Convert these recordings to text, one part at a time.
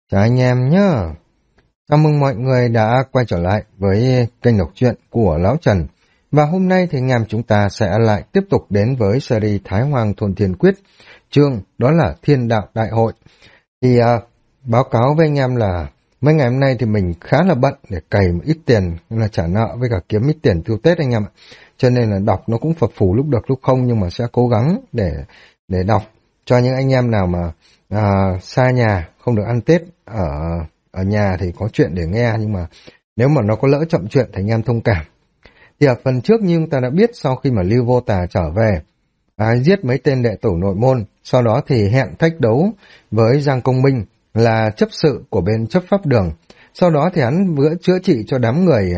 Chào anh em nhá. Chào mừng mọi người đã quay trở lại với kênh đọc truyện của Lão Trần. Và hôm nay thì anh em chúng ta sẽ lại tiếp tục đến với series Thái Hoàng Thôn Thiên Quyết, chương đó là Thiên Đạo Đại Hội. Thì báo cáo với anh em là mấy ngày hôm nay thì mình khá là bận để cày một ít tiền là trả nợ với cả kiếm ít tiền tiêu Tết anh em ạ. Cho nên là đọc nó cũng phập phù lúc được lúc không, nhưng mà sẽ cố gắng để đọc cho những anh em nào mà xa nhà không được ăn Tết ở nhà thì có chuyện để nghe, nhưng mà nếu mà nó có lỡ chậm chuyện thì anh em thông cảm. Thì ở phần trước như chúng ta đã biết, sau khi mà Lưu Vô Tà trở về giết mấy tên đệ tử nội môn, sau đó thì hẹn thách đấu với Giang Công Minh là chấp sự của bên chấp pháp đường. Sau đó thì hắn vừa chữa trị cho đám người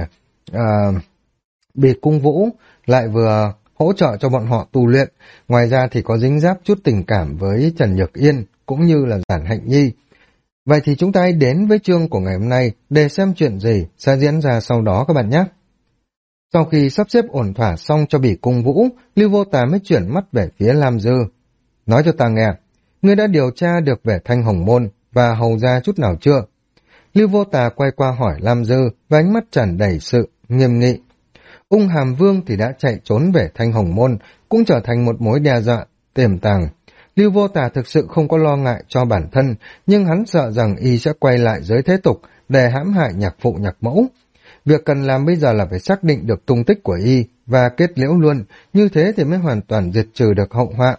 bị cung vũ, lại vừa hỗ trợ cho bọn họ tu luyện. Ngoài ra thì có dính dáp chút tình cảm với Trần Nhược Yên cũng như là Giản Hạnh Nhi. Vậy thì chúng ta hãy đến với chương của ngày hôm nay để xem chuyện gì sẽ diễn ra sau đó các bạn nhé. Sau khi sắp xếp ổn thỏa xong cho Bỉ Cung Vũ, Lưu Vô Tà mới chuyển mắt về phía Lam Dư. Nói cho ta nghe, ngươi đã điều tra được về Thanh Hồng Môn và hầu ra chút nào chưa? Lưu Vô Tà quay qua hỏi Lam Dư với ánh mắt tràn đầy sự nghiêm nghị. Ung Hàm Vương thì đã chạy trốn về Thanh Hồng Môn, cũng trở thành một mối đe dọa tiềm tàng. Lưu Vô Tà thực sự không có lo ngại cho bản thân, nhưng hắn sợ rằng y sẽ quay lại giới thế tục để hãm hại nhạc phụ nhạc mẫu. Việc cần làm bây giờ là phải xác định được tung tích của y và kết liễu luôn, như thế thì mới hoàn toàn diệt trừ được hậu họa.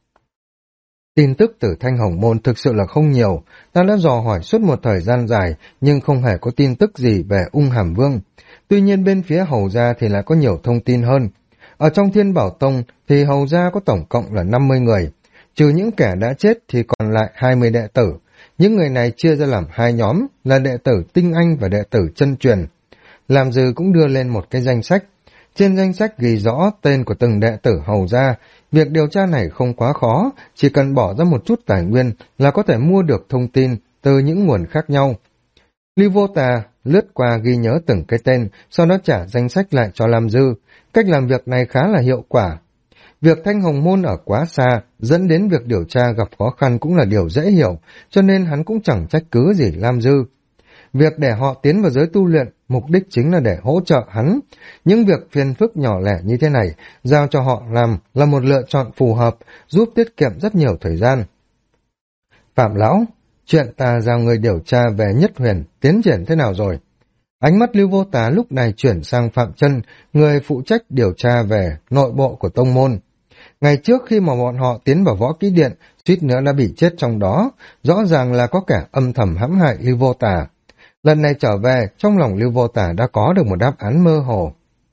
Tin tức từ Thanh Hồng Môn thực sự là không nhiều, ta đã dò hỏi suốt một thời gian dài nhưng không hề có tin tức gì về Ung Hàm Vương. Tuy nhiên bên phía hầu gia thì lại có nhiều thông tin hơn. Ở trong Thiên Bảo Tông thì hầu gia có tổng cộng là 50 người, trừ những kẻ đã chết thì còn lại 20 đệ tử. Những người này chia ra làm hai nhóm là đệ tử tinh anh và đệ tử chân truyền. Làm Dư cũng đưa lên một cái danh sách. Trên danh sách ghi rõ tên của từng đệ tử hầu gia. Việc điều tra này không quá khó, chỉ cần bỏ ra một chút tài nguyên là có thể mua được thông tin từ những nguồn khác nhau. Lưu Vô Tà lướt qua ghi nhớ từng cái tên, sau đó trả danh sách lại cho Lam Dư. Cách làm việc này khá là hiệu quả. Việc Thanh Hồng Môn ở quá xa, dẫn đến việc điều tra gặp khó khăn cũng là điều dễ hiểu, cho nên hắn cũng chẳng trách cứ gì Lam Dư. Việc để họ tiến vào giới tu luyện, mục đích chính là để hỗ trợ hắn. Những việc phiền phức nhỏ lẻ như thế này, giao cho họ làm là một lựa chọn phù hợp, giúp tiết kiệm rất nhiều thời gian. Phạm Lão, chuyện ta giao người điều tra về Nhất Huyền tiến triển thế nào rồi? Ánh mắt Lưu Vô Tà lúc này chuyển sang Phạm Chân, người phụ trách điều tra về nội bộ của tông môn. Ngày trước khi mà bọn họ tiến vào Võ Kỹ Điện, suýt nữa đã bị chết trong đó, rõ ràng là có kẻ âm thầm hãm hại Lưu Vô Tà. Lần này trở về, trong lòng Lưu Vô Tà đã có được một đáp án mơ hồ.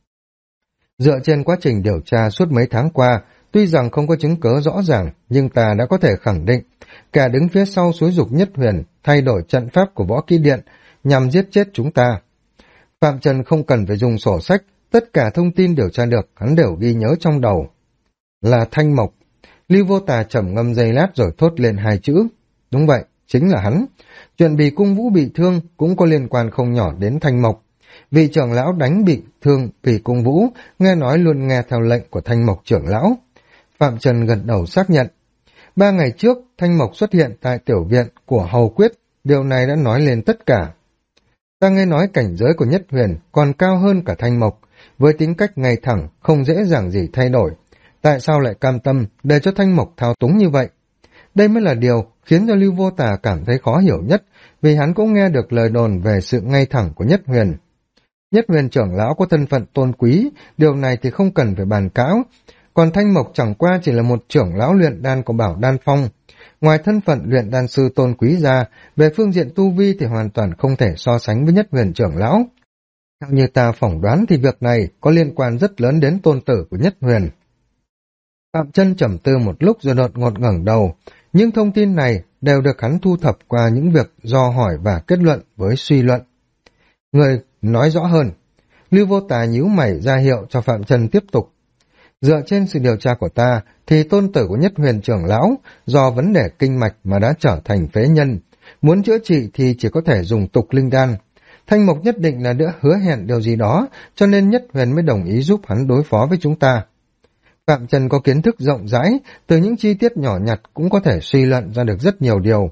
Dựa trên quá trình điều tra suốt mấy tháng qua, tuy rằng không có chứng cớ rõ ràng, nhưng ta đã có thể khẳng định, kẻ đứng phía sau xúi giục Nhất Huyền thay đổi trận pháp của Võ Kỹ Điện nhằm giết chết chúng ta. Phạm Trần không cần phải dùng sổ sách, tất cả thông tin điều tra được, hắn đều ghi nhớ trong đầu. Là Thanh Mộc. Lưu Vô Tà trầm ngâm giây lát rồi thốt lên hai chữ. Đúng vậy, chính là hắn. Chuyện Bỉ Cung Vũ bị thương cũng có liên quan không nhỏ đến Thanh Mộc. Vị trưởng lão đánh bị thương Bỉ Cung Vũ, nghe nói luôn nghe theo lệnh của Thanh Mộc trưởng lão. Phạm Trần gật đầu xác nhận. 3 ngày trước, Thanh Mộc xuất hiện tại tiểu viện của Hầu Quyết, điều này đã nói lên tất cả. Ta nghe nói cảnh giới của Nhất Huyền còn cao hơn cả Thanh Mộc, với tính cách ngay thẳng, không dễ dàng gì thay đổi. Tại sao lại cam tâm để cho Thanh Mộc thao túng như vậy? Đây mới là điều khiến cho Lưu Vô Tà cảm thấy khó hiểu nhất, vì hắn cũng nghe được lời đồn về sự ngay thẳng của Nhất Huyền. Nhất Huyền trưởng lão có thân phận tôn quý, điều này thì không cần phải bàn cãi, còn Thanh Mộc chẳng qua chỉ là một trưởng lão luyện đan của Bảo Đan Phong. Ngoài thân phận luyện đan sư tôn quý ra, về phương diện tu vi thì hoàn toàn không thể so sánh với Nhất Huyền trưởng lão. Theo như ta phỏng đoán thì việc này có liên quan rất lớn đến tôn tử của Nhất Huyền. Phạm Chân trầm tư một lúc rồi đột ngột ngẩng đầu. Những thông tin này đều được hắn thu thập qua những việc do hỏi và kết luận với suy luận. Người nói rõ hơn. Lưu Vô Tà nhíu mày ra hiệu cho Phạm Chân tiếp tục. Dựa trên sự điều tra của ta thì tôn tử của Nhất Huyền trưởng lão do vấn đề kinh mạch mà đã trở thành phế nhân. Muốn chữa trị thì chỉ có thể dùng tục linh đan. Thanh Mộc nhất định là đã hứa hẹn điều gì đó, cho nên Nhất Huyền mới đồng ý giúp hắn đối phó với chúng ta. Phạm Trần có kiến thức rộng rãi, từ những chi tiết nhỏ nhặt cũng có thể suy luận ra được rất nhiều điều.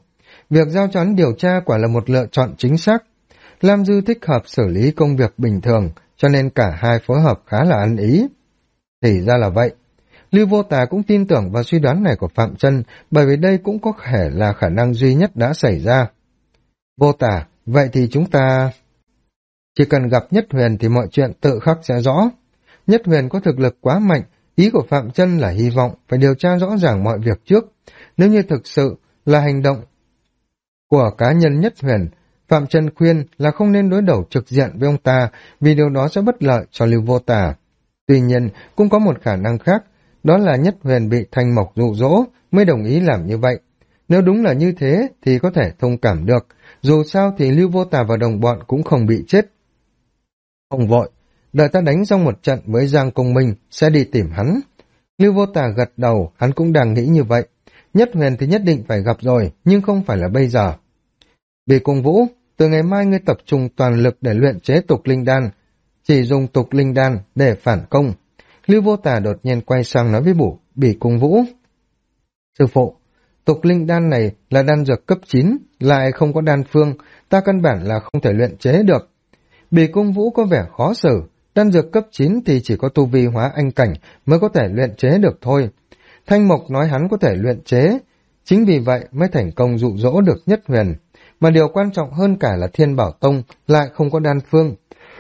Việc giao cho hắn điều tra quả là một lựa chọn chính xác. Lam Dư thích hợp xử lý công việc bình thường, cho nên cả hai phối hợp khá là ăn ý. Thì ra là vậy. Lưu Vô Tà cũng tin tưởng vào suy đoán này của Phạm Chân, bởi vì đây cũng có thể là khả năng duy nhất đã xảy ra. Vô Tà, vậy thì chúng ta... Chỉ cần gặp Nhất Huyền thì mọi chuyện tự khắc sẽ rõ. Nhất Huyền có thực lực quá mạnh, ý của Phạm Chân là hy vọng phải điều tra rõ ràng mọi việc trước. Nếu như thực sự là hành động của cá nhân Nhất Huyền, Phạm Chân khuyên là không nên đối đầu trực diện với ông ta, vì điều đó sẽ bất lợi cho Lưu Vô Tà. Tuy nhiên, cũng có một khả năng khác, đó là Nhất Huyền bị Thanh Mộc dụ dỗ mới đồng ý làm như vậy. Nếu đúng là như thế thì có thể thông cảm được, dù sao thì Lưu Vô Tà và đồng bọn cũng không bị chết. Không vội, đợi ta đánh xong một trận với Giang Công Minh sẽ đi tìm hắn. Lưu Vô Tà gật đầu, hắn cũng đang nghĩ như vậy. Nhất Huyền thì nhất định phải gặp rồi, nhưng không phải là bây giờ. Bỉ Cung Vũ, từ ngày mai ngươi tập trung toàn lực để luyện chế tục linh đan, chỉ dùng tục linh đan để phản công. Lưu Vô Tà đột nhiên quay sang nói với Bỉ Cung Vũ. Sư phụ, tục linh đan này là đan dược cấp 9, lại không có đan phương, ta căn bản là không thể luyện chế được. Bỉ Cung Vũ có vẻ khó xử, đan dược cấp 9 thì chỉ có tu vi hóa anh cảnh mới có thể luyện chế được thôi. Thanh Mộc nói hắn có thể luyện chế, chính vì vậy mới thành công dụ dỗ được Nhất Huyền. Mà điều quan trọng hơn cả là Thiên Bảo Tông lại không có đan phương.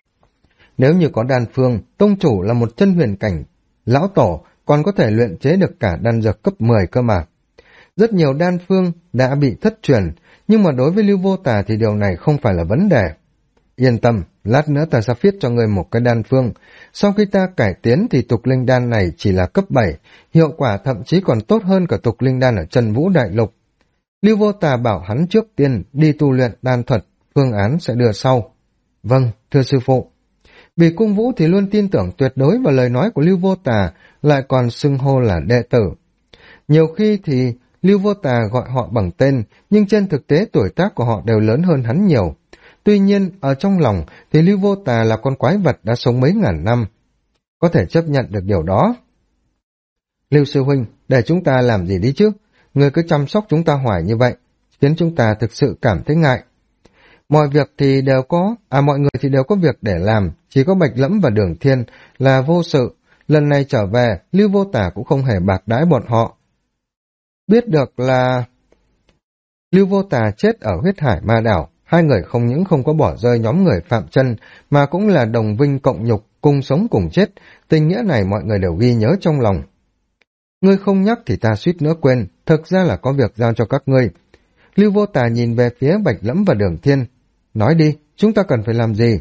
Nếu như có đan phương, tông chủ là một chân huyền cảnh, lão tổ còn có thể luyện chế được cả đan dược cấp 10 cơ mà. Rất nhiều đan phương đã bị thất truyền, nhưng mà đối với Lưu Vô Tà thì điều này không phải là vấn đề. Yên tâm, lát nữa ta sẽ viết cho ngươi một cái đan phương. Sau khi ta cải tiến thì tục linh đan này chỉ là cấp 7, hiệu quả thậm chí còn tốt hơn cả tục linh đan ở Trần Vũ Đại Lục. Lưu Vô Tà bảo hắn trước tiên đi tu luyện đan thuật, phương án sẽ đưa sau. Vâng, thưa sư phụ. Bỉ Cung Vũ thì luôn tin tưởng tuyệt đối vào lời nói của Lưu Vô Tà, lại còn xưng hô là đệ tử. Nhiều khi thì Lưu Vô Tà gọi họ bằng tên, nhưng trên thực tế tuổi tác của họ đều lớn hơn hắn nhiều. Tuy nhiên, ở trong lòng thì Lưu Vô Tà là con quái vật đã sống mấy ngàn năm. Có thể chấp nhận được điều đó. Lưu sư huynh, để chúng ta làm gì đi chứ? Người cứ chăm sóc chúng ta hoài như vậy, khiến chúng ta thực sự cảm thấy ngại. Mọi người thì đều có việc để làm, chỉ có Bạch Lẫm và Đường Thiên là vô sự. Lần này trở về, Lưu Vô Tà cũng không hề bạc đãi bọn họ. Biết được là Lưu Vô Tà chết ở huyết hải ma đảo, hai người không những không có bỏ rơi nhóm người Phạm Chân, mà cũng là đồng vinh cộng nhục, cùng sống cùng chết. Tình nghĩa này mọi người đều ghi nhớ trong lòng. Ngươi không nhắc thì ta suýt nữa quên, thực ra là có việc giao cho các ngươi. Lưu Vô Tà nhìn về phía Bạch Lẫm và Đường Thiên. Nói đi, chúng ta cần phải làm gì?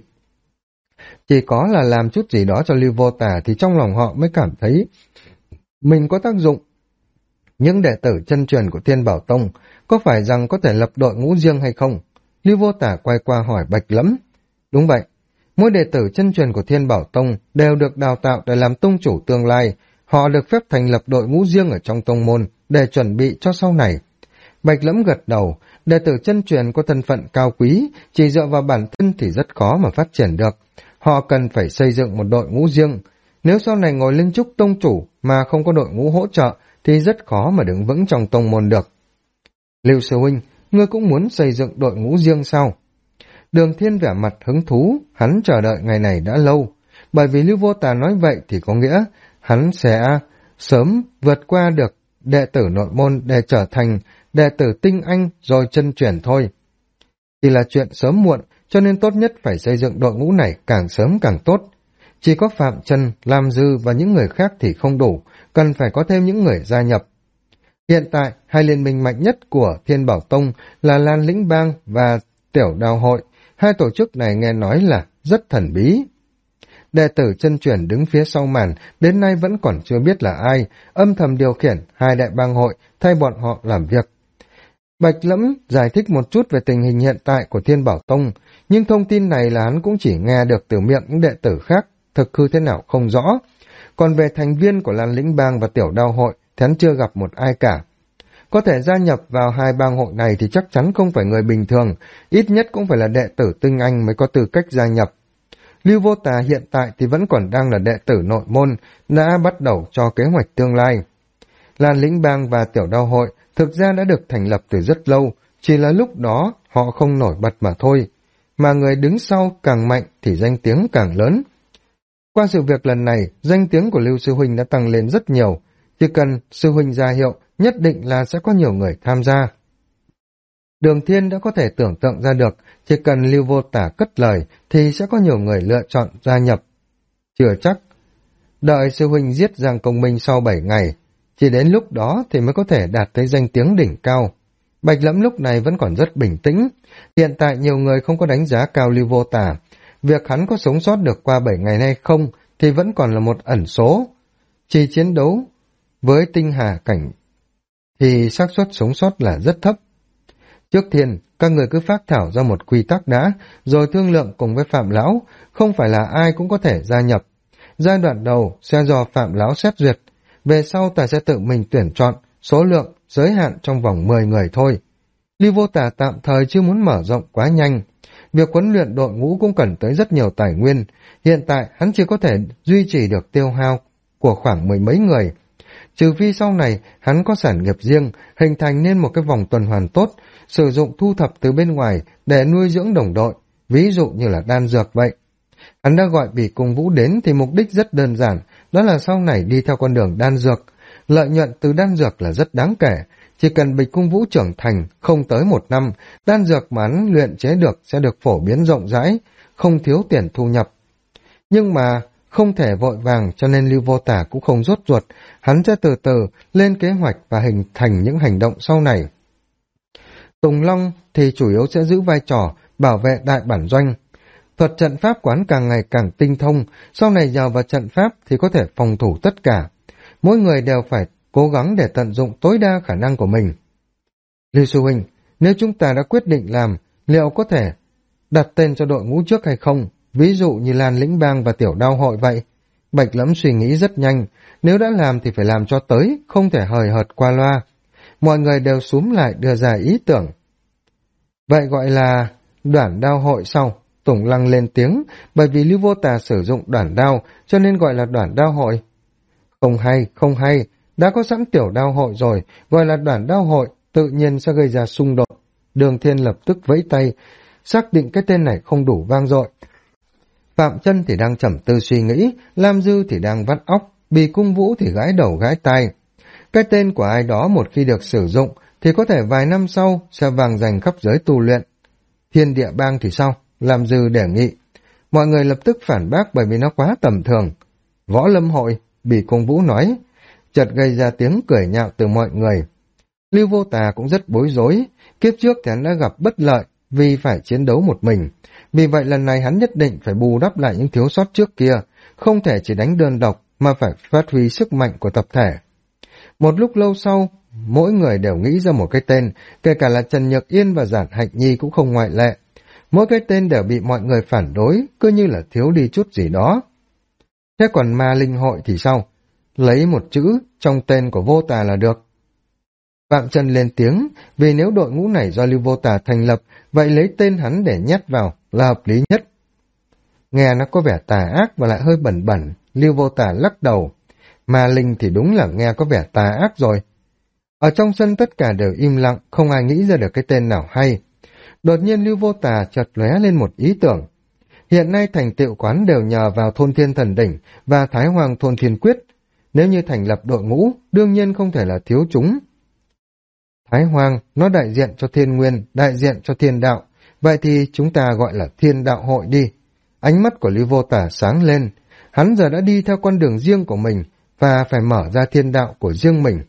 Chỉ có là làm chút gì đó cho Lưu Vô Tà thì trong lòng họ mới cảm thấy mình có tác dụng. Những đệ tử chân truyền của Thiên Bảo Tông có phải rằng có thể lập đội ngũ riêng hay không? Lưu Vô Tà quay qua hỏi Bạch Lẫm. Đúng vậy, mỗi đệ tử chân truyền của Thiên Bảo Tông đều được đào tạo để làm tông chủ tương lai. Họ được phép thành lập đội ngũ riêng ở trong tông môn để chuẩn bị cho sau này. Bạch Lẫm gật đầu, đệ tử chân truyền có thân phận cao quý, chỉ dựa vào bản thân thì rất khó mà phát triển được. Họ cần phải xây dựng một đội ngũ riêng. Nếu sau này ngồi lên chức tông chủ mà không có đội ngũ hỗ trợ thì rất khó mà đứng vững trong tông môn được. Lưu sư huynh, ngươi cũng muốn xây dựng đội ngũ riêng sao? Đường Thiên vẻ mặt hứng thú, hắn chờ đợi ngày này đã lâu. Bởi vì Lưu Vô Tà nói vậy thì có nghĩa hắn sẽ sớm vượt qua được đệ tử nội môn để trở thành đệ tử tinh anh rồi chân truyền thôi. Chỉ là chuyện sớm muộn, cho nên tốt nhất phải xây dựng đội ngũ này càng sớm càng tốt. Chỉ có Phạm Chân, Lam Dư và những người khác thì không đủ, cần phải có thêm những người gia nhập. Hiện tại, hai liên minh mạnh nhất của Thiên Bảo Tông là Lan Lĩnh Bang và Tiểu Đao Hội. Hai tổ chức này nghe nói là rất thần bí. Đệ tử chân truyền đứng phía sau màn, đến nay vẫn còn chưa biết là ai, âm thầm điều khiển hai đại bang hội, thay bọn họ làm việc. Bạch Lẫm giải thích một chút về tình hình hiện tại của Thiên Bảo Tông, nhưng thông tin này là hắn cũng chỉ nghe được từ miệng những đệ tử khác, thực hư thế nào không rõ. Còn về thành viên của Lan Lĩnh Bang và Tiểu Đao Hội, thì hắn chưa gặp một ai cả. Có thể gia nhập vào hai bang hội này thì chắc chắn không phải người bình thường, ít nhất cũng phải là đệ tử tinh anh mới có tư cách gia nhập. Lưu Vô Tà hiện tại thì vẫn còn đang là đệ tử nội môn, đã bắt đầu cho kế hoạch tương lai. Lan Lĩnh Bang và Tiểu Đao Hội thực ra đã được thành lập từ rất lâu, chỉ là lúc đó họ không nổi bật mà thôi, mà người đứng sau càng mạnh thì danh tiếng càng lớn. Qua sự việc lần này, danh tiếng của Lưu Sư Huynh đã tăng lên rất nhiều, chỉ cần Sư Huynh ra hiệu, nhất định là sẽ có nhiều người tham gia. Đường Thiên đã có thể tưởng tượng ra được, chỉ cần Lưu Vô Tả cất lời thì sẽ có nhiều người lựa chọn gia nhập. Chưa chắc. Đợi Sư Huynh giết Giang Công Minh sau 7 ngày, chỉ đến lúc đó thì mới có thể đạt tới danh tiếng đỉnh cao. Bạch Lẫm lúc này vẫn còn rất bình tĩnh. Hiện tại nhiều người không có đánh giá cao Lưu Vô Tả. Việc hắn có sống sót được qua 7 ngày hay không thì vẫn còn là một ẩn số. Chỉ chiến đấu với tinh hà cảnh thì xác suất sống sót là rất thấp. Trước tiên, các người cứ phác thảo ra một quy tắc đã, rồi thương lượng cùng với Phạm Lão, không phải là ai cũng có thể gia nhập. Giai đoạn đầu sẽ do Phạm Lão xét duyệt, về sau ta sẽ tự mình tuyển chọn, số lượng, giới hạn trong vòng 10 người thôi. Lưu Vô Tả tạm thời chưa muốn mở rộng quá nhanh. Việc huấn luyện đội ngũ cũng cần tới rất nhiều tài nguyên, hiện tại hắn chỉ có thể duy trì được tiêu hao của khoảng 10 mấy người. Trừ phi sau này hắn có sản nghiệp riêng, hình thành nên một cái vòng tuần hoàn tốt, sử dụng thu thập từ bên ngoài để nuôi dưỡng đồng đội, ví dụ như là đan dược vậy. Hắn đã gọi Bỉ Cung Vũ đến thì mục đích rất đơn giản, đó là sau này đi theo con đường đan dược. Lợi nhuận từ đan dược là rất đáng kể, chỉ cần Bịch Cung Vũ trưởng thành không tới 1 năm, đan dược mà hắn luyện chế được sẽ được phổ biến rộng rãi, không thiếu tiền thu nhập. Nhưng mà không thể vội vàng, cho nên Lưu Vô Tả cũng không rốt ruột, hắn sẽ từ từ lên kế hoạch và hình thành những hành động sau này. Tùng Long thì chủ yếu sẽ giữ vai trò bảo vệ đại bản doanh. Thuật trận pháp quán càng ngày càng tinh thông, sau này nhờ vào trận pháp thì có thể phòng thủ tất cả. Mỗi người đều phải cố gắng để tận dụng tối đa khả năng của mình. Lưu Sư Huynh, nếu chúng ta đã quyết định làm, liệu có thể đặt tên cho đội ngũ trước hay không? Ví dụ như Lan Lĩnh Bang và Tiểu Đao Hội vậy. Bạch Lẫm suy nghĩ rất nhanh, nếu đã làm thì phải làm cho tới, không thể hời hợt qua loa. Mọi người đều xúm lại đưa ra ý tưởng. Vậy gọi là Đoản Đao Hội sau. Tùng Lăng lên tiếng, bởi vì Lưu Vô Tà sử dụng đoản đao, cho nên gọi là Đoản Đao Hội. Không hay, đã có sẵn Tiểu Đao Hội rồi, gọi là Đoản Đao Hội, tự nhiên sẽ gây ra xung đột. Đường Thiên lập tức vẫy tay, xác định cái tên này không đủ vang dội. Phạm Chân thì đang trầm tư suy nghĩ, Lam Dư thì đang vắt óc, Bì Cung Vũ thì gãi đầu gãi tai. Cái tên của ai đó một khi được sử dụng thì có thể vài năm sau sẽ vang dành khắp giới tu luyện. Thiên Địa Bang thì sao? Lam Dư đề nghị. Mọi người lập tức phản bác bởi vì nó quá tầm thường. Võ Lâm Hội, Bì Cung Vũ nói, chợt gây ra tiếng cười nhạo từ mọi người. Lưu Vô Tà cũng rất bối rối, kiếp trước thì hắn đã gặp bất lợi vì phải chiến đấu một mình. Vì vậy lần này hắn nhất định phải bù đắp lại những thiếu sót trước kia, không thể chỉ đánh đơn độc mà phải phát huy sức mạnh của tập thể. Một lúc lâu sau, mỗi người đều nghĩ ra một cái tên, kể cả là Trần Nhược Yên và Giản Hạnh Nhi cũng không ngoại lệ. Mỗi cái tên đều bị mọi người phản đối, cứ như là thiếu đi chút gì đó. Thế còn Ma Linh Hội thì sao? Lấy một chữ trong tên của Vô Tà là được. Phạm Chân lên tiếng, vì nếu đội ngũ này do Lưu Vô Tà thành lập, vậy lấy tên hắn để nhét vào là hợp lý nhất. Nghe nó có vẻ tà ác và lại hơi bẩn bẩn, Lưu Vô Tà lắc đầu. Ma Linh thì đúng là nghe có vẻ tà ác rồi. Ở trong sân tất cả đều im lặng, không ai nghĩ ra được cái tên nào hay. Đột nhiên Lưu Vô Tà chợt lóe lên một ý tưởng. Hiện nay thành tựu quán đều nhờ vào Thôn Thiên Thần Đỉnh và Thái Hoàng Thôn Thiên Quyết. Nếu như thành lập đội ngũ, đương nhiên không thể là thiếu chúng. Thái Hoàng, nó đại diện cho thiên nguyên, đại diện cho thiên đạo. Vậy thì chúng ta gọi là Thiên Đạo Hội đi. Ánh mắt của Lưu Vô Tả sáng lên. Hắn giờ đã đi theo con đường riêng của mình và phải mở ra thiên đạo của riêng mình.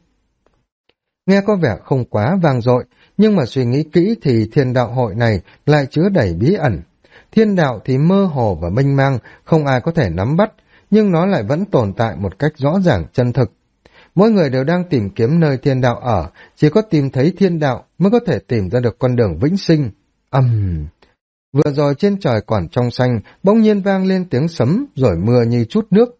Nghe có vẻ không quá vang dội, nhưng mà suy nghĩ kỹ thì Thiên Đạo Hội này lại chứa đầy bí ẩn. Thiên đạo thì mơ hồ và mênh mang, không ai có thể nắm bắt, nhưng nó lại vẫn tồn tại một cách rõ ràng chân thực. Mỗi người đều đang tìm kiếm nơi thiên đạo ở, chỉ có tìm thấy thiên đạo mới có thể tìm ra được con đường vĩnh sinh. Vừa rồi trên trời còn trong xanh, bỗng nhiên vang lên tiếng sấm, rồi mưa như chút nước.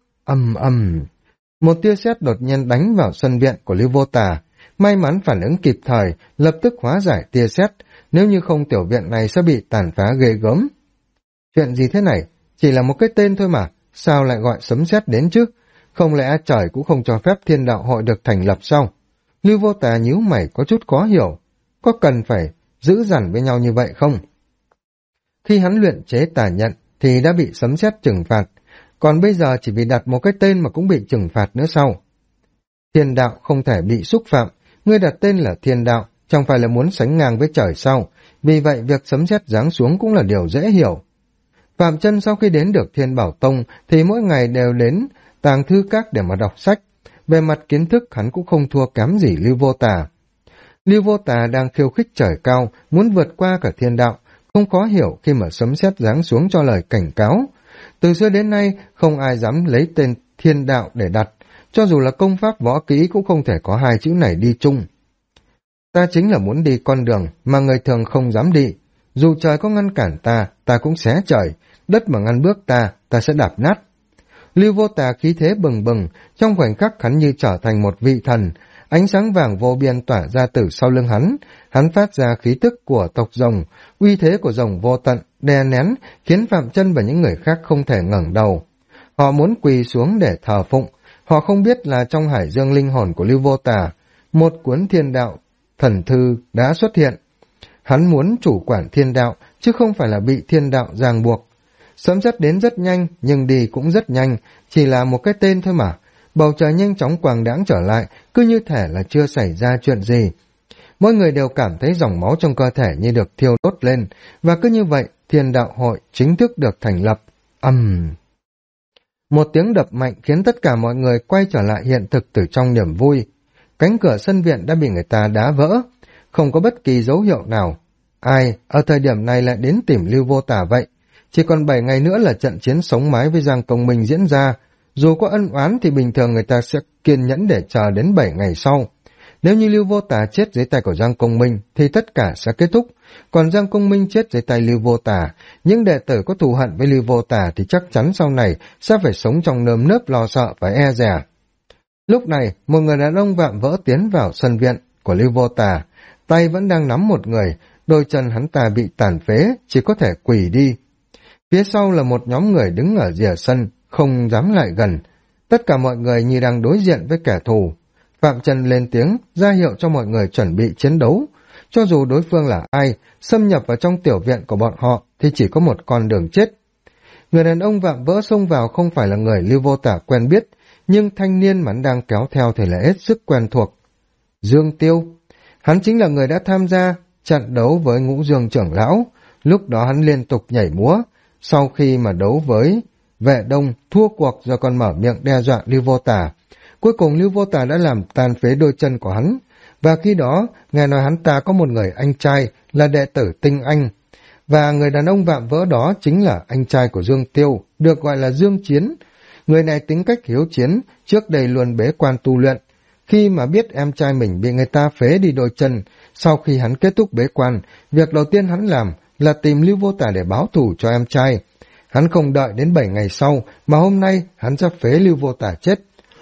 Một tia sét đột nhiên đánh vào sân viện của Lưu Vô Tà. May mắn phản ứng kịp thời, lập tức hóa giải tia sét, nếu như không tiểu viện này sẽ bị tàn phá ghê gớm. Chuyện gì thế này? Chỉ là một cái tên thôi mà, sao lại gọi sấm sét đến chứ? Không lẽ trời cũng không cho phép Thiên Đạo Hội được thành lập sao? Lưu Vô Tà nhíu mày có chút khó hiểu. Có cần phải dữ dằn với nhau như vậy không? Khi hắn luyện chế tà nhận thì đã bị sấm sét trừng phạt, còn bây giờ chỉ vì đặt một cái tên mà cũng bị trừng phạt nữa sao? Thiên đạo không thể bị xúc phạm, ngươi đặt tên là thiên đạo, chẳng phải là muốn sánh ngang với trời sao? Vì vậy việc sấm sét giáng xuống cũng là điều dễ hiểu. Phạm Chân sau khi đến được Thiên Bảo Tông thì mỗi ngày đều đến tàng thư các để mà đọc sách. Về mặt kiến thức hắn cũng không thua kém gì Lưu Vô Tà. Lưu Vô Tà đang khiêu khích trời cao, muốn vượt qua cả thiên đạo, không khó hiểu khi mà sấm sét giáng xuống cho lời cảnh cáo. Từ xưa đến nay không ai dám lấy tên thiên đạo để đặt, cho dù là công pháp võ kỹ cũng không thể có hai chữ này đi chung. Ta chính là muốn đi con đường mà người thường không dám đi. Dù trời có ngăn cản ta, ta cũng xé trời. Đất mà ngăn bước ta, ta sẽ đạp nát. Lưu Vô Tà khí thế bừng bừng, trong khoảnh khắc hắn như trở thành một vị thần. Ánh sáng vàng vô biên tỏa ra từ sau lưng hắn phát ra khí tức của tộc rồng, uy thế của rồng vô tận, đè nén, khiến Phạm Chân và những người khác không thể ngẩng đầu. Họ muốn quỳ xuống để thờ phụng, họ không biết là trong hải dương linh hồn của Lưu Vô Tà, một cuốn thiên đạo thần thư đã xuất hiện. Hắn muốn chủ quản thiên đạo, chứ không phải là bị thiên đạo ràng buộc. Sấm sét đến rất nhanh, nhưng đi cũng rất nhanh, chỉ là một cái tên thôi mà. Bầu trời nhanh chóng quàng đãng trở lại, cứ như thể là chưa xảy ra chuyện gì. Mỗi người đều cảm thấy dòng máu trong cơ thể như được thiêu đốt lên, và cứ như vậy, thiên đạo hội chính thức được thành lập. Một tiếng đập mạnh khiến tất cả mọi người quay trở lại hiện thực từ trong niềm vui. Cánh cửa sân viện đã bị người ta đá vỡ, không có bất kỳ dấu hiệu nào. Ai ở thời điểm này lại đến tìm Lưu Vô Tà vậy? Chỉ còn 7 ngày nữa là trận chiến sống mái với Giang Công Minh diễn ra. Dù có ân oán thì bình thường người ta sẽ kiên nhẫn để chờ đến 7 ngày sau. Nếu như Lưu Vô Tà chết dưới tay của Giang Công Minh thì tất cả sẽ kết thúc. Còn Giang Công Minh chết dưới tay Lưu Vô Tà, những đệ tử có thù hận với Lưu Vô Tà thì chắc chắn sau này sẽ phải sống trong nơm nớp lo sợ và e dè. Lúc này, một người đàn ông vạm vỡ tiến vào sân viện của Lưu Vô Tà, tay vẫn đang nắm một người, đôi chân hắn ta bị tàn phế, chỉ có thể quỳ đi. Phía sau là một nhóm người đứng ở rìa sân, không dám lại gần. Tất cả mọi người như đang đối diện với kẻ thù. Phạm Chân lên tiếng, ra hiệu cho mọi người chuẩn bị chiến đấu. Cho dù đối phương là ai, xâm nhập vào trong tiểu viện của bọn họ thì chỉ có một con đường chết. Người đàn ông vạm vỡ xông vào không phải là người Lưu Vô Tà quen biết, nhưng thanh niên mà hắn đang kéo theo thì là hết sức quen thuộc. Dương Tiêu, hắn chính là người đã tham gia trận đấu với Ngũ Dương trưởng lão. Lúc đó hắn liên tục nhảy múa, sau khi mà đấu với Vệ Đông thua cuộc rồi còn mở miệng đe dọa Lưu Vô Tà. Cuối cùng Lưu Vô Tà đã làm tàn phế đôi chân của hắn, và khi đó nghe nói hắn ta có một người anh trai là đệ tử Tinh Anh, và người đàn ông vạm vỡ đó chính là anh trai của Dương Tiêu, được gọi là Dương Chiến. Người này tính cách hiếu chiến, trước đây luôn bế quan tu luyện. Khi mà biết em trai mình bị người ta phế đi đôi chân, sau khi hắn kết thúc bế quan, việc đầu tiên hắn làm là tìm Lưu Vô Tà để báo thù cho em trai. Hắn không đợi đến 7 ngày sau, mà hôm nay hắn sẽ phế Lưu Vô Tà chết.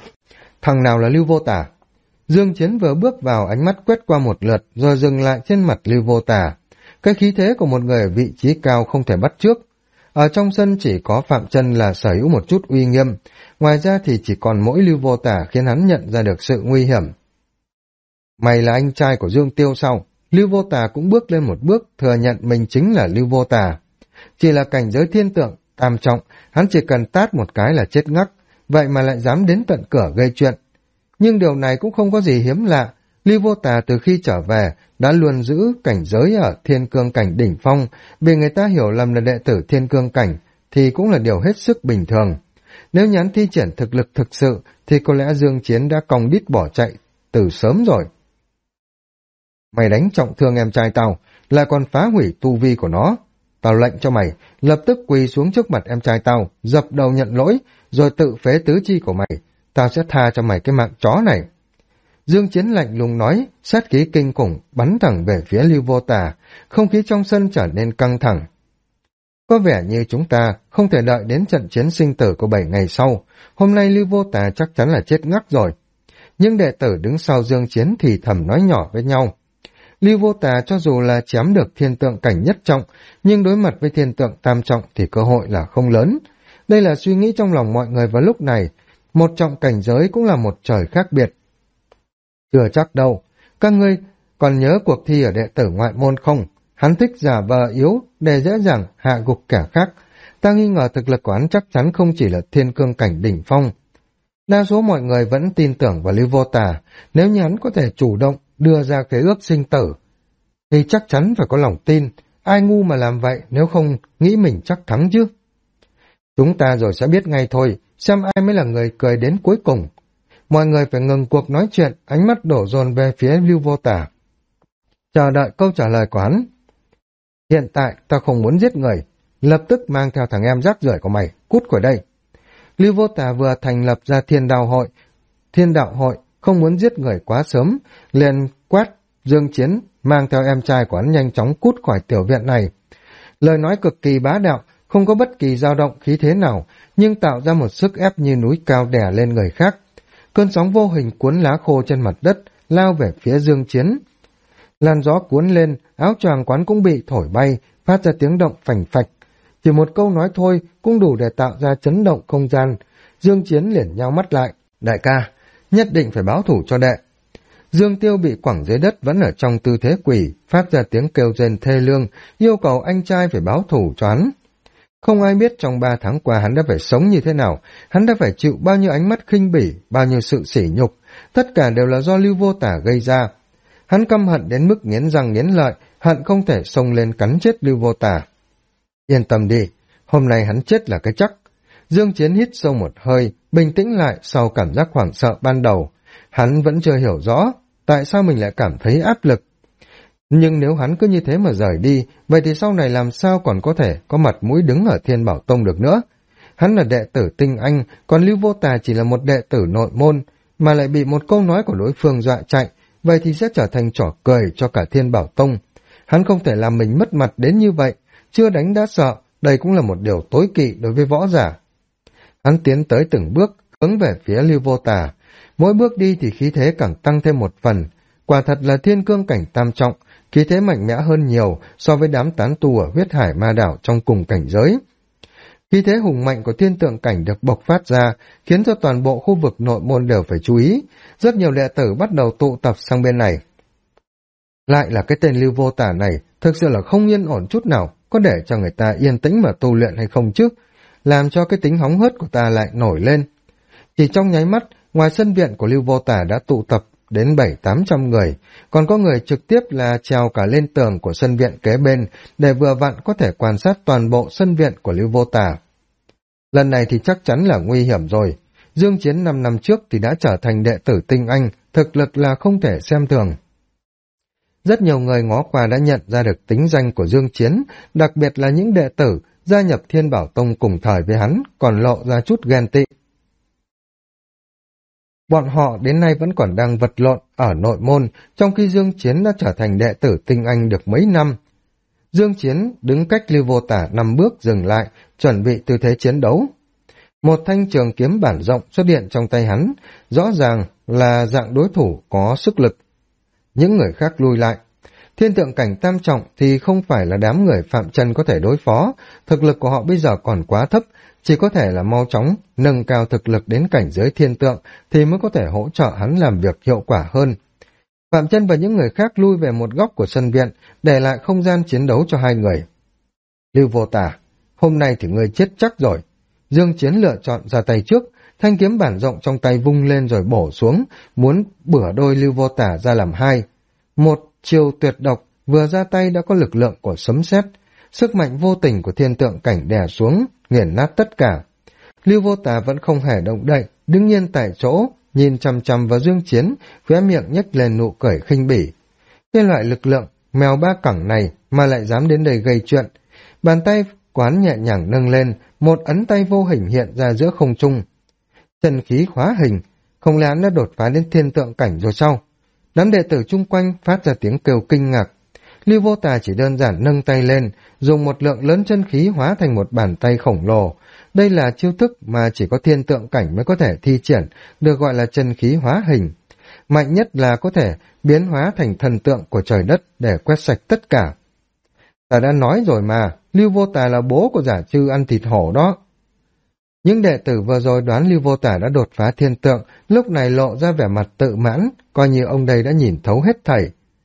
Thằng nào là Lưu Vô Tà? Dương Chiến vừa bước vào, ánh mắt quét qua một lượt, rồi dừng lại trên mặt Lưu Vô Tà. Cái khí thế của một người ở vị trí cao không thể bắt chước. Ở trong sân chỉ có Phạm Chân là sở hữu một chút uy nghiêm, ngoài ra thì chỉ còn mỗi Lưu Vô Tà khiến hắn nhận ra được sự nguy hiểm. Mày là anh trai của Dương Tiêu sao? Lưu Vô Tà cũng bước lên một bước, thừa nhận mình chính là Lưu Vô Tà. Chỉ là cảnh giới thiên tượng, tam trọng, hắn chỉ cần tát một cái là chết ngắc, vậy mà lại dám đến tận cửa gây chuyện. Nhưng điều này cũng không có gì hiếm lạ. Lưu Vô Tà từ khi trở về đã luôn giữ cảnh giới ở thiên cương cảnh đỉnh phong, vì người ta hiểu lầm là đệ tử thiên cương cảnh thì cũng là điều hết sức bình thường. Nếu nhắn thi triển thực lực thực sự thì có lẽ Dương Chiến đã còng đít bỏ chạy từ sớm rồi. Mày đánh trọng thương em trai tao, lại còn phá hủy tu vi của nó. Tao lệnh cho mày lập tức quỳ xuống trước mặt em trai tao, dập đầu nhận lỗi, rồi tự phế tứ chi của mày. Tao sẽ tha cho mày cái mạng chó này. Dương Chiến lạnh lùng nói, sát khí kinh khủng bắn thẳng về phía Lưu Vô Tà, không khí trong sân trở nên căng thẳng. Có vẻ như chúng ta không thể đợi đến trận chiến sinh tử của 7 ngày sau, hôm nay Lưu Vô Tà chắc chắn là chết ngắc rồi. Nhưng đệ tử đứng sau Dương Chiến thì thầm nói nhỏ với nhau. Lưu Vô Tà cho dù là chém được thiên tượng cảnh nhất trọng, nhưng đối mặt với thiên tượng tam trọng thì cơ hội là không lớn. Đây là suy nghĩ trong lòng mọi người vào lúc này, một trọng cảnh giới cũng là một trời khác biệt. Chưa chắc đâu, các ngươi còn nhớ cuộc thi ở đệ tử ngoại môn không? Hắn thích giả vờ yếu để dễ dàng hạ gục kẻ khác. Ta nghi ngờ thực lực của hắn chắc chắn không chỉ là thiên cương cảnh đỉnh phong. Đa số mọi người vẫn tin tưởng vào Lưu Vô Tà, nếu như hắn có thể chủ động đưa ra khế ước sinh tử, thì chắc chắn phải có lòng tin. Ai ngu mà làm vậy, nếu không nghĩ mình chắc thắng chứ. Chúng ta rồi sẽ biết ngay thôi, xem ai mới là người cười đến cuối cùng. Mọi người phải ngừng cuộc nói chuyện, ánh mắt đổ dồn về phía Lưu Vô Tà, chờ đợi câu trả lời của hắn. Hiện tại ta không muốn giết người, lập tức mang theo thằng em rác rưởi của mày, cút khỏi đây. Lưu Vô Tà vừa thành lập ra thiên đạo hội, không muốn giết người quá sớm, liền quát Dương Chiến mang theo em trai của hắn nhanh chóng cút khỏi tiểu viện này. Lời nói cực kỳ bá đạo, không có bất kỳ dao động khí thế nào, nhưng tạo ra một sức ép như núi cao đè lên người khác. Cơn sóng vô hình cuốn lá khô trên mặt đất, lao về phía Dương Chiến. Làn gió cuốn lên, áo choàng quán cũng bị thổi bay, phát ra tiếng động phành phạch. Chỉ một câu nói thôi cũng đủ để tạo ra chấn động không gian. Dương Chiến liền nhao mắt lại. Đại ca, nhất định phải báo thủ cho đệ. Dương Tiêu bị quẳng dưới đất vẫn ở trong tư thế quỷ, phát ra tiếng kêu rên thê lương, yêu cầu anh trai phải báo thủ cho hắn. Không ai biết trong 3 tháng qua hắn đã phải sống như thế nào, hắn đã phải chịu bao nhiêu ánh mắt khinh bỉ, bao nhiêu sự sỉ nhục, tất cả đều là do Lưu Vô Tà gây ra. Hắn căm hận đến mức nghiến răng nghiến lợi, hận không thể xông lên cắn chết Lưu Vô Tà. Yên tâm đi, hôm nay hắn chết là cái chắc. Dương Chiến hít sâu một hơi, bình tĩnh lại sau cảm giác hoảng sợ ban đầu. Hắn vẫn chưa hiểu rõ tại sao mình lại cảm thấy áp lực. Nhưng nếu hắn cứ như thế mà rời đi, vậy thì sau này làm sao còn có thể có mặt mũi đứng ở Thiên Bảo Tông được nữa? Hắn là đệ tử tinh anh, còn Lưu Vô Tà chỉ là một đệ tử nội môn, mà lại bị một câu nói của đối phương dọa chạy, vậy thì sẽ trở thành trò cười cho cả Thiên Bảo Tông. Hắn không thể làm mình mất mặt đến như vậy, chưa đánh đã sợ, đây cũng là một điều tối kỵ đối với võ giả. Hắn tiến tới từng bước, hướng về phía Lưu Vô Tà. Mỗi bước đi thì khí thế càng tăng thêm một phần. Quả thật là thiên cương cảnh tam trọng, khí thế mạnh mẽ hơn nhiều so với đám tán tu ở huyết hải ma đảo trong cùng cảnh giới. Khí thế hùng mạnh của thiên tượng cảnh được bộc phát ra, khiến cho toàn bộ khu vực nội môn đều phải chú ý. Rất nhiều đệ tử bắt đầu tụ tập sang bên này. Lại là cái tên Lưu Vô Tà này, thực sự là không yên ổn chút nào, có để cho người ta yên tĩnh mà tu luyện hay không chứ? Làm cho cái tính hóng hớt của ta lại nổi lên. Chỉ trong nháy mắt, ngoài sân viện của Lưu Vô Tà đã tụ tập đến 700-800 người, còn có người trực tiếp là trèo cả lên tường của sân viện kế bên để vừa vặn có thể quan sát toàn bộ sân viện của Lưu Vô Tà. Lần này thì chắc chắn là nguy hiểm rồi. Dương Chiến 5 năm trước thì đã trở thành đệ tử tinh anh, thực lực là không thể xem thường. Rất nhiều người ngó qua đã nhận ra được tính danh của Dương Chiến, đặc biệt là những đệ tử gia nhập Thiên Bảo Tông cùng thời với hắn, còn lộ ra chút ghen tị. Bọn họ đến nay vẫn còn đang vật lộn ở nội môn, trong khi Dương Chiến đã trở thành đệ tử tinh anh được mấy năm. Dương Chiến đứng cách Lưu Vô Tà 5 bước dừng lại, chuẩn bị tư thế chiến đấu. Một thanh trường kiếm bản rộng xuất hiện trong tay hắn, rõ ràng là dạng đối thủ có sức lực. Những người khác lui lại. Thiên tượng cảnh tam trọng thì không phải là đám người phạm chân có thể đối phó, thực lực của họ bây giờ còn quá thấp, chỉ có thể là mau chóng nâng cao thực lực đến cảnh giới thiên tượng thì mới có thể hỗ trợ hắn làm việc hiệu quả hơn. Phạm Chân và những người khác lui về một góc của sân viện, để lại không gian chiến đấu cho hai người. Lưu Vô Tà, hôm nay thì ngươi chết chắc rồi. Dương Chiến lựa chọn ra tay trước, thanh kiếm bản rộng trong tay vung lên rồi bổ xuống, muốn bửa đôi Lưu Vô Tà ra làm hai. Một chiêu tuyệt độc vừa ra tay đã có lực lượng của sấm sét, sức mạnh vô tình của thiên tượng cảnh đè xuống, nghiền nát tất cả. Lưu Vô Tà vẫn không hề động đậy, đứng yên tại chỗ, nhìn chằm chằm vào Dương Chiến, khóe miệng nhếch lên nụ cười khinh bỉ. Cái loại lực lượng mèo ba cẳng này mà lại dám đến đây gây chuyện. Bàn tay quán nhẹ nhàng nâng lên, một ấn tay vô hình hiện ra giữa không trung. Chân khí khóa hình, không lẽ hắn đã đột phá đến thiên tượng cảnh rồi sao? Đám đệ tử chung quanh phát ra tiếng kêu kinh ngạc. Lưu Vô Tà chỉ đơn giản nâng tay lên, dùng một lượng lớn chân khí hóa thành một bàn tay khổng lồ. Đây là chiêu thức mà chỉ có thiên tượng cảnh mới có thể thi triển, được gọi là chân khí hóa hình. Mạnh nhất là có thể biến hóa thành thần tượng của trời đất để quét sạch tất cả. Ta đã nói rồi mà, Lưu Vô Tà là bố của giả chư ăn thịt hổ đó. Những đệ tử vừa rồi đoán Lưu Vô Tà đã đột phá thiên tượng, lúc này lộ ra vẻ mặt tự mãn, coi như ông đây đã nhìn thấu hết thảy.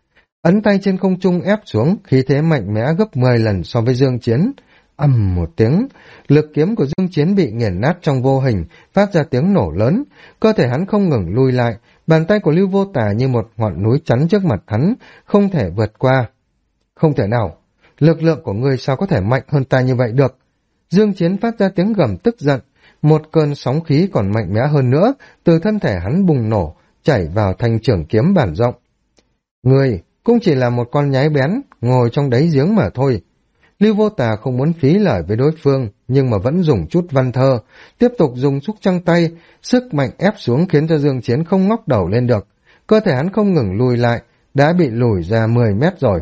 ấn tay trên không trung ép xuống, khí thế mạnh mẽ gấp 10 lần so với Dương Chiến. Ầm một tiếng, lực kiếm của Dương Chiến bị nghiền nát trong vô hình, phát ra tiếng nổ lớn, cơ thể hắn không ngừng lui lại, bàn tay của Lưu Vô Tà như một ngọn núi chắn trước mặt hắn, không thể vượt qua. Không thể nào, lực lượng của ngươi sao có thể mạnh hơn ta như vậy được? Dương Chiến phát ra tiếng gầm tức giận, một cơn sóng khí còn mạnh mẽ hơn nữa, từ thân thể hắn bùng nổ, chảy vào thanh trường kiếm bản rộng. Ngươi cũng chỉ là một con nhái bén, ngồi trong đáy giếng mà thôi. Lưu Vô Tà không muốn phí lời với đối phương, nhưng mà vẫn dùng chút văn thơ, tiếp tục dùng xúc trăng tay, sức mạnh ép xuống khiến cho Dương Chiến không ngóc đầu lên được. Cơ thể hắn không ngừng lùi lại, đã bị lùi ra 10 mét rồi.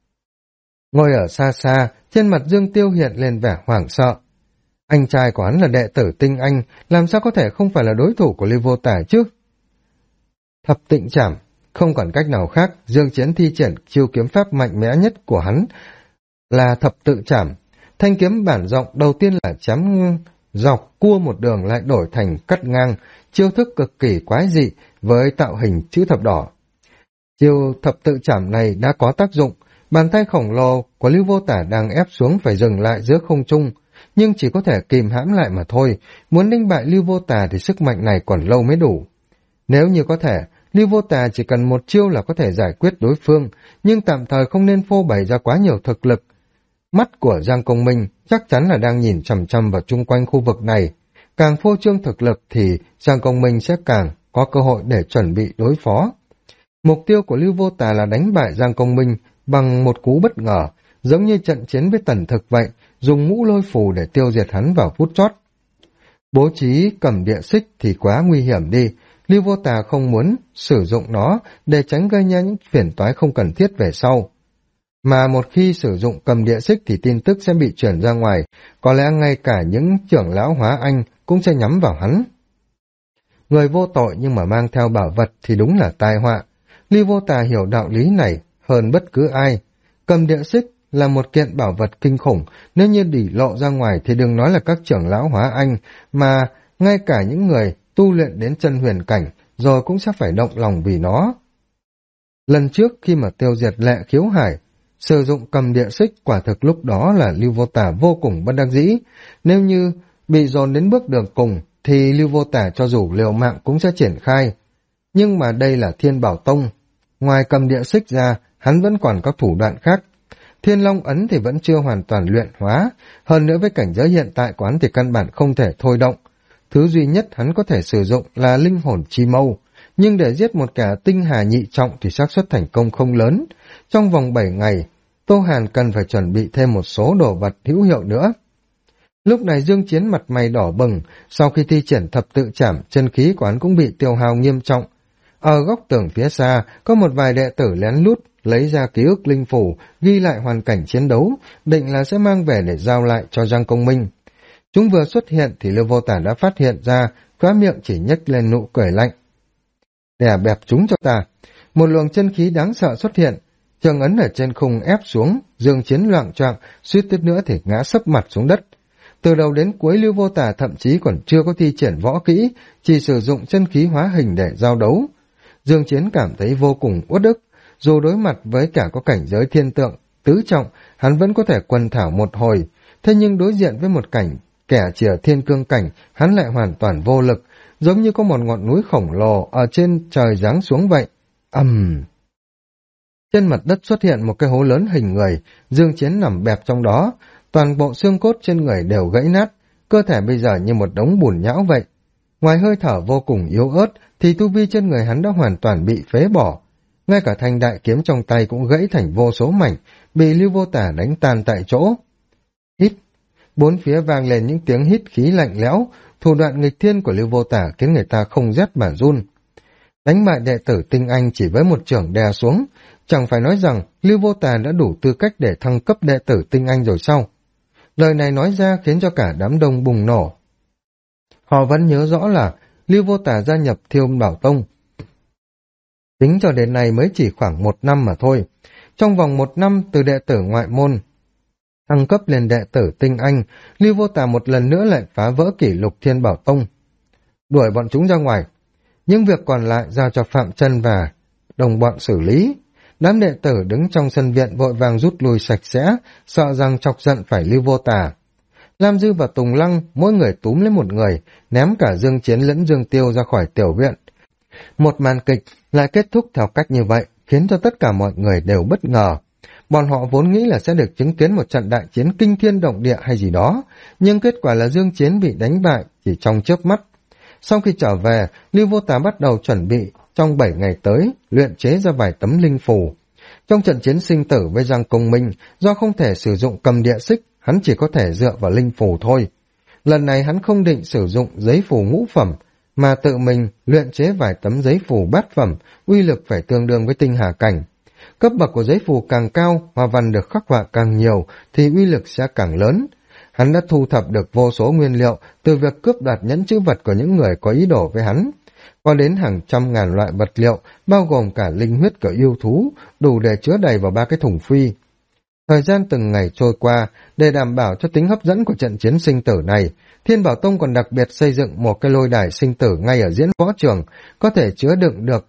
Ngồi ở xa xa, trên mặt Dương Tiêu hiện lên vẻ hoảng sợ. Anh trai của hắn là đệ tử Tinh Anh, làm sao có thể không phải là đối thủ của Lưu Vô Tà chứ? Thập Tịnh Trảm, không còn cách nào khác, Dương Chiến thi triển chiêu kiếm pháp mạnh mẽ nhất của hắn là Thập Tự Trảm. Thanh kiếm bản rộng đầu tiên là chém dọc cua một đường lại đổi thành cắt ngang, chiêu thức cực kỳ quái dị với tạo hình chữ thập đỏ. Chiêu Thập Tự Trảm này đã có tác dụng, bàn tay khổng lồ của Lưu Vô Tà đang ép xuống phải dừng lại giữa không trung, nhưng chỉ có thể kìm hãm lại mà thôi, muốn đánh bại Lưu Vô Tà thì sức mạnh này còn lâu mới đủ. Nếu như có thể, Lưu Vô Tà chỉ cần một chiêu là có thể giải quyết đối phương, nhưng tạm thời không nên phô bày ra quá nhiều thực lực. Mắt của Giang Công Minh chắc chắn là đang nhìn chằm chằm vào chung quanh khu vực này. Càng phô trương thực lực thì Giang Công Minh sẽ càng có cơ hội để chuẩn bị đối phó. Mục tiêu của Lưu Vô Tà là đánh bại Giang Công Minh bằng một cú bất ngờ, giống như trận chiến với Tần Thực vậy, dùng ngũ lôi phù để tiêu diệt hắn vào phút chót. Bố trí cầm địa xích thì quá nguy hiểm đi, Lưu Vô Tà không muốn sử dụng nó để tránh gây ra những phiền toái không cần thiết về sau. Mà một khi sử dụng cầm địa xích thì tin tức sẽ bị chuyển ra ngoài, có lẽ ngay cả những trưởng lão hóa anh cũng sẽ nhắm vào hắn. Người vô tội nhưng mà mang theo bảo vật thì đúng là tai họa. Lưu Vô Tà hiểu đạo lý này hơn bất cứ ai. Cầm địa xích là một kiện bảo vật kinh khủng, nếu như đỉ lộ ra ngoài thì đừng nói là các trưởng lão hóa anh, mà ngay cả những người tu luyện đến chân huyền cảnh rồi cũng sẽ phải động lòng vì nó. Lần trước khi mà tiêu diệt Lệ Khiếu Hải, sử dụng cầm địa xích quả thực lúc đó là Lưu Vô Tà vô cùng bất đắc dĩ. Nếu như bị dồn đến bước đường cùng thì Lưu Vô Tà cho dù liều mạng cũng sẽ triển khai. Nhưng mà đây là Thiên Bảo Tông. Ngoài cầm địa xích ra, hắn vẫn còn có thủ đoạn khác. Thiên Long Ấn thì vẫn chưa hoàn toàn luyện hóa, hơn nữa với cảnh giới hiện tại của hắn thì căn bản không thể thôi động. Thứ duy nhất hắn có thể sử dụng là linh hồn chi mâu, nhưng để giết một kẻ tinh hà nhị trọng thì xác suất thành công không lớn. Trong vòng 7 ngày, Tô Hàn cần phải chuẩn bị thêm một số đồ vật hữu hiệu nữa. Lúc này Dương Chiến mặt mày đỏ bừng, sau khi thi triển thập tự trảm, chân khí của hắn cũng bị tiêu hao nghiêm trọng. Ở góc tường phía xa, có một vài đệ tử lén lút lấy ra ký ức linh phủ, ghi lại hoàn cảnh chiến đấu, định là sẽ mang về để giao lại cho Giang Công Minh. Chúng vừa xuất hiện thì Lưu Vô Tà đã phát hiện ra, khóe miệng chỉ nhếch lên nụ cười lạnh. Đè bẹp chúng cho ta. Một luồng chân khí đáng sợ xuất hiện, trường ấn ở trên khung ép xuống, Dương Chiến loạng choạng, suýt chút nữa thì ngã sấp mặt xuống đất. Từ đầu đến cuối Lưu Vô Tà thậm chí còn chưa có thi triển võ kỹ, chỉ sử dụng chân khí hóa hình để giao đấu. Dương Chiến cảm thấy vô cùng uất ức, dù đối mặt với cả có cảnh giới thiên tượng, tứ trọng, hắn vẫn có thể quần thảo một hồi, thế nhưng đối diện với một cảnh kẻ chỉ ở thiên cương cảnh, hắn lại hoàn toàn vô lực, giống như có một ngọn núi khổng lồ ở trên trời giáng xuống vậy. Trên mặt đất xuất hiện một cái hố lớn hình người, Dương Chiến nằm bẹp trong đó, toàn bộ xương cốt trên người đều gãy nát, cơ thể bây giờ như một đống bùn nhão vậy. Ngoài hơi thở vô cùng yếu ớt, thì tu vi trên người hắn đã hoàn toàn bị phế bỏ. Ngay cả thanh đại kiếm trong tay cũng gãy thành vô số mảnh, bị Lưu Vô Tà đánh tan tại chỗ. Hít! Bốn phía vang lên những tiếng hít khí lạnh lẽo, thủ đoạn nghịch thiên của Lưu Vô Tà khiến người ta không rét mà run. Đánh bại đệ tử Tinh Anh chỉ với một chưởng đè xuống, chẳng phải nói rằng Lưu Vô Tà đã đủ tư cách để thăng cấp đệ tử Tinh Anh rồi sao? Lời này nói ra khiến cho cả đám đông bùng nổ. Họ vẫn nhớ rõ là Lưu Vô Tà gia nhập Thiên Bảo Tông. Tính cho đến nay mới chỉ khoảng 1 năm mà thôi. Trong vòng 1 năm từ đệ tử ngoại môn thăng cấp lên đệ tử Tinh Anh, Lưu Vô Tà một lần nữa lại phá vỡ kỷ lục Thiên Bảo Tông. Đuổi bọn chúng ra ngoài. Những việc còn lại giao cho Phạm Chân và đồng bọn xử lý. Đám đệ tử đứng trong sân viện vội vàng rút lui sạch sẽ, sợ rằng chọc giận phải Lưu Vô Tà. Lam Dư và Tùng Lăng mỗi người túm lấy một người, ném cả Dương Chiến lẫn Dương Tiêu ra khỏi tiểu viện. Một màn kịch lại kết thúc theo cách như vậy, khiến cho tất cả mọi người đều bất ngờ. Bọn họ vốn nghĩ là sẽ được chứng kiến một trận đại chiến kinh thiên động địa hay gì đó, nhưng kết quả là Dương Chiến bị đánh bại chỉ trong chớp mắt. Sau khi trở về, Lưu Vô Tà bắt đầu chuẩn bị trong 7 ngày tới luyện chế ra vài tấm linh phù. Trong trận chiến sinh tử với Giang Công Minh, do không thể sử dụng cầm địa xích, hắn chỉ có thể dựa vào linh phù thôi. Lần này hắn không định sử dụng giấy phù ngũ phẩm, mà tự mình luyện chế vài tấm giấy phù bát phẩm, uy lực phải tương đương với tinh hà cảnh. Cấp bậc của giấy phù càng cao, hoa văn được khắc họa càng nhiều, thì uy lực sẽ càng lớn. Hắn đã thu thập được vô số nguyên liệu từ việc cướp đoạt nhẫn chữ vật của những người có ý đồ với hắn. Có đến hàng trăm ngàn loại vật liệu, bao gồm cả linh huyết của yêu thú, đủ để chứa đầy vào 3 cái thùng phi. Thời gian từng ngày trôi qua, để đảm bảo cho tính hấp dẫn của trận chiến sinh tử này, Thiên Bảo Tông còn đặc biệt xây dựng một cái lôi đài sinh tử ngay ở diễn võ trường, có thể chứa đựng được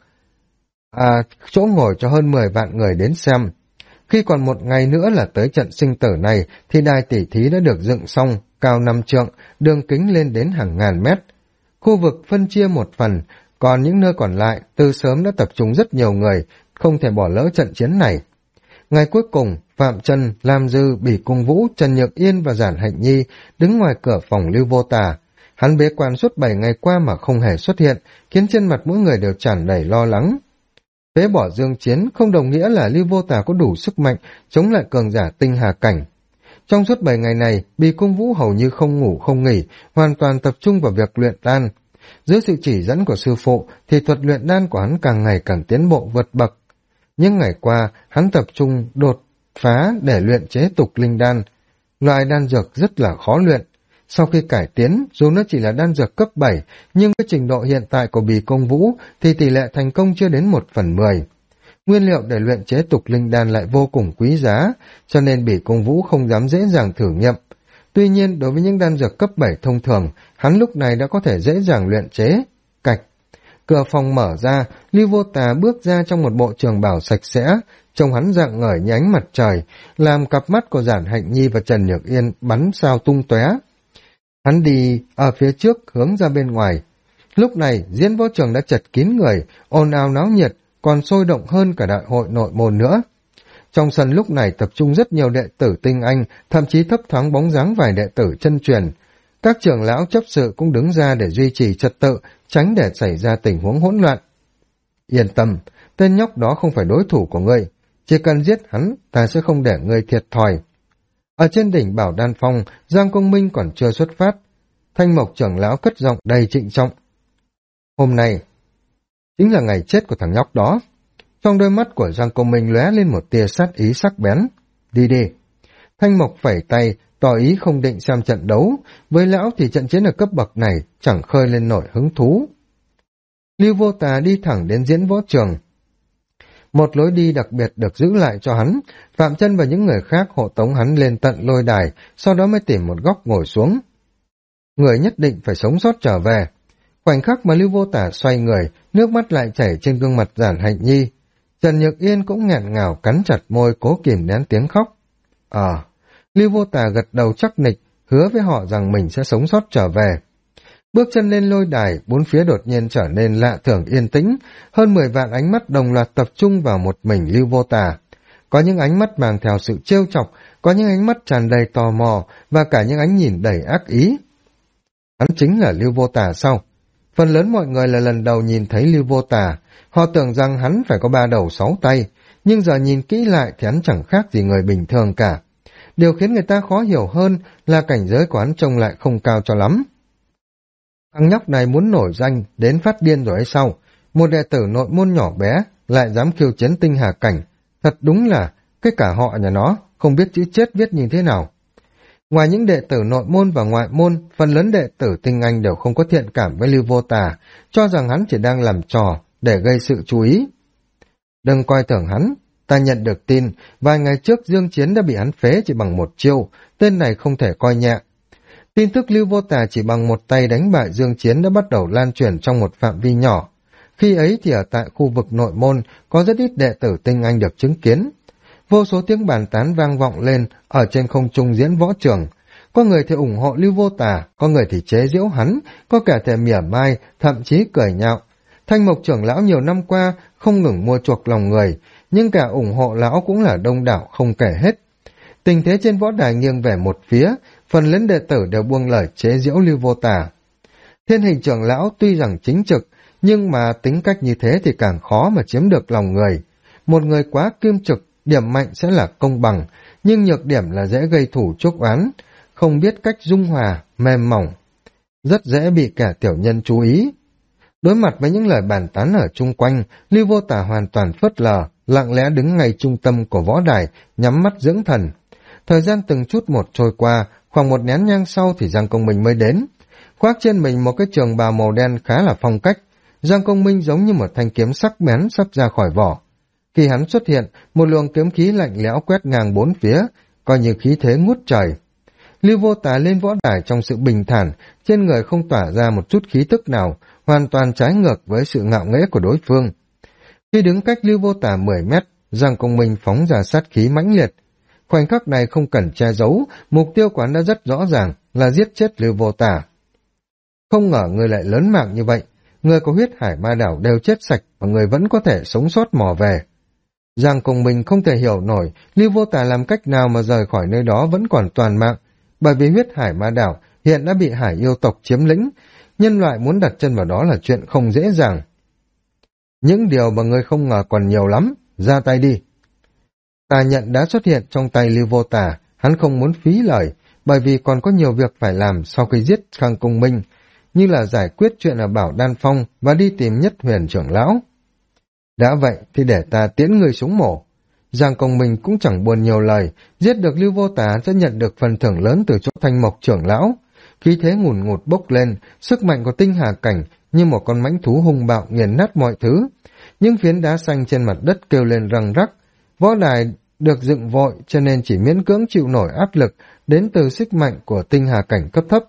chỗ ngồi cho hơn 10 vạn người đến xem. Khi còn một ngày nữa là tới trận sinh tử này, thì đài tỉ thí đã được dựng xong, cao 5 trượng, đường kính lên đến hàng ngàn mét. Khu vực phân chia một phần, còn những nơi còn lại từ sớm đã tập trung rất nhiều người, không thể bỏ lỡ trận chiến này. Ngày cuối cùng, Phạm Chân, Lam Dư, Bỉ Cung Vũ, Trần Nhược Yên và Giản Hạnh Nhi đứng ngoài cửa phòng Lưu Vô Tà. Hắn bế quan suốt 7 ngày qua mà không hề xuất hiện, khiến trên mặt mỗi người đều tràn đầy lo lắng. Phế bỏ Dương Chiến không đồng nghĩa là Lưu Vô Tà có đủ sức mạnh chống lại cường giả tinh hà cảnh. Trong suốt 7 ngày này, Bỉ Cung Vũ hầu như không ngủ không nghỉ, hoàn toàn tập trung vào việc luyện đan. Dưới sự chỉ dẫn của sư phụ thì thuật luyện đan của hắn càng ngày càng tiến bộ vượt bậc. Những ngày qua, hắn tập trung đột phá để luyện chế tục linh đan. Loại đan dược rất là khó luyện. Sau khi cải tiến, dù nó chỉ là đan dược cấp 7, nhưng với trình độ hiện tại của Bỉ Cung Vũ thì tỷ lệ thành công chưa đến 1/10. Nguyên liệu để luyện chế tục linh đan lại vô cùng quý giá, cho nên Bỉ Cung Vũ không dám dễ dàng thử nghiệm. Tuy nhiên, đối với những đan dược cấp 7 thông thường, hắn lúc này đã có thể dễ dàng luyện chế. Cạch. Cửa phòng mở ra, Lưu Vô Tà bước ra trong một bộ trường bào sạch sẽ, trông hắn rạng ngời như ánh mặt trời, làm cặp mắt của Giản Hạnh Nhi và Trần Nhược Yên bắn sao tung tóe. Hắn đi ở phía trước hướng ra bên ngoài. Lúc này, diễn võ trường đã chật kín người, ồn ào náo nhiệt, còn sôi động hơn cả đại hội nội môn nữa. Trong sân lúc này tập trung rất nhiều đệ tử tinh anh, thậm chí thấp thoáng bóng dáng vài đệ tử chân truyền. Các trưởng lão chấp sự cũng đứng ra để duy trì trật tự, tránh để xảy ra tình huống hỗn loạn. Yên tâm, tên nhóc đó không phải đối thủ của ngươi. Chỉ cần giết hắn, ta sẽ không để ngươi thiệt thòi. Ở trên đỉnh Bảo Đan Phong, Giang Công Minh còn chưa xuất phát. Thanh Mộc trưởng lão cất giọng đầy trịnh trọng. Hôm nay chính là ngày chết của thằng nhóc đó. Trong đôi mắt của Giang Công Minh lóe lên một tia sát ý sắc bén. Đi đi. Thanh Mộc phẩy tay, tỏ ý không định xem trận đấu. Với lão thì trận chiến ở cấp bậc này chẳng khơi lên nổi hứng thú. Lưu Vô Tà đi thẳng đến diễn võ trường. Một lối đi đặc biệt được giữ lại cho hắn. Phạm Chân và những người khác hộ tống hắn lên tận lôi đài, sau đó mới tìm một góc ngồi xuống. Người nhất định phải sống sót trở về. Khoảnh khắc mà Lưu Vô Tà xoay người, nước mắt lại chảy trên gương mặt Giản Hạnh Nhi. Trần Nhược Yên cũng nghẹn ngào cắn chặt môi cố kìm nén tiếng khóc. Lưu Vô Tà gật đầu chắc nịch, hứa với họ rằng mình sẽ sống sót trở về. Bước chân lên lôi đài, bốn phía đột nhiên trở nên lạ thường yên tĩnh, hơn 10 vạn ánh mắt đồng loạt tập trung vào một mình Lưu Vô Tà. Có những ánh mắt mang theo sự trêu chọc, có những ánh mắt tràn đầy tò mò, và cả những ánh nhìn đầy ác ý. Hắn chính là Lưu Vô Tà sao? Phần lớn mọi người là lần đầu nhìn thấy Lưu Vô Tà, họ tưởng rằng hắn phải có 3 đầu 6 tay, nhưng giờ nhìn kỹ lại thì hắn chẳng khác gì người bình thường cả. Điều khiến người ta khó hiểu hơn là cảnh giới của hắn trông lại không cao cho lắm. Thằng nhóc này muốn nổi danh đến phát điên rồi hay sao? Một đệ tử nội môn nhỏ bé lại dám khiêu chiến tinh hà cảnh, thật đúng là cái cả họ nhà nó không biết chữ chết viết như thế nào. Ngoài những đệ tử nội môn và ngoại môn, phần lớn đệ tử tinh anh đều không có thiện cảm với Lưu Vô Tà, cho rằng hắn chỉ đang làm trò để gây sự chú ý. Đừng coi thường hắn, ta nhận được tin, vài ngày trước Dương Chiến đã bị hắn phế chỉ bằng một chiêu, tên này không thể coi nhẹ. Tin tức Lưu Vô Tà chỉ bằng một tay đánh bại Dương Chiến đã bắt đầu lan truyền trong một phạm vi nhỏ. Khi ấy thì ở tại khu vực nội môn có rất ít đệ tử tinh anh được chứng kiến. Vô số tiếng bàn tán vang vọng lên ở trên không trung diễn võ trường. Có người thì ủng hộ Lưu Vô Tà, có người thì chế giễu hắn, có kẻ thì mỉa mai, thậm chí cười nhạo. Thanh Mộc trưởng lão nhiều năm qua không ngừng mua chuộc lòng người, nhưng cả ủng hộ lão cũng là đông đảo không kể hết. Tình thế trên võ đài nghiêng về một phía, phần lớn đệ tử đều buông lời chế giễu Lưu Vô Tà. Thiên Hình trưởng lão tuy rằng chính trực, nhưng mà tính cách như thế thì càng khó mà chiếm được lòng người. Một người quá kiêm trực, điểm mạnh sẽ là công bằng, nhưng nhược điểm là dễ gây thủ chuốc oán, không biết cách dung hòa, mềm mỏng, rất dễ bị kẻ tiểu nhân chú ý. Đối mặt với những lời bàn tán ở chung quanh, Lưu Vô Tà hoàn toàn phớt lờ, lặng lẽ đứng ngay trung tâm của võ đài, nhắm mắt dưỡng thần. Thời gian từng chút một trôi qua, khoảng một nén nhang sau thì Giang Công Minh mới đến. Khoác trên mình một cái trường bào màu đen khá là phong cách, Giang Công Minh giống như một thanh kiếm sắc bén sắp ra khỏi vỏ. Khi hắn xuất hiện, một luồng kiếm khí lạnh lẽo quét ngang bốn phía, coi như khí thế ngút trời. Lưu Vô Tà lên võ đài trong sự bình thản, trên người không tỏa ra một chút khí tức nào, hoàn toàn trái ngược với sự ngạo nghễ của đối phương. Khi đứng cách Lưu Vô Tà 10 mét, Giang Công Minh phóng ra sát khí mãnh liệt. Khoảnh khắc này không cần che giấu, mục tiêu của hắn đã rất rõ ràng là giết chết Lưu Vô Tà. Không ngờ người lại lớn mạng như vậy, người có huyết hải ma đảo đều chết sạch và người vẫn có thể sống sót mò về. Giang Công Minh không thể hiểu nổi Lưu Vô Tà làm cách nào mà rời khỏi nơi đó vẫn còn toàn mạng, bởi vì huyết hải ma đảo hiện đã bị hải yêu tộc chiếm lĩnh, nhân loại muốn đặt chân vào đó là chuyện không dễ dàng. Những điều mà người không ngờ còn nhiều lắm, ra tay đi. Tà nhận đã xuất hiện trong tay Lưu Vô Tà, hắn không muốn phí lời, bởi vì còn có nhiều việc phải làm sau khi giết Khang Công Minh, như là giải quyết chuyện ở Bảo Đan Phong và đi tìm Nhất Huyền trưởng lão. Đã vậy thì để ta tiễn người xuống mổ. Giang Công Minh cũng chẳng buồn nhiều lời, giết được Lưu Vô Tà sẽ nhận được phần thưởng lớn từ chỗ Thanh Mộc trưởng lão. Khí thế ngùn ngụt bốc lên, sức mạnh của tinh hà cảnh như một con mãnh thú hung bạo nghiền nát mọi thứ. Những phiến đá xanh trên mặt đất kêu lên răng rắc. Võ đài được dựng vội cho nên chỉ miễn cưỡng chịu nổi áp lực đến từ sức mạnh của tinh hà cảnh cấp thấp.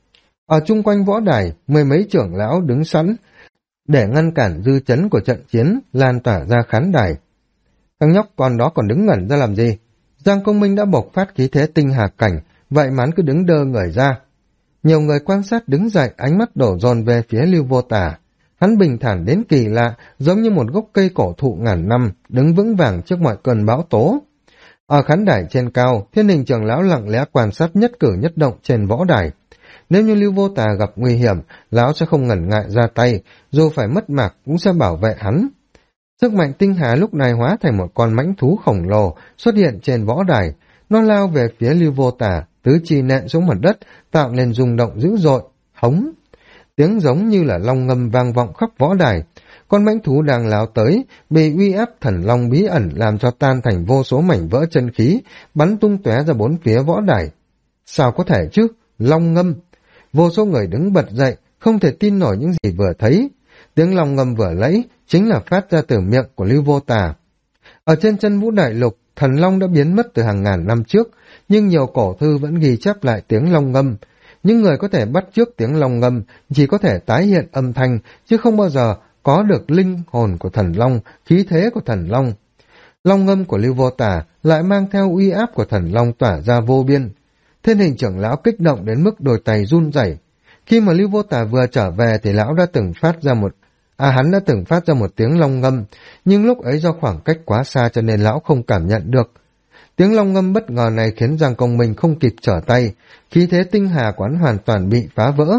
Ở chung quanh võ đài, mười mấy trưởng lão đứng sẵn để ngăn cản dư chấn của trận chiến lan tỏa ra khán đài. Thằng nhóc con đó còn đứng ngẩn ra làm gì? Giang Công Minh đã bộc phát khí thế tinh hà cảnh, vậy mà hắn cứ đứng đơ người ra. Nhiều người quan sát đứng dậy, ánh mắt đổ dồn về phía Lưu Vô Tà. Hắn bình thản đến kỳ lạ, giống như một gốc cây cổ thụ ngàn năm, đứng vững vàng trước mọi cơn bão tố. Ở khán đài trên cao, Thiên Hình trưởng lão lặng lẽ quan sát nhất cử nhất động trên võ đài. Nếu như Lưu Vô Tà gặp nguy hiểm, lão sẽ không ngần ngại ra tay, dù phải mất mạc cũng sẽ bảo vệ hắn. Sức mạnh tinh hà lúc này hóa thành một con mãnh thú khổng lồ xuất hiện trên võ đài, nó lao về phía Lưu Vô Tà, tứ chi nện xuống mặt đất, tạo nên rung động dữ dội, hống. Tiếng giống như là long ngâm vang vọng khắp võ đài. Con mãnh thú đang lao tới, bị uy áp thần long bí ẩn làm cho tan thành vô số mảnh vỡ chân khí, bắn tung tóe ra bốn phía võ đài. Sao có thể chứ? Long ngâm! Vô số người đứng bật dậy, không thể tin nổi những gì vừa thấy. Tiếng long ngâm vừa lấy, chính là phát ra từ miệng của Lưu Vô Tà. Ở trên chân vũ đại lục, thần long đã biến mất từ hàng ngàn năm trước, nhưng nhiều cổ thư vẫn ghi chép lại tiếng long ngâm. Những người có thể bắt chước tiếng long ngâm chỉ có thể tái hiện âm thanh, chứ không bao giờ có được linh hồn của thần long, khí thế của thần long. Long ngâm của Lưu Vô Tà lại mang theo uy áp của thần long tỏa ra vô biên. Thiên Hình trưởng lão kích động đến mức đôi tay run rẩy. Khi mà Lưu Vô Tà vừa trở về thì lão đã từng phát ra hắn đã từng phát ra một tiếng long ngâm, nhưng lúc ấy do khoảng cách quá xa cho nên lão không cảm nhận được. Tiếng long ngâm bất ngờ này khiến Giang Công Minh không kịp trở tay, khí thế tinh hà quán hoàn toàn bị phá vỡ.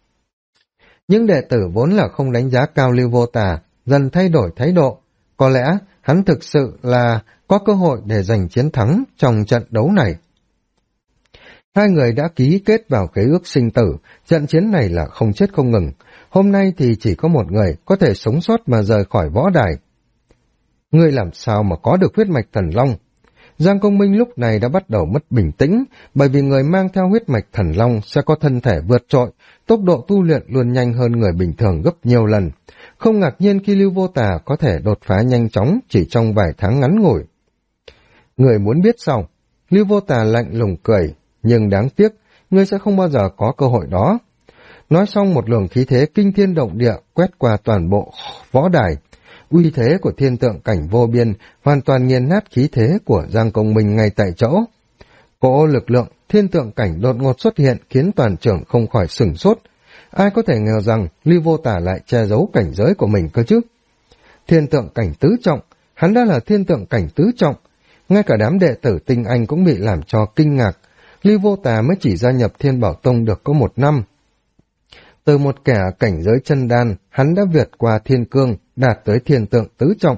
Những đệ tử vốn là không đánh giá cao Lưu Vô Tà, dần thay đổi thái độ. Có lẽ hắn thực sự là có cơ hội để giành chiến thắng trong trận đấu này. Hai người đã ký kết vào khế ước sinh tử, trận chiến này là không chết không ngừng. Hôm nay thì chỉ có một người có thể sống sót mà rời khỏi võ đài. Ngươi làm sao mà có được huyết mạch thần long? Giang Công Minh lúc này đã bắt đầu mất bình tĩnh, bởi vì người mang theo huyết mạch thần long sẽ có thân thể vượt trội, tốc độ tu luyện luôn nhanh hơn người bình thường gấp nhiều lần. Không ngạc nhiên khi Lưu Vô Tà có thể đột phá nhanh chóng chỉ trong vài tháng ngắn ngủi. Người muốn biết sao? Lưu Vô Tà lạnh lùng cười, nhưng đáng tiếc, ngươi sẽ không bao giờ có cơ hội đó. Nói xong một luồng khí thế kinh thiên động địa quét qua toàn bộ võ đài. Uy thế của thiên tượng cảnh vô biên hoàn toàn nghiền nát khí thế của Giang Công Minh ngay tại chỗ. Cỗ lực lượng thiên tượng cảnh đột ngột xuất hiện khiến toàn trường không khỏi sửng sốt. Ai có thể ngờ rằng Lưu Vô Tả lại che giấu cảnh giới của mình cơ chứ? Thiên tượng cảnh tứ trọng, hắn đã là thiên tượng cảnh tứ trọng. Ngay cả đám đệ tử tinh anh cũng bị làm cho kinh ngạc. Lưu Vô Tả mới chỉ gia nhập Thiên Bảo Tông được có 1 năm. Từ một kẻ cảnh giới chân đan, hắn đã vượt qua thiên cương, đạt tới thiên tượng tứ trọng.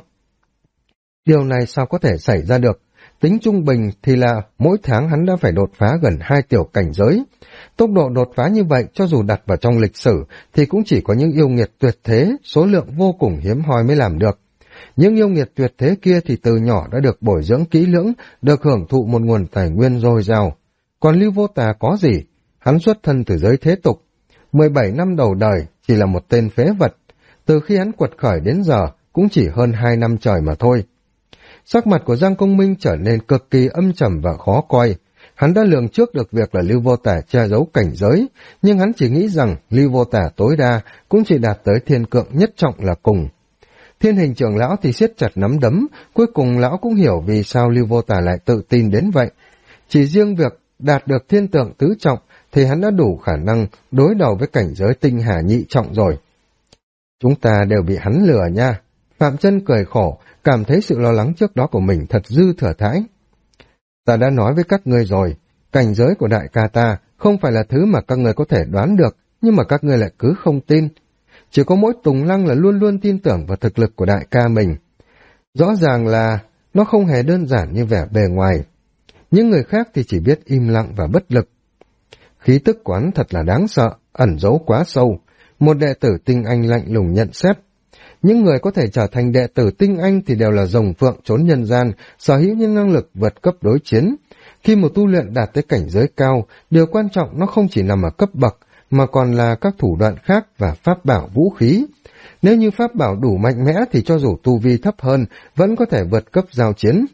Điều này sao có thể xảy ra được? Tính trung bình thì là mỗi tháng hắn đã phải đột phá gần 2 tiểu cảnh giới. Tốc độ đột phá như vậy cho dù đặt vào trong lịch sử thì cũng chỉ có những yêu nghiệt tuyệt thế, số lượng vô cùng hiếm hoi mới làm được. Những yêu nghiệt tuyệt thế kia thì từ nhỏ đã được bồi dưỡng kỹ lưỡng, được hưởng thụ một nguồn tài nguyên dồi dào. Còn Lưu Vô Tà có gì? Hắn xuất thân từ giới thế tục. 17 năm đầu đời chỉ là một tên phế vật. Từ khi hắn quật khởi đến giờ cũng chỉ hơn 2 năm trời mà thôi. Sắc mặt của Giang Công Minh trở nên cực kỳ âm trầm và khó coi. Hắn đã lường trước được việc là Lưu Vô Tả che giấu cảnh giới, nhưng hắn chỉ nghĩ rằng Lưu Vô Tả tối đa cũng chỉ đạt tới thiên cượng nhất trọng là cùng. Thiên Hình trưởng lão thì siết chặt nắm đấm, cuối cùng lão cũng hiểu vì sao Lưu Vô Tả lại tự tin đến vậy. Chỉ riêng việc đạt được thiên tượng tứ trọng thì hắn đã đủ khả năng đối đầu với cảnh giới tinh hà nhị trọng rồi. Chúng ta đều bị hắn lừa nha. Phạm Chân cười khổ, cảm thấy sự lo lắng trước đó của mình thật dư thừa thãi. Ta đã nói với các ngươi rồi, cảnh giới của đại ca ta không phải là thứ mà các ngươi có thể đoán được, nhưng mà các ngươi lại cứ không tin. Chỉ có mỗi Tùng Lăng là luôn luôn tin tưởng vào thực lực của đại ca mình. Rõ ràng là nó không hề đơn giản như vẻ bề ngoài. Những người khác thì chỉ biết im lặng và bất lực. Khí tức của hắn thật là đáng sợ, ẩn giấu quá sâu. Một đệ tử tinh anh lạnh lùng nhận xét. Những người có thể trở thành đệ tử tinh anh thì đều là rồng phượng trốn nhân gian, sở hữu những năng lực vượt cấp đối chiến. Khi một tu luyện đạt tới cảnh giới cao, điều quan trọng nó không chỉ nằm ở cấp bậc, mà còn là các thủ đoạn khác và pháp bảo vũ khí. Nếu như pháp bảo đủ mạnh mẽ thì cho dù tu vi thấp hơn, vẫn có thể vượt cấp giao chiến.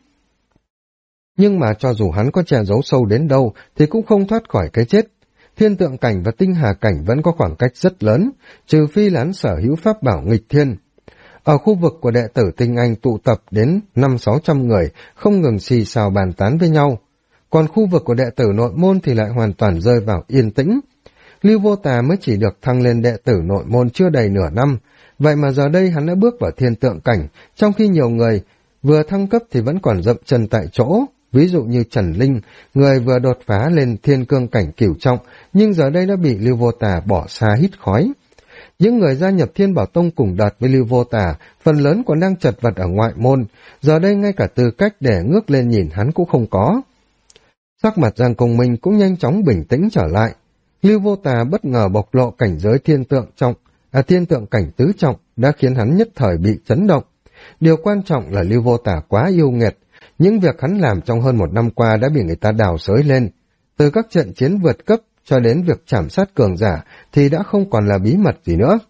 Nhưng mà cho dù hắn có che giấu sâu đến đâu, thì cũng không thoát khỏi cái chết. Thiên tượng cảnh và tinh hà cảnh vẫn có khoảng cách rất lớn, trừ phi là hắn sở hữu pháp bảo nghịch thiên. Ở khu vực của đệ tử tinh anh tụ tập đến 500-600 người, không ngừng xì xào bàn tán với nhau. Còn khu vực của đệ tử nội môn thì lại hoàn toàn rơi vào yên tĩnh. Lưu Vô Tà mới chỉ được thăng lên đệ tử nội môn chưa đầy nửa năm, vậy mà giờ đây hắn đã bước vào thiên tượng cảnh, trong khi nhiều người vừa thăng cấp thì vẫn còn dậm chân tại chỗ. Ví dụ như Trần Linh, người vừa đột phá lên thiên cương cảnh cửu trọng, nhưng giờ đây đã bị Lưu Vô Tà bỏ xa hít khói. Những người gia nhập Thiên Bảo Tông cùng đợt với Lưu Vô Tà, phần lớn còn đang chật vật ở ngoại môn, giờ đây ngay cả tư cách để ngước lên nhìn hắn cũng không có. Sắc mặt Giang Công Minh cũng nhanh chóng bình tĩnh trở lại. Lưu Vô Tà bất ngờ bộc lộ cảnh giới thiên tượng cảnh tứ trọng đã khiến hắn nhất thời bị chấn động. Điều quan trọng là Lưu Vô Tà quá yêu nghiệt, những việc hắn làm trong hơn 1 năm qua đã bị người ta đào xới lên. Từ các trận chiến vượt cấp cho đến việc trảm sát cường giả thì đã không còn là bí mật gì nữa.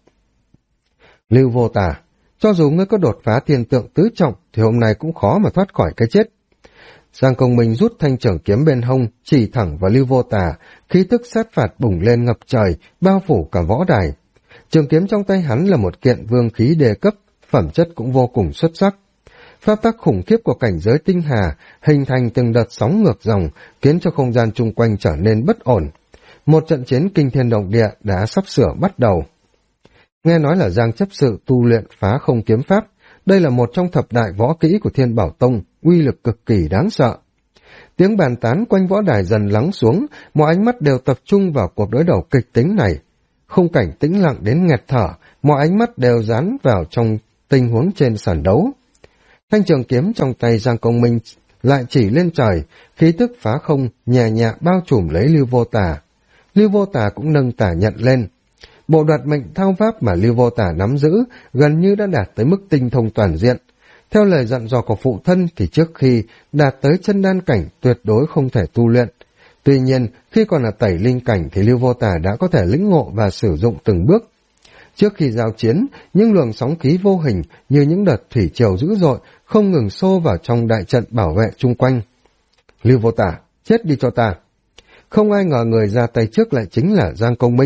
Lưu Vô Tà, cho dù ngươi có đột phá thiên tượng tứ trọng thì hôm nay cũng khó mà thoát khỏi cái chết. Giang Công Minh rút thanh trưởng kiếm bên hông, chỉ thẳng vào Lưu Vô Tà, khí tức sát phạt bùng lên ngập trời, bao phủ cả võ đài. Trường kiếm trong tay hắn là một kiện vương khí đề cấp, phẩm chất cũng vô cùng xuất sắc. Pháp tắc khủng khiếp của cảnh giới tinh hà hình thành từng đợt sóng ngược dòng, khiến cho không gian chung quanh trở nên bất ổn. Một trận chiến kinh thiên động địa đã sắp sửa bắt đầu. Nghe nói là Giang chấp sự tu luyện phá không kiếm pháp, đây là một trong thập đại võ kỹ của Thiên Bảo Tông, uy lực cực kỳ đáng sợ. Tiếng bàn tán quanh võ đài dần lắng xuống, mọi ánh mắt đều tập trung vào cuộc đối đầu kịch tính này. Khung cảnh tĩnh lặng đến nghẹt thở, mọi ánh mắt đều dán vào trong tình huống trên sàn đấu. Thanh trường kiếm trong tay Giang Công Minh lại chỉ lên trời, khí tức phá không nhẹ nhẹ bao trùm lấy Lưu Vô Tà. Lưu Vô Tà cũng nâng tà nhận lên. Bộ đoạt mệnh thao pháp mà Lưu Vô Tà nắm giữ gần như đã đạt tới mức tinh thông toàn diện. Theo lời dặn dò của phụ thân thì trước khi đạt tới chân đan cảnh tuyệt đối không thể tu luyện. Tuy nhiên, khi còn là tẩy linh cảnh thì Lưu Vô Tà đã có thể lĩnh ngộ và sử dụng từng bước. Trước khi giao chiến, những luồng sóng khí vô hình như những đợt thủy triều dữ dội không ngừng xô vào trong đại trận bảo vệ chung quanh. Lưu Vô Tà, chết đi cho ta! Không ai ngờ người ra tay trước lại chính là Giang Công Minh.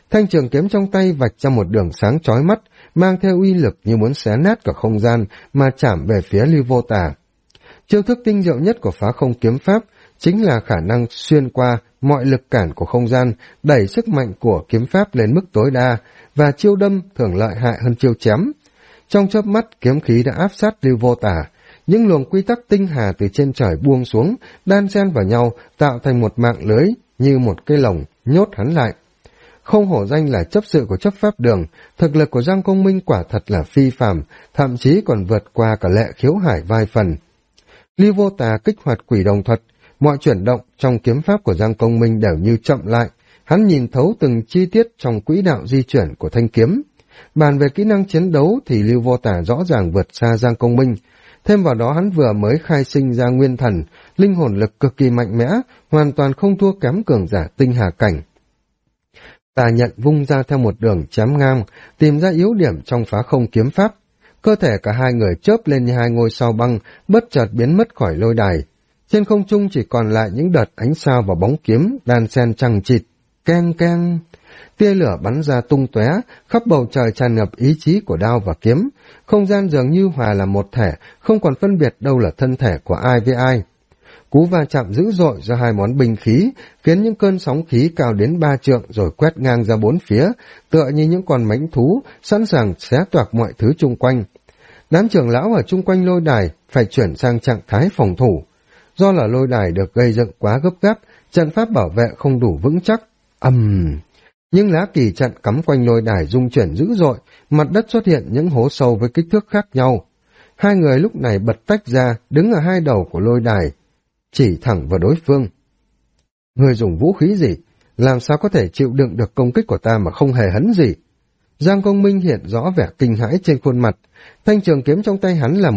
Thanh trường kiếm trong tay vạch ra một đường sáng chói mắt, mang theo uy lực như muốn xé nát cả không gian mà chạm về phía Lưu Vô Tà. Chiêu thức tinh diệu nhất của phá không kiếm pháp chính là khả năng xuyên qua mọi lực cản của không gian, đẩy sức mạnh của kiếm pháp lên mức tối đa, và chiêu đâm thường lợi hại hơn chiêu chém. Trong chớp mắt, kiếm khí đã áp sát Lưu Vô Tà, những luồng quy tắc tinh hà từ trên trời buông xuống, đan xen vào nhau, tạo thành một mạng lưới như một cây lồng nhốt hắn lại. Không hổ danh là chấp sự của chấp pháp đường, thực lực của Giang Công Minh quả thật là phi phàm, thậm chí còn vượt qua cả Lệ Khiếu Hải vài phần. Lưu Vô Tà kích hoạt quỷ đồng thuật, mọi chuyển động trong kiếm pháp của Giang Công Minh đều như chậm lại, hắn nhìn thấu từng chi tiết trong quỹ đạo di chuyển của thanh kiếm. Bàn về kỹ năng chiến đấu thì Lưu Vô Tà rõ ràng vượt xa Giang Công Minh, thêm vào đó hắn vừa mới khai sinh ra nguyên thần, linh hồn lực cực kỳ mạnh mẽ, hoàn toàn không thua kém cường giả tinh hà cảnh. Tà nhận vung ra theo một đường chém ngang, tìm ra yếu điểm trong phá không kiếm pháp. Cơ thể cả hai người chớp lên như hai ngôi sao băng, bất chợt biến mất khỏi lôi đài. Trên không trung chỉ còn lại những đợt ánh sao và bóng kiếm đan xen chằng chịt, keng keng. Tia lửa bắn ra tung tóe, khắp bầu trời tràn ngập ý chí của đao và kiếm. Không gian dường như hòa làm một thể, không còn phân biệt đâu là thân thể của ai với ai. Cú va chạm dữ dội do hai món binh khí, khiến những cơn sóng khí cao đến 3 trượng rồi quét ngang ra bốn phía, tựa như những con mãnh thú, sẵn sàng xé toạc mọi thứ chung quanh. Đám trưởng lão ở chung quanh lôi đài phải chuyển sang trạng thái phòng thủ. Do là lôi đài được gây dựng quá gấp gáp, trận pháp bảo vệ không đủ vững chắc. Những lá kỳ trận cắm quanh lôi đài rung chuyển dữ dội, mặt đất xuất hiện những hố sâu với kích thước khác nhau. Hai người lúc này bật tách ra, đứng ở hai đầu của lôi đài, chỉ thẳng vào đối phương. Người dùng vũ khí gì? Làm sao có thể chịu đựng được công kích của ta mà không hề hấn gì? Giang Công Minh hiện rõ vẻ kinh hãi trên khuôn mặt. Thanh trường kiếm trong tay hắn là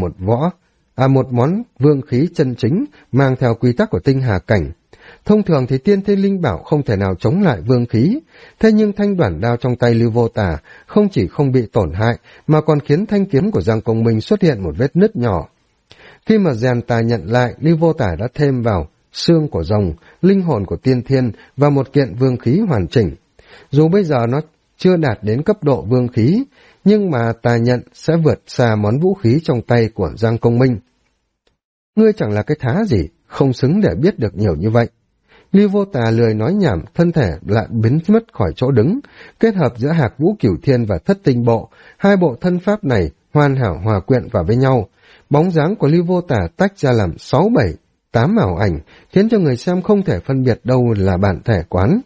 một món vương khí chân chính, mang theo quy tắc của tinh hà cảnh. Thông thường thì tiên thiên linh bảo không thể nào chống lại vương khí, thế nhưng thanh đoản đao trong tay Lưu Vô Tà không chỉ không bị tổn hại, mà còn khiến thanh kiếm của Giang Công Minh xuất hiện một vết nứt nhỏ. Khi mà rèn tài nhận lại, Lưu Vô Tà đã thêm vào xương của rồng, linh hồn của tiên thiên và một kiện vương khí hoàn chỉnh. Dù bây giờ nó chưa đạt đến cấp độ vương khí, nhưng mà tài nhận sẽ vượt xa món vũ khí trong tay của Giang Công Minh. Ngươi chẳng là cái thá gì, không xứng để biết được nhiều như vậy. Lưu Vô Tà lười nói nhảm, thân thể lại biến mất khỏi chỗ đứng, kết hợp giữa Hạc Vũ Cửu Thiên và Thất Tinh Bộ, hai bộ thân pháp này hoàn hảo hòa quyện vào với nhau. Bóng dáng của Lưu Vô Tà tách ra làm 6, 7, 8 ảo ảnh, khiến cho người xem không thể phân biệt đâu là bản thể quán.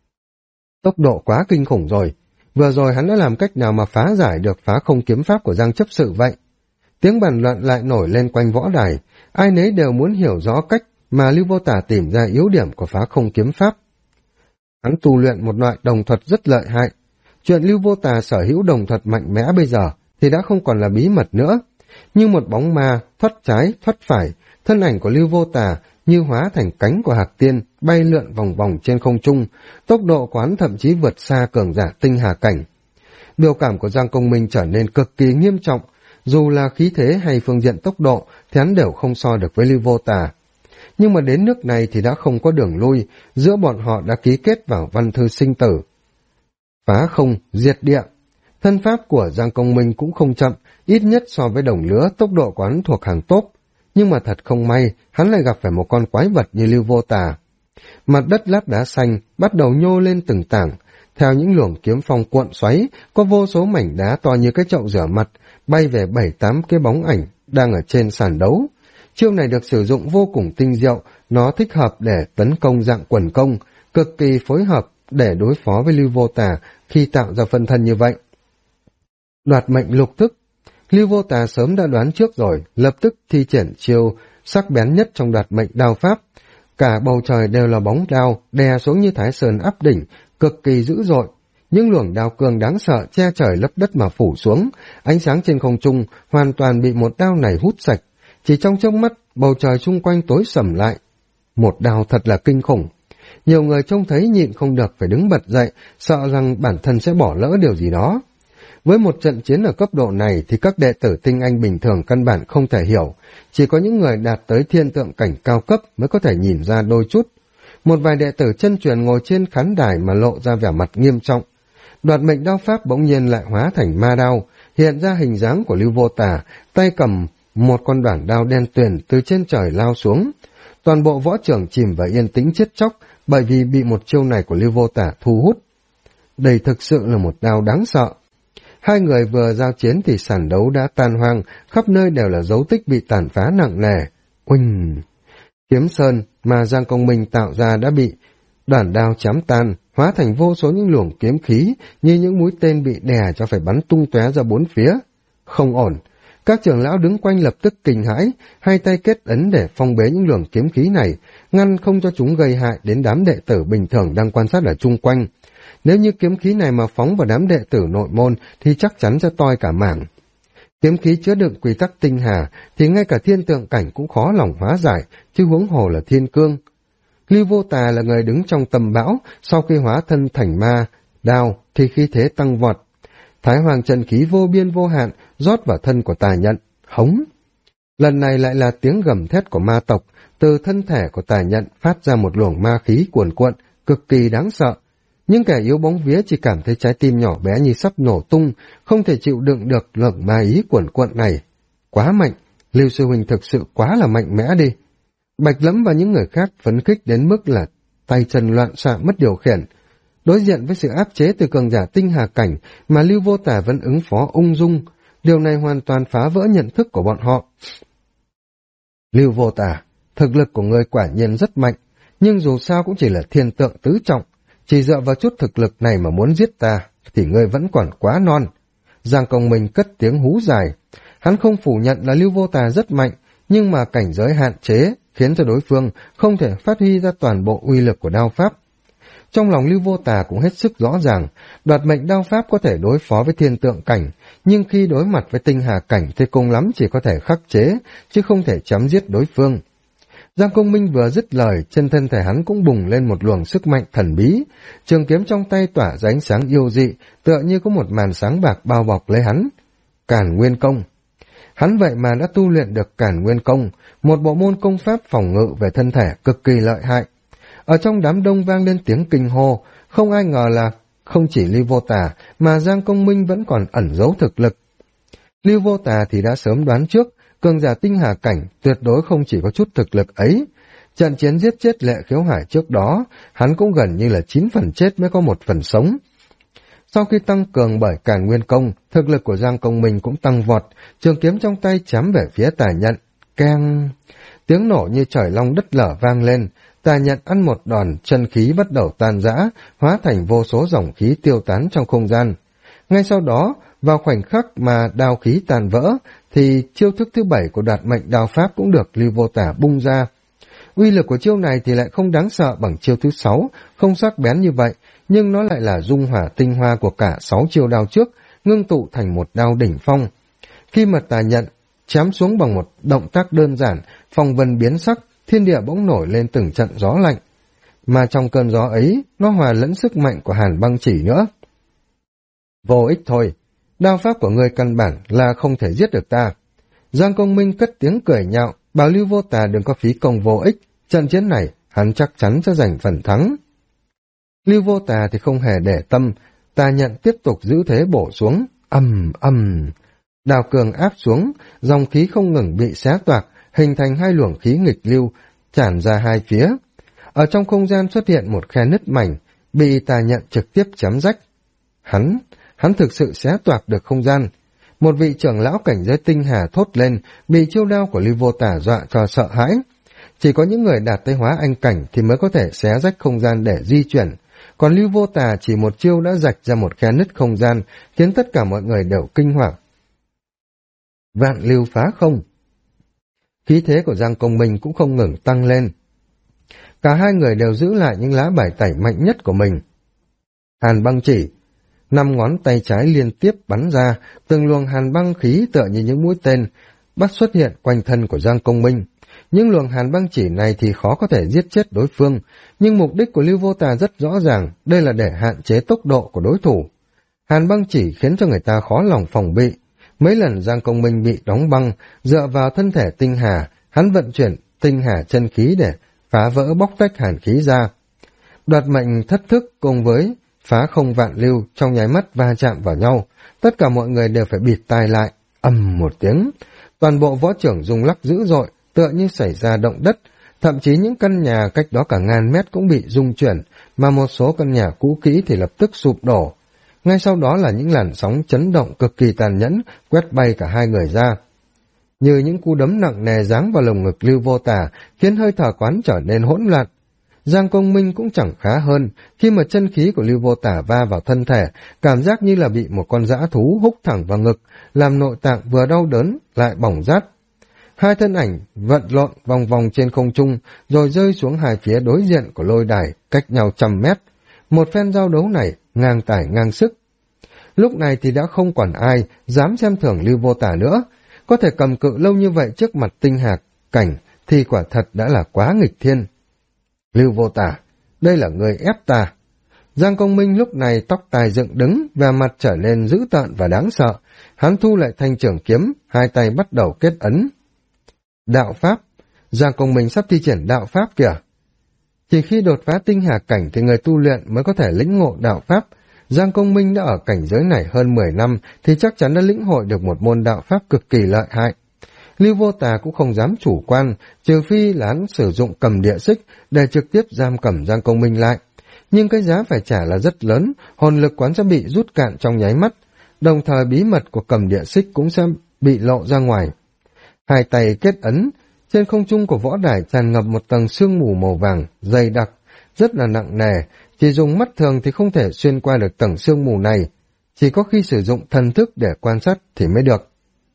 Tốc độ quá kinh khủng rồi, vừa rồi hắn đã làm cách nào mà phá giải được phá không kiếm pháp của Giang chấp sự vậy? Tiếng bàn luận lại nổi lên quanh võ đài, ai nấy đều muốn hiểu rõ cách mà Lưu Vô Tà tìm ra yếu điểm của phá không kiếm pháp. Hắn tu luyện một loại đồng thuật rất lợi hại. Chuyện Lưu Vô Tà sở hữu đồng thuật mạnh mẽ bây giờ thì đã không còn là bí mật nữa. Như một bóng ma thoát trái thoát phải, thân ảnh của Lưu Vô Tà như hóa thành cánh của Hạc Tiên, bay lượn vòng vòng trên không trung, tốc độ quán thậm chí vượt xa cường giả tinh hà cảnh. Biểu cảm của Giang Công Minh trở nên cực kỳ nghiêm trọng, dù là khí thế hay phương diện tốc độ thì hắn đều không so được với Lưu Vô Tà. Nhưng mà đến nước này thì đã không có đường lui, giữa bọn họ đã ký kết vào văn thư sinh tử. Phá không, diệt địa. Thân pháp của Giang Công Minh cũng không chậm, ít nhất so với đồng lứa tốc độ của hắn thuộc hàng top. Nhưng mà thật không may, hắn lại gặp phải một con quái vật như Lưu Vô Tà. Mặt đất lát đá xanh bắt đầu nhô lên từng tảng, theo những luồng kiếm phong cuộn xoáy, có vô số mảnh đá to như cái chậu rửa mặt, bay về 7-8 cái bóng ảnh đang ở trên sàn đấu. Chiêu này được sử dụng vô cùng tinh diệu, nó thích hợp để tấn công dạng quần công, cực kỳ phối hợp để đối phó với Lưu Vô Tà khi tạo ra phân thân như vậy. Đoạt mệnh lục thức. Lưu Vô Tà sớm đã đoán trước rồi, lập tức thi triển chiêu sắc bén nhất trong đoạt mệnh đao pháp. Cả bầu trời đều là bóng đao, đè xuống như Thái Sơn áp đỉnh, cực kỳ dữ dội. Những luồng đao cương đáng sợ che trời lấp đất mà phủ xuống, ánh sáng trên không trung hoàn toàn bị một đao này hút sạch. Chỉ trong chớp mắt, bầu trời xung quanh tối sầm lại. Một đao thật là kinh khủng. Nhiều người trông thấy nhịn không được phải đứng bật dậy, sợ rằng bản thân sẽ bỏ lỡ điều gì đó. Với một trận chiến ở cấp độ này thì các đệ tử tinh anh bình thường căn bản không thể hiểu, chỉ có những người đạt tới thiên tượng cảnh cao cấp mới có thể nhìn ra đôi chút. Một vài đệ tử chân truyền ngồi trên khán đài mà lộ ra vẻ mặt nghiêm trọng. Đoạt mệnh đao pháp bỗng nhiên lại hóa thành ma đao, hiện ra hình dáng của Lưu Vô Tà, tay cầm một con đoạn đao đen tuyền từ trên trời lao xuống. Toàn bộ võ trường chìm vào yên tĩnh chết chóc, bởi vì bị một chiêu này của Lưu Vô Tà thu hút. Đây thực sự là một đao đáng sợ. Hai người vừa giao chiến thì sàn đấu đã tan hoang, khắp nơi đều là dấu tích bị tàn phá nặng nề. Uỳnh! Kiếm sơn mà Giang Công Minh tạo ra đã bị đoạn đao chém tan, hóa thành vô số những luồng kiếm khí, như những mũi tên bị đè cho phải bắn tung tóe ra bốn phía. Không ổn! Các trưởng lão đứng quanh lập tức kinh hãi, hai tay kết ấn để phong bế những luồng kiếm khí này, ngăn không cho chúng gây hại đến đám đệ tử bình thường đang quan sát ở chung quanh. Nếu như kiếm khí này mà phóng vào đám đệ tử nội môn thì chắc chắn sẽ toi cả mảng. Kiếm khí chứa đựng quy tắc tinh hà thì ngay cả thiên tượng cảnh cũng khó lòng hóa giải, chứ huống hồ là thiên cương. Lưu Vô Tà là người đứng trong tầm bão, sau khi hóa thân thành ma đao thì khí thế tăng vọt. Thái Hoàng chân khí vô biên vô hạn rót vào thân của Tà Nhận, hống. Lần này lại là tiếng gầm thét của ma tộc, từ thân thể của Tà Nhận phát ra một luồng ma khí cuồn cuộn, cực kỳ đáng sợ. Nhưng kẻ yếu bóng vía chỉ cảm thấy trái tim nhỏ bé như sắp nổ tung, không thể chịu đựng được lượng ma ý cuồn cuộn này. Quá mạnh, Lưu sư huynh thực sự quá là mạnh mẽ đi. Bạch Lẫm và những người khác phấn khích đến mức là tay chân loạn xạ mất điều khiển. Đối diện với sự áp chế từ cường giả tinh hà cảnh mà Lưu Vô Tà vẫn ứng phó ung dung, điều này hoàn toàn phá vỡ nhận thức của bọn họ. Lưu Vô Tà, thực lực của ngươi quả nhiên rất mạnh, nhưng dù sao cũng chỉ là thiên tượng tứ trọng, chỉ dựa vào chút thực lực này mà muốn giết ta thì ngươi vẫn còn quá non. Giang Công Minh cất tiếng hú dài. Hắn không phủ nhận là Lưu Vô Tà rất mạnh, nhưng mà cảnh giới hạn chế khiến cho đối phương không thể phát huy ra toàn bộ uy lực của đao pháp. Trong lòng Lưu Vô Tà cũng hết sức rõ ràng, đoạt mệnh đao pháp có thể đối phó với thiên tượng cảnh, nhưng khi đối mặt với tinh hà cảnh thì cùng lắm chỉ có thể khắc chế, chứ không thể chém giết đối phương. Giang Công Minh vừa dứt lời, trên thân thể hắn cũng bùng lên một luồng sức mạnh thần bí, trường kiếm trong tay tỏa ra ánh sáng yêu dị, tựa như có một màn sáng bạc bao bọc lấy hắn. Càn Nguyên Công. Hắn vậy mà đã tu luyện được Càn Nguyên Công, một bộ môn công pháp phòng ngự về thân thể cực kỳ lợi hại. Ở trong đám đông vang lên tiếng kinh hô, không ai ngờ là không chỉ Lưu Vô Tà mà Giang Công Minh vẫn còn ẩn giấu thực lực. Lưu Vô Tà thì đã sớm đoán trước, cường giả tinh hà cảnh tuyệt đối không chỉ có chút thực lực ấy. Trận chiến giết chết Lệ Khiếu Hải trước đó, hắn cũng gần như là 9 phần chết mới có 1 phần sống. Sau khi tăng cường bởi Càn Nguyên Công, thực lực của Giang Công Minh cũng tăng vọt, trường kiếm trong tay chém về phía Tà Nhận. Keng! Tiếng nổ như trời long đất lở vang lên, Tà Nhận ăn một đòn, chân khí bắt đầu tan rã, hóa thành vô số dòng khí tiêu tán trong không gian. Ngay sau đó, vào khoảnh khắc mà đao khí tàn vỡ, thì chiêu thức thứ 7 của đoạt mệnh đao pháp cũng được Lưu Vô Tà bung ra. Uy lực của chiêu này thì lại không đáng sợ bằng chiêu thứ 6, không sắc bén như vậy, nhưng nó lại là dung hỏa tinh hoa của cả 6 chiêu đao trước, ngưng tụ thành một đao đỉnh phong. Khi mà Tà Nhận chém xuống bằng một động tác đơn giản, phong vân biến sắc, thiên địa bỗng nổi lên từng trận gió lạnh. Mà trong cơn gió ấy, nó hòa lẫn sức mạnh của Hàn Băng Chỉ nữa. Vô ích thôi, đao pháp của ngươi căn bản là không thể giết được ta. Giang Công Minh cất tiếng cười nhạo, bảo Lưu Vô Tà đừng có phí công vô ích, trận chiến này hắn chắc chắn sẽ giành phần thắng. Lưu Vô Tà thì không hề để tâm, Tà Nhận tiếp tục giữ thế bổ xuống, đao cường áp xuống, dòng khí không ngừng bị xé toạc, hình thành hai luồng khí nghịch lưu, tràn ra hai phía. Ở trong không gian xuất hiện một khe nứt mảnh, bị Tà Nhận trực tiếp chém rách. Hắn thực sự xé toạc được không gian. Một vị trưởng lão cảnh giới tinh hà thốt lên, bị chiêu đao của Lưu Vô Tà dọa cho sợ hãi. Chỉ có những người đạt tới hóa anh cảnh thì mới có thể xé rách không gian để di chuyển. Còn Lưu Vô Tà chỉ một chiêu đã rạch ra một khe nứt không gian, khiến tất cả mọi người đều kinh hoàng. Vạn lưu phá không. Khí thế của Giang Công Minh cũng không ngừng tăng lên. Cả hai người đều giữ lại những lá bài tẩy mạnh nhất của mình. Hàn Băng Chỉ. 5 ngón tay trái liên tiếp bắn ra, từng luồng hàn băng khí tựa như những mũi tên bắt xuất hiện quanh thân của Giang Công Minh. Những luồng hàn băng chỉ này thì khó có thể giết chết đối phương, nhưng mục đích của Lưu Vô Tà rất rõ ràng, đây là để hạn chế tốc độ của đối thủ. Hàn băng chỉ khiến cho người ta khó lòng phòng bị. Mấy lần Giang Công Minh bị đóng băng, dựa vào thân thể tinh hà, hắn vận chuyển tinh hà chân khí để phá vỡ bóc tách hàn khí ra. Đoạt mệnh thất thức cùng với phá không vạn lưu, trong nháy mắt va chạm vào nhau. Tất cả mọi người đều phải bịt tai lại, ầm một tiếng. Toàn bộ võ trưởng rung lắc dữ dội, tựa như xảy ra động đất. Thậm chí những căn nhà cách đó cả ngàn mét cũng bị rung chuyển, mà một số căn nhà cũ kỹ thì lập tức sụp đổ. Ngay sau đó là những làn sóng chấn động cực kỳ tàn nhẫn, quét bay cả hai người ra. Như những cú đấm nặng nề giáng vào lồng ngực Lưu Vô Tà, khiến hơi thở quán trở nên hỗn loạn. Giang Công Minh cũng chẳng khá hơn, khi mà chân khí của Lưu Vô Tà va vào thân thể, cảm giác như là bị một con dã thú húc thẳng vào ngực, làm nội tạng vừa đau đớn, lại bỏng rát. Hai thân ảnh vận lộn vòng vòng trên không trung, rồi rơi xuống hai phía đối diện của lôi đài, cách nhau 100 mét. Một phen giao đấu này, ngang tài ngang sức. Lúc này thì đã không còn ai dám xem thường Lưu Vô Tà nữa. Có thể cầm cự lâu như vậy trước mặt tinh hạc cảnh thì quả thật đã là quá nghịch thiên. Lưu Vô Tà, đây là người ép ta. Giang Công Minh lúc này tóc tai dựng đứng, và mặt trở nên dữ tợn và đáng sợ. Hắn thu lại thanh trường kiếm, hai tay bắt đầu kết ấn. Đạo Pháp, Giang Công Minh sắp thi triển đạo Pháp kìa. Chỉ khi đột phá tinh hà cảnh thì người tu luyện mới có thể lĩnh ngộ đạo Pháp. Giang Công Minh đã ở cảnh giới này hơn 10 năm thì chắc chắn đã lĩnh hội được một môn đạo Pháp cực kỳ lợi hại. Lưu Vô Tà cũng không dám chủ quan, trừ phi là hắn sử dụng cầm địa xích để trực tiếp giam cầm Giang Công Minh lại. Nhưng cái giá phải trả là rất lớn, hồn lực quán sẽ bị rút cạn trong nháy mắt, đồng thời bí mật của cầm địa xích cũng sẽ bị lộ ra ngoài. Hai tay kết ấn, trên không trung của võ đài tràn ngập một tầng sương mù màu vàng, dày đặc, rất là nặng nề, chỉ dùng mắt thường thì không thể xuyên qua được tầng sương mù này, chỉ có khi sử dụng thần thức để quan sát thì mới được.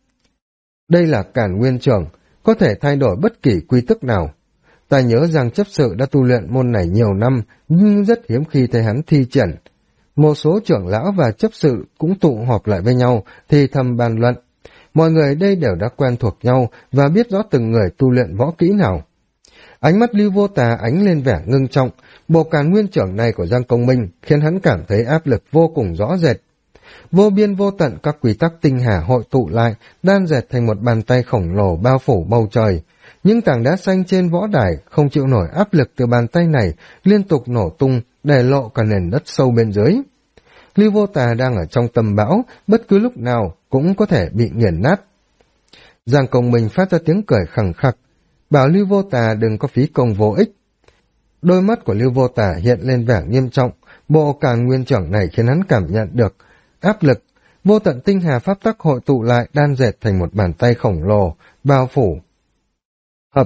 Đây là Càn Nguyên Trưởng, có thể thay đổi bất kỳ quy tắc nào. Ta nhớ rằng chấp sự đã tu luyện môn này nhiều năm, nhưng rất hiếm khi thấy hắn thi triển. Một số trưởng lão và chấp sự cũng tụ họp lại với nhau, thì thầm bàn luận. Mọi người ở đây đều đã quen thuộc nhau và biết rõ từng người tu luyện võ kỹ nào. Ánh mắt Lưu Vô Tà ánh lên vẻ ngưng trọng, bộ Càn Nguyên Trưởng này của Giang Công Minh khiến hắn cảm thấy áp lực vô cùng rõ rệt. Vô biên vô tận các quy tắc tinh hà hội tụ lại, đan dệt thành một bàn tay khổng lồ bao phủ bầu trời. Những tảng đá xanh trên võ đài không chịu nổi áp lực từ bàn tay này, liên tục nổ tung, để lộ cả nền đất sâu bên dưới. Lưu Vô Tà đang ở trong tầm bão, bất cứ lúc nào cũng có thể bị nghiền nát. Giang Công Minh phát ra tiếng cười khẳng khặc, bảo Lưu Vô Tà đừng có phí công vô ích. Đôi mắt của Lưu Vô Tà hiện lên vẻ nghiêm trọng, bộ Càn Nguyên Trưởng này khiến hắn cảm nhận được áp lực. Vô tận tinh hà pháp tắc hội tụ lại, đan dệt thành một bàn tay khổng lồ, bao phủ hợp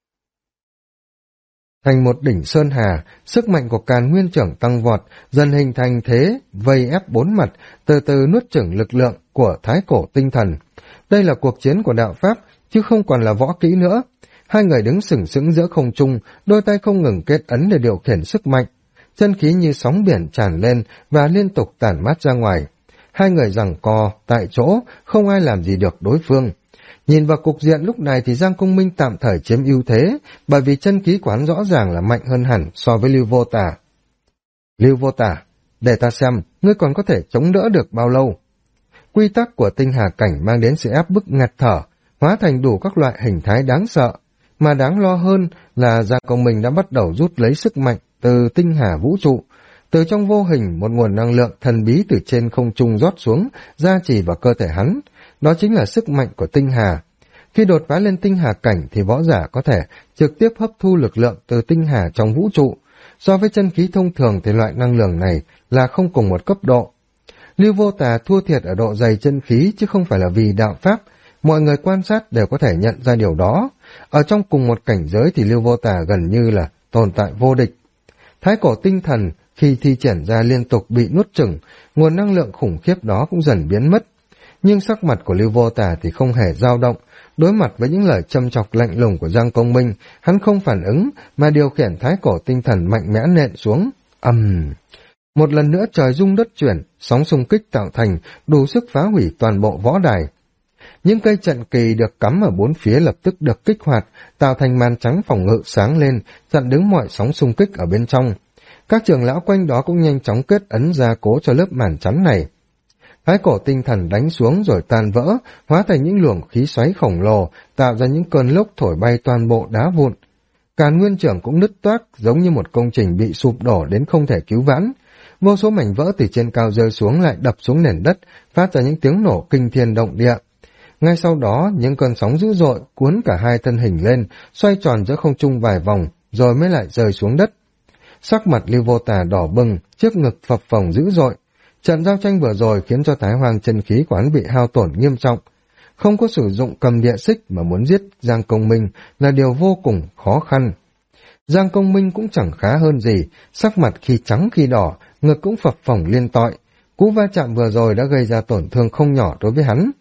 thành một đỉnh sơn hà. Sức mạnh của Càn Nguyên Trưởng tăng vọt, dần hình thành thế vây ép bốn mặt, từ từ nuốt chửng lực lượng của thái cổ tinh thần. Đây là cuộc chiến của đạo Pháp, chứ không còn là võ kỹ nữa. Hai người đứng sừng sững giữa không trung, đôi tay không ngừng kết ấn để điều khiển sức mạnh. Chân khí như sóng biển tràn lên và liên tục tản mát ra ngoài. Hai người giằng co tại chỗ, không ai làm gì được đối phương. Nhìn vào cục diện lúc này thì Giang Công Minh tạm thời chiếm ưu thế, bởi vì chân khí của hắn rõ ràng là mạnh hơn hẳn so với Lưu Vô Tà. Lưu Vô Tà, để ta xem, ngươi còn có thể chống đỡ được bao lâu. Quy tắc của tinh hà cảnh mang đến sự áp bức ngạt thở, hóa thành đủ các loại hình thái đáng sợ. Mà đáng lo hơn là Giang Công Minh đã bắt đầu rút lấy sức mạnh từ tinh hà vũ trụ. Từ trong vô hình, một nguồn năng lượng thần bí từ trên không trung rót xuống, gia trì vào cơ thể hắn. Đó chính là sức mạnh của tinh hà. Khi đột phá lên tinh hà cảnh thì võ giả có thể trực tiếp hấp thu lực lượng từ tinh hà trong vũ trụ. So với chân khí thông thường thì loại năng lượng này là không cùng một cấp độ. Lưu Vô Tà thua thiệt ở độ dày chân khí chứ không phải là vì đạo Pháp. Mọi người quan sát đều có thể nhận ra điều đó. Ở trong cùng một cảnh giới thì Lưu Vô Tà gần như là tồn tại vô địch. Thái cổ tinh thần khi thi triển ra liên tục bị nuốt chửng, nguồn năng lượng khủng khiếp đó cũng dần biến mất. Nhưng sắc mặt của Lưu Vô Tà thì không hề dao động. Đối mặt với những lời châm chọc lạnh lùng của Giang Công Minh, hắn không phản ứng mà điều khiển thái cổ tinh thần mạnh mẽ nện xuống. Một lần nữa trời rung đất chuyển, sóng xung kích tạo thành đủ sức phá hủy toàn bộ võ đài. Những cây trận kỳ được cắm ở bốn phía lập tức được kích hoạt, tạo thành màn trắng phòng ngự sáng lên, chặn đứng mọi sóng xung kích ở bên trong. Các trưởng lão quanh đó cũng nhanh chóng kết ấn gia cố cho lớp màn chắn này. Thái cổ tinh thần đánh xuống rồi tan vỡ, hóa thành những luồng khí xoáy khổng lồ, tạo ra những cơn lốc thổi bay toàn bộ đá vụn. Càn Nguyên Trưởng cũng nứt toác, giống như một công trình bị sụp đổ đến không thể cứu vãn. Vô số mảnh vỡ từ trên cao rơi xuống lại đập xuống nền đất, phát ra những tiếng nổ kinh thiên động địa. Ngay sau đó, những cơn sóng dữ dội cuốn cả hai thân hình lên, xoay tròn giữa không trung vài vòng, rồi mới lại rơi xuống đất. Sắc mặt Lưu Vô Tà đỏ bừng, trước ngực phập phồng dữ dội. Trận giao tranh vừa rồi khiến cho Thái Hoang chân khí của hắn bị hao tổn nghiêm trọng. Không có sử dụng cầm địa xích mà muốn giết Giang Công Minh là điều vô cùng khó khăn. Giang Công Minh cũng chẳng khá hơn gì, sắc mặt khi trắng khi đỏ, ngực cũng phập phồng liên tội. Cú va chạm vừa rồi đã gây ra tổn thương không nhỏ đối với hắn.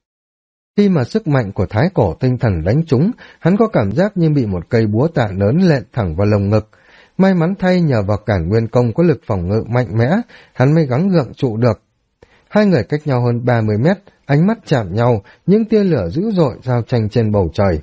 Khi mà sức mạnh của thái cổ tinh thần đánh trúng, hắn có cảm giác như bị một cây búa tạ lớn lện thẳng vào lồng ngực. May mắn thay nhờ vào Cản Nguyên Công có lực phòng ngự mạnh mẽ, hắn mới gắng gượng trụ được. Hai người cách nhau hơn 30 mét, ánh mắt chạm nhau, những tia lửa dữ dội giao tranh trên bầu trời.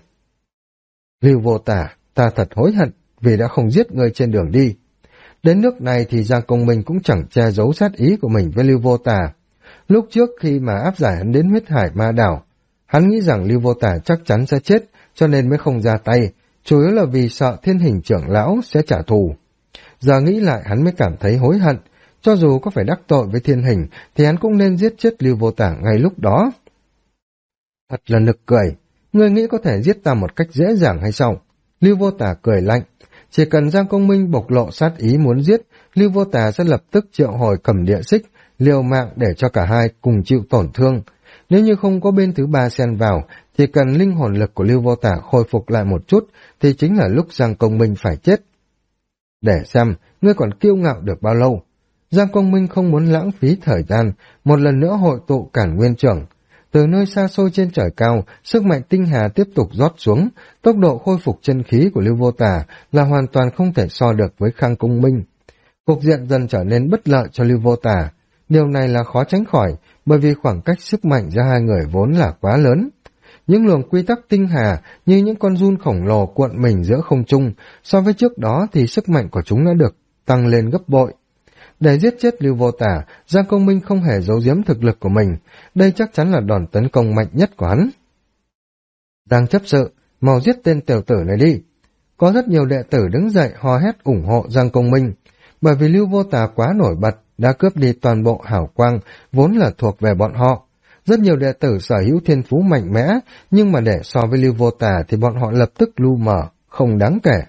Lưu Vô Tà, ta thật hối hận vì đã không giết người trên đường đi. Đến nước này thì Giang Công Minh cũng chẳng che giấu sát ý của mình với Lưu Vô Tà. Lúc trước khi mà áp giải hắn đến huyết hải ma đảo, hắn nghĩ rằng Lưu Vô Tà chắc chắn sẽ chết, cho nên mới không ra tay, chủ yếu là vì sợ Thiên Hình trưởng lão sẽ trả thù. Giờ nghĩ lại hắn mới cảm thấy hối hận, cho dù có phải đắc tội với Thiên Hình thì hắn cũng nên giết chết Lưu Vô Tà ngay lúc đó. Thật là nực cười, ngươi nghĩ có thể giết ta một cách dễ dàng hay sao? Lưu Vô Tà cười lạnh, chỉ cần Giang Công Minh bộc lộ sát ý muốn giết, Lưu Vô Tà sẽ lập tức triệu hồi cầm địa xích, liều mạng để cho cả hai cùng chịu tổn thương. Nếu như không có bên thứ ba xen vào, chỉ cần linh hồn lực của Lưu Vô Tà khôi phục lại một chút, thì chính là lúc Giang Công Minh phải chết. Để xem, ngươi còn kiêu ngạo được bao lâu? Giang Công Minh không muốn lãng phí thời gian, một lần nữa hội tụ Cản Nguyên Trưởng. Từ nơi xa xôi trên trời cao, sức mạnh tinh hà tiếp tục rót xuống, tốc độ khôi phục chân khí của Lưu Vô Tà là hoàn toàn không thể so được với Khang Công Minh. Cục diện dần trở nên bất lợi cho Lưu Vô Tà. Điều này là khó tránh khỏi, bởi vì khoảng cách sức mạnh giữa hai người vốn là quá lớn. Những luồng quy tắc tinh hà như những con giun khổng lồ cuộn mình giữa không trung, so với trước đó thì sức mạnh của chúng đã được tăng lên gấp bội. Để giết chết Lưu Vô Tà, Giang Công Minh không hề giấu giếm thực lực của mình, đây chắc chắn là đòn tấn công mạnh nhất của hắn. Giang chấp sự, mau giết tên tiểu tử này đi. Có rất nhiều đệ tử đứng dậy hò hét ủng hộ Giang Công Minh, bởi vì Lưu Vô Tà quá nổi bật, đã cướp đi toàn bộ hào quang, vốn là thuộc về bọn họ. Rất nhiều đệ tử sở hữu thiên phú mạnh mẽ, nhưng mà để so với Lưu Vô Tà thì bọn họ lập tức lu mờ, không đáng kể.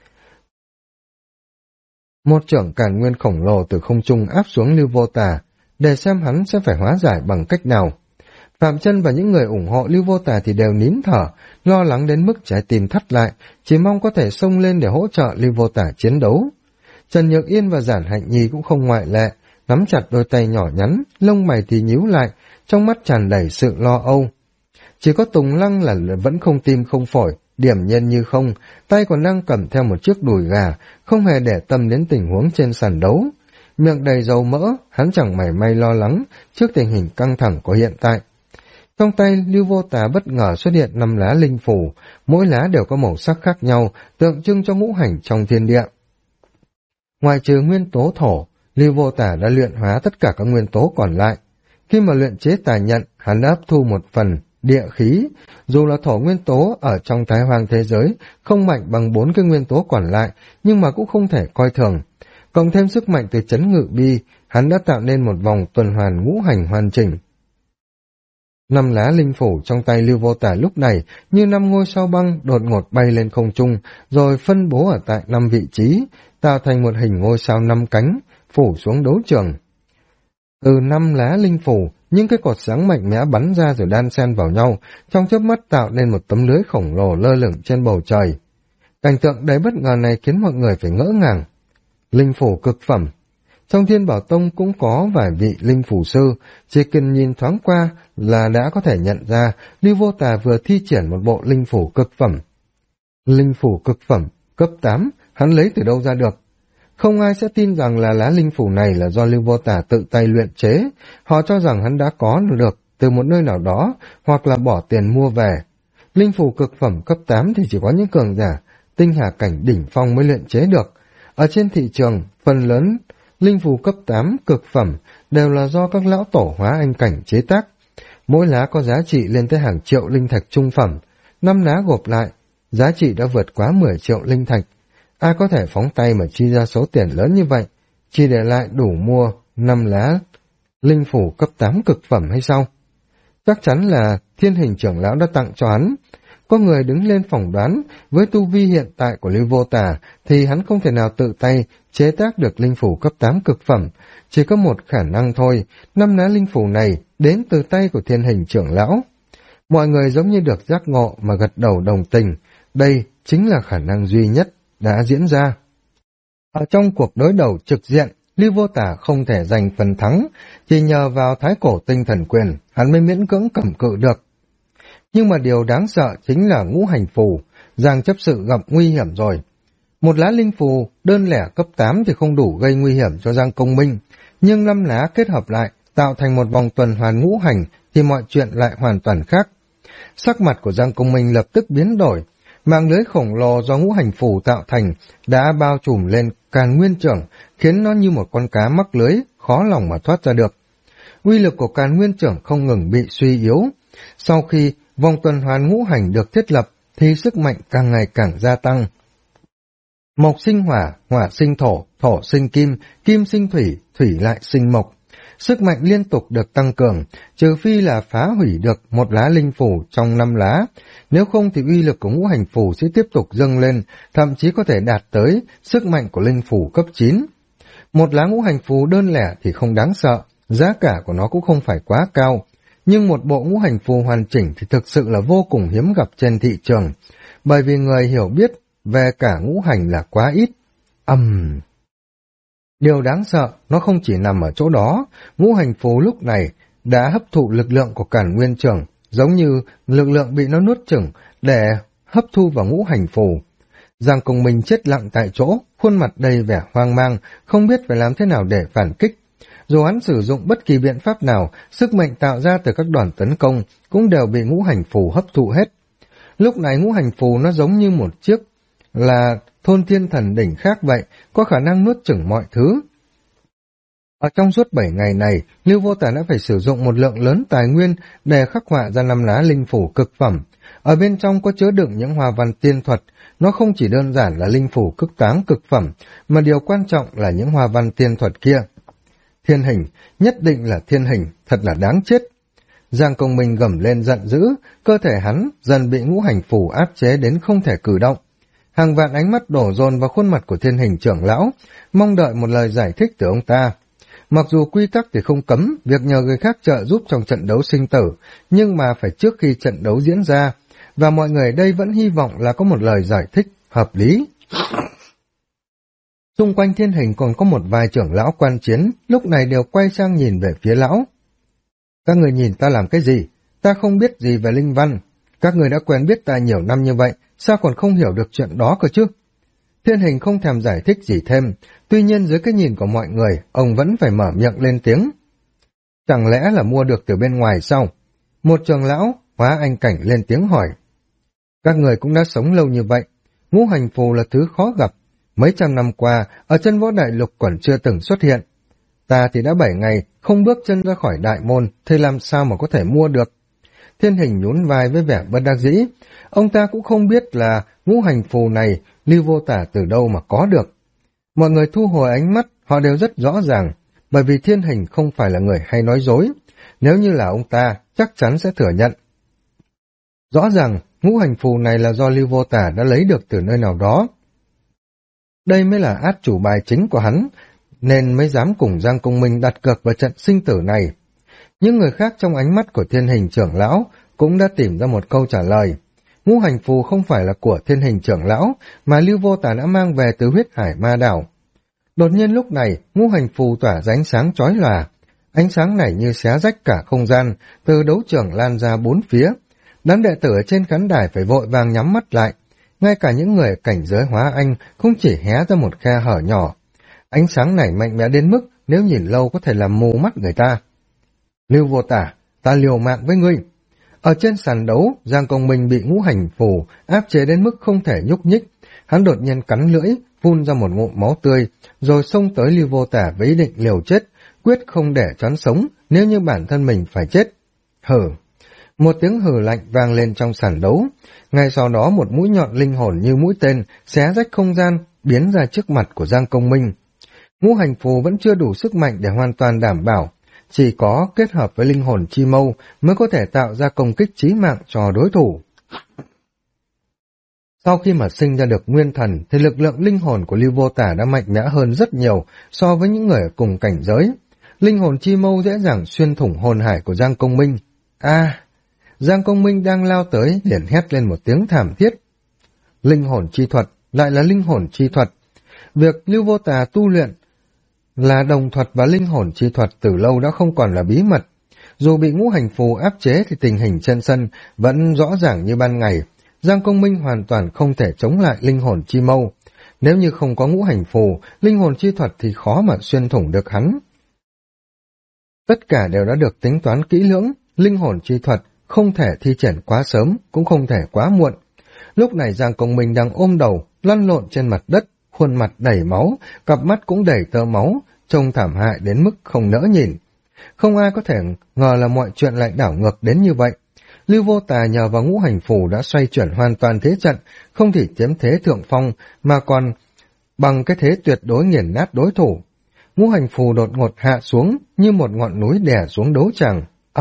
Một chưởng Càn Nguyên khổng lồ từ không trung áp xuống Lưu Vô Tà, để xem hắn sẽ phải hóa giải bằng cách nào. Phạm Chân và những người ủng hộ Lưu Vô Tà thì đều nín thở, lo lắng đến mức trái tim thắt lại, chỉ mong có thể xông lên để hỗ trợ Lưu Vô Tà chiến đấu. Trần Nhược Yên và Giản Hạnh Nhi cũng không ngoại lệ, nắm chặt đôi tay nhỏ nhắn, lông mày thì nhíu lại, trong mắt tràn đầy sự lo âu. Chỉ có Tùng Lăng là vẫn không tim không phổi, điểm nhiên như không, tay còn đang cầm theo một chiếc đùi gà, không hề để tâm đến tình huống trên sàn đấu. Miệng đầy dầu mỡ, hắn chẳng mảy may lo lắng trước tình hình căng thẳng của hiện tại. Trong tay Lưu Vô Tà bất ngờ xuất hiện 5 lá linh phù, mỗi lá đều có màu sắc khác nhau, tượng trưng cho ngũ hành trong thiên địa. Ngoài trừ nguyên tố thổ, Lưu Vô Tà đã luyện hóa tất cả các nguyên tố còn lại. Khi mà luyện chế tài nhận, hắn đã hấp thu một phần địa khí, dù là thổ nguyên tố ở trong Thái Hoang thế giới không mạnh bằng 4 cái nguyên tố còn lại, nhưng mà cũng không thể coi thường. Cộng thêm sức mạnh từ chấn ngự bi, hắn đã tạo nên một vòng tuần hoàn ngũ hành hoàn chỉnh. 5 lá linh phủ trong tay Lưu Vô Tà lúc này như 5 ngôi sao băng đột ngột bay lên không trung, rồi phân bố ở tại 5 vị trí, tạo thành một hình ngôi sao 5 cánh, phủ xuống đấu trường. Từ 5 lá linh phủ, những cái cột sáng mạnh mẽ bắn ra rồi đan xen vào nhau, trong chớp mắt tạo nên một tấm lưới khổng lồ lơ lửng trên bầu trời. Cảnh tượng đầy bất ngờ này khiến mọi người phải ngỡ ngàng. Linh phủ cực phẩm. Trong Thiên Bảo Tông cũng có vài vị linh phủ sư, chỉ cần nhìn thoáng qua là đã có thể nhận ra Lưu Vô Tà vừa thi triển một bộ linh phủ cực phẩm. Linh phủ cực phẩm, cấp 8, hắn lấy từ đâu ra được? Không ai sẽ tin rằng là lá linh phủ này là do Lưu Vô Tà tự tay luyện chế, họ cho rằng hắn đã có được từ một nơi nào đó, hoặc là bỏ tiền mua về. Linh phủ cực phẩm cấp 8 thì chỉ có những cường giả, tinh hà cảnh đỉnh phong mới luyện chế được. Ở trên thị trường, phần lớn linh phù cấp 8 cực phẩm đều là do các lão tổ hóa anh cảnh chế tác. Mỗi lá có giá trị lên tới hàng triệu linh thạch trung phẩm, 5 lá gộp lại, giá trị đã vượt quá 10 triệu linh thạch. Ai có thể phóng tay mà chi ra số tiền lớn như vậy? chỉ để lại đủ mua 5 lá linh phủ cấp 8 cực phẩm hay sao? Chắc chắn là Thiên Hình trưởng lão đã tặng cho hắn. Có người đứng lên phỏng đoán, với tu vi hiện tại của Lưu Vô Tả thì hắn không thể nào tự tay chế tác được linh phủ cấp 8 cực phẩm, chỉ có một khả năng thôi, 5 lá linh phủ này đến từ tay của Thiên Hình trưởng lão. Mọi người giống như được giác ngộ mà gật đầu đồng tình, đây chính là khả năng duy nhất đã diễn ra. Ở trong cuộc đối đầu trực diện, Lưu Vô Tả không thể giành phần thắng, chỉ nhờ vào thái cổ tinh thần quyền, hắn mới miễn cưỡng cầm cự được. Nhưng mà điều đáng sợ chính là ngũ hành phù, Giang chấp sự gặp nguy hiểm rồi. Một lá linh phù đơn lẻ cấp 8 thì không đủ gây nguy hiểm cho Giang Công Minh, nhưng 5 lá kết hợp lại tạo thành một vòng tuần hoàn ngũ hành thì mọi chuyện lại hoàn toàn khác. Sắc mặt của Giang Công Minh lập tức biến đổi, mạng lưới khổng lồ do ngũ hành phù tạo thành đã bao trùm lên Càn Nguyên Trưởng, khiến nó như một con cá mắc lưới, khó lòng mà thoát ra được. Uy lực của Càn Nguyên Trưởng không ngừng bị suy yếu. Sau khi vòng tuần hoàn ngũ hành được thiết lập, thì sức mạnh càng ngày càng gia tăng. Mộc sinh hỏa, hỏa sinh thổ, thổ sinh kim, kim sinh thủy, thủy lại sinh mộc. Sức mạnh liên tục được tăng cường, trừ phi là phá hủy được một lá linh phủ trong 5 lá, nếu không thì uy lực của ngũ hành phủ sẽ tiếp tục dâng lên, thậm chí có thể đạt tới sức mạnh của linh phủ cấp 9. Một lá ngũ hành phù đơn lẻ thì không đáng sợ, giá cả của nó cũng không phải quá cao, nhưng một bộ ngũ hành phù hoàn chỉnh thì thực sự là vô cùng hiếm gặp trên thị trường, bởi vì người hiểu biết về cả ngũ hành là quá ít. Điều đáng sợ, nó không chỉ nằm ở chỗ đó, ngũ hành phù lúc này đã hấp thụ lực lượng của Càn Nguyên Trưởng, giống như lực lượng bị nó nuốt chửng để hấp thu vào ngũ hành phù. Giang Công Minh chết lặng tại chỗ, khuôn mặt đầy vẻ hoang mang, không biết phải làm thế nào để phản kích. Dù hắn sử dụng bất kỳ biện pháp nào, sức mạnh tạo ra từ các đòn tấn công cũng đều bị ngũ hành phù hấp thụ hết. Lúc này ngũ hành phù nó giống như một chiếc là thôn thiên thần đỉnh khác vậy, có khả năng nuốt chửng mọi thứ. Ở trong suốt 7 ngày này, Lưu Vô Tả đã phải sử dụng một lượng lớn tài nguyên để khắc họa ra 5 lá linh phủ cực phẩm. Ở bên trong có chứa đựng những hoa văn tiên thuật, nó không chỉ đơn giản là linh phủ cực táng cực phẩm, mà điều quan trọng là những hoa văn tiên thuật kia. Thiên hình, nhất định là thiên hình, thật là đáng chết. Giang Công Minh gầm lên giận dữ, cơ thể hắn dần bị ngũ hành phủ áp chế đến không thể cử động. Hàng vạn ánh mắt đổ dồn vào khuôn mặt của Thiên Hình trưởng lão, mong đợi một lời giải thích từ ông ta. Mặc dù quy tắc thì không cấm việc nhờ người khác trợ giúp trong trận đấu sinh tử, nhưng mà phải trước khi trận đấu diễn ra, và mọi người đây vẫn hy vọng là có một lời giải thích hợp lý. Xung quanh Thiên Hình còn có một vài trưởng lão quan chiến, lúc này đều quay sang nhìn về phía lão. Các người nhìn ta làm cái gì? Ta không biết gì về linh văn. Các người đã quen biết ta nhiều năm như vậy, sao còn không hiểu được chuyện đó cơ chứ? Thiên Hình không thèm giải thích gì thêm, tuy nhiên dưới cái nhìn của mọi người, ông vẫn phải mở miệng lên tiếng. Chẳng lẽ là mua được từ bên ngoài sao? Một trưởng lão, Hóa Anh Cảnh lên tiếng hỏi. Các người cũng đã sống lâu như vậy, ngũ hành phù là thứ khó gặp, mấy trăm năm qua, ở chân võ đại lục còn chưa từng xuất hiện. Ta thì đã 7 ngày, không bước chân ra khỏi đại môn, thì làm sao mà có thể mua được? Thiên Hình nhún vai với vẻ bất đắc dĩ, ông ta cũng không biết là ngũ hành phù này Lưu Vô Tả từ đâu mà có được. Mọi người thu hồi ánh mắt, họ đều rất rõ ràng, bởi vì Thiên Hình không phải là người hay nói dối, nếu như là ông ta, chắc chắn sẽ thừa nhận. Rõ ràng, ngũ hành phù này là do Lưu Vô Tả đã lấy được từ nơi nào đó. Đây mới là át chủ bài chính của hắn, nên mới dám cùng Giang Công Minh đặt cược vào trận sinh tử này. Những người khác trong ánh mắt của Thiên Hình trưởng lão cũng đã tìm ra một câu trả lời. Ngũ hành phù không phải là của Thiên Hình trưởng lão, mà Lưu Vô Tả đã mang về từ huyết hải ma đảo. Đột nhiên lúc này, ngũ hành phù tỏa ra ánh sáng chói lòa. Ánh sáng này như xé rách cả không gian, từ đấu trường lan ra bốn phía. Đám đệ tử ở trên khán đài phải vội vàng nhắm mắt lại. Ngay cả những người cảnh giới Hóa Anh cũng chỉ hé ra một khe hở nhỏ. Ánh sáng này mạnh mẽ đến mức nếu nhìn lâu có thể làm mù mắt người ta. Lưu Vô Tả, ta liều mạng với ngươi. Ở trên sàn đấu, Giang Công Minh bị ngũ hành phù áp chế đến mức không thể nhúc nhích. Hắn đột nhiên cắn lưỡi, phun ra một ngụm máu tươi, rồi xông tới Lưu Vô Tả với ý định liều chết, quyết không để choán sống nếu như bản thân mình phải chết. Hừ. Một tiếng hừ lạnh vang lên trong sàn đấu. Ngay sau đó một mũi nhọn linh hồn như mũi tên xé rách không gian, biến ra trước mặt của Giang Công Minh. Ngũ hành phù vẫn chưa đủ sức mạnh để hoàn toàn đảm bảo, chỉ có kết hợp với linh hồn chi mâu mới có thể tạo ra công kích chí mạng cho đối thủ. Sau khi mà sinh ra được nguyên thần thì lực lượng linh hồn của Lưu Vô Tả đã mạnh mẽ hơn rất nhiều so với những người ở cùng cảnh giới. Linh hồn chi mâu dễ dàng xuyên thủng hồn hải của Giang Công Minh. Giang Công Minh đang lao tới liền hét lên một tiếng thảm thiết. Linh hồn chi thuật, lại là linh hồn chi thuật. Việc Lưu Vô Tà tu luyện là đồng thuật và linh hồn chi thuật từ lâu đã không còn là bí mật. Dù bị ngũ hành phù áp chế thì tình hình trên sân vẫn rõ ràng như ban ngày. Giang Công Minh hoàn toàn không thể chống lại linh hồn chi mâu. Nếu như không có ngũ hành phù, linh hồn chi thuật thì khó mà xuyên thủng được hắn. Tất cả đều đã được tính toán kỹ lưỡng, linh hồn chi thuật không thể thi triển quá sớm, cũng không thể quá muộn. Lúc này Giang Công Minh đang ôm đầu, lăn lộn trên mặt đất, khuôn mặt đầy máu, cặp mắt cũng đầy tơ máu, trông thảm hại đến mức không nỡ nhìn. Không ai có thể ngờ là mọi chuyện lại đảo ngược đến như vậy. Lưu Vô Tà nhờ vào ngũ hành phù đã xoay chuyển hoàn toàn thế trận, không chỉ chiếm thế thượng phong mà còn bằng cái thế tuyệt đối nghiền nát đối thủ. Ngũ hành phù đột ngột hạ xuống như một ngọn núi đè xuống đấu tràng.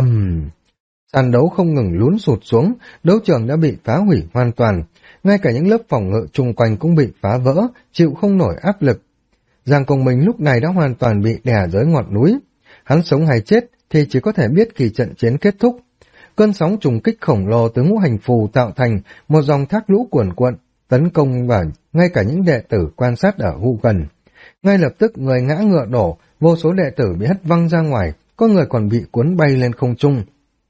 Sàn đấu không ngừng lún sụt xuống, đấu trường đã bị phá hủy hoàn toàn, ngay cả những lớp phòng ngự chung quanh cũng bị phá vỡ, chịu không nổi áp lực. Giang Công Minh lúc này đã hoàn toàn bị đè dưới ngọn núi. Hắn sống hay chết thì chỉ có thể biết khi trận chiến kết thúc. Cơn sóng trùng kích khổng lồ từ ngũ hành phù tạo thành một dòng thác lũ cuồn cuộn, tấn công vào ngay cả những đệ tử quan sát ở khu gần. Ngay lập tức người ngã ngựa đổ, vô số đệ tử bị hất văng ra ngoài, có người còn bị cuốn bay lên không trung.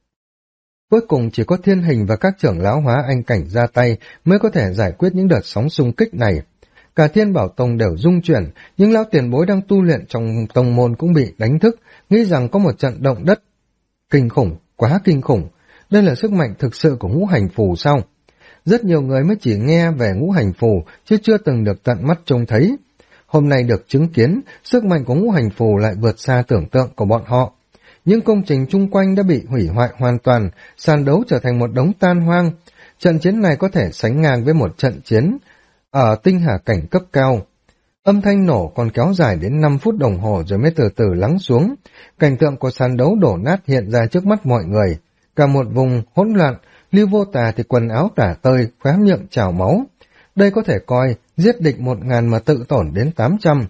Cuối cùng chỉ có Thiên Hình và các trưởng lão Hóa Anh cảnh ra tay mới có thể giải quyết những đợt sóng xung kích này. Cả Thiên Bảo Tông đều rung chuyển, những lão tiền bối đang tu luyện trong tông môn cũng bị đánh thức, nghĩ rằng có một trận động đất. Kinh khủng, quá kinh khủng, đây là sức mạnh thực sự của ngũ hành phù sao? Rất nhiều người mới chỉ nghe về ngũ hành phù, chứ chưa từng được tận mắt trông thấy. Hôm nay được chứng kiến, sức mạnh của ngũ hành phù lại vượt xa tưởng tượng của bọn họ. Những công trình chung quanh đã bị hủy hoại hoàn toàn, sàn đấu trở thành một đống tan hoang. Trận chiến này có thể sánh ngang với một trận chiến ở tinh hà cảnh cấp cao. Âm thanh nổ còn kéo dài đến 5 phút đồng hồ rồi mới từ từ lắng xuống. Cảnh tượng của sàn đấu đổ nát hiện ra trước mắt mọi người. Cả một vùng hỗn loạn, Lưu Vô Tà thì quần áo tả tơi, khóe miệng trào máu. Đây có thể coi giết địch 1000 mà tự tổn đến 800.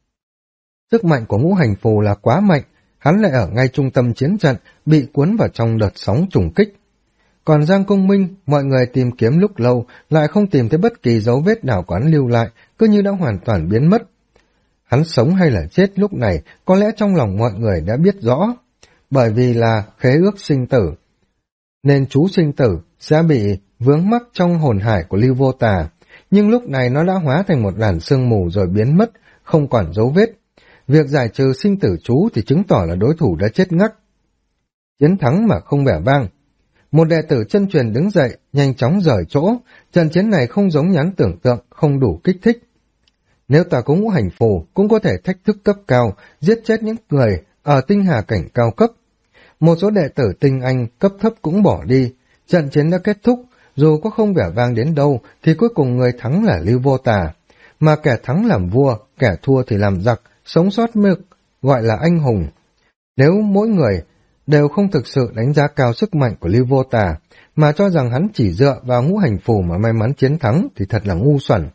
Sức mạnh của ngũ hành phù là quá mạnh, hắn lại ở ngay trung tâm chiến trận, bị cuốn vào trong đợt sóng trùng kích. Còn Giang Công Minh, mọi người tìm kiếm lúc lâu, lại không tìm thấy bất kỳ dấu vết nào của hắn lưu lại, cứ như đã hoàn toàn biến mất. Hắn sống hay là chết lúc này, có lẽ trong lòng mọi người đã biết rõ. Bởi vì là khế ước sinh tử, nên chú sinh tử sẽ bị vướng mắc trong hồn hải của Lưu Vô Tà, nhưng lúc này nó đã hóa thành một làn sương mù rồi biến mất, không còn dấu vết. Việc giải trừ sinh tử chú thì chứng tỏ là đối thủ đã chết ngắc. Chiến thắng mà không vẻ vang. Một đệ tử chân truyền đứng dậy, nhanh chóng rời chỗ. Trận chiến này không giống nhắn tưởng tượng, không đủ kích thích. Nếu ta có ngũ hành phù, cũng có thể thách thức cấp cao, giết chết những người ở tinh hà cảnh cao cấp. Một số đệ tử tinh anh cấp thấp cũng bỏ đi. Trận chiến đã kết thúc, dù có không vẻ vang đến đâu, thì cuối cùng người thắng là Lưu Vô Tà. Mà kẻ thắng làm vua, kẻ thua thì làm giặc, sống sót mới gọi là anh hùng. Nếu mỗi người đều không thực sự đánh giá cao sức mạnh của Lưu Vô Tà, mà cho rằng hắn chỉ dựa vào ngũ hành phù mà may mắn chiến thắng thì thật là ngu xuẩn.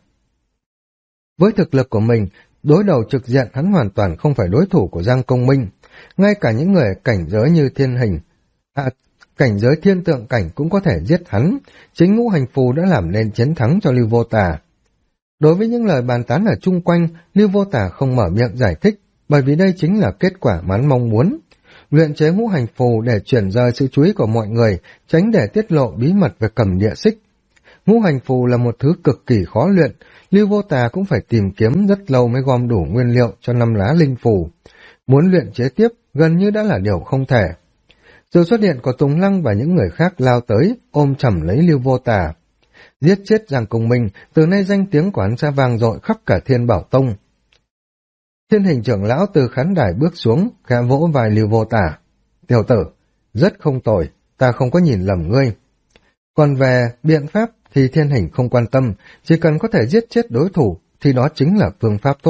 Với thực lực của mình, đối đầu trực diện hắn hoàn toàn không phải đối thủ của Giang Công Minh. Ngay cả những người cảnh giới như Thiên Hình, cảnh giới thiên tượng cảnh cũng có thể giết hắn. Chính ngũ hành phù đã làm nên chiến thắng cho Lưu Vô Tà. Đối với những lời bàn tán ở chung quanh, Lưu Vô Tà không mở miệng giải thích, bởi vì đây chính là kết quả mà hắn mong muốn. Luyện chế ngũ hành phù để chuyển rời sự chú ý của mọi người, tránh để tiết lộ bí mật về Cầm Địa Xích. Ngũ hành phù là một thứ cực kỳ khó luyện, Lưu Vô Tà cũng phải tìm kiếm rất lâu mới gom đủ nguyên liệu cho 5 lá linh phù. Muốn luyện chế tiếp gần như đã là điều không thể. Sự xuất hiện của Tùng Lăng và những người khác lao tới, ôm chầm lấy Lưu Vô Tà. Giết chết Giang Công Minh, từ nay danh tiếng của hắn sẽ vang dội khắp cả Thiên Bảo Tông. Thiên Hình trưởng lão từ khán đài bước xuống, khẽ vỗ vai Lưu Vô Tà. Tiểu tử, rất không tồi, ta không có nhìn lầm ngươi. Còn về biện pháp thì Thiên Hình không quan tâm, chỉ cần có thể giết chết đối thủ thì đó chính là phương pháp tốt nhất.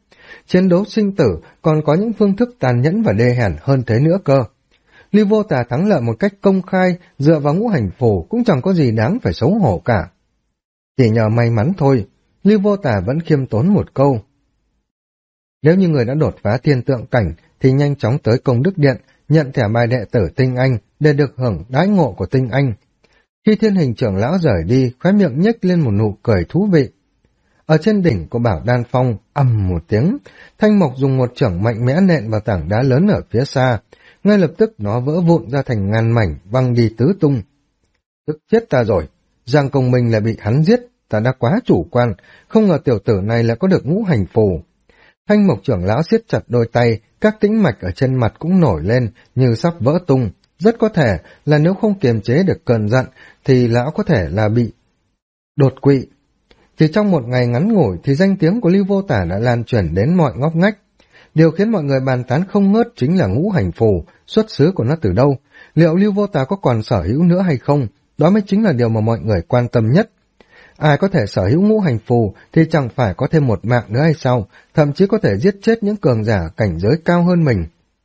Chiến đấu sinh tử còn có những phương thức tàn nhẫn và đê hèn hơn thế nữa cơ. Lưu Vô Tà thắng lợi một cách công khai, dựa vào ngũ hành phù cũng chẳng có gì đáng phải xấu hổ cả. Chỉ nhờ may mắn thôi, Lưu Vô Tà vẫn khiêm tốn một câu. Nếu như người đã đột phá thiên tượng cảnh thì nhanh chóng tới Công Đức Điện, nhận thẻ bài đệ tử tinh anh để được hưởng đãi ngộ của tinh anh. Khi Thiên Hình trưởng lão rời đi, khóe miệng nhếch lên một nụ cười thú vị. Ở trên đỉnh của Bảo Đan Phong, ầm một tiếng, Thanh Mộc dùng một chưởng mạnh mẽ nện vào tảng đá lớn ở phía xa. Ngay lập tức nó vỡ vụn ra thành ngàn mảnh, văng đi tứ tung. Tức chết ta rồi, Giang Công Minh là bị hắn giết, ta đã quá chủ quan, không ngờ tiểu tử này lại có được ngũ hành phù. Thanh Mộc trưởng lão siết chặt đôi tay, các tĩnh mạch ở trên mặt cũng nổi lên như sắp vỡ tung. Rất có thể là nếu không kiềm chế được cơn giận thì lão có thể là bị đột quỵ. Chỉ trong một ngày ngắn ngủi thì danh tiếng của Lưu Vô Tà đã lan truyền đến mọi ngóc ngách. Điều khiến mọi người bàn tán không ngớt chính là ngũ hành phù, xuất xứ của nó từ đâu. Liệu Lưu Vô Tà có còn sở hữu nữa hay không? Đó mới chính là điều mà mọi người quan tâm nhất. Ai có thể sở hữu ngũ hành phù thì chẳng phải có thêm một mạng nữa hay sao, thậm chí có thể giết chết những cường giả cảnh giới cao hơn mình.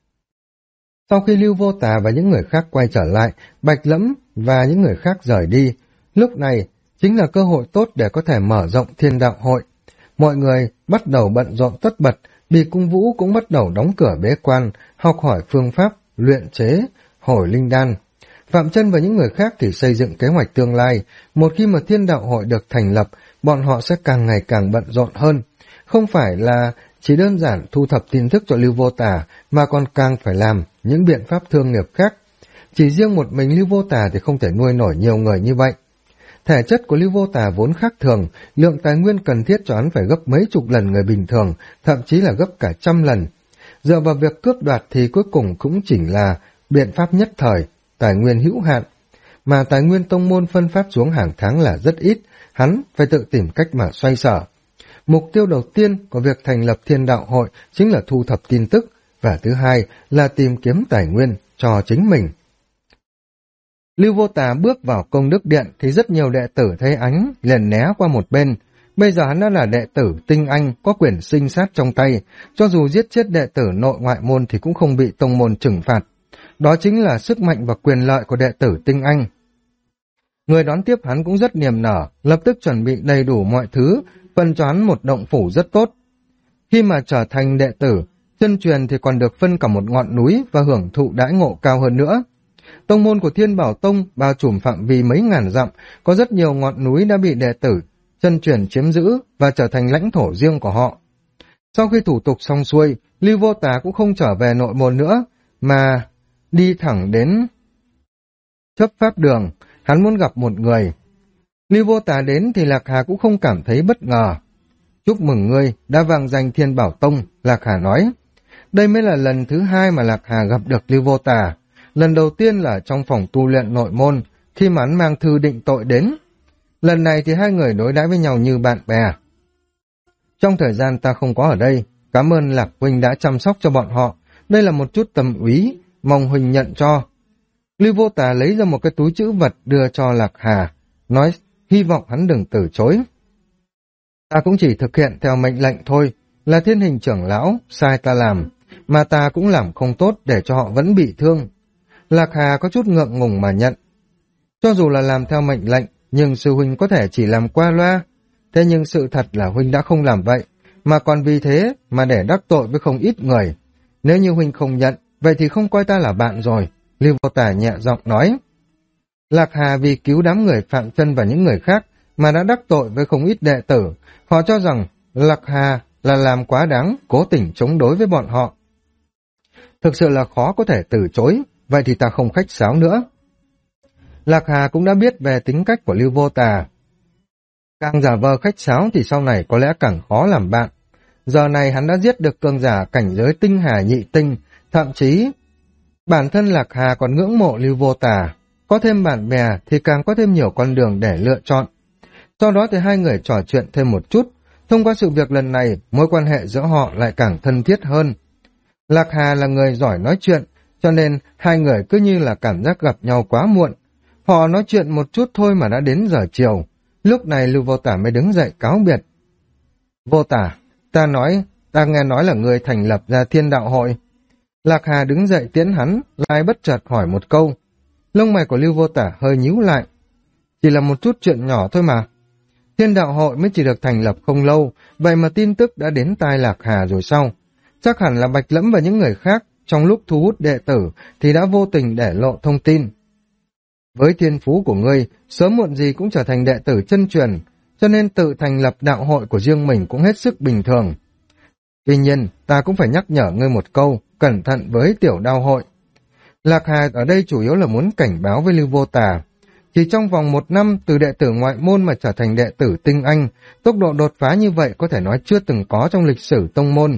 Sau khi Lưu Vô Tà và những người khác quay trở lại, Bạch Lẫm và những người khác rời đi, lúc này chính là cơ hội tốt để có thể mở rộng Thiên Đạo Hội. Mọi người bắt đầu bận rộn tất bật, Bì Cung Vũ cũng bắt đầu đóng cửa bế quan, học hỏi phương pháp, luyện chế, hồi linh đan. Phạm Chân và những người khác thì xây dựng kế hoạch tương lai. Một khi mà Thiên Đạo Hội được thành lập, bọn họ sẽ càng ngày càng bận rộn hơn. Không phải là chỉ đơn giản thu thập tin tức cho Lưu Vô Tà, mà còn càng phải làm những biện pháp thương nghiệp khác. Chỉ riêng một mình Lưu Vô Tà thì không thể nuôi nổi nhiều người như vậy. Thể chất của Lưu Vô Tà vốn khác thường, lượng tài nguyên cần thiết cho hắn phải gấp mấy chục lần người bình thường, thậm chí là gấp cả 100 lần. Dựa vào việc cướp đoạt thì cuối cùng cũng chỉ là biện pháp nhất thời, tài nguyên hữu hạn. Mà tài nguyên tông môn phân phát xuống hàng tháng là rất ít, hắn phải tự tìm cách mà xoay sở. Mục tiêu đầu tiên của việc thành lập Thiên Đạo Hội chính là thu thập tin tức, và thứ hai là tìm kiếm tài nguyên cho chính mình. Lưu Vô Tà bước vào Công Đức Điện thì rất nhiều đệ tử thấy ánh liền né qua một bên. Bây giờ hắn đã là đệ tử tinh anh, có quyền sinh sát trong tay, cho dù giết chết đệ tử nội ngoại môn thì cũng không bị tông môn trừng phạt. Đó chính là sức mạnh và quyền lợi của đệ tử tinh anh. Người đón tiếp hắn cũng rất niềm nở, lập tức chuẩn bị đầy đủ mọi thứ, phân cho hắn một động phủ rất tốt. Khi mà trở thành đệ tử, chân truyền thì còn được phân cả một ngọn núi và hưởng thụ đãi ngộ cao hơn nữa. Tông môn của Thiên Bảo Tông bao trùm phạm vi mấy ngàn dặm, có rất nhiều ngọn núi đã bị đệ tử chân truyền chiếm giữ và trở thành lãnh thổ riêng của họ. Sau khi thủ tục xong xuôi, Lưu Vô Tà cũng không trở về nội môn nữa, mà đi thẳng đến chấp pháp đường. Hắn muốn gặp một người. Lưu Vô Tà đến thì Lạc Hà cũng không cảm thấy bất ngờ. Chúc mừng ngươi đã vang danh Thiên Bảo Tông, Lạc Hà nói. Đây mới là lần thứ hai mà Lạc Hà gặp được Lưu Vô Tà. Lần đầu tiên là trong phòng tu luyện nội môn, khi mà hắn mang thư định tội đến. Lần này thì hai người đối đãi với nhau như bạn bè. Trong thời gian ta không có ở đây, cảm ơn Lạc huynh đã chăm sóc cho bọn họ. Đây là một chút tâm úy, mong huynh nhận cho. Lưu Vô Tà lấy ra một cái túi trữ vật đưa cho Lạc Hà, nói hy vọng hắn đừng từ chối. Ta cũng chỉ thực hiện theo mệnh lệnh thôi, là Thiên Hình trưởng lão, sai ta làm, mà ta cũng làm không tốt để cho họ vẫn bị thương. Lạc Hà có chút ngượng ngùng mà nhận. Cho dù là làm theo mệnh lệnh, nhưng sư huynh có thể chỉ làm qua loa. Thế nhưng sự thật là huynh đã không làm vậy, mà còn vì thế mà để đắc tội với không ít người. Nếu như huynh không nhận, vậy thì không coi ta là bạn rồi, Lưu Vô Tà nhẹ giọng nói. Lạc Hà vì cứu đám người Phạm Chân và những người khác mà đã đắc tội với không ít đệ tử. Họ cho rằng Lạc Hà là làm quá đáng, cố tình chống đối với bọn họ. Thực sự là khó có thể từ chối, vậy thì ta không khách sáo nữa. Lạc Hà cũng đã biết về tính cách của Lưu Vô Tà. Càng giả vờ khách sáo thì sau này có lẽ càng khó làm bạn. Giờ này hắn đã giết được cường giả cảnh giới tinh hà nhị tinh, thậm chí bản thân Lạc Hà còn ngưỡng mộ Lưu Vô Tà. Có thêm bạn bè thì càng có thêm nhiều con đường để lựa chọn. Sau đó thì hai người trò chuyện thêm một chút. Thông qua sự việc lần này, mối quan hệ giữa họ lại càng thân thiết hơn. Lạc Hà là người giỏi nói chuyện, cho nên hai người cứ như là cảm giác gặp nhau quá muộn. Họ nói chuyện một chút thôi mà đã đến giờ chiều. Lúc này Lưu Vô Tà mới đứng dậy cáo biệt. Vô Tà, ta nói ta nghe nói là người thành lập ra Thiên Đạo Hội. Lạc Hà đứng dậy tiễn hắn, lại bất chợt hỏi một câu. Lông mày của Lưu Vô Tả hơi nhíu lại. Chỉ là một chút chuyện nhỏ thôi mà. Thiên Đạo Hội mới chỉ được thành lập không lâu, vậy mà tin tức đã đến tai Lạc Hà rồi sao? Chắc hẳn là Bạch Lẫm và những người khác trong lúc thu hút đệ tử thì đã vô tình để lộ thông tin. Với thiên phú của ngươi, sớm muộn gì cũng trở thành đệ tử chân truyền, cho nên tự thành lập đạo hội của riêng mình cũng hết sức bình thường. Tuy nhiên, ta cũng phải nhắc nhở ngươi một câu, cẩn thận với tiểu đao hội. Lạc Hà ở đây chủ yếu là muốn cảnh báo với Lưu Vô Tà. Chỉ trong vòng 1 năm từ đệ tử ngoại môn mà trở thành đệ tử tinh anh, tốc độ đột phá như vậy có thể nói chưa từng có trong lịch sử tông môn.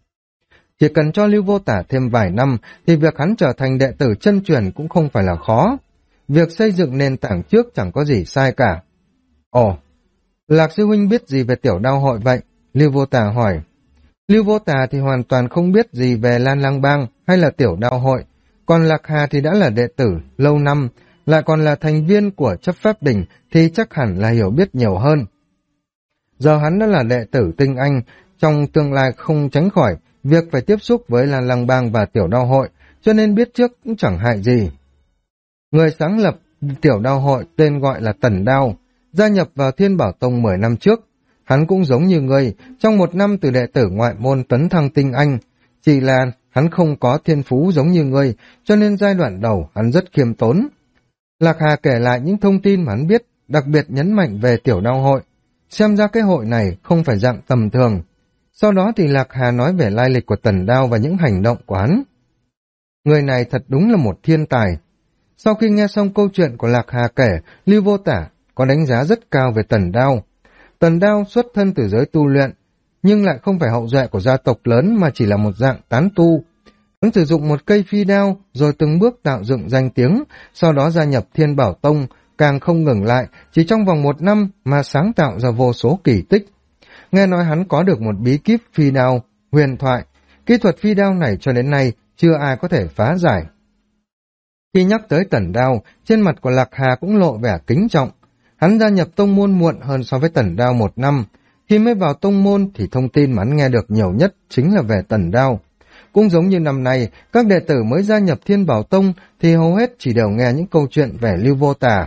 Chỉ cần cho Lưu Vô Tả thêm vài năm thì việc hắn trở thành đệ tử chân truyền cũng không phải là khó. Việc xây dựng nền tảng trước chẳng có gì sai cả. Ồ, Lạc sư huynh biết gì về tiểu đao hội vậy? Lưu Vô Tà hỏi. Lưu Vô Tà thì hoàn toàn không biết gì về Lan Lăng Bang hay là tiểu đao hội, còn Lạc Hà thì đã là đệ tử lâu năm, lại còn là thành viên của chấp pháp đỉnh thì chắc hẳn là hiểu biết nhiều hơn. Giờ hắn đã là đệ tử tinh anh, trong tương lai không tránh khỏi việc phải tiếp xúc với Lan Lăng Bang và tiểu đao hội, cho nên biết trước cũng chẳng hại gì. Người sáng lập tiểu đao hội tên gọi là Tần Đao, gia nhập vào Thiên Bảo Tông 10 năm trước. Hắn cũng giống như ngươi, trong 1 năm từ đệ tử ngoại môn tấn thăng tinh anh, chỉ là hắn không có thiên phú giống như ngươi, cho nên giai đoạn đầu hắn rất khiêm tốn. Lạc Hà kể lại những thông tin mà hắn biết, đặc biệt nhấn mạnh về tiểu đao hội. Xem ra cái hội này không phải dạng tầm thường. Sau đó thì Lạc Hà nói về lai lịch của Tần Đao và những hành động của hắn. Người này thật đúng là một thiên tài. Sau khi nghe xong câu chuyện của Lạc Hà kể, Lưu Vô Tả có đánh giá rất cao về Tần Đao. Tần Đao xuất thân từ giới tu luyện, nhưng lại không phải hậu duệ của gia tộc lớn mà chỉ là một dạng tán tu. Hắn sử dụng một cây phi đao rồi từng bước tạo dựng danh tiếng, sau đó gia nhập Thiên Bảo Tông, càng không ngừng lại, chỉ trong vòng 1 năm mà sáng tạo ra vô số kỳ tích. Nghe nói hắn có được một bí kíp phi đao huyền thoại, kỹ thuật phi đao này cho đến nay chưa ai có thể phá giải. Khi nhắc tới Tần Đao, trên mặt của Lạc Hà cũng lộ vẻ kính trọng. Hắn gia nhập tông môn muộn hơn so với Tần Đao 1 năm. Khi mới vào tông môn thì thông tin mà hắn nghe được nhiều nhất chính là về Tần Đao. Cũng giống như năm nay, các đệ tử mới gia nhập Thiên Bảo Tông thì hầu hết chỉ đều nghe những câu chuyện về Lưu Vô Tà.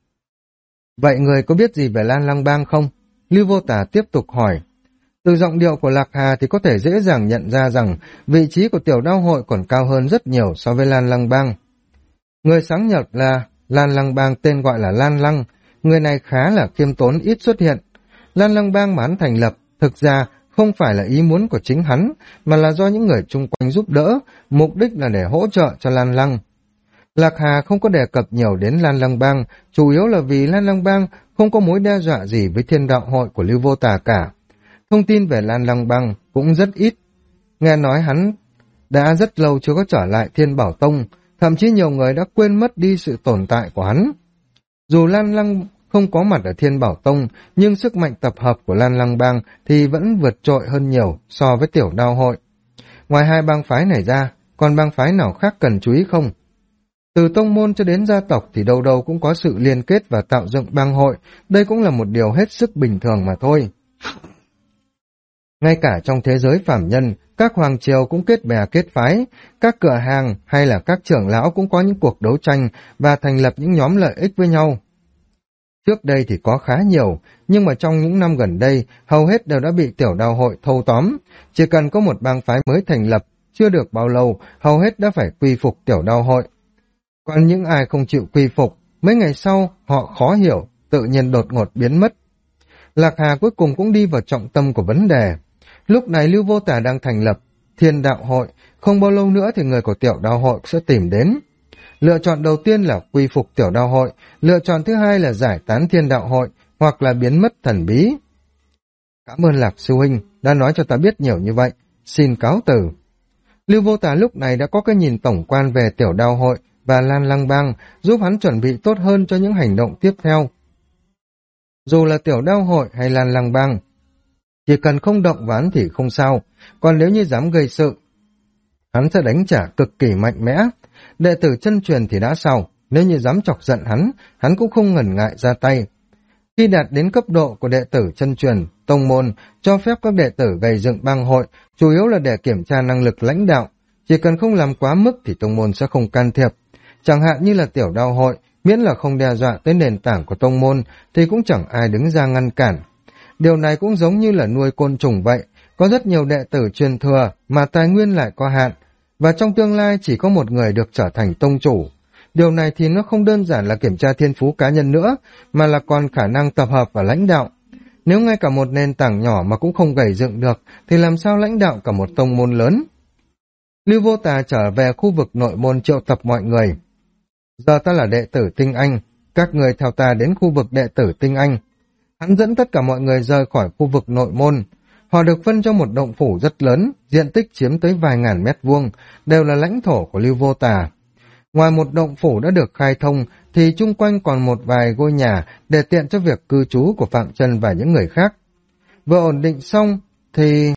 Vậy người có biết gì về Lan Lăng Bang không? Lưu Vô Tà tiếp tục hỏi. Từ giọng điệu của Lạc Hà thì có thể dễ dàng nhận ra rằng vị trí của tiểu đao hội còn cao hơn rất nhiều so với Lan Lăng Bang. Người sáng lập là Lan Lăng Bang tên gọi là Lan Lăng, người này khá là khiêm tốn ít xuất hiện. Lan Lăng Bang mà hắn thành lập thực ra không phải là ý muốn của chính hắn, mà là do những người chung quanh giúp đỡ, mục đích là để hỗ trợ cho Lan Lăng. Lạc Hà không có đề cập nhiều đến Lan Lăng Bang, chủ yếu là vì Lan Lăng Bang không có mối đe dọa gì với Thiên Đạo Hội của Lưu Vô Tà cả. Thông tin về Lan Lăng Bang cũng rất ít. Nghe nói hắn đã rất lâu chưa có trở lại Thiên Bảo Tông, thậm chí nhiều người đã quên mất đi sự tồn tại của hắn. Dù Lan Lăng không có mặt ở Thiên Bảo Tông, nhưng sức mạnh tập hợp của Lan Lăng Bang thì vẫn vượt trội hơn nhiều so với tiểu đao hội. Ngoài 2 bang phái này ra, còn bang phái nào khác cần chú ý không? Từ tông môn cho đến gia tộc thì đâu đâu cũng có sự liên kết và tạo dựng bang hội, đây cũng là một điều hết sức bình thường mà thôi. Ngay cả trong thế giới phàm nhân, các hoàng triều cũng kết bè kết phái, các cửa hàng hay là các trưởng lão cũng có những cuộc đấu tranh và thành lập những nhóm lợi ích với nhau. Trước đây thì có khá nhiều, nhưng mà trong những năm gần đây, hầu hết đều đã bị tiểu đao hội thâu tóm. Chỉ cần có một bang phái mới thành lập, chưa được bao lâu, hầu hết đã phải quy phục tiểu đao hội. Còn những ai không chịu quy phục, mấy ngày sau họ khó hiểu, tự nhiên đột ngột biến mất. Lạc Hà cuối cùng cũng đi vào trọng tâm của vấn đề. Lúc này Lưu Vô Tà đang thành lập Thiên Đạo Hội, không bao lâu nữa thì người của tiểu đao hội sẽ tìm đến. Lựa chọn đầu tiên là quy phục tiểu đao hội, lựa chọn thứ hai là giải tán Thiên Đạo Hội, hoặc là biến mất thần bí. Cảm ơn Lạc sư huynh đã nói cho ta biết nhiều như vậy, xin cáo từ. Lưu Vô Tà lúc này đã có cái nhìn tổng quan về tiểu đao hội và Lan Lăng Bang, giúp hắn chuẩn bị tốt hơn cho những hành động tiếp theo. Dù là tiểu đao hội hay Lan Lăng Bang, chỉ cần không động vào hắn thì không sao, còn nếu như dám gây sự, hắn sẽ đánh trả cực kỳ mạnh mẽ. Đệ tử chân truyền thì đã sao, nếu như dám chọc giận hắn cũng không ngần ngại ra tay. Khi đạt đến cấp độ của đệ tử chân truyền, tông môn cho phép các đệ tử gây dựng bang hội, chủ yếu là để kiểm tra năng lực lãnh đạo. Chỉ cần không làm quá mức thì tông môn sẽ không can thiệp. Chẳng hạn như là tiểu đao hội, miễn là không đe dọa tới nền tảng của tông môn thì cũng chẳng ai đứng ra ngăn cản. Điều này cũng giống như là nuôi côn trùng vậy, có rất nhiều đệ tử truyền thừa mà tài nguyên lại có hạn, và trong tương lai chỉ có một người được trở thành tông chủ. Điều này thì nó không đơn giản là kiểm tra thiên phú cá nhân nữa, mà là còn khả năng tập hợp và lãnh đạo. Nếu ngay cả một nền tảng nhỏ mà cũng không gầy dựng được, thì làm sao lãnh đạo cả một tông môn lớn? Lưu Vô Tà trở về khu vực nội môn triệu tập mọi người. Giờ ta là đệ tử tinh anh, các người theo ta đến khu vực đệ tử tinh anh. Hắn dẫn tất cả mọi người rời khỏi khu vực nội môn. Họ được phân cho một động phủ rất lớn, diện tích chiếm tới vài ngàn mét vuông, đều là lãnh thổ của Lưu Vô Tà. Ngoài một động phủ đã được khai thông, thì chung quanh còn một vài ngôi nhà để tiện cho việc cư trú của Phạm Chân và những người khác. Vừa ổn định xong, thì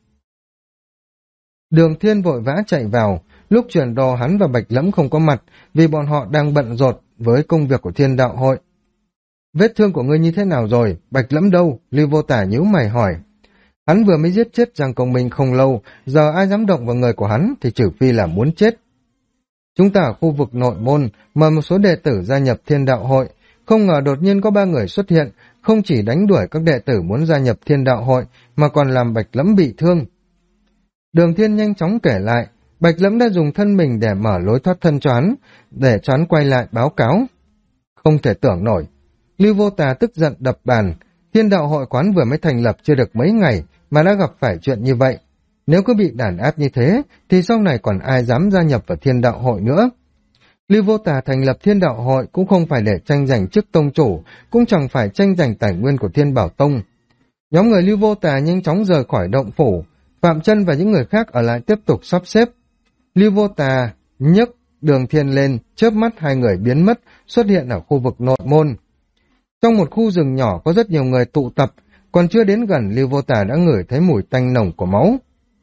Đường Thiên vội vã chạy vào. Lúc chuyển đồ hắn và Bạch Lẫm không có mặt, vì bọn họ đang bận rộn với công việc của Thiên Đạo Hội. Vết thương của ngươi như thế nào rồi? Bạch Lẫm đâu? Lưu Vô Tả nhíu mày hỏi. Hắn vừa mới giết chết Giang Công Minh không lâu, giờ ai dám động vào người của hắn thì trừ phi là muốn chết. Chúng ta ở khu vực nội môn mời một số đệ tử gia nhập Thiên Đạo Hội, không ngờ đột nhiên có 3 người xuất hiện, không chỉ đánh đuổi các đệ tử muốn gia nhập Thiên Đạo Hội mà còn làm Bạch Lẫm bị thương. Đường Thiên nhanh chóng kể lại, Bạch Lẫm đã dùng thân mình để mở lối thoát thân cho hắn, để cho hắn quay lại báo cáo. Không thể tưởng nổi. Lưu Vô Tà tức giận đập bàn. Thiên Đạo Hội quán vừa mới thành lập chưa được mấy ngày mà đã gặp phải chuyện như vậy. Nếu cứ bị đàn áp như thế thì sau này còn ai dám gia nhập vào Thiên Đạo Hội nữa. Lưu Vô Tà thành lập Thiên Đạo Hội cũng không phải để tranh giành chức tông chủ, cũng chẳng phải tranh giành tài nguyên của Thiên Bảo Tông. Nhóm người Lưu Vô Tà nhanh chóng rời khỏi động phủ, Phạm Chân và những người khác ở lại tiếp tục sắp xếp. Lưu Vô Tà nhấc Đường Thiên lên, chớp mắt 2 người biến mất, xuất hiện ở khu vực nội môn. Trong một khu rừng nhỏ có rất nhiều người tụ tập, còn chưa đến gần Lưu Vô Tà đã ngửi thấy mùi tanh nồng của máu.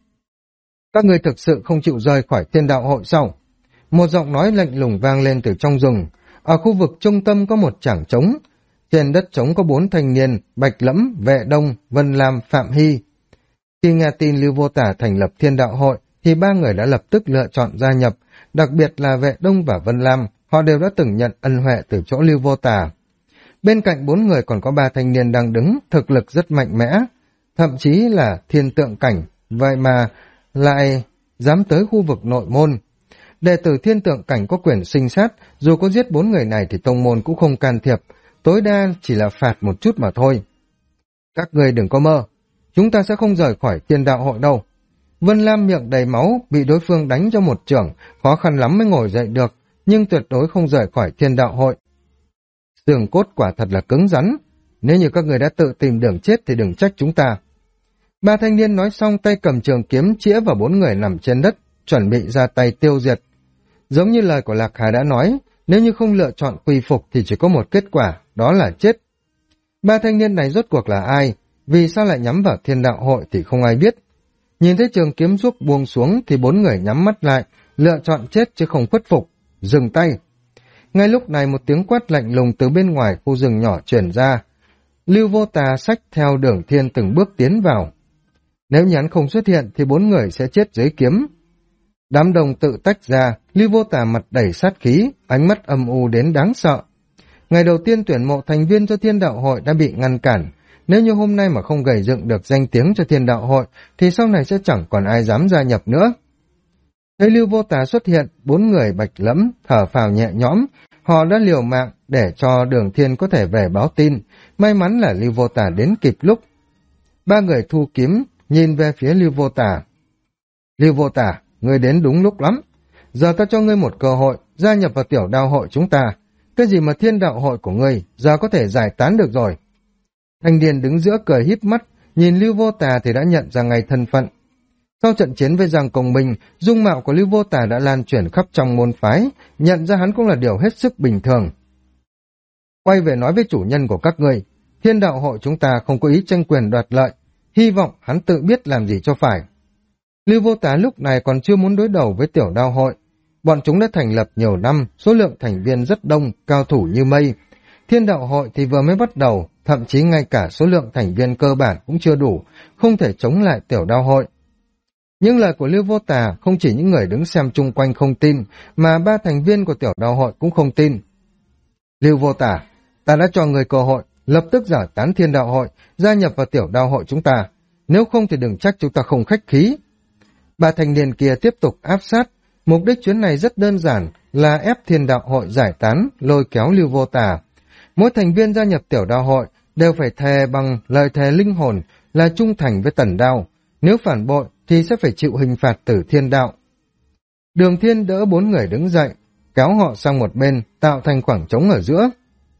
Các người thực sự không chịu rời khỏi Thiên Đạo Hội sao? Một giọng nói lạnh lùng vang lên từ trong rừng. Ở khu vực trung tâm có một trảng trống. Trên đất trống có 4 thanh niên, Bạch Lẫm, Vệ Đông, Vân Lam, Phạm Hy. Khi nghe tin Lưu Vô Tà thành lập Thiên Đạo Hội, thì 3 người đã lập tức lựa chọn gia nhập, đặc biệt là Vệ Đông và Vân Lam, họ đều đã từng nhận ân huệ từ chỗ Lưu Vô Tà. Bên cạnh 4 người còn có 3 thanh niên đang đứng, thực lực rất mạnh mẽ, thậm chí là thiên tượng cảnh, vậy mà lại dám tới khu vực nội môn. Đệ tử thiên tượng cảnh có quyền sinh sát, dù có giết 4 người này thì tông môn cũng không can thiệp, tối đa chỉ là phạt một chút mà thôi. Các người đừng có mơ, chúng ta sẽ không rời khỏi Thiên Đạo Hội đâu. Vân Lam miệng đầy máu, bị đối phương đánh cho một chưởng, khó khăn lắm mới ngồi dậy được, nhưng tuyệt đối không rời khỏi Thiên Đạo Hội. Xương cốt quả thật là cứng rắn, nếu như các người đã tự tìm đường chết thì đừng trách chúng ta. 3 thanh niên nói xong tay cầm trường kiếm chĩa vào 4 người nằm trên đất, chuẩn bị ra tay tiêu diệt. Giống như lời của Lạc Hà đã nói, nếu như không lựa chọn quy phục thì chỉ có một kết quả, đó là chết. 3 thanh niên này rốt cuộc là ai? Vì sao lại nhắm vào Thiên Đạo Hội thì không ai biết. Nhìn thấy trường kiếm rút buông xuống thì 4 người nhắm mắt lại, lựa chọn chết chứ không khuất phục. Dừng tay. Ngay lúc này một tiếng quát lạnh lùng từ bên ngoài khu rừng nhỏ truyền ra. Lưu Vô Tà xách theo Đường Thiên từng bước tiến vào. Nếu như hắn không xuất hiện thì 4 người sẽ chết dưới kiếm. Đám đông tự tách ra, Lưu Vô Tà mặt đầy sát khí, ánh mắt âm u đến đáng sợ. Ngày đầu tiên tuyển mộ thành viên cho Thiên Đạo Hội đã bị ngăn cản. Nếu như hôm nay mà không gầy dựng được danh tiếng cho Thiên Đạo Hội, thì sau này sẽ chẳng còn ai dám gia nhập nữa. Thấy Lưu Vô Tà xuất hiện, 4 người Bạch Lẫm thở phào nhẹ nhõm, họ đã liều mạng để cho Đường Thiên có thể về báo tin. May mắn là Lưu Vô Tà đến kịp lúc. 3 người thu kiếm, nhìn về phía Lưu Vô Tà. Lưu Vô Tà, ngươi đến đúng lúc lắm. Giờ ta cho ngươi một cơ hội, gia nhập vào Tiểu Đao Hội chúng ta. Cái gì mà Thiên Đạo Hội của ngươi, giờ có thể giải tán được rồi. Thanh niên đứng giữa cười híp mắt, nhìn Lưu Vô Tà thì đã nhận ra ngay thân phận. Sau trận chiến với Giang Công Minh, dung mạo của Lưu Vô Tà đã lan truyền khắp trong môn phái, nhận ra hắn cũng là điều hết sức bình thường. Quay về nói với chủ nhân của các ngươi, Thiên Đạo Hội chúng ta không có ý tranh quyền đoạt lợi, hy vọng hắn tự biết làm gì cho phải. Lưu Vô Tà lúc này còn chưa muốn đối đầu với Tiểu Đao Hội. Bọn chúng đã thành lập nhiều năm, số lượng thành viên rất đông, cao thủ như mây. Thiên Đạo Hội thì vừa mới bắt đầu, thậm chí ngay cả số lượng thành viên cơ bản cũng chưa đủ, không thể chống lại tiểu đao hội. Những lời của Lưu Vô Tà không chỉ những người đứng xem chung quanh không tin, mà 3 thành viên của tiểu đao hội cũng không tin. Lưu Vô Tà, ta đã cho người cơ hội, lập tức giải tán Thiên Đạo hội, gia nhập vào tiểu đao hội chúng ta. Nếu không thì đừng trách chúng ta không khách khí. 3 thanh niên kia tiếp tục áp sát. Mục đích chuyến này rất đơn giản là ép Thiên Đạo hội giải tán, lôi kéo Lưu Vô Tà. Mỗi thành viên gia nhập tiểu đao hội đều phải thề bằng lời thề linh hồn là trung thành với Tần Đao. Nếu phản bội thì sẽ phải chịu hình phạt tử thiên đạo. Đường Thiên đỡ 4 người đứng dậy, kéo họ sang một bên, tạo thành khoảng trống ở giữa.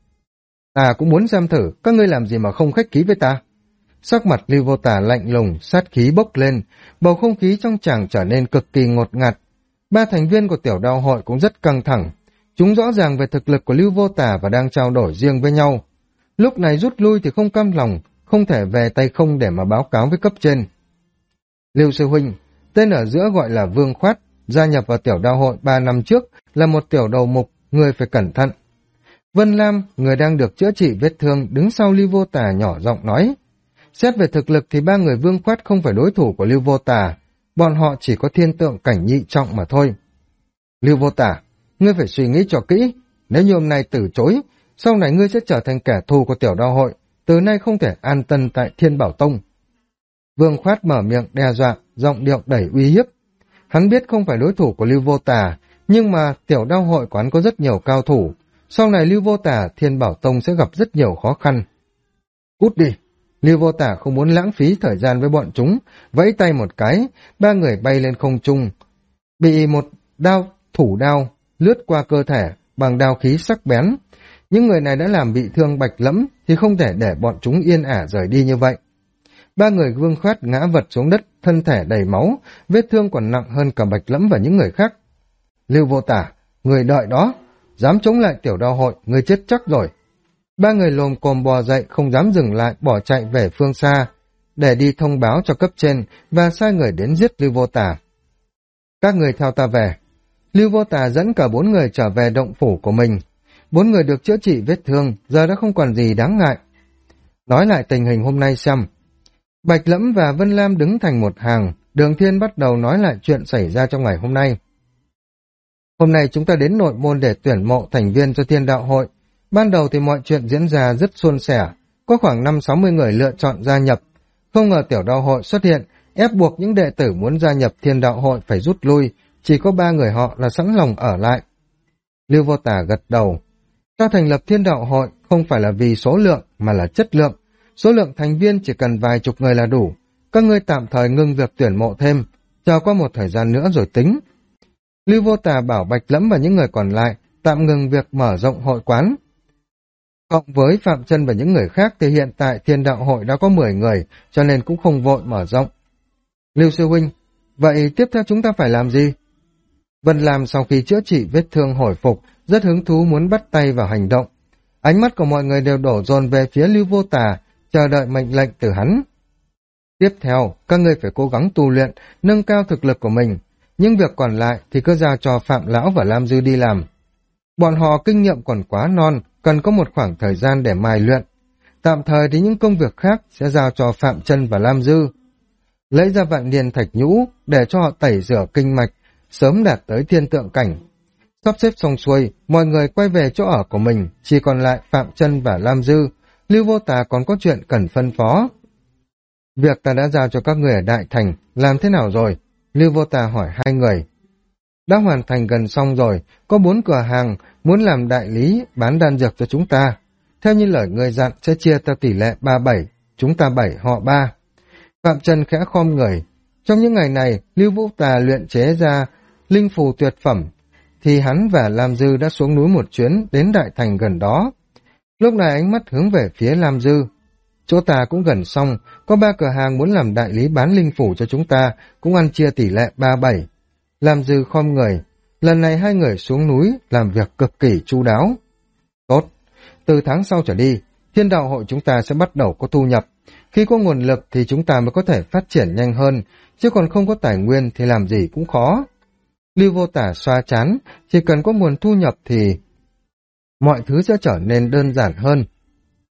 Ta cũng muốn xem thử, các ngươi làm gì mà không khách khí với ta. Sắc mặt Lưu Vô Tà lạnh lùng, sát khí bốc lên, bầu không khí trong tràng trở nên cực kỳ ngột ngạt. 3 thành viên của tiểu đao hội cũng rất căng thẳng. Chúng rõ ràng về thực lực của Lưu Vô Tà và đang trao đổi riêng với nhau. Lúc này rút lui thì không cam lòng, không thể về tay không để mà báo cáo với cấp trên. Lưu sư huynh, tên ở giữa gọi là Vương Khoát, gia nhập vào tiểu đao hội 3 năm trước, là một tiểu đầu mục, người phải cẩn thận. Vân Lam, người đang được chữa trị vết thương, đứng sau Lưu Vô Tà nhỏ giọng nói. Xét về thực lực thì 3 người Vương Khoát không phải đối thủ của Lưu Vô Tà, bọn họ chỉ có thiên tượng cảnh nhị trọng mà thôi. Lưu Vô Tà, ngươi phải suy nghĩ cho kỹ, nếu như hôm nay từ chối, sau này ngươi sẽ trở thành kẻ thù của tiểu đao hội, từ nay không thể an tân tại Thiên Bảo Tông. Vương Khoát mở miệng đe dọa, giọng điệu đầy uy hiếp. Hắn biết không phải đối thủ của Lưu Vô Tà, nhưng mà tiểu đao hội quán có rất nhiều cao thủ, sau này Lưu Vô Tà, Thiên Bảo Tông sẽ gặp rất nhiều khó khăn. Cút đi! Lưu Vô Tà không muốn lãng phí thời gian với bọn chúng, vẫy tay một cái, 3 người bay lên không trung, bị một thủ đao lướt qua cơ thể bằng đao khí sắc bén. Những người này đã làm bị thương Bạch Lẫm thì không thể để bọn chúng yên ả rời đi như vậy. 3 người Vương Khoát ngã vật xuống đất, thân thể đầy máu, vết thương còn nặng hơn cả Bạch Lẫm và những người khác. Lưu Vô Tà, người đợi đó, dám chống lại tiểu đao hội, người chết chắc rồi. 3 người lồm cồm bò dậy, không dám dừng lại, bỏ chạy về phương xa, để đi thông báo cho cấp trên và sai người đến giết Lưu Vô Tà. Các người theo ta về. Lưu Vô Tà dẫn cả 4 người trở về động phủ của mình. 4 người được chữa trị vết thương, giờ đã không còn gì đáng ngại. Nói lại tình hình hôm nay xem. Bạch Lẫm và Vân Lam đứng thành một hàng, Đường Thiên bắt đầu nói lại chuyện xảy ra trong ngày hôm nay. Hôm nay chúng ta đến nội môn để tuyển mộ thành viên cho Thiên Đạo hội. Ban đầu thì mọi chuyện diễn ra rất suôn sẻ, có khoảng 50-60 người lựa chọn gia nhập. Không ngờ tiểu đao hội xuất hiện, ép buộc những đệ tử muốn gia nhập Thiên Đạo hội phải rút lui, chỉ có 3 người họ là sẵn lòng ở lại. Lưu Vô Tà gật đầu. Ta thành lập Thiên Đạo hội không phải là vì số lượng mà là chất lượng. Số lượng thành viên chỉ cần vài chục người là đủ. Các ngươi tạm thời ngưng việc tuyển mộ thêm, chờ qua một thời gian nữa rồi tính. Lưu Vô Tà bảo Bạch Lẫm và những người còn lại tạm ngừng việc mở rộng hội quán. Cộng với Phạm Chân và những người khác thì hiện tại Thiên Đạo hội đã có 10 người, cho nên cũng không vội mở rộng. Lưu sư huynh, vậy tiếp theo chúng ta phải làm gì? Vân Lam sau khi chữa trị vết thương hồi phục, rất hứng thú muốn bắt tay vào hành động. Ánh mắt của mọi người đều đổ dồn về phía Lưu Vô Tà, chờ đợi mệnh lệnh từ hắn. Tiếp theo, các ngươi phải cố gắng tu luyện, nâng cao thực lực của mình. Những việc còn lại thì cứ giao cho Phạm Lão và Lam Dư đi làm. Bọn họ kinh nghiệm còn quá non, cần có một khoảng thời gian để mài luyện. Tạm thời thì những công việc khác sẽ giao cho Phạm Chân và Lam Dư. Lấy ra vạn niên thạch nhũ để cho họ tẩy rửa kinh mạch, sớm đạt tới thiên tượng cảnh. Sắp xếp xong xuôi, mọi người quay về chỗ ở của mình, chỉ còn lại Phạm Chân và Lam Dư. Lưu Vô Tà còn có chuyện cần phân phó. Việc ta đã giao cho các người ở Đại Thành, làm thế nào rồi? Lưu Vô Tà hỏi 2 người. Đã hoàn thành gần xong rồi, có 4 cửa hàng muốn làm đại lý bán đan dược cho chúng ta. Theo như lời người dặn sẽ chia theo tỷ lệ 3-7, chúng ta 7 họ 3. Phạm Trần khẽ khom người. Trong những ngày này, Lưu Vô Tà luyện chế ra linh phù tuyệt phẩm, thì hắn và Lam Dư đã xuống núi một chuyến đến Đại Thành gần đó. Lúc này ánh mắt hướng về phía Lam Dư. Chỗ ta cũng gần xong, có 3 cửa hàng muốn làm đại lý bán linh phủ cho chúng ta, cũng ăn chia tỷ lệ 3-7. Lam Dư khom người, lần này 2 người xuống núi làm việc cực kỳ chu đáo. Tốt, từ tháng sau trở đi, Thiên Đạo hội chúng ta sẽ bắt đầu có thu nhập. Khi có nguồn lực thì chúng ta mới có thể phát triển nhanh hơn, chứ còn không có tài nguyên thì làm gì cũng khó. Lưu Vô Tà xoa trán, chỉ cần có nguồn thu nhập thì mọi thứ sẽ trở nên đơn giản hơn.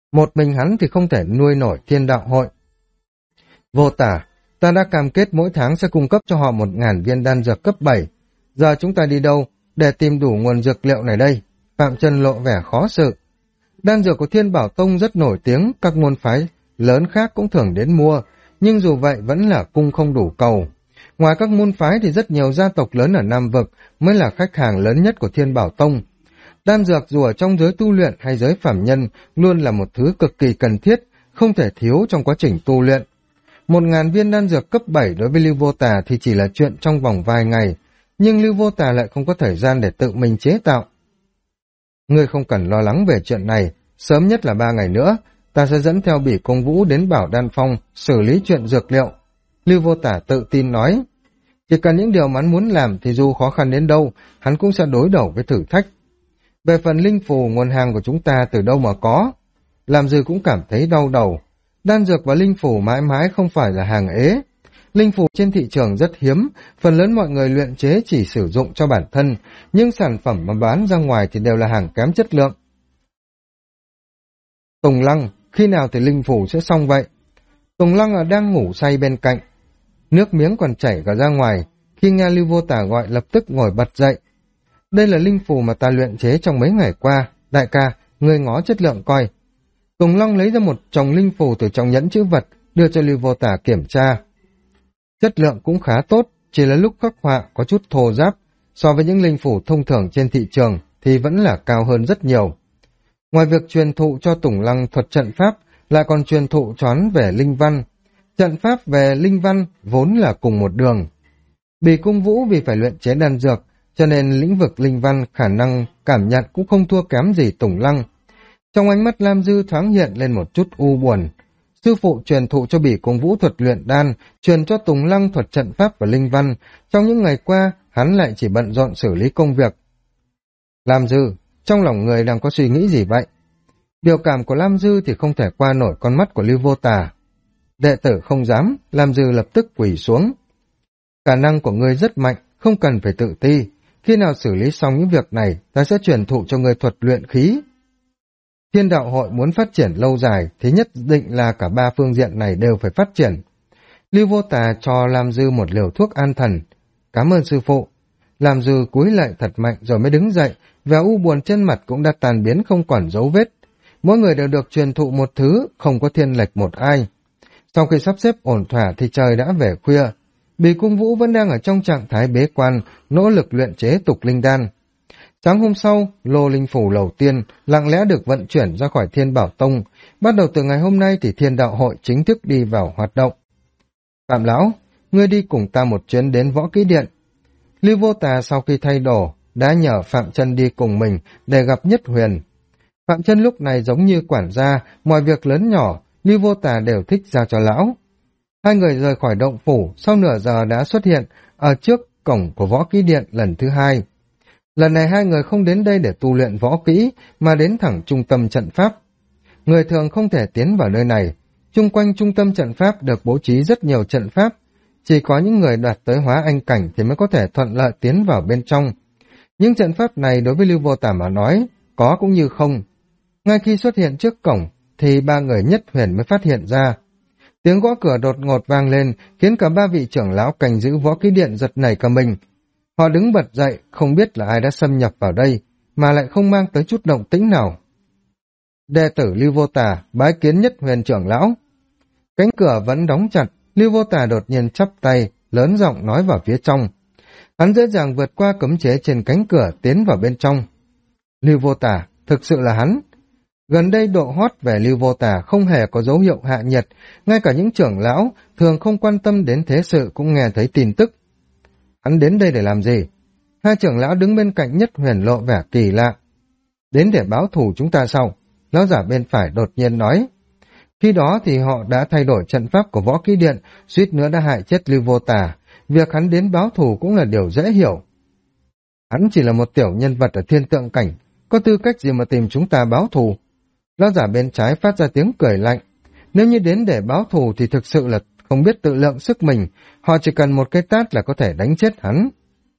Một mình hắn thì không thể nuôi nổi Thiên Đạo Hội. Vô Tả, ta đã cam kết mỗi tháng sẽ cung cấp cho họ 1.000 viên đan dược cấp 7. Giờ chúng ta đi đâu để tìm đủ nguồn dược liệu này đây? Phạm Chân lộ vẻ khó xử. Đan dược của Thiên Bảo Tông rất nổi tiếng, các môn phái lớn khác cũng thường đến mua, nhưng dù vậy vẫn là cung không đủ cầu. Ngoài các môn phái thì rất nhiều gia tộc lớn ở Nam Vực mới là khách hàng lớn nhất của Thiên Bảo Tông. Đan dược dù ở trong giới tu luyện hay giới phàm nhân luôn là một thứ cực kỳ cần thiết, không thể thiếu trong quá trình tu luyện. 1.000 viên đan dược cấp 7 đối với Lưu Vô Tà thì chỉ là chuyện trong vòng vài ngày, nhưng Lưu Vô Tà lại không có thời gian để tự mình chế tạo. Ngươi không cần lo lắng về chuyện này, sớm nhất là 3 ngày nữa, ta sẽ dẫn theo Bỉ Công Vũ đến Bảo Đan Phong xử lý chuyện dược liệu. Lưu Vô Tả tự tin nói, chỉ cần những điều mà hắn muốn làm thì dù khó khăn đến đâu, hắn cũng sẽ đối đầu với thử thách. Về phần linh phù, nguồn hàng của chúng ta từ đâu mà có? Làm Dư cũng cảm thấy đau đầu. Đan dược và linh phù mãi mãi không phải là hàng ế. Linh phù trên thị trường rất hiếm, phần lớn mọi người luyện chế chỉ sử dụng cho bản thân, nhưng sản phẩm mà bán ra ngoài thì đều là hàng kém chất lượng. Tùng Lăng, khi nào thì linh phù sẽ xong vậy? Tùng Lăng đang ngủ say bên cạnh. Nước miếng còn chảy cả ra ngoài, khi nghe Lưu Vô Tả gọi lập tức ngồi bật dậy. Đây là linh phù mà ta luyện chế trong mấy ngày qua, đại ca, ngươi ngó chất lượng coi. Tùng Lăng lấy ra một chồng linh phù từ trong nhẫn chữ vật, đưa cho Lưu Vô Tả kiểm tra. Chất lượng cũng khá tốt, chỉ là lúc khắc họa có chút thô ráp, so với những linh phù thông thường trên thị trường thì vẫn là cao hơn rất nhiều. Ngoài việc truyền thụ cho Tùng Lăng thuật trận pháp, lại còn truyền thụ cho hắn về linh văn. Trận pháp về linh văn vốn là cùng một đường. Bỉ Cung Vũ vì phải luyện chế đan dược, cho nên lĩnh vực linh văn khả năng cảm nhận cũng không thua kém gì Tùng Lăng. Trong ánh mắt Lam Dư thoáng hiện lên một chút u buồn. Sư phụ truyền thụ cho Bỉ Cung Vũ thuật luyện đan, truyền cho Tùng Lăng thuật trận pháp và linh văn. Trong những ngày qua, hắn lại chỉ bận rộn xử lý công việc. Lam Dư, trong lòng người đang có suy nghĩ gì vậy? Biểu cảm của Lam Dư thì không thể qua nổi con mắt của Lưu Vô Tả. Đệ tử không dám, Lam Dư lập tức quỳ xuống. Khả năng của ngươi rất mạnh, không cần phải tự ti. Khi nào xử lý xong những việc này, ta sẽ truyền thụ cho ngươi thuật luyện khí. Thiên Đạo Hội muốn phát triển lâu dài, thì nhất định là cả ba phương diện này đều phải phát triển. Lưu Vô Tà cho Lam Dư một liều thuốc an thần. Cảm ơn sư phụ. Lam Dư cúi lại thật mạnh rồi mới đứng dậy, vẻ u buồn trên mặt cũng đã tan biến không còn dấu vết. Mỗi người đều được truyền thụ một thứ, không có thiên lệch một ai. Sau khi sắp xếp ổn thỏa thì trời đã về khuya. Bỉ Cung Vũ vẫn đang ở trong trạng thái bế quan, nỗ lực luyện chế tục linh đan. Sáng hôm sau, lô linh phủ đầu tiên lặng lẽ được vận chuyển ra khỏi Thiên Bảo Tông. Bắt đầu từ ngày hôm nay thì Thiên Đạo Hội chính thức đi vào hoạt động. Phạm Lão, ngươi đi cùng ta một chuyến đến Võ Kỹ Điện. Lưu Vô Tà sau khi thay đồ, đã nhờ Phạm Chân đi cùng mình để gặp Nhất Huyền. Phạm Chân lúc này giống như quản gia, mọi việc lớn nhỏ, Lưu Vô Tà đều thích giao cho lão. Hai người rời khỏi động phủ, sau nửa giờ đã xuất hiện ở trước cổng của Võ Kỹ Điện lần thứ hai. Lần này hai người không đến đây để tu luyện võ kỹ, mà đến thẳng trung tâm trận pháp. Người thường không thể tiến vào nơi này. Chung quanh trung tâm trận pháp được bố trí rất nhiều trận pháp. Chỉ có những người đạt tới hóa anh cảnh thì mới có thể thuận lợi tiến vào bên trong. Những trận pháp này đối với Lưu Vô Tả mà nói, có cũng như không. Ngay khi xuất hiện trước cổng, thì ba người Nhất Huyền mới phát hiện ra. Tiếng gõ cửa đột ngột vang lên, khiến cả ba vị trưởng lão canh giữ Võ Kỹ Điện giật nảy cả mình. Họ đứng bật dậy, không biết là ai đã xâm nhập vào đây, mà lại không mang tới chút động tĩnh nào. Đệ tử Lưu Vô Tả bái kiến Nhất Huyền trưởng lão. Cánh cửa vẫn đóng chặt, Lưu Vô Tả đột nhiên chắp tay, lớn giọng nói vào phía trong. Hắn dễ dàng vượt qua cấm chế trên cánh cửa tiến vào bên trong. Lưu Vô Tả, thực sự là hắn. Gần đây độ hot về Lưu Vô Tả không hề có dấu hiệu hạ nhiệt, ngay cả những trưởng lão thường không quan tâm đến thế sự cũng nghe thấy tin tức. Hắn đến đây để làm gì? Hai trưởng lão đứng bên cạnh Nhất Huyền lộ vẻ kỳ lạ. Đến để báo thù chúng ta sau, lão giả bên phải đột nhiên nói. Khi đó thì họ đã thay đổi trận pháp của Võ Kỹ Điện, suýt nữa đã hại chết Lưu Vô Tả. Việc hắn đến báo thù cũng là điều dễ hiểu. Hắn chỉ là một tiểu nhân vật ở thiên tượng cảnh, có tư cách gì mà tìm chúng ta báo thù? Lão giả bên trái phát ra tiếng cười lạnh. Nếu như đến để báo thù thì thực sự là không biết tự lượng sức mình, họ chỉ cần một cái tát là có thể đánh chết hắn.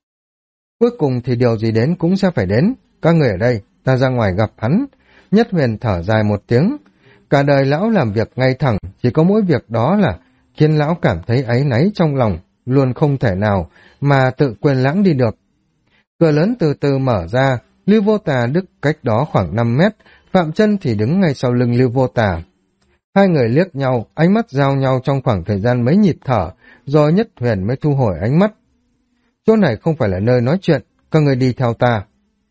Cuối cùng thì điều gì đến cũng sẽ phải đến. Các người ở đây, ta ra ngoài gặp hắn. Nhất Huyền thở dài một tiếng. Cả đời lão làm việc ngay thẳng, chỉ có mỗi việc đó là khiến lão cảm thấy áy náy trong lòng, luôn không thể nào mà tự quên lãng đi được. Cửa lớn từ từ mở ra, Lưu Vô Tà đứng cách đó khoảng 5 mét, Phạm Chân thì đứng ngay sau lưng Lưu Vô Tà. Hai người liếc nhau, ánh mắt giao nhau trong khoảng thời gian mấy nhịp thở, rồi Nhất Huyền mới thu hồi ánh mắt. Chỗ này không phải là nơi nói chuyện, các người đi theo ta.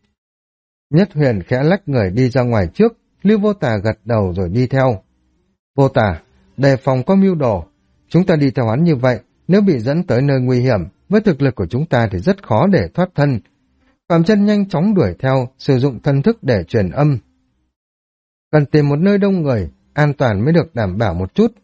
Nhất Huyền khẽ lách người đi ra ngoài trước, Lưu Vô Tà gật đầu rồi đi theo. Vô Tà, đề phòng có mưu đồ, chúng ta đi theo hắn như vậy, nếu bị dẫn tới nơi nguy hiểm, với thực lực của chúng ta thì rất khó để thoát thân. Phạm Chân nhanh chóng đuổi theo, sử dụng thân thức để truyền âm. Cần tìm một nơi đông người, an toàn mới được đảm bảo một chút.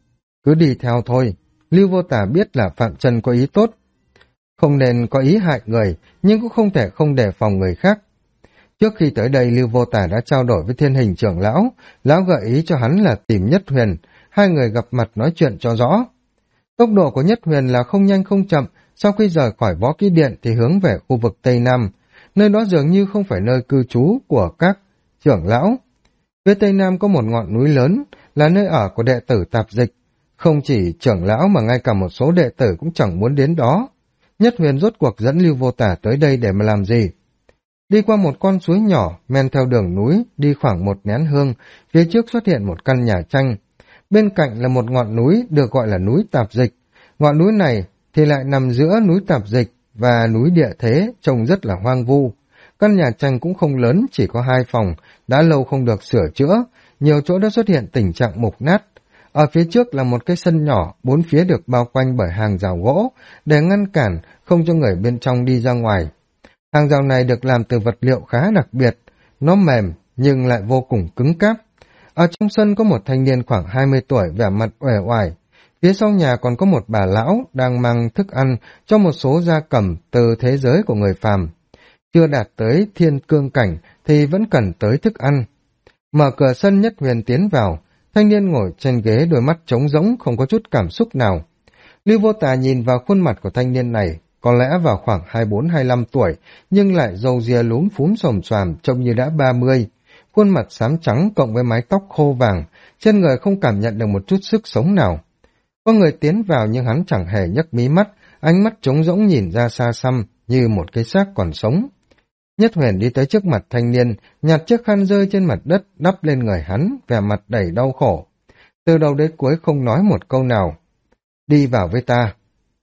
Cứ đi theo thôi, Lưu Vô Tà biết là Phạm Chân có ý tốt. Không nên có ý hại người, nhưng cũng không thể không đề phòng người khác. Trước khi tới đây, Lưu Vô Tà đã trao đổi với Thiên Hình trưởng lão, lão gợi ý cho hắn là tìm Nhất Huyền, hai người gặp mặt nói chuyện cho rõ. Tốc độ của Nhất Huyền là không nhanh không chậm, sau khi rời khỏi Võ Kỹ Điện thì hướng về khu vực Tây Nam, nơi đó dường như không phải nơi cư trú của các trưởng lão. Phía Tây Nam có một ngọn núi lớn, là nơi ở của đệ tử tạp dịch, không chỉ trưởng lão mà ngay cả một số đệ tử cũng chẳng muốn đến đó. Nhất Huyền rốt cuộc dẫn Lưu Vô Tà tới đây để mà làm gì? Đi qua một con suối nhỏ, men theo đường núi, đi khoảng một nén hương, phía trước xuất hiện một căn nhà tranh. Bên cạnh là một ngọn núi được gọi là núi Tạp Dịch. Ngọn núi này thì lại nằm giữa núi Tạp Dịch và núi Địa Thế, trông rất là hoang vu. Căn nhà tranh cũng không lớn, chỉ có 2 phòng, đã lâu không được sửa chữa, nhiều chỗ đã xuất hiện tình trạng mục nát. Ở phía trước là một cái sân nhỏ, 4 phía được bao quanh bởi hàng rào gỗ, để ngăn cản, không cho người bên trong đi ra ngoài. Hàng rào này được làm từ vật liệu khá đặc biệt, nó mềm nhưng lại vô cùng cứng cáp. Ở trong sân có một thanh niên khoảng 20 tuổi vẻ mặt uể oải. Phía sau nhà còn có một bà lão đang mang thức ăn cho một số gia cầm từ thế giới của người phàm. Chưa đạt tới thiên cương cảnh thì vẫn cần tới thức ăn. Mở cửa sân, Nhất Huyền tiến vào, thanh niên ngồi trên ghế, đôi mắt trống rỗng không có chút cảm xúc nào. Lưu Vô Tà nhìn vào khuôn mặt của thanh niên này, có lẽ vào khoảng 24-25 tuổi, nhưng lại râu ria lúm phúm xồm xoàm, trông như đã 30. Khuôn mặt xám trắng cộng với mái tóc khô vàng, trên người không cảm nhận được một chút sức sống nào. Có người tiến vào nhưng hắn chẳng hề nhấc mí mắt, ánh mắt trống rỗng nhìn ra xa xăm như một cái xác còn sống. Nhất Huyền đi tới trước mặt thanh niên, nhặt chiếc khăn rơi trên mặt đất đắp lên người hắn, vẻ mặt đầy đau khổ. Từ đầu đến cuối không nói một câu nào. Đi vào với ta.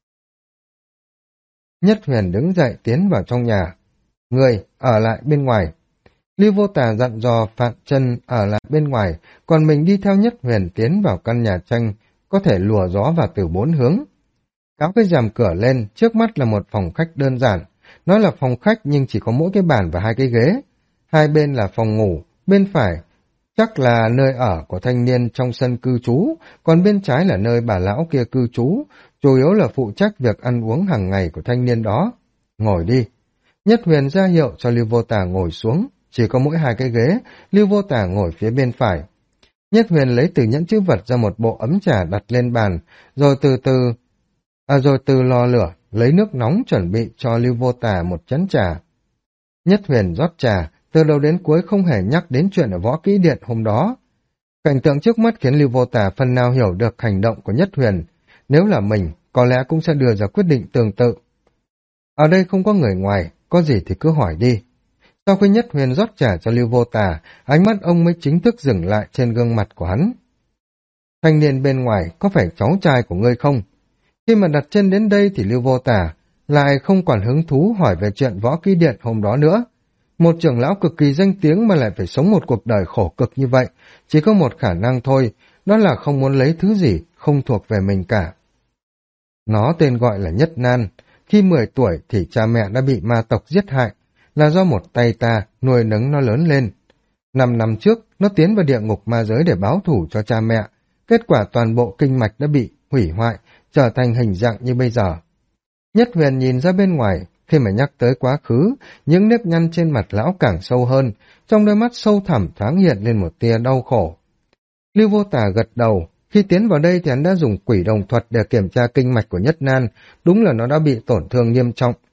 Nhất Huyền đứng dậy tiến vào trong nhà. Người ở lại bên ngoài. Lưu Vô Tà dặn dò Phạm Chân ở lại bên ngoài, còn mình đi theo Nhất Huyền tiến vào căn nhà tranh, có thể lùa gió vào từ 4 hướng. Kéo cái rèm cửa lên, trước mắt là một phòng khách đơn giản. Nói là phòng khách nhưng chỉ có mỗi cái bàn và 2 cái ghế. Hai bên là phòng ngủ, bên phải chắc là nơi ở của thanh niên trong sân cư trú, còn bên trái là nơi bà lão kia cư trú, chủ yếu là phụ trách việc ăn uống hàng ngày của thanh niên đó. Ngồi đi. Nhất Huyền ra hiệu cho Lưu Vô Tà ngồi xuống, chỉ có mỗi 2 cái ghế, Lưu Vô Tà ngồi phía bên phải. Nhất Huyền lấy từ nhẫn chữ vật ra một bộ ấm trà đặt lên bàn, rồi từ lò lửa lấy nước nóng chuẩn bị cho Lưu Vô Tà một chén trà. Nhất Huyền rót trà, từ đầu đến cuối không hề nhắc đến chuyện ở Võ Kỹ Điện hôm đó. Cảnh tượng trước mắt khiến Lưu Vô Tà phần nào hiểu được hành động của Nhất Huyền. Nếu là mình, có lẽ cũng sẽ đưa ra quyết định tương tự. Ở đây không có người ngoài, có gì thì cứ hỏi đi. Sau khi Nhất Huyền rót trà cho Lưu Vô Tà, ánh mắt ông mới chính thức dừng lại trên gương mặt của hắn. Thanh niên bên ngoài có phải cháu trai của ngươi không? Khi mà đặt chân đến đây thì Lưu Vô Tà lại không còn hứng thú hỏi về chuyện Võ Kỹ Điện hôm đó nữa. Một trưởng lão cực kỳ danh tiếng mà lại phải sống một cuộc đời khổ cực như vậy, chỉ có một khả năng thôi, đó là không muốn lấy thứ gì không thuộc về mình cả. Nó tên gọi là Nhất Nan. Khi 10 tuổi thì cha mẹ đã bị ma tộc giết hại, là do một tay ta nuôi nấng nó lớn lên. 5 năm trước, nó tiến vào địa ngục ma giới để báo thù cho cha mẹ. Kết quả toàn bộ kinh mạch đã bị hủy hoại, trở thành hình dạng như bây giờ. Nhất Huyền nhìn ra bên ngoài, khi mà nhắc tới quá khứ, những nếp nhăn trên mặt lão càng sâu hơn, trong đôi mắt sâu thẳm thoáng hiện lên một tia đau khổ. Lưu Vô Tà gật đầu, khi tiến vào đây thì hắn đã dùng quỷ đồng thuật để kiểm tra kinh mạch của Nhất Nan, đúng là nó đã bị tổn thương nghiêm trọng.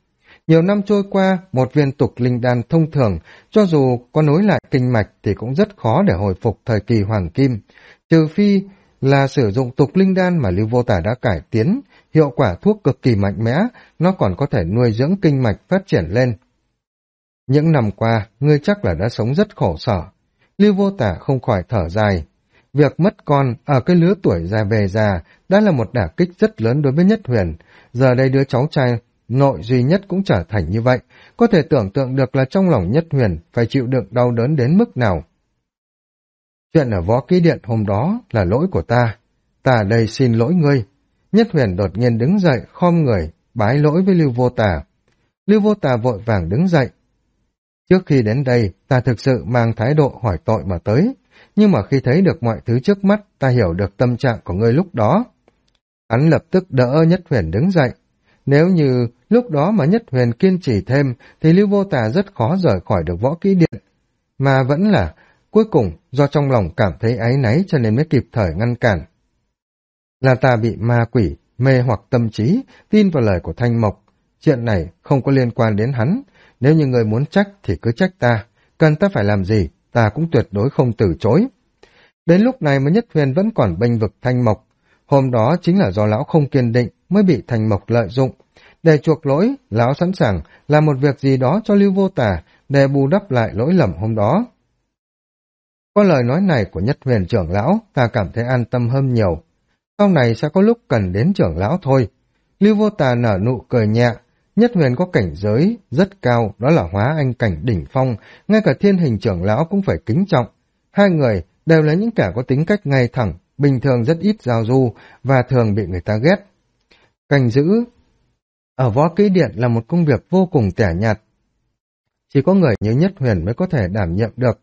Nhiều năm trôi qua, một viên tục linh đan thông thường, cho dù có nối lại kinh mạch thì cũng rất khó để hồi phục thời kỳ hoàng kim. Trừ phi là sử dụng tục linh đan mà Lưu Vô Tả đã cải tiến, hiệu quả thuốc cực kỳ mạnh mẽ, nó còn có thể nuôi dưỡng kinh mạch phát triển lên. Những năm qua, ngươi chắc là đã sống rất khổ sở. Lưu Vô Tả không khỏi thở dài. Việc mất con ở cái lứa tuổi già về già đã là một đả kích rất lớn đối với Nhất Huyền. Giờ đây đứa cháu trai nội duy nhất cũng trở thành như vậy. Có thể tưởng tượng được là trong lòng Nhất Huyền phải chịu đựng đau đớn đến mức nào. Chuyện ở Võ Kỹ Điện hôm đó là lỗi của ta. Ta ở đây xin lỗi ngươi. Nhất Huyền đột nhiên đứng dậy, khom người, bái lỗi với Lưu Vô Tả. Lưu Vô Tả vội vàng đứng dậy. Trước khi đến đây, ta thực sự mang thái độ hỏi tội mà tới. Nhưng mà khi thấy được mọi thứ trước mắt, ta hiểu được tâm trạng của ngươi lúc đó. Hắn lập tức đỡ Nhất Huyền đứng dậy. Nếu như lúc đó mà Nhất Huyền kiên trì thêm, thì Lưu Vô Tả rất khó rời khỏi được Võ Kỹ Điện. Mà vẫn là, cuối cùng, do trong lòng cảm thấy áy náy cho nên mới kịp thời ngăn cản. Là ta bị ma quỷ, mê hoặc tâm trí, tin vào lời của Thanh Mộc. Chuyện này không có liên quan đến hắn. Nếu như người muốn trách thì cứ trách ta. Cần ta phải làm gì, ta cũng tuyệt đối không từ chối. Đến lúc này mà Nhất Huyền vẫn còn bênh vực Thanh Mộc. Hôm đó chính là do lão không kiên định mới bị Thanh Mộc lợi dụng. Để chuộc lỗi, lão sẵn sàng làm một việc gì đó cho Lưu Vô Tả để bù đắp lại lỗi lầm hôm đó. Có lời nói này của Nhất Huyền trưởng lão, ta cảm thấy an tâm hơn nhiều. Sau này sẽ có lúc cần đến trưởng lão thôi. Lưu Vô Tả nở nụ cười nhẹ. Nhất Huyền có cảnh giới rất cao, đó là hóa anh cảnh đỉnh phong, ngay cả Thiên Hình trưởng lão cũng phải kính trọng. Hai người đều là những kẻ có tính cách ngay thẳng, bình thường rất ít giao du và thường bị người ta ghét. Canh giữ ở Võ Kỹ Điện là một công việc vô cùng tẻ nhạt. Chỉ có người như Nhất Huyền mới có thể đảm nhiệm được.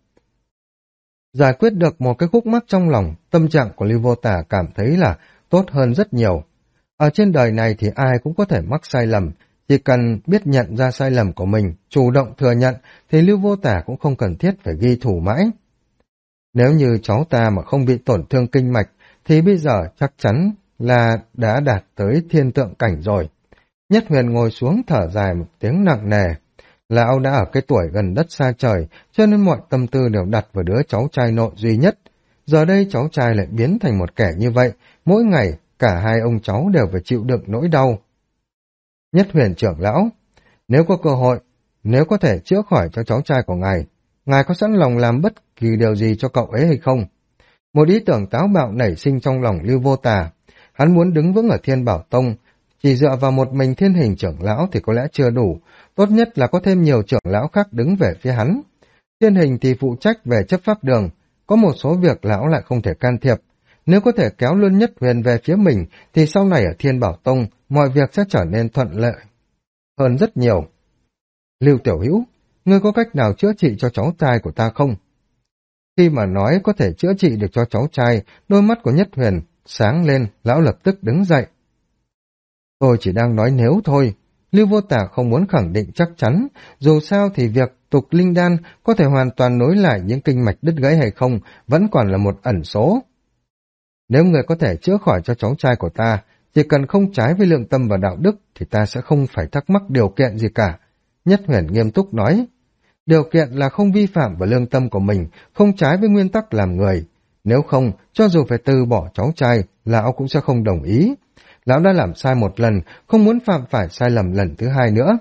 Giải quyết được một cái khúc mắc trong lòng, tâm trạng của Lưu Vô Tả cảm thấy là tốt hơn rất nhiều. Ở trên đời này thì ai cũng có thể mắc sai lầm, chỉ cần biết nhận ra sai lầm của mình, chủ động thừa nhận, thì Lưu Vô Tả cũng không cần thiết phải ghi thủ mãi. Nếu như cháu ta mà không bị tổn thương kinh mạch, thì bây giờ chắc chắn là đã đạt tới thiên tượng cảnh rồi. Nhất Huyền ngồi xuống thở dài một tiếng nặng nề. Lão đã ở cái tuổi gần đất xa trời, cho nên mọi tâm tư đều đặt vào đứa cháu trai nội duy nhất. Giờ đây cháu trai lại biến thành một kẻ như vậy, mỗi ngày cả hai ông cháu đều phải chịu đựng nỗi đau. Nhất Huyền trưởng lão, nếu có cơ hội, nếu có thể chữa khỏi cho cháu trai của ngài có sẵn lòng làm bất kỳ điều gì cho cậu ấy hay không? Một ý tưởng táo bạo nảy sinh trong lòng Lưu Vô Tả. Hắn muốn đứng vững ở Thiên Bảo Tông, chỉ dựa vào một mình Thiên Hình trưởng lão thì có lẽ chưa đủ, tốt nhất là có thêm nhiều trưởng lão khác đứng về phía hắn. Thiên Hình thì phụ trách về chấp pháp đường, có một số việc lão lại không thể can thiệp. Nếu có thể kéo luôn Nhất Huyền về phía mình, thì sau này ở Thiên Bảo Tông, mọi việc sẽ trở nên thuận lợi hơn rất nhiều. Lưu Tiểu Hữu, ngươi có cách nào chữa trị cho cháu trai của ta không? Khi mà nói có thể chữa trị được cho cháu trai, đôi mắt của Nhất Huyền sáng lên, lão lập tức đứng dậy. Tôi chỉ đang nói nếu thôi. Lưu Vô Tả không muốn khẳng định chắc chắn, dù sao thì việc tục linh đan có thể hoàn toàn nối lại những kinh mạch đứt gãy hay không vẫn còn là một ẩn số. Nếu người có thể chữa khỏi cho cháu trai của ta, chỉ cần không trái với lương tâm và đạo đức thì ta sẽ không phải thắc mắc điều kiện gì cả. Nhất Huyền nghiêm túc nói. Điều kiện là không vi phạm vào lương tâm của mình, không trái với nguyên tắc làm người. Nếu không, cho dù phải từ bỏ cháu trai, lão cũng sẽ không đồng ý. Lão đã làm sai một lần, không muốn phạm phải sai lầm lần thứ hai nữa.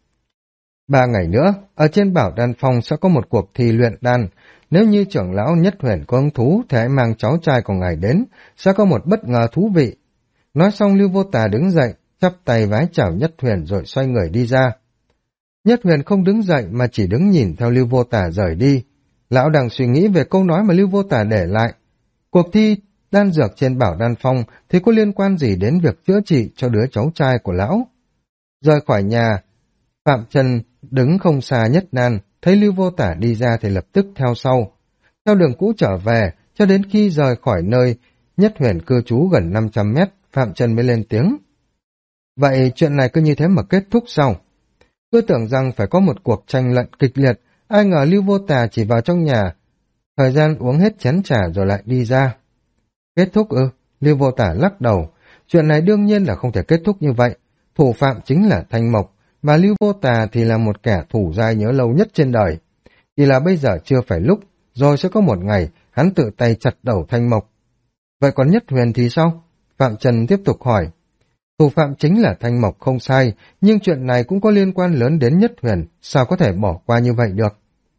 3 ngày nữa, ở trên Bảo Đan Phong sẽ có một cuộc thi luyện đan. Nếu như trưởng lão Nhất Huyền có hứng thú thì hãy mang cháu trai của ngài đến, sẽ có một bất ngờ thú vị. Nói xong Lưu Vô Tả đứng dậy, chắp tay vái chào Nhất Huyền rồi xoay người đi ra. Nhất Huyền không đứng dậy mà chỉ đứng nhìn theo Lưu Vô Tả rời đi. Lão đang suy nghĩ về câu nói mà Lưu Vô Tả để lại. Cuộc thi đan dược trên Bảo Đan Phong thì có liên quan gì đến việc chữa trị cho đứa cháu trai của lão? Rời khỏi nhà, Phạm Trần đứng không xa Nhất Nan, thấy Lưu Vô Tả đi ra thì lập tức theo sau. Theo đường cũ trở về, cho đến khi rời khỏi nơi Nhất Huyền cư trú gần 500 mét, Phạm Trần mới lên tiếng. Vậy chuyện này cứ như thế mà kết thúc sau. Tôi tưởng rằng phải có một cuộc tranh luận kịch liệt, ai ngờ Lưu Vô Tả chỉ vào trong nhà, thời gian uống hết chén trà rồi lại đi ra. Kết thúc ư? Lưu Vô Tả lắc đầu. Chuyện này đương nhiên là không thể kết thúc như vậy. Thủ phạm chính là Thanh Mộc. và Lưu Vô Tà thì là một kẻ thủ dai nhớ lâu nhất trên đời. Chỉ là bây giờ chưa phải lúc, rồi sẽ có một ngày hắn tự tay chặt đầu Thanh Mộc. Vậy còn Nhất Huyền thì sao? Phạm Trần tiếp tục hỏi. Thủ phạm chính là Thanh Mộc không sai, nhưng chuyện này cũng có liên quan lớn đến Nhất Huyền, sao có thể bỏ qua như vậy được?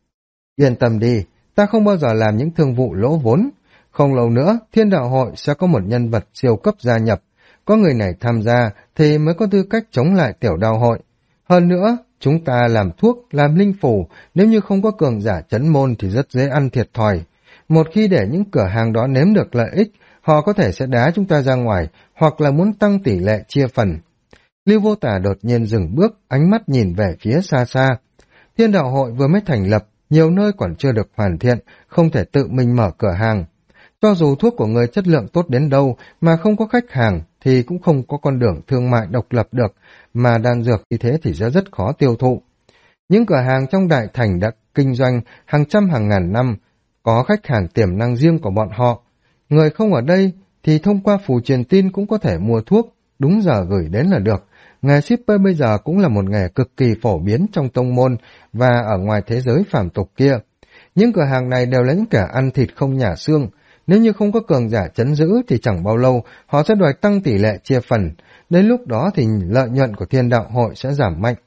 Yên tâm đi, ta không bao giờ làm những thương vụ lỗ vốn. Không lâu nữa, Thiên Đạo Hội sẽ có một nhân vật siêu cấp gia nhập. Có người này tham gia thì mới có tư cách chống lại Tiểu Đạo Hội. Hơn nữa, chúng ta làm thuốc, làm linh phù, nếu như không có cường giả chấn môn thì rất dễ ăn thiệt thòi. Một khi để những cửa hàng đó nếm được lợi ích, họ có thể sẽ đá chúng ta ra ngoài, hoặc là muốn tăng tỷ lệ chia phần. Lưu Vô Tà đột nhiên dừng bước, ánh mắt nhìn về phía xa xa. Thiên Đạo Hội vừa mới thành lập, nhiều nơi còn chưa được hoàn thiện, không thể tự mình mở cửa hàng. Cho dù thuốc của người chất lượng tốt đến đâu mà không có khách hàng thì cũng không có con đường thương mại độc lập được, mà đan dược như thế thì sẽ rất khó tiêu thụ. Những cửa hàng trong đại thành đã kinh doanh hàng trăm hàng ngàn năm, có khách hàng tiềm năng riêng của bọn họ. Người không ở đây thì thông qua phù truyền tin cũng có thể mua thuốc, đúng giờ gửi đến là được. Nghề shipper bây giờ cũng là một nghề cực kỳ phổ biến trong tông môn và ở ngoài thế giới phàm tục kia. Những cửa hàng này đều là những kẻ ăn thịt không nhả xương. Nếu như không có cường giả trấn giữ thì chẳng bao lâu họ sẽ đòi tăng tỷ lệ chia phần. Đến lúc đó thì lợi nhuận của Thiên Đạo Hội sẽ giảm mạnh.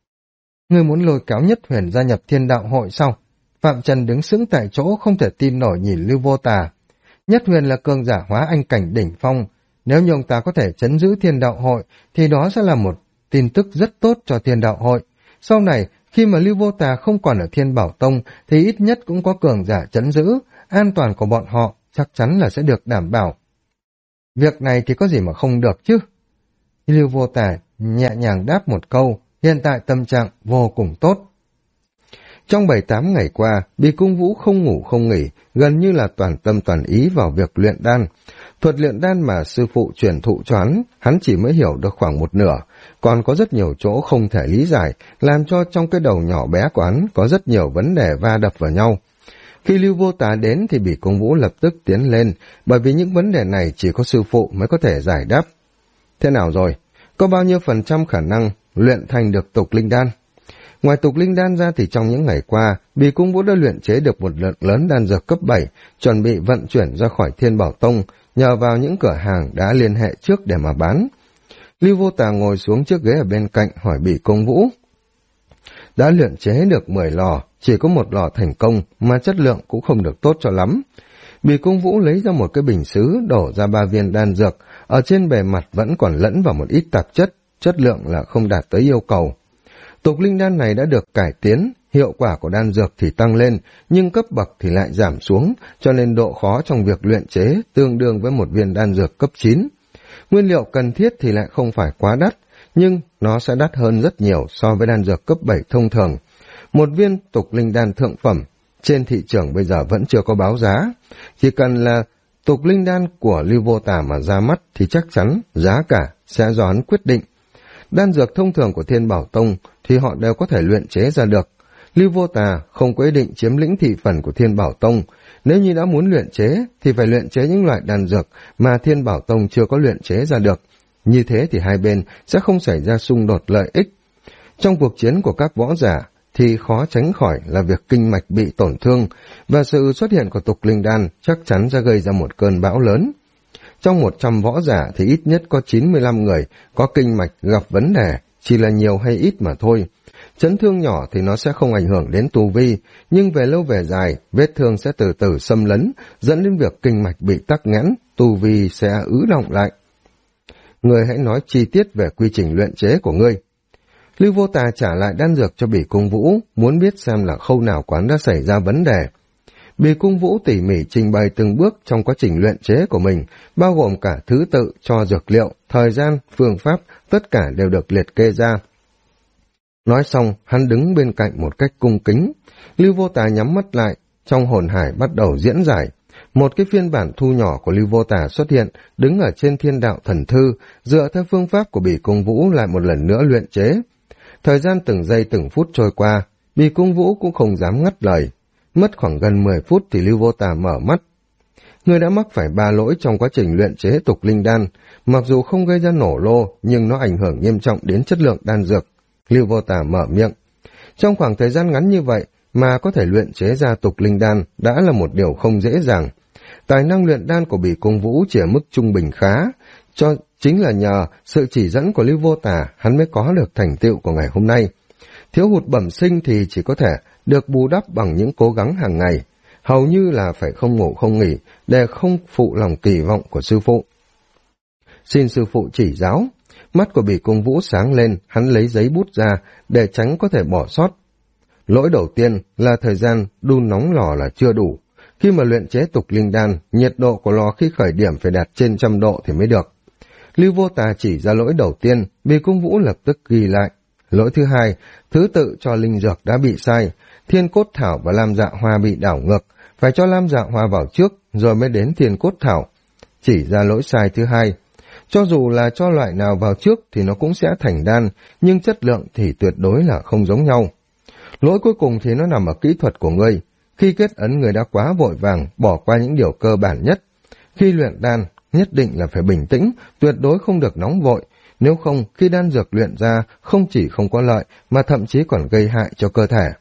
Người muốn lôi kéo Nhất Huyền gia nhập Thiên Đạo Hội sao? Phạm Trần đứng sững tại chỗ không thể tin nổi nhìn Lưu Vô Tà. Nhất Huyền là cường giả hóa anh cảnh đỉnh phong. Nếu như ông ta có thể trấn giữ Thiên Đạo Hội thì đó sẽ là một tin tức rất tốt cho Thiên Đạo Hội. Sau này, khi mà Lưu Vô Tà không còn ở Thiên Bảo Tông thì ít nhất cũng có cường giả trấn giữ, an toàn của bọn họ chắc chắn là sẽ được đảm bảo. Việc này thì có gì mà không được chứ? Lưu Vô Tà nhẹ nhàng đáp một câu, hiện tại tâm trạng vô cùng tốt. Trong 7-8 ngày qua, Bì Cung Vũ không ngủ không nghỉ, gần như là toàn tâm toàn ý vào việc luyện đan. Thuật luyện đan mà sư phụ truyền thụ cho hắn chỉ mới hiểu được khoảng một nửa, còn có rất nhiều chỗ không thể lý giải, làm cho trong cái đầu nhỏ bé của hắn có rất nhiều vấn đề va đập vào nhau. Khi Lưu Vô Tà đến thì Bỉ Công Vũ lập tức tiến lên, bởi vì những vấn đề này chỉ có sư phụ mới có thể giải đáp. Thế nào rồi? Có bao nhiêu % khả năng luyện thành được tục linh đan? Ngoài tục linh đan ra thì trong những ngày qua, Bỉ Công Vũ đã luyện chế được một lượng lớn đan dược cấp 7, chuẩn bị vận chuyển ra khỏi Thiên Bảo Tông, nhờ vào những cửa hàng đã liên hệ trước để mà bán. Lưu Vô Tà ngồi xuống chiếc ghế ở bên cạnh hỏi Bỉ Công Vũ. Đã luyện chế được 10 lò, chỉ có một lò thành công mà chất lượng cũng không được tốt cho lắm. Bỉ Công Vũ lấy ra một cái bình sứ, đổ ra 3 viên đan dược, ở trên bề mặt vẫn còn lẫn vào một ít tạp chất, chất lượng là không đạt tới yêu cầu. Tục linh đan này đã được cải tiến, hiệu quả của đan dược thì tăng lên, nhưng cấp bậc thì lại giảm xuống, cho nên độ khó trong việc luyện chế tương đương với một viên đan dược cấp 9. Nguyên liệu cần thiết thì lại không phải quá đắt, nhưng nó sẽ đắt hơn rất nhiều so với đan dược cấp 7 thông thường. Một viên tục linh đan thượng phẩm, trên thị trường bây giờ vẫn chưa có báo giá. Chỉ cần là tục linh đan của Lưu Vô Tà mà ra mắt thì chắc chắn giá cả sẽ do hắn quyết định. Đan dược thông thường của Thiên Bảo Tông thì họ đều có thể luyện chế ra được. Lưu Vô Tà không có ý định chiếm lĩnh thị phần của Thiên Bảo Tông. Nếu như đã muốn luyện chế thì phải luyện chế những loại đan dược mà Thiên Bảo Tông chưa có luyện chế ra được. Như thế thì hai bên sẽ không xảy ra xung đột lợi ích. Trong cuộc chiến của các võ giả thì khó tránh khỏi là việc kinh mạch bị tổn thương, và sự xuất hiện của tục linh đan chắc chắn sẽ gây ra một cơn bão lớn. Trong 100 võ giả thì ít nhất có 95 người có kinh mạch gặp vấn đề, chỉ là nhiều hay ít mà thôi. Chấn thương nhỏ thì nó sẽ không ảnh hưởng đến tu vi, nhưng về lâu về dài, vết thương sẽ từ từ xâm lấn, dẫn đến việc kinh mạch bị tắc nghẽn, tu vi sẽ ứ động lại. Ngươi hãy nói chi tiết về quy trình luyện chế của ngươi. Lưu Vô Tà trả lại đan dược cho Bỉ Cung Vũ, muốn biết xem là khâu nào quán đã xảy ra vấn đề. Bỉ Cung Vũ tỉ mỉ trình bày từng bước trong quá trình luyện chế của mình, bao gồm cả thứ tự cho dược liệu, thời gian, phương pháp, tất cả đều được liệt kê ra. Nói xong, hắn đứng bên cạnh một cách cung kính. Lưu Vô Tà nhắm mắt lại, trong hồn hải bắt đầu diễn giải. Một cái phiên bản thu nhỏ của Lưu Vô Tà xuất hiện, đứng ở trên Thiên Đạo Thần Thư, dựa theo phương pháp của Bỉ Cung Vũ lại một lần nữa luyện chế. Thời gian từng giây từng phút trôi qua, Bỉ Cung Vũ cũng không dám ngắt lời. Mất khoảng gần 10 phút thì Lưu Vô Tà mở mắt. Ngươi đã mắc phải 3 lỗi trong quá trình luyện chế tục linh đan, mặc dù không gây ra nổ lô, nhưng nó ảnh hưởng nghiêm trọng đến chất lượng đan dược. Lưu Vô Tà mở miệng. Trong khoảng thời gian ngắn như vậy mà có thể luyện chế ra tục linh đan đã là một điều không dễ dàng. Tài năng luyện đan của Bỉ Cung Vũ chỉ ở mức trung bình khá, chính là nhờ sự chỉ dẫn của Lưu Vô Tà hắn mới có được thành tựu của ngày hôm nay. Thiếu hụt bẩm sinh thì chỉ có thể được bù đắp bằng những cố gắng hàng ngày, hầu như là phải không ngủ không nghỉ để không phụ lòng kỳ vọng của sư phụ. Xin sư phụ chỉ giáo. Mắt của Bỉ Cung Vũ sáng lên, hắn lấy giấy bút ra để tránh có thể bỏ sót. Lỗi đầu tiên là thời gian đun nóng lò là chưa đủ. Khi mà luyện chế tục linh đan, nhiệt độ của lò khi khởi điểm phải đạt trên 100 độ thì mới được. Lưu Vô Tà chỉ ra lỗi đầu tiên, Bỉ Cung Vũ lập tức ghi lại. Lỗi thứ hai, thứ tự cho linh dược đã bị sai, thiên cốt thảo và lam dạ hoa bị đảo ngược, phải cho lam dạ hoa vào trước rồi mới đến thiên cốt thảo. Chỉ ra lỗi sai thứ hai. Cho dù là cho loại nào vào trước thì nó cũng sẽ thành đan, nhưng chất lượng thì tuyệt đối là không giống nhau. Lỗi cuối cùng thì nó nằm ở kỹ thuật của ngươi. Khi kết ấn người đã quá vội vàng, bỏ qua những điều cơ bản nhất. Khi luyện đan, nhất định là phải bình tĩnh, tuyệt đối không được nóng vội. Nếu không, khi đan dược luyện ra, không chỉ không có lợi, mà thậm chí còn gây hại cho cơ thể.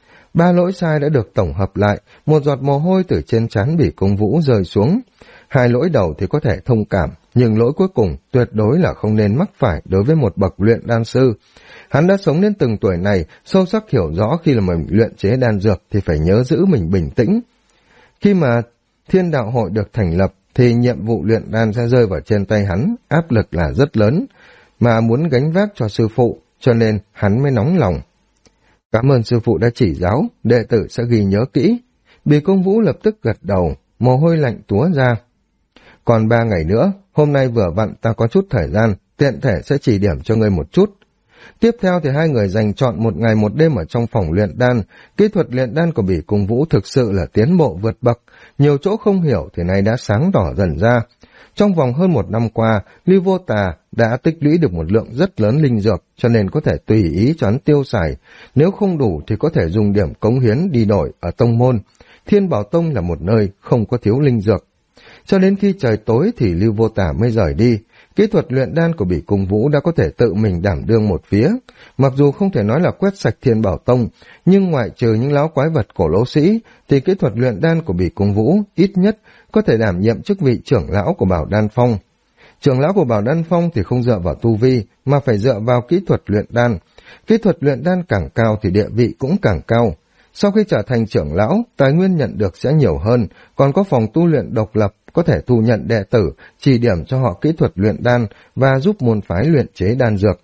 3 lỗi sai đã được tổng hợp lại, một giọt mồ hôi từ trên trán Bỉ Cung Vũ rơi xuống. 2 lỗi đầu thì có thể thông cảm, nhưng lỗi cuối cùng tuyệt đối là không nên mắc phải đối với một bậc luyện đan sư. Hắn đã sống đến từng tuổi này, sâu sắc hiểu rõ khi là mình luyện chế đan dược thì phải nhớ giữ mình bình tĩnh. Khi mà Thiên Đạo Hội được thành lập, thì nhiệm vụ luyện đan sẽ rơi vào trên tay hắn, áp lực là rất lớn, mà muốn gánh vác cho sư phụ, cho nên hắn mới nóng lòng. Cảm ơn sư phụ đã chỉ giáo, đệ tử sẽ ghi nhớ kỹ. Bỉ Cung Vũ lập tức gật đầu, mồ hôi lạnh túa ra. Còn 3 ngày nữa, hôm nay vừa vặn ta có chút thời gian, tiện thể sẽ chỉ điểm cho ngươi một chút. Tiếp theo thì hai người dành trọn 1 ngày 1 đêm ở trong phòng luyện đan. Kỹ thuật luyện đan của Bỉ Cung Vũ thực sự là tiến bộ vượt bậc, nhiều chỗ không hiểu thì nay đã sáng tỏ dần ra. Trong vòng hơn 1 năm qua, Lưu Vô Tà đã tích lũy được một lượng rất lớn linh dược, cho nên có thể tùy ý cho hắn tiêu xài. Nếu không đủ thì có thể dùng điểm cống hiến đi đổi ở tông môn. Thiên Bảo Tông là một nơi không có thiếu linh dược. Cho đến khi trời tối thì Lưu Vô Tà mới rời đi. Kỹ thuật luyện đan của Bỉ Cung Vũ đã có thể tự mình đảm đương một phía. Mặc dù không thể nói là quét sạch Thiên Bảo Tông, nhưng ngoại trừ những láo quái vật cổ lỗ sĩ, thì kỹ thuật luyện đan của Bỉ Cung Vũ ít nhất có thể đảm nhiệm chức vị trưởng lão của Bảo Đan Phong. Trưởng lão của Bảo Đan Phong thì không dựa vào tu vi, mà phải dựa vào kỹ thuật luyện đan. Kỹ thuật luyện đan càng cao thì địa vị cũng càng cao. Sau khi trở thành trưởng lão, tài nguyên nhận được sẽ nhiều hơn, còn có phòng tu luyện độc lập, có thể thu nhận đệ tử, chỉ điểm cho họ kỹ thuật luyện đan và giúp môn phái luyện chế đan dược.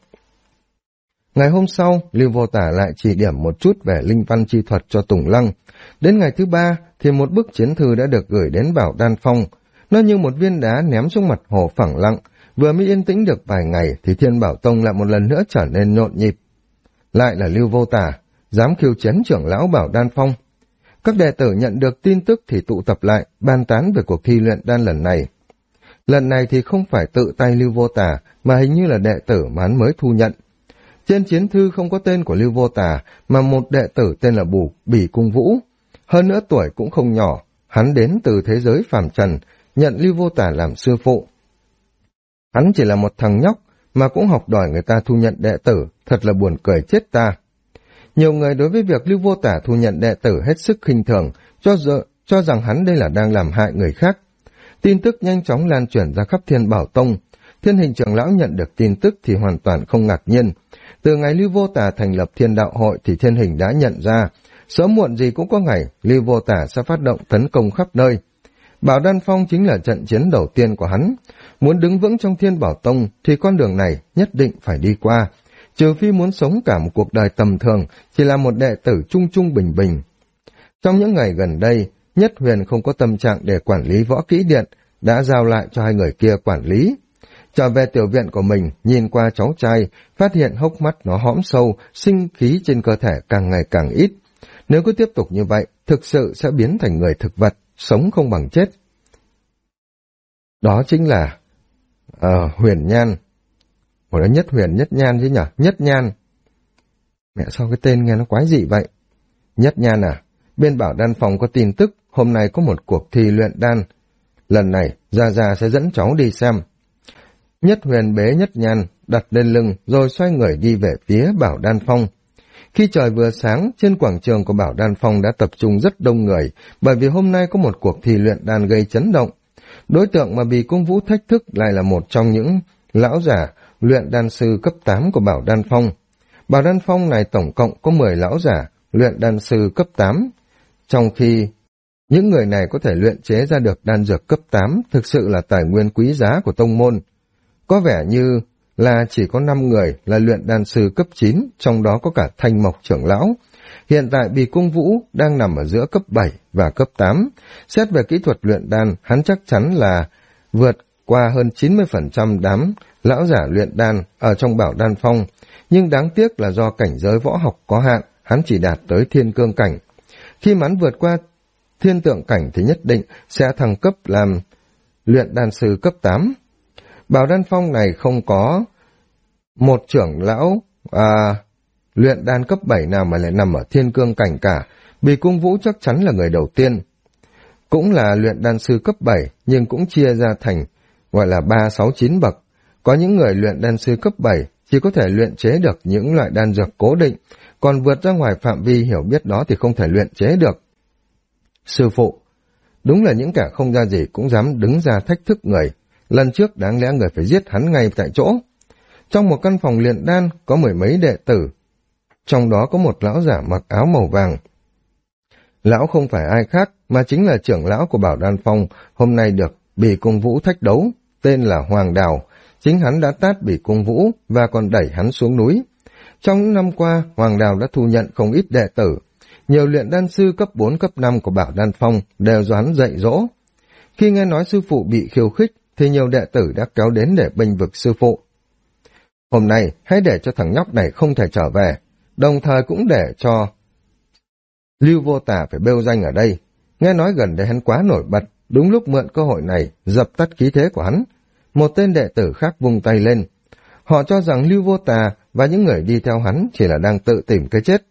Ngày hôm sau, Lưu Vô Tà lại chỉ điểm một chút về linh văn chi thuật cho Tùng Lăng. Đến ngày thứ 3 thì một bức chiến thư đã được gửi đến Bảo Đan Phong. Nó như một viên đá ném xuống mặt hồ phẳng lặng. Vừa mới yên tĩnh được vài ngày thì Thiên Bảo Tông lại một lần nữa trở nên nhộn nhịp. Lại là Lưu Vô Tà, dám khiêu chiến trưởng lão Bảo Đan Phong. Các đệ tử nhận được tin tức thì tụ tập lại, bàn tán về cuộc thi luyện đan lần này. Lần này thì không phải tự tay Lưu Vô Tà, mà hình như là đệ tử mà hắn mới thu nhận. Trên chiến thư không có tên của Lưu Vô Tà, mà một đệ tử tên là Bỉ Cung Vũ. Hơn nữa tuổi cũng không nhỏ, hắn đến từ thế giới phàm trần, nhận Lưu Vô Tà làm sư phụ. Hắn chỉ là một thằng nhóc, mà cũng học đòi người ta thu nhận đệ tử, thật là buồn cười chết ta. Nhiều người đối với việc Lưu Vô Tà thu nhận đệ tử hết sức khinh thường, cho rằng hắn đây là đang làm hại người khác. Tin tức nhanh chóng lan truyền ra khắp Thiên Bảo Tông. Thiên Hình trưởng lão nhận được tin tức thì hoàn toàn không ngạc nhiên. Từ ngày Lưu Vô Tà thành lập Thiên Đạo Hội thì Thiên Hình đã nhận ra, sớm muộn gì cũng có ngày Lưu Vô Tà sẽ phát động tấn công khắp nơi. Bảo Đan Phong chính là trận chiến đầu tiên của hắn. Muốn đứng vững trong Thiên Bảo Tông thì con đường này nhất định phải đi qua. Trừ phi muốn sống cả một cuộc đời tầm thường, chỉ là một đệ tử trung trung bình bình. Trong những ngày gần đây, Nhất Huyền không có tâm trạng để quản lý Võ Kỹ Điện, đã giao lại cho hai người kia quản lý. Trở về tiểu viện của mình, nhìn qua cháu trai, phát hiện hốc mắt nó hõm sâu, sinh khí trên cơ thể càng ngày càng ít. Nếu cứ tiếp tục như vậy, thực sự sẽ biến thành người thực vật, sống không bằng chết. Đó chính là Huyền Nhan. Một là Nhất Huyền, Nhất Nhan chứ nhỉ? Nhất Nhan. Mẹ sao cái tên nghe nó quái dị vậy? Nhất Nhan à? Bên Bảo Đan Phòng có tin tức, hôm nay có một cuộc thi luyện đan. Lần này, Gia Gia sẽ dẫn cháu đi xem. Nhất Huyền bế Nhất Nhan, đặt lên lưng rồi xoay người đi về phía Bảo Đan Phong. Khi trời vừa sáng, trên quảng trường của Bảo Đan Phong đã tập trung rất đông người, bởi vì hôm nay có một cuộc thi luyện đan gây chấn động. Đối tượng mà Bì Cung Vũ thách thức lại là một trong những lão giả luyện đan sư cấp 8 của Bảo Đan Phong. Bảo Đan Phong này tổng cộng có 10 lão giả luyện đan sư cấp 8, trong khi những người này có thể luyện chế ra được đan dược cấp 8 thực sự là tài nguyên quý giá của tông môn. Có vẻ như là chỉ có 5 người là luyện đan sư cấp 9, trong đó có cả Thanh Mộc trưởng lão. Hiện tại Bì Cung Vũ đang nằm ở giữa cấp 7 và cấp 8. Xét về kỹ thuật luyện đan, hắn chắc chắn là vượt qua hơn 90% đám lão giả luyện đan ở trong Bảo Đan Phong. Nhưng đáng tiếc là do cảnh giới võ học có hạn, hắn chỉ đạt tới thiên cương cảnh. Khi mà hắn vượt qua thiên tượng cảnh thì nhất định sẽ thăng cấp làm luyện đan sư cấp 8. Bảo Đan Phong này không có một trưởng lão luyện đan cấp 7 nào mà lại nằm ở thiên cương cảnh cả. Bì Cung Vũ chắc chắn là người đầu tiên. Cũng là luyện đan sư cấp 7, nhưng cũng chia ra thành gọi là 3, 6, 9 bậc. Có những người luyện đan sư cấp 7 chỉ có thể luyện chế được những loại đan dược cố định, còn vượt ra ngoài phạm vi hiểu biết đó thì không thể luyện chế được. Sư phụ, đúng là những kẻ không ra gì cũng dám đứng ra thách thức người. Lần trước đáng lẽ người phải giết hắn ngay tại chỗ. Trong một căn phòng luyện đan có 10 mấy đệ tử, trong đó có một lão giả mặc áo màu vàng. Lão không phải ai khác mà chính là trưởng lão của Bảo Đan Phong, hôm nay được Bì Cung Vũ thách đấu, tên là Hoàng Đào. Chính hắn đã tát Bì Cung Vũ và còn đẩy hắn xuống núi. Trong những năm qua, Hoàng Đào đã thu nhận không ít đệ tử. Nhiều luyện đan sư cấp 4, cấp 5 của Bảo Đan Phong đều do hắn dạy dỗ. Khi nghe nói sư phụ bị khiêu khích, thì nhiều đệ tử đã kéo đến để bênh vực sư phụ. Hôm nay, hãy để cho thằng nhóc này không thể trở về, đồng thời cũng để cho Lưu Vô Tà phải bêu danh ở đây. Nghe nói gần đây hắn quá nổi bật, đúng lúc mượn cơ hội này dập tắt khí thế của hắn. Một tên đệ tử khác vung tay lên. Họ cho rằng Lưu Vô Tà và những người đi theo hắn chỉ là đang tự tìm cái chết.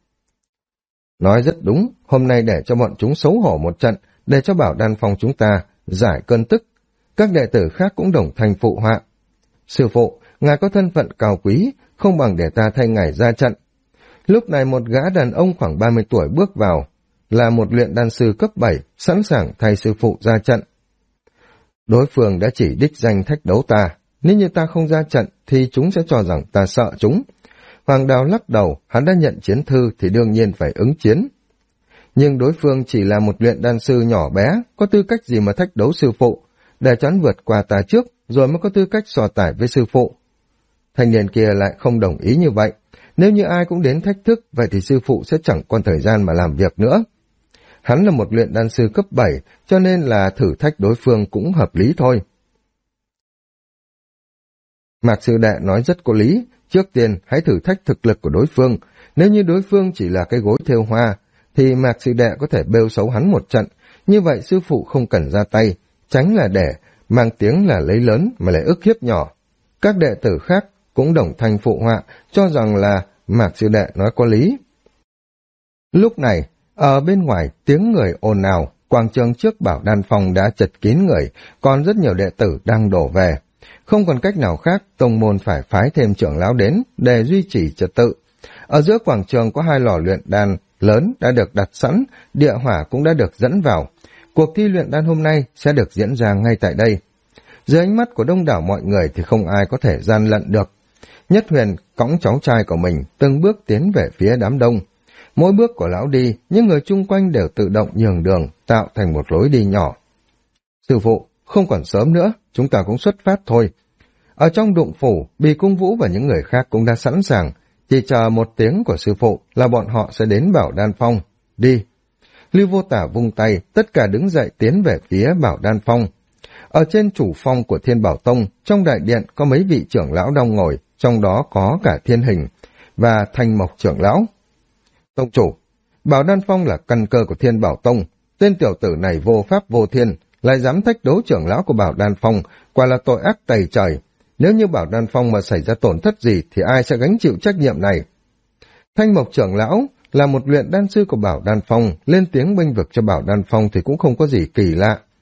Nói rất đúng, hôm nay để cho bọn chúng xấu hổ một trận, để cho Bảo Đan Phong chúng ta giải cơn tức. Các đệ tử khác cũng đồng thanh phụ họa. Sư phụ, ngài có thân phận cao quý, không bằng để ta thay ngài ra trận. Lúc này một gã đàn ông khoảng 30 tuổi bước vào, là một luyện đan sư cấp 7, sẵn sàng thay sư phụ ra trận. Đối phương đã chỉ đích danh thách đấu ta, nếu như ta không ra trận thì chúng sẽ cho rằng ta sợ chúng. Hoàng Đào lắc đầu, hắn đã nhận chiến thư thì đương nhiên phải ứng chiến. Nhưng đối phương chỉ là một luyện đan sư nhỏ bé, có tư cách gì mà thách đấu sư phụ, để cho hắn vượt qua ta trước, rồi mới có tư cách so tài với sư phụ. Thanh niên kia lại không đồng ý như vậy. Nếu như ai cũng đến thách thức, vậy thì sư phụ sẽ chẳng còn thời gian mà làm việc nữa. Hắn là một luyện đan sư cấp 7, cho nên là thử thách đối phương cũng hợp lý thôi. Mạc sư đệ nói rất có lý, trước tiên hãy thử thách thực lực của đối phương. Nếu như đối phương chỉ là cái gối thêu hoa, thì Mạc sư đệ có thể bêu xấu hắn một trận. Như vậy sư phụ không cần ra tay, tránh là để mang tiếng là lấy lớn mà lại ức hiếp nhỏ. Các đệ tử khác cũng đồng thanh phụ họa, cho rằng là Mạc sư đệ nói có lý. Lúc này, ở bên ngoài tiếng người ồn ào, quảng trường trước Bảo Đan Phong đã chật kín người, còn rất nhiều đệ tử đang đổ về. Không còn cách nào khác, tông môn phải phái thêm trưởng lão đến để duy trì trật tự. Ở giữa quảng trường có 2 lò luyện đan lớn đã được đặt sẵn, địa hỏa cũng đã được dẫn vào. Cuộc thi luyện đan hôm nay sẽ được diễn ra ngay tại đây. Dưới ánh mắt của đông đảo mọi người thì không ai có thể gian lận được. Nhất Huyền cõng cháu trai của mình từng bước tiến về phía đám đông. Mỗi bước của lão đi, những người chung quanh đều tự động nhường đường, tạo thành một lối đi nhỏ. Sư phụ, không còn sớm nữa, chúng ta cũng xuất phát thôi. Ở trong đụng phủ, Bì Cung Vũ và những người khác cũng đã sẵn sàng, chỉ chờ một tiếng của sư phụ là bọn họ sẽ đến Bảo Đan Phong. Đi! Lưu Vô Tả vung tay, tất cả đứng dậy tiến về phía Bảo Đan Phong. Ở trên chủ phong của Thiên Bảo Tông, trong đại điện có mấy vị trưởng lão đang ngồi, trong đó có cả Thiên Hình và Thanh Mộc trưởng lão. Tông chủ, Bảo Đan Phong là căn cơ của Thiên Bảo Tông, tên tiểu tử này vô pháp vô thiên, lại dám thách đấu trưởng lão của Bảo Đan Phong, quả là tội ác tày trời. Nếu như Bảo Đan Phong mà xảy ra tổn thất gì thì ai sẽ gánh chịu trách nhiệm này? Thanh Mộc trưởng lão là một luyện đan sư của Bảo Đan Phong, lên tiếng bênh vực cho Bảo Đan Phong thì cũng không có gì kỳ lạ.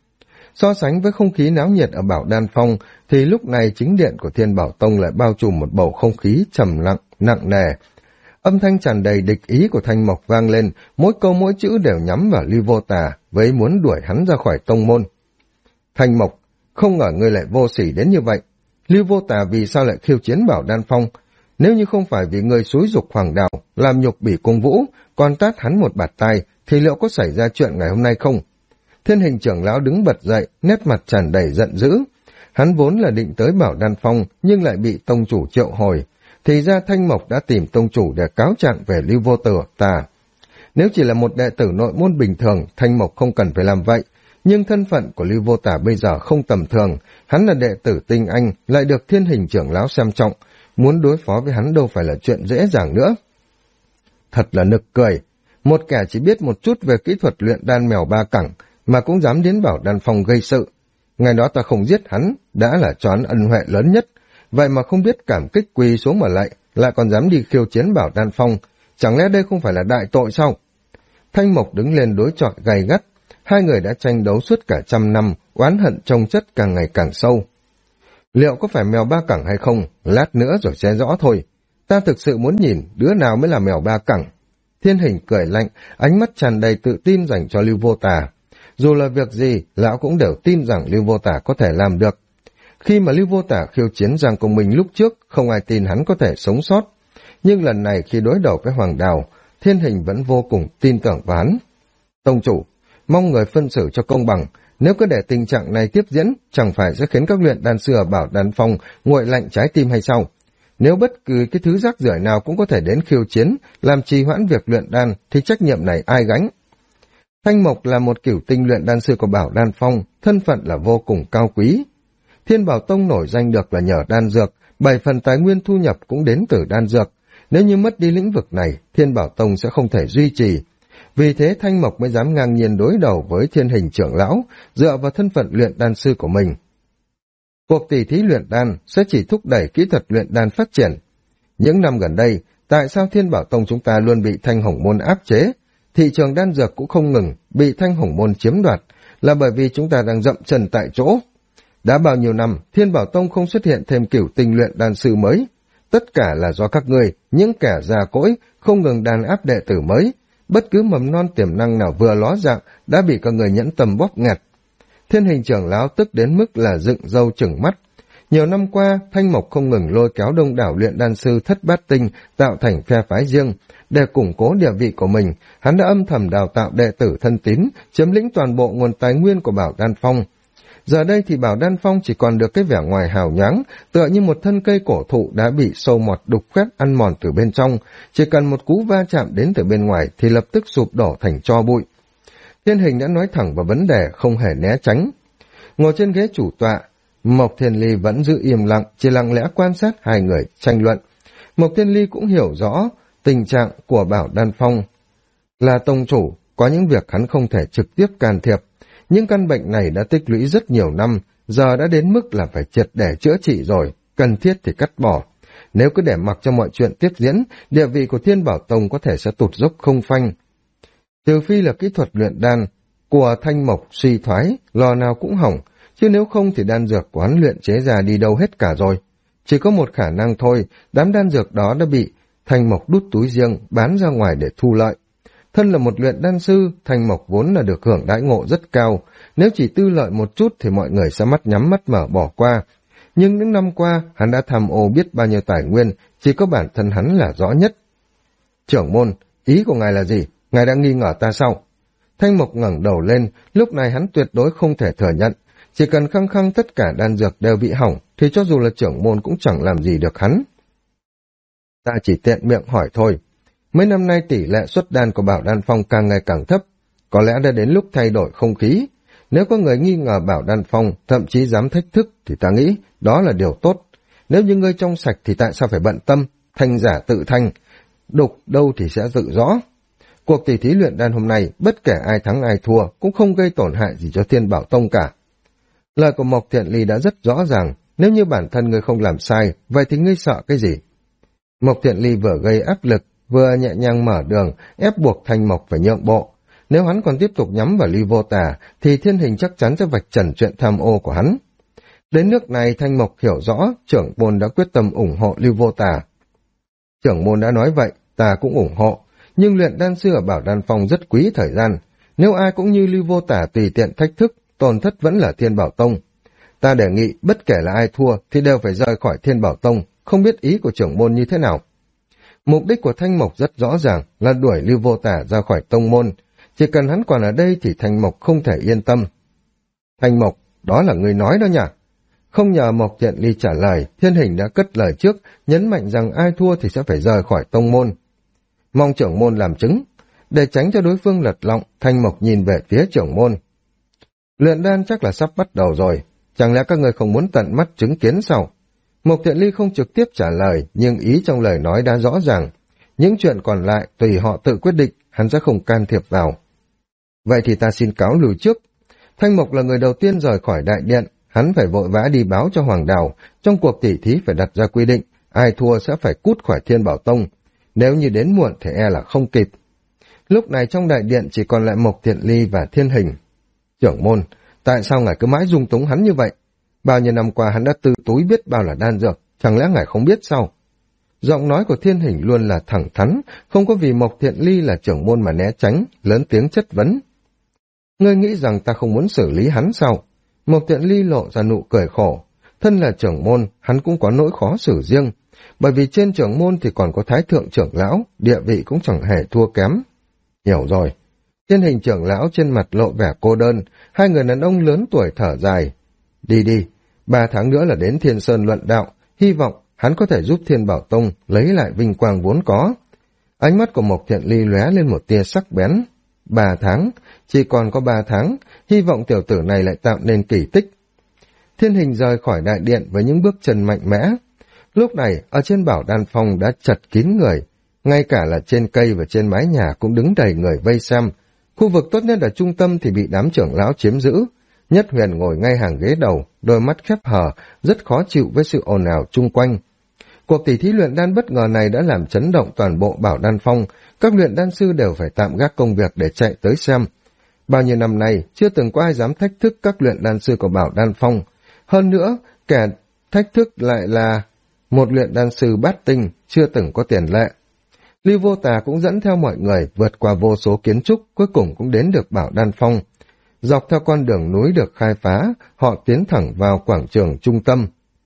So sánh với không khí náo nhiệt ở Bảo Đan Phong thì lúc này chính điện của Thiên Bảo Tông lại bao trùm một bầu không khí trầm lặng, nặng nề. Âm thanh tràn đầy địch ý của Thanh Mộc vang lên, mỗi câu mỗi chữ đều nhắm vào Lưu Vô Tà, với ý muốn đuổi hắn ra khỏi tông môn. Thanh Mộc, không ngờ ngươi lại vô sỉ đến như vậy. Lưu Vô Tà vì sao lại khiêu chiến Bảo Đan Phong? Nếu như không phải vì ngươi xúi giục Hoàng Đào, làm nhục Bỉ Cung Vũ, còn tát hắn một bạt tai, thì liệu có xảy ra chuyện ngày hôm nay không? Thiên Hình trưởng lão đứng bật dậy, nét mặt tràn đầy giận dữ. Hắn vốn là định tới Bảo Đan Phong, nhưng lại bị tông chủ triệu hồi. Thì ra Thanh Mộc đã tìm tông chủ để cáo trạng về Lưu Vô Tà. Nếu chỉ là một đệ tử nội môn bình thường, Thanh Mộc không cần phải làm vậy. Nhưng thân phận của Lưu Vô Tà bây giờ không tầm thường. Hắn là đệ tử tinh anh, lại được Thiên Hình trưởng lão xem trọng. Muốn đối phó với hắn đâu phải là chuyện dễ dàng nữa. Thật là nực cười. Một kẻ chỉ biết một chút về kỹ thuật luyện đan mèo ba cẳng, mà cũng dám đến Bảo Đan Phong gây sự. Ngày đó ta không giết hắn, đã là cho hắn ân huệ lớn nhất. Vậy mà không biết cảm kích quỳ xuống mà lại còn dám đi khiêu chiến Bảo Đan Phong. Chẳng lẽ đây không phải là đại tội sao? Thanh Mộc đứng lên đối chọi gay gắt. Hai người đã tranh đấu suốt cả 100 năm, oán hận chồng chất càng ngày càng sâu. Liệu có phải mèo ba cẳng hay không? Lát nữa rồi sẽ rõ thôi. Ta thực sự muốn nhìn đứa nào mới là mèo ba cẳng. Thiên Hình cười lạnh, ánh mắt tràn đầy tự tin dành cho Lưu Vô Tà. Dù là việc gì, lão cũng đều tin rằng Lưu Vô Tà có thể làm được. Khi mà Lưu Vô Tà khiêu chiến Giang Công Minh lúc trước, không ai tin hắn có thể sống sót. Nhưng lần này khi đối đầu với Hoàng Đào, Thiên Hình vẫn vô cùng tin tưởng vào hắn. Tông chủ, mong người phân xử cho công bằng. Nếu cứ để tình trạng này tiếp diễn, chẳng phải sẽ khiến các luyện đan sư ở Bảo Đan Phong nguội lạnh trái tim hay sao? Nếu bất cứ cái thứ rác rưởi nào cũng có thể đến khiêu chiến, làm trì hoãn việc luyện đan, thì trách nhiệm này ai gánh? Thanh Mộc là một cửu tinh luyện đan sư của Bảo Đan Phong, thân phận là vô cùng cao quý. Thiên Bảo Tông nổi danh được là nhờ đan dược, 7 phần tài nguyên thu nhập cũng đến từ đan dược. Nếu như mất đi lĩnh vực này, Thiên Bảo Tông sẽ không thể duy trì. Vì thế Thanh Mộc mới dám ngang nhiên đối đầu với Thiên Hình trưởng lão, dựa vào thân phận luyện đan sư của mình. Cuộc tỷ thí luyện đan sẽ chỉ thúc đẩy kỹ thuật luyện đan phát triển. Những năm gần đây, tại sao Thiên Bảo Tông chúng ta luôn bị Thanh Hồng Môn áp chế? Thị trường đan dược cũng không ngừng bị Thanh Hồng Môn chiếm đoạt, là bởi vì chúng ta đang dậm chân tại chỗ. Đã bao nhiêu năm, Thiên Bảo Tông không xuất hiện thêm cửu tinh luyện đan sư mới. Tất cả là do các ngươi, những kẻ già cỗi, không ngừng đàn áp đệ tử mới. Bất cứ mầm non tiềm năng nào vừa ló dạng đã bị các người nhẫn tâm bóp nghẹt. Thiên Hình trưởng lão tức đến mức là dựng râu trừng mắt. Nhiều năm qua, Thanh Mộc không ngừng lôi kéo đông đảo luyện đan sư thất bát tinh tạo thành phe phái riêng. Để củng cố địa vị của mình, hắn đã âm thầm đào tạo đệ tử thân tín, chiếm lĩnh toàn bộ nguồn tài nguyên của Bảo Đan Phong. Giờ đây thì Bảo Đan Phong chỉ còn được cái vẻ ngoài hào nhoáng, tựa như một thân cây cổ thụ đã bị sâu mọt đục khoét ăn mòn từ bên trong, chỉ cần một cú va chạm đến từ bên ngoài thì lập tức sụp đổ thành tro bụi. Thiên Hình đã nói thẳng vào vấn đề, không hề né tránh. Ngồi trên ghế chủ tọa, Mộc Thiên Ly vẫn giữ im lặng, chỉ lặng lẽ quan sát hai người tranh luận. Mộc Thiên Ly cũng hiểu rõ tình trạng của Bảo Đan Phong. Là tông chủ, có những việc hắn không thể trực tiếp can thiệp. Những căn bệnh này đã tích lũy rất nhiều năm, giờ đã đến mức là phải triệt để chữa trị rồi, cần thiết thì cắt bỏ. Nếu cứ để mặc cho mọi chuyện tiếp diễn, địa vị của Thiên Bảo Tông có thể sẽ tụt dốc không phanh. Trừ phi là kỹ thuật luyện đan của Thanh Mộc suy thoái, lò nào cũng hỏng, chứ nếu không thì đan dược của hắn luyện chế ra đi đâu hết cả rồi. Chỉ có một khả năng thôi, đám đan dược đó đã bị Thanh Mộc đút túi riêng, bán ra ngoài để thu lợi. Thân là một luyện đan sư, Thanh Mộc vốn là được hưởng đãi ngộ rất cao, nếu chỉ tư lợi một chút thì mọi người sẽ mắt nhắm mắt mở bỏ qua. Nhưng những năm qua, hắn đã tham ô biết bao nhiêu tài nguyên, chỉ có bản thân hắn là rõ nhất. Trưởng môn, ý của ngài là gì? Ngài đang nghi ngờ ta sao? Thanh Mộc ngẩng đầu lên, lúc này hắn tuyệt đối không thể thừa nhận. Chỉ cần khăng khăng tất cả đan dược đều bị hỏng, thì cho dù là trưởng môn cũng chẳng làm gì được hắn. Ta chỉ tiện miệng hỏi thôi. Mấy năm nay tỷ lệ xuất đan của Bảo Đan Phong càng ngày càng thấp, có lẽ đã đến lúc thay đổi không khí. Nếu có người nghi ngờ Bảo Đan Phong, thậm chí dám thách thức, thì ta nghĩ đó là điều tốt. Nếu như ngươi trong sạch thì tại sao phải bận tâm, thanh giả tự thanh, đục đâu thì sẽ tự rõ. Cuộc tỷ thí luyện đan hôm nay, bất kể ai thắng ai thua, cũng không gây tổn hại gì cho Thiên Bảo Tông cả. Lời của Mộc Thiện Ly đã rất rõ ràng, nếu như bản thân ngươi không làm sai, vậy thì ngươi sợ cái gì? Mộc Thiện Ly vừa gây áp lực, vừa nhẹ nhàng mở đường, ép buộc Thanh Mộc phải nhượng bộ. Nếu hắn còn tiếp tục nhắm vào Lưu Vô Tả, thì Thiên Hình chắc chắn sẽ vạch trần chuyện tham ô của hắn. Đến nước này, Thanh Mộc hiểu rõ, trưởng môn đã quyết tâm ủng hộ Lưu Vô Tả. Trưởng môn đã nói vậy, ta cũng ủng hộ, nhưng luyện đan sư ở Bảo Đan Phong rất quý thời gian. Nếu ai cũng như Lưu Vô Tả tùy tiện thách thức, tổn thất vẫn là Thiên Bảo Tông. Ta đề nghị bất kể là ai thua thì đều phải rời khỏi Thiên Bảo Tông, không biết ý của trưởng môn như thế nào. Mục đích của Thanh Mộc rất rõ ràng là đuổi Lưu Vô Tả ra khỏi tông môn, chỉ cần hắn còn ở đây thì Thanh Mộc không thể yên tâm. Thanh Mộc, đó là người nói đó nhỉ? Không nhờ Mộc Thiện Ly trả lời, Thiên Hình đã cất lời trước, nhấn mạnh rằng ai thua thì sẽ phải rời khỏi tông môn. Mong trưởng môn làm chứng. Để tránh cho đối phương lật lọng, Thanh Mộc nhìn về phía trưởng môn. Luyện đan chắc là sắp bắt đầu rồi, chẳng lẽ các người không muốn tận mắt chứng kiến sao? Mộc Thiện Ly không trực tiếp trả lời, nhưng ý trong lời nói đã rõ ràng. Những chuyện còn lại tùy họ tự quyết định, hắn sẽ không can thiệp vào. Vậy thì ta xin cáo lùi trước. Thanh Mộc là người đầu tiên rời khỏi đại điện, hắn phải vội vã đi báo cho Hoàng Đào, trong cuộc tỉ thí phải đặt ra quy định, ai thua sẽ phải cút khỏi Thiên Bảo Tông. Nếu như đến muộn thì e là không kịp. Lúc này trong đại điện chỉ còn lại Mộc Thiện Ly và Thiên Hình. Trưởng môn, tại sao ngài cứ mãi dung túng hắn như vậy? Bao nhiêu năm qua hắn đã tư túi biết bao là đan dược, chẳng lẽ ngài không biết sao? Giọng nói của Thiên Hình luôn là thẳng thắn, không có vì Mộc Thiện Ly là trưởng môn mà né tránh, lớn tiếng chất vấn. Ngươi nghĩ rằng ta không muốn xử lý hắn sao? Mộc Thiện Ly lộ ra nụ cười khổ. Thân là trưởng môn, hắn cũng có nỗi khó xử riêng, bởi vì trên trưởng môn thì còn có Thái Thượng trưởng lão, địa vị cũng chẳng hề thua kém. Hiểu rồi. Thiên Hình trưởng lão trên mặt lộ vẻ cô đơn, hai người đàn ông lớn tuổi thở dài. Đi đi, 3 tháng nữa là đến Thiên Sơn luận đạo, hy vọng hắn có thể giúp Thiên Bảo Tông lấy lại vinh quang vốn có. Ánh mắt của Mộc Thiện Ly lóe lên một tia sắc bén. 3 tháng, chỉ còn có 3 tháng, hy vọng tiểu tử này lại tạo nên kỳ tích. Thiên Hình rời khỏi đại điện với những bước chân mạnh mẽ. Lúc này, ở trên Bảo Đan Phong đã chật kín người, ngay cả là trên cây và trên mái nhà cũng đứng đầy người vây xem. Khu vực tốt nhất ở trung tâm thì bị đám trưởng lão chiếm giữ. Nhất Huyền ngồi ngay hàng ghế đầu, đôi mắt khép hờ, rất khó chịu với sự ồn ào chung quanh. Cuộc tỉ thí luyện đan bất ngờ này đã làm chấn động toàn bộ Bảo Đan Phong, các luyện đan sư đều phải tạm gác công việc để chạy tới xem. Bao nhiêu năm nay, chưa từng có ai dám thách thức các luyện đan sư của Bảo Đan Phong. Hơn nữa, kẻ thách thức lại là một luyện đan sư bát tinh, chưa từng có tiền lệ. Lưu Vô Tà cũng dẫn theo mọi người vượt qua vô số kiến trúc, cuối cùng cũng đến được Bảo Đan Phong. Dọc theo con đường núi được khai phá, họ tiến thẳng vào quảng trường trung tâm.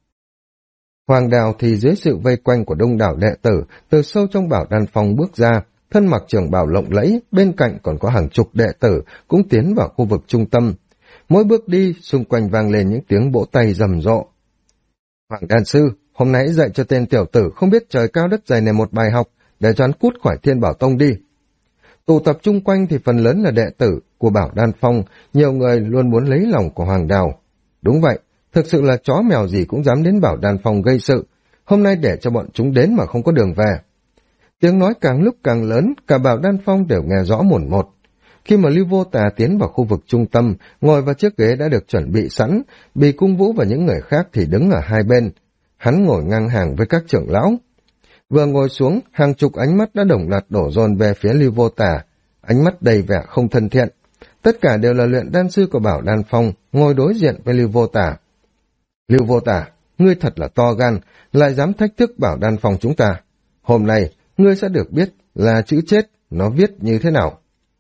Hoàng Đào thì dưới sự vây quanh của đông đảo đệ tử, từ sâu trong Bảo Đan Phong bước ra, thân mặc trường bào lộng lẫy, bên cạnh còn có hàng chục đệ tử cũng tiến vào khu vực trung tâm. Mỗi bước đi, xung quanh vang lên những tiếng vỗ tay rầm rộ. Hoàng Đan Sư, hôm nay dạy cho tên tiểu tử không biết trời cao đất dày này một bài học, để cho hắn cút khỏi Thiên Bảo Tông đi. Tụ tập chung quanh thì phần lớn là đệ tử của Bảo Đan Phong, nhiều người luôn muốn lấy lòng của Hoàng Đào. Đúng vậy, thực sự là chó mèo gì cũng dám đến Bảo Đan Phong gây sự, hôm nay để cho bọn chúng đến mà không có đường về. Tiếng nói càng lúc càng lớn, cả Bảo Đan Phong đều nghe rõ mồn một. Khi mà Lưu Vô Tà tiến vào khu vực trung tâm, ngồi vào chiếc ghế đã được chuẩn bị sẵn, Bì Cung Vũ và những người khác thì đứng ở hai bên. Hắn ngồi ngang hàng với các trưởng lão. Vừa ngồi xuống, hàng chục ánh mắt đã đồng loạt đổ dồn về phía Lưu Vô Tà, ánh mắt đầy vẻ không thân thiện. Tất cả đều là luyện đan sư của Bảo Đan Phong, ngồi đối diện với Lưu Vô Tà. Lưu Vô Tà, ngươi thật là to gan, lại dám thách thức Bảo Đan Phong chúng ta. Hôm nay, ngươi sẽ được biết là chữ chết, nó viết như thế nào.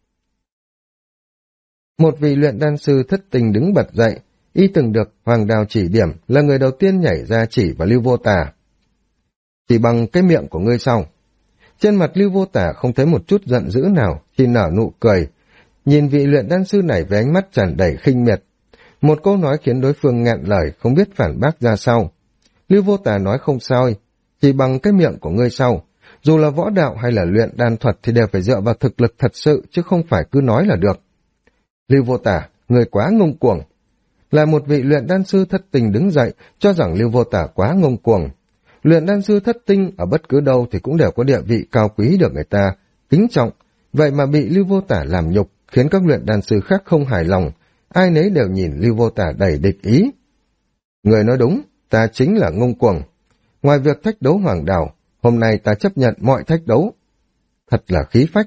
Một vị luyện đan sư thất tình đứng bật dậy, y từng được Hoàng Đào chỉ điểm, là người đầu tiên nhảy ra chỉ vào Lưu Vô Tà. Chỉ bằng cái miệng của ngươi sao? Trên mặt Lưu Vô Tà không thấy một chút giận dữ nào, chỉ nở nụ cười, nhìn vị luyện đan sư này với ánh mắt tràn đầy khinh miệt. Một câu nói khiến đối phương nghẹn lời, không biết phản bác ra sao. Lưu Vô Tà nói không sao, chỉ bằng cái miệng của ngươi sao? Dù là võ đạo hay là luyện đan thuật thì đều phải dựa vào thực lực thật sự, chứ không phải cứ nói là được. Lưu Vô Tà, người quá ngông cuồng. Là một vị luyện đan sư thất tình đứng dậy, cho rằng Lưu Vô Tà quá ngông cuồng. Luyện đan sư thất tinh ở bất cứ đâu thì cũng đều có địa vị cao quý được người ta kính trọng, vậy mà bị Lưu Vô Tà làm nhục, khiến các luyện đan sư khác không hài lòng, ai nấy đều nhìn Lưu Vô Tà đầy địch ý. Người nói đúng, ta chính là ngông cuồng. Ngoài việc thách đấu Hoàng Đào, hôm nay ta chấp nhận mọi thách đấu. Thật là khí phách,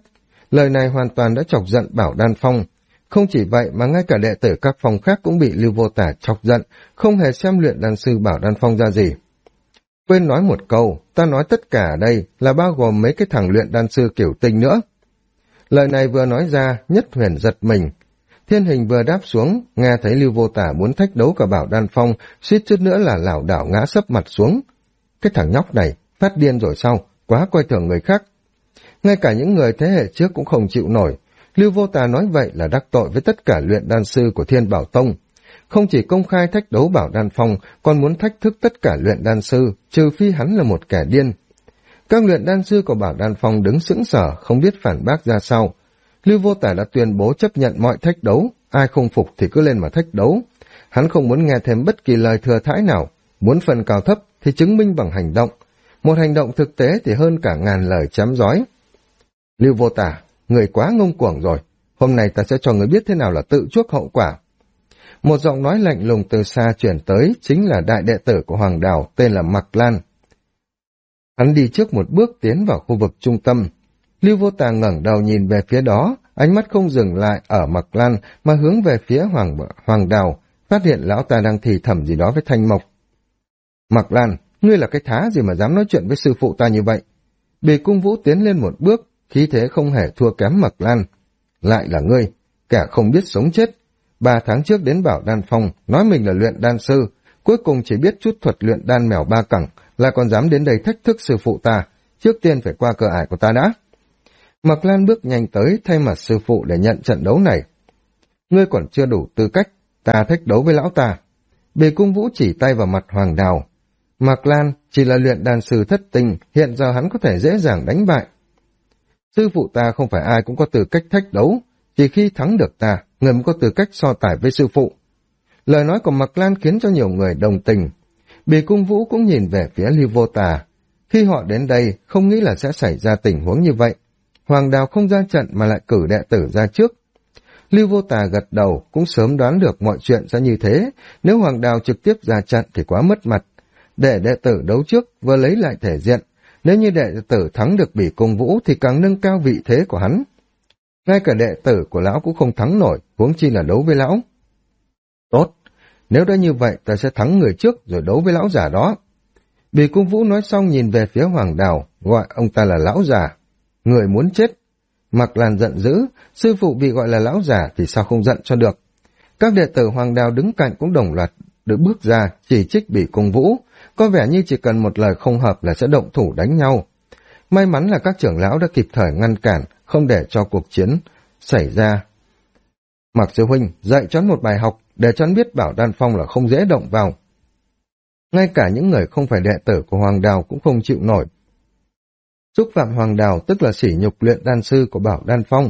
Lời này hoàn toàn đã chọc giận Bảo Đan Phong. Không chỉ vậy mà ngay cả đệ tử các phòng khác cũng bị Lưu Vô Tả chọc giận, không hề xem luyện đan sư Bảo Đan Phong ra gì. Quên nói một câu, ta nói tất cả ở đây là bao gồm mấy cái thằng luyện đan sư kiểu tinh nữa. Lời này vừa nói ra, Nhất Huyền giật mình. Thiên Hình vừa đáp xuống, nghe thấy Lưu Vô Tả muốn thách đấu cả Bảo Đan Phong, suýt chút nữa là lảo đảo ngã sấp mặt xuống. Cái thằng nhóc này, phát điên rồi sao, quá coi thường người khác. Ngay cả những người thế hệ trước cũng không chịu nổi. Lưu Vô Tà nói vậy là đắc tội với tất cả luyện đan sư của Thiên Bảo Tông. Không chỉ công khai thách đấu Bảo Đan Phong, còn muốn thách thức tất cả luyện đan sư, trừ phi hắn là một kẻ điên. Các luyện đan sư của Bảo Đan Phong đứng sững sờ, không biết phản bác ra sao. Lưu Vô Tả đã tuyên bố chấp nhận mọi thách đấu, ai không phục thì cứ lên mà thách đấu. Hắn không muốn nghe thêm bất kỳ lời thừa thãi nào, muốn phân cao thấp thì chứng minh bằng hành động. Một hành động thực tế thì hơn cả ngàn lời chém giói. Lưu Vô Tả, người quá ngông cuồng rồi, hôm nay ta sẽ cho người biết thế nào là tự chuốc hậu quả. Một giọng nói lạnh lùng từ xa chuyển tới, chính là đại đệ tử của Hoàng Đào, tên là Mạc Lan. Hắn đi trước một bước tiến vào khu vực trung tâm. Lưu Vô Tà ngẩng đầu nhìn về phía đó, ánh mắt không dừng lại ở Mạc Lan mà hướng về phía Hoàng Đào, phát hiện lão ta đang thì thầm gì đó với Thanh Mộc. Mạc Lan, ngươi là cái thá gì mà dám nói chuyện với sư phụ ta như vậy? Bì Cung Vũ tiến lên một bước, khí thế không hề thua kém Mạc Lan. Lại là ngươi, kẻ không biết sống chết. 3 tháng trước đến Bảo Đan Phong, nói mình là luyện đan sư, cuối cùng chỉ biết chút thuật luyện đan mèo ba cẳng, là còn dám đến đây thách thức sư phụ ta, trước tiên phải qua cửa ải của ta đã. Mạc Lan bước nhanh tới thay mặt sư phụ để nhận trận đấu này. Ngươi còn chưa đủ tư cách, ta thách đấu với lão ta. Bì Cung Vũ chỉ tay vào mặt Hoàng Đào. Mạc Lan chỉ là luyện đan sư thất tinh, hiện giờ hắn có thể dễ dàng đánh bại. Sư phụ ta không phải ai cũng có tư cách thách đấu, chỉ khi thắng được ta, người mới có tư cách so tài với sư phụ. Lời nói của Mạc Lan khiến cho nhiều người đồng tình. Bì Cung Vũ cũng nhìn về phía Lưu Vô Tà. Khi họ đến đây, không nghĩ là sẽ xảy ra tình huống như vậy. Hoàng Đào không ra trận mà lại cử đệ tử ra trước. Lưu Vô Tà gật đầu, cũng sớm đoán được mọi chuyện sẽ như thế. Nếu Hoàng Đào trực tiếp ra trận thì quá mất mặt. Để đệ tử đấu trước, vừa lấy lại thể diện. Nếu như đệ tử thắng được Bỉ Cung Vũ thì càng nâng cao vị thế của hắn. Ngay cả đệ tử của lão cũng không thắng nổi, huống chi là đấu với lão. Tốt, nếu đã như vậy ta sẽ thắng người trước rồi đấu với lão già đó. Bỉ Cung Vũ nói xong nhìn về phía Hoàng Đào, gọi ông ta là lão già. Người muốn chết. Mạc Lan giận dữ, sư phụ bị gọi là lão già thì sao không giận cho được. Các đệ tử Hoàng Đào đứng cạnh cũng đồng loạt được bước ra chỉ trích Bỉ Cung Vũ, có vẻ như chỉ cần một lời không hợp là sẽ động thủ đánh nhau. May mắn là các trưởng lão đã kịp thời ngăn cản, không để cho cuộc chiến xảy ra. Mạc sư huynh dạy cho hắn một bài học để cho hắn biết Bảo Đan Phong là không dễ động vào. Ngay cả những người không phải đệ tử của Hoàng Đào cũng không chịu nổi. Xúc phạm Hoàng Đào tức là sỉ nhục luyện đan sư của Bảo Đan Phong.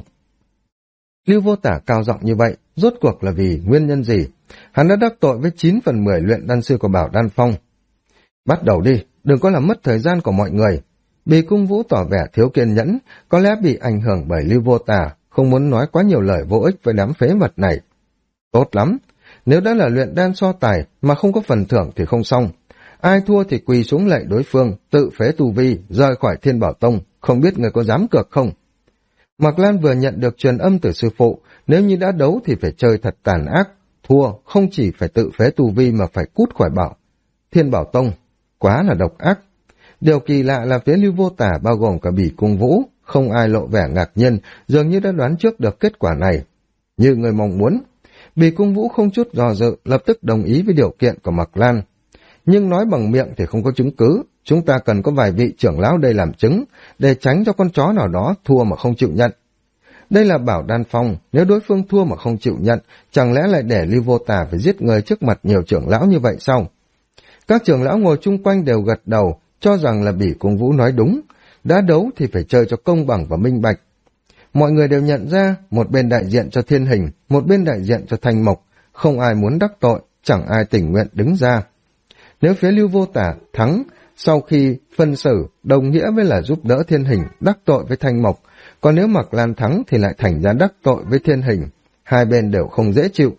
Lưu Vô Tả cao giọng như vậy, rốt cuộc là vì nguyên nhân gì? Hắn đã đắc tội với 9/10 luyện đan sư của Bảo Đan Phong. Bắt đầu đi, đừng có làm mất thời gian của mọi người. Bì Cung Vũ tỏ vẻ thiếu kiên nhẫn, có lẽ bị ảnh hưởng bởi Lưu Vô Tả, không muốn nói quá nhiều lời vô ích với đám phế vật này. Tốt lắm, nếu đã là luyện đan so tài mà không có phần thưởng thì không xong. Ai thua thì quỳ xuống lạy đối phương, tự phế tu vi, rời khỏi Thiên Bảo Tông, không biết người có dám cược không? Mạc Lan vừa nhận được truyền âm từ sư phụ, nếu như đã đấu thì phải chơi thật tàn ác, thua không chỉ phải tự phế tu vi mà phải cút khỏi Thiên Bảo Tông, quá là độc ác. Điều kỳ lạ là phía Lưu Vô Tả bao gồm cả Bỉ Cung Vũ, không ai lộ vẻ ngạc nhiên, dường như đã đoán trước được kết quả này. Như người mong muốn, Bỉ Cung Vũ không chút do dự, lập tức đồng ý với điều kiện của Mạc Lan. Nhưng nói bằng miệng thì không có chứng cứ, chúng ta cần có vài vị trưởng lão đây làm chứng, để tránh cho con chó nào đó thua mà không chịu nhận. Đây là Bảo Đan Phong, nếu đối phương thua mà không chịu nhận, chẳng lẽ lại để Lưu Vô Tả phải giết người trước mặt nhiều trưởng lão như vậy sao? Các trưởng lão ngồi chung quanh đều gật đầu, cho rằng là Bỉ Cung Vũ nói đúng, đã đấu thì phải chơi cho công bằng và minh bạch. Mọi người đều nhận ra, một bên đại diện cho Thiên Hình, một bên đại diện cho Thanh Mộc, không ai muốn đắc tội, chẳng ai tình nguyện đứng ra. Nếu phía Lưu Vô Tả thắng, sau khi phân xử, đồng nghĩa với là giúp đỡ Thiên Hình đắc tội với Thanh Mộc, còn nếu Mạc Lan thắng thì lại thành ra đắc tội với Thiên Hình, hai bên đều không dễ chịu.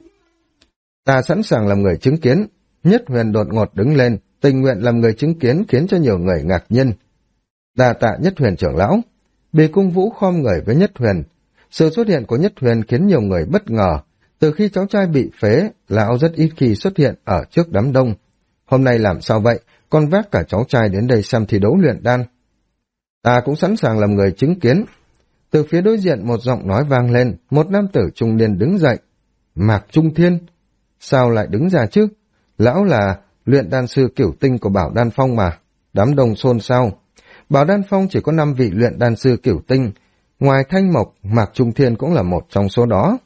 Ta sẵn sàng làm người chứng kiến. Nhất Huyền đột ngột đứng lên, tình nguyện làm người chứng kiến khiến cho nhiều người ngạc nhiên. Đa tạ Nhất Huyền trưởng lão. Bì Cung Vũ khom người với Nhất Huyền. Sự xuất hiện của Nhất Huyền khiến nhiều người bất ngờ. Từ khi cháu trai bị phế, lão rất ít khi xuất hiện ở trước đám đông. Hôm nay làm sao vậy, còn vác cả cháu trai đến đây xem thi đấu luyện đan. Ta cũng sẵn sàng làm người chứng kiến. Từ phía đối diện một giọng nói vang lên, một nam tử trung niên đứng dậy. Mạc Trung Thiên? Sao lại đứng ra chứ? Lão là luyện đan sư Cửu Tinh của Bảo Đan Phong mà. Đám đông xôn xao. Bảo Đan Phong chỉ có 5 vị luyện đan sư Cửu Tinh. Ngoài Thanh Mộc, Mạc Trung Thiên cũng là một trong số đó.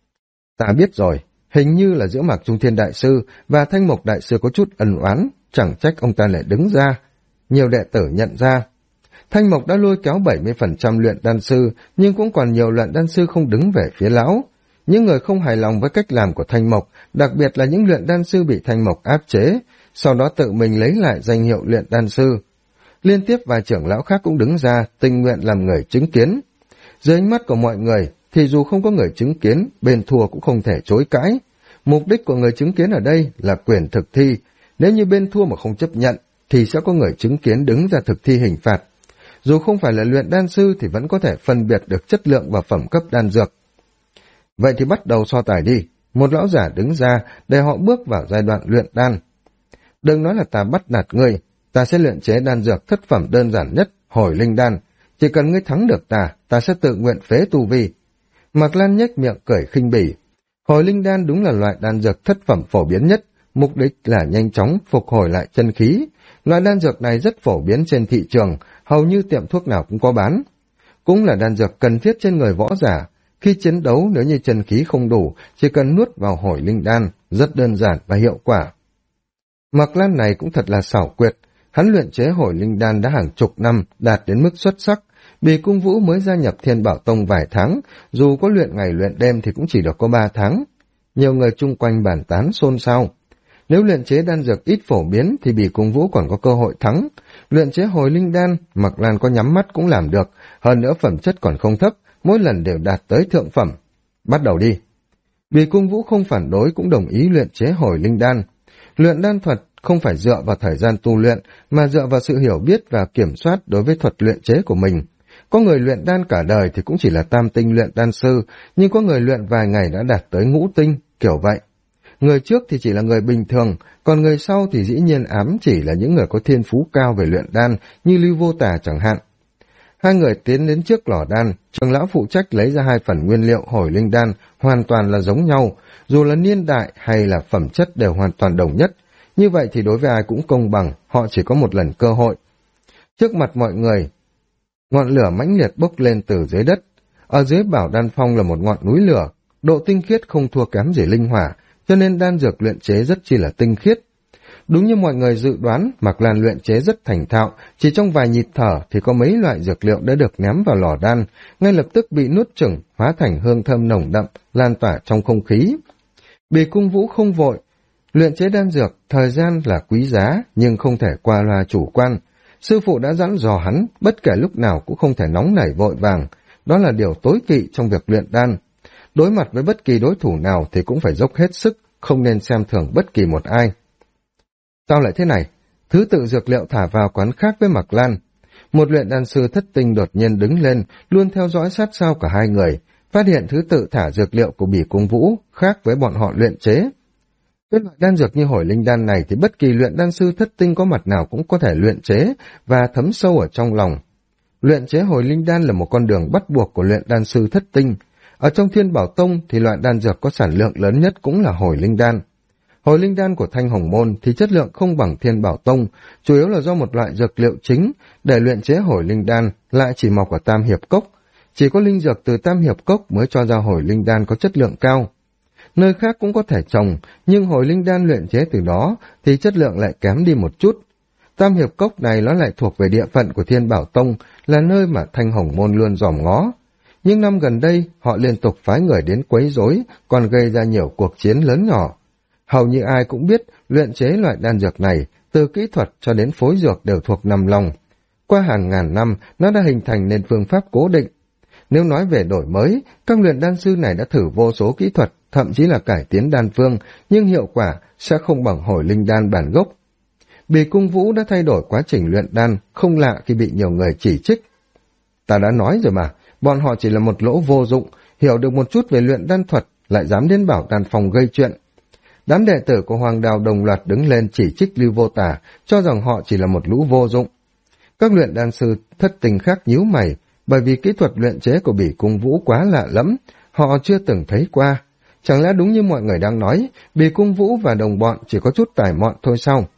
Ta biết rồi, hình như là giữa Mạc Trung Thiên Đại Sư và Thanh Mộc Đại Sư có chút ân oán, chẳng trách ông ta lại đứng ra. Nhiều đệ tử nhận ra. Thanh Mộc đã lôi kéo 70% luyện đan sư, nhưng cũng còn nhiều luyện đan sư không đứng về phía lão. Những người không hài lòng với cách làm của Thanh Mộc, đặc biệt là những luyện đan sư bị Thanh Mộc áp chế, sau đó tự mình lấy lại danh hiệu luyện đan sư. Liên tiếp vài trưởng lão khác cũng đứng ra, tình nguyện làm người chứng kiến. Dưới ánh mắt của mọi người, thì dù không có người chứng kiến, bên thua cũng không thể chối cãi. Mục đích của người chứng kiến ở đây là quyền thực thi. Nếu như bên thua mà không chấp nhận, thì sẽ có người chứng kiến đứng ra thực thi hình phạt. Dù không phải là luyện đan sư thì vẫn có thể phân biệt được chất lượng và phẩm cấp đan dược. Vậy thì bắt đầu so tài đi. Một lão giả đứng ra để họ bước vào giai đoạn luyện đan. Đừng nói là ta bắt nạt ngươi, ta sẽ luyện chế đan dược thất phẩm đơn giản nhất, Hồi Linh Đan. Chỉ cần ngươi thắng được ta sẽ tự nguyện phế tu vi. Mạc Lan nhếch miệng cười khinh bỉ. Hồi Linh Đan đúng là loại đan dược thất phẩm phổ biến nhất, mục đích là nhanh chóng phục hồi lại chân khí. Loại đan dược này rất phổ biến trên thị trường, hầu như tiệm thuốc nào cũng có bán. Cũng là đan dược cần thiết trên người võ giả. Khi chiến đấu nếu như chân khí không đủ, chỉ cần nuốt vào Hồi Linh Đan, rất đơn giản và hiệu quả. Mạc Lan này cũng thật là xảo quyệt. Hắn luyện chế Hồi Linh Đan đã hàng chục năm, đạt đến mức xuất sắc. Bì Cung Vũ mới gia nhập Thiên Bảo Tông vài tháng, dù có luyện ngày luyện đêm thì cũng chỉ được có 3 tháng. Nhiều người chung quanh bàn tán xôn xao. Nếu luyện chế đan dược ít phổ biến thì Bì Cung Vũ còn có cơ hội thắng. Luyện chế Hồi Linh Đan, Mạc Lan có nhắm mắt cũng làm được, hơn nữa phẩm chất còn không thấp, mỗi lần đều đạt tới thượng phẩm. Bắt đầu đi. Bì Cung Vũ không phản đối cũng đồng ý luyện chế Hồi Linh Đan. Luyện đan thuật không phải dựa vào thời gian tu luyện, mà dựa vào sự hiểu biết và kiểm soát đối với thuật luyện chế của mình. Có người luyện đan cả đời thì cũng chỉ là tam tinh luyện đan sư, nhưng có người luyện vài ngày đã đạt tới ngũ tinh, kiểu vậy. Người trước thì chỉ là người bình thường, còn người sau thì dĩ nhiên ám chỉ là những người có thiên phú cao về luyện đan, như Lưu Vô Tà chẳng hạn. Hai người tiến đến trước lò đan, trưởng lão phụ trách lấy ra 2 phần nguyên liệu Hồi Linh Đan, hoàn toàn là giống nhau, dù là niên đại hay là phẩm chất đều hoàn toàn đồng nhất. Như vậy thì đối với ai cũng công bằng, họ chỉ có một lần cơ hội. Trước mặt mọi người, ngọn lửa mãnh liệt bốc lên từ dưới đất. Ở dưới Bảo Đan Phong là một ngọn núi lửa, độ tinh khiết không thua kém gì linh hỏa, cho nên đan dược luyện chế rất chi là tinh khiết. Đúng như mọi người dự đoán, Mạc Lan luyện chế rất thành thạo, chỉ trong vài nhịp thở thì có mấy loại dược liệu đã được ném vào lò đan, ngay lập tức bị nuốt chửng, hóa thành hương thơm nồng đậm, lan tỏa trong không khí. Bì Cung Vũ không vội, luyện chế đan dược, thời gian là quý giá, nhưng không thể qua loa chủ quan. Sư phụ đã dặn dò hắn, bất kể lúc nào cũng không thể nóng nảy vội vàng, đó là điều tối kỵ trong việc luyện đan. Đối mặt với bất kỳ đối thủ nào thì cũng phải dốc hết sức, không nên xem thường bất kỳ một ai. Sao lại thế này? Thứ tự dược liệu thả vào quán khác với Mạc Lan. Một luyện đan sư thất tinh đột nhiên đứng lên, luôn theo dõi sát sao cả hai người, phát hiện thứ tự thả dược liệu của Bỉ Cung Vũ khác với bọn họ luyện chế. Cái loại đan dược như Hồi Linh Đan này thì bất kỳ luyện đan sư thất tinh có mặt nào cũng có thể luyện chế và thấm sâu ở trong lòng. Luyện chế Hồi Linh Đan là một con đường bắt buộc của luyện đan sư thất tinh. Ở trong Thiên Bảo Tông thì loại đan dược có sản lượng lớn nhất cũng là Hồi Linh Đan. Hồi Linh Đan của Thanh Hồng Môn thì chất lượng không bằng Thiên Bảo Tông, chủ yếu là do một loại dược liệu chính để luyện chế Hồi Linh Đan lại chỉ mọc ở Tam Hiệp Cốc. Chỉ có linh dược từ Tam Hiệp Cốc mới cho ra Hồi Linh Đan có chất lượng cao. Nơi khác cũng có thể trồng, nhưng Hồi Linh Đan luyện chế từ đó thì chất lượng lại kém đi một chút. Tam Hiệp Cốc này nó lại thuộc về địa phận của Thiên Bảo Tông, là nơi mà Thanh Hồng Môn luôn dòm ngó. Nhưng năm gần đây, họ liên tục phái người đến quấy rối, còn gây ra nhiều cuộc chiến lớn nhỏ. Hầu như ai cũng biết luyện chế loại đan dược này, từ kỹ thuật cho đến phối dược đều thuộc nằm lòng. Qua hàng ngàn năm, nó đã hình thành nên phương pháp cố định. Nếu nói về đổi mới, các luyện đan sư này đã thử vô số kỹ thuật, thậm chí là cải tiến đan phương, nhưng hiệu quả sẽ không bằng Hồi Linh Đan bản gốc. Bì Cung Vũ đã thay đổi quá trình luyện đan, không lạ khi bị nhiều người chỉ trích. Ta đã nói rồi mà, bọn họ chỉ là một lỗ vô dụng, hiểu được một chút về luyện đan thuật, lại dám đến bảo đan phòng gây chuyện. Đám đệ tử của Hoàng Đào đồng loạt đứng lên chỉ trích Lưu Vô Tả, cho rằng họ chỉ là một lũ vô dụng. Các luyện đan sư thất tình khác nhíu mày, bởi vì kỹ thuật luyện chế của Bỉ Cung Vũ quá lạ lẫm, họ chưa từng thấy qua. Chẳng lẽ đúng như mọi người đang nói, Bỉ Cung Vũ và đồng bọn chỉ có chút tài mọn thôi sao?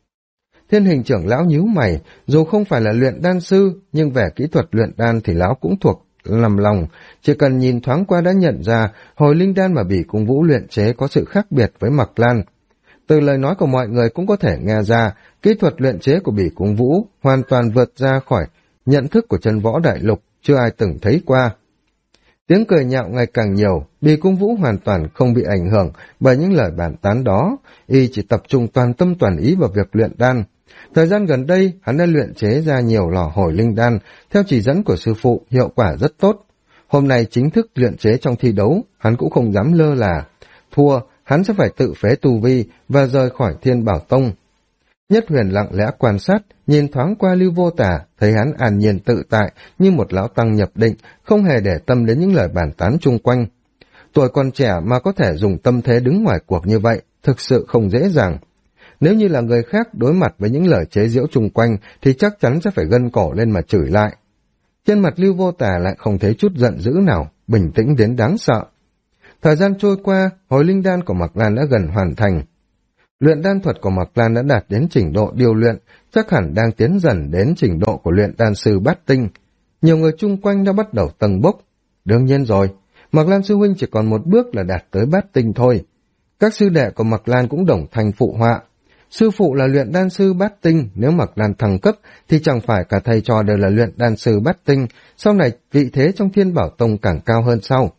Thiên Hình trưởng lão nhíu mày, dù không phải là luyện đan sư, nhưng về kỹ thuật luyện đan thì lão cũng thuộc nằm lòng, chỉ cần nhìn thoáng qua đã nhận ra hồi linh đan mà Bỉ Cung Vũ luyện chế có sự khác biệt với Mạc Lan. Từ lời nói của mọi người cũng có thể nghe ra, kỹ thuật luyện chế của Bỉ Cung Vũ hoàn toàn vượt ra khỏi nhận thức của chân võ đại lục, chưa ai từng thấy qua. Tiếng cười nhạo ngày càng nhiều, Bỉ Cung Vũ hoàn toàn không bị ảnh hưởng bởi những lời bàn tán đó, y chỉ tập trung toàn tâm toàn ý vào việc luyện đan. Thời gian gần đây, hắn đã luyện chế ra nhiều lò hồi linh đan, theo chỉ dẫn của sư phụ, hiệu quả rất tốt. Hôm nay chính thức luyện chế trong thi đấu, hắn cũng không dám lơ là. Thua, hắn sẽ phải tự phế tu vi và rời khỏi Thiên Bảo Tông. Nhất Huyền lặng lẽ quan sát, nhìn thoáng qua Lưu Vô Tả, thấy hắn an nhiên tự tại như một lão tăng nhập định, không hề để tâm đến những lời bàn tán chung quanh. Tuổi còn trẻ mà có thể dùng tâm thế đứng ngoài cuộc như vậy, thực sự không dễ dàng. Nếu như là người khác đối mặt với những lời chế giễu chung quanh thì chắc chắn sẽ phải gân cổ lên mà chửi lại. Trên mặt Lưu Vô Tả lại không thấy chút giận dữ nào, bình tĩnh đến đáng sợ. Thời gian trôi qua, hồi linh đan của Mạc Lan đã gần hoàn thành. Luyện đan thuật của Mạc Lan đã đạt đến trình độ điều luyện, chắc hẳn đang tiến dần đến trình độ của luyện đan sư bát tinh. Nhiều người chung quanh đã bắt đầu tầng bốc. Đương nhiên rồi, Mạc Lan sư huynh chỉ còn một bước là đạt tới bát tinh thôi. Các sư đệ của Mạc Lan cũng đồng thanh phụ họa. Sư phụ là luyện đan sư bát tinh, nếu Mạc Lan thăng cấp thì chẳng phải cả thầy trò đều là luyện đan sư bát tinh, sau này vị thế trong Thiên Bảo Tông càng cao hơn sau.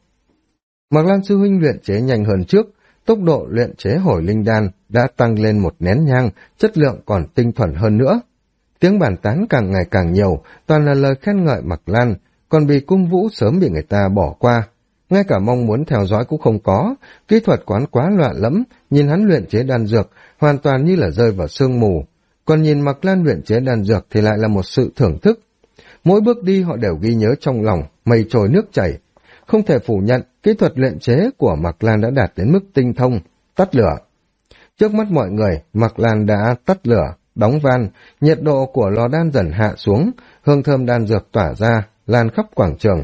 Mạc Lan sư huynh luyện chế nhanh hơn trước, tốc độ luyện chế hồi linh đan đã tăng lên một nén nhang, chất lượng còn tinh thuần hơn nữa. Tiếng bàn tán càng ngày càng nhiều, toàn là lời khen ngợi Mạc Lan, còn Bỉ Cung Vũ sớm bị người ta bỏ qua. Ngay cả mong muốn theo dõi cũng không có, kỹ thuật quán quá loạn lẫm, nhìn hắn luyện chế đan dược, hoàn toàn như là rơi vào sương mù. Còn nhìn Mạc Lan luyện chế đan dược thì lại là một sự thưởng thức. Mỗi bước đi họ đều ghi nhớ trong lòng, mây trôi nước chảy. Không thể phủ nhận, kỹ thuật luyện chế của Mạc Lan đã đạt đến mức tinh thông, tắt lửa. Trước mắt mọi người, Mạc Lan đã tắt lửa, đóng van, nhiệt độ của lò đan dần hạ xuống, hương thơm đan dược tỏa ra, lan khắp quảng trường.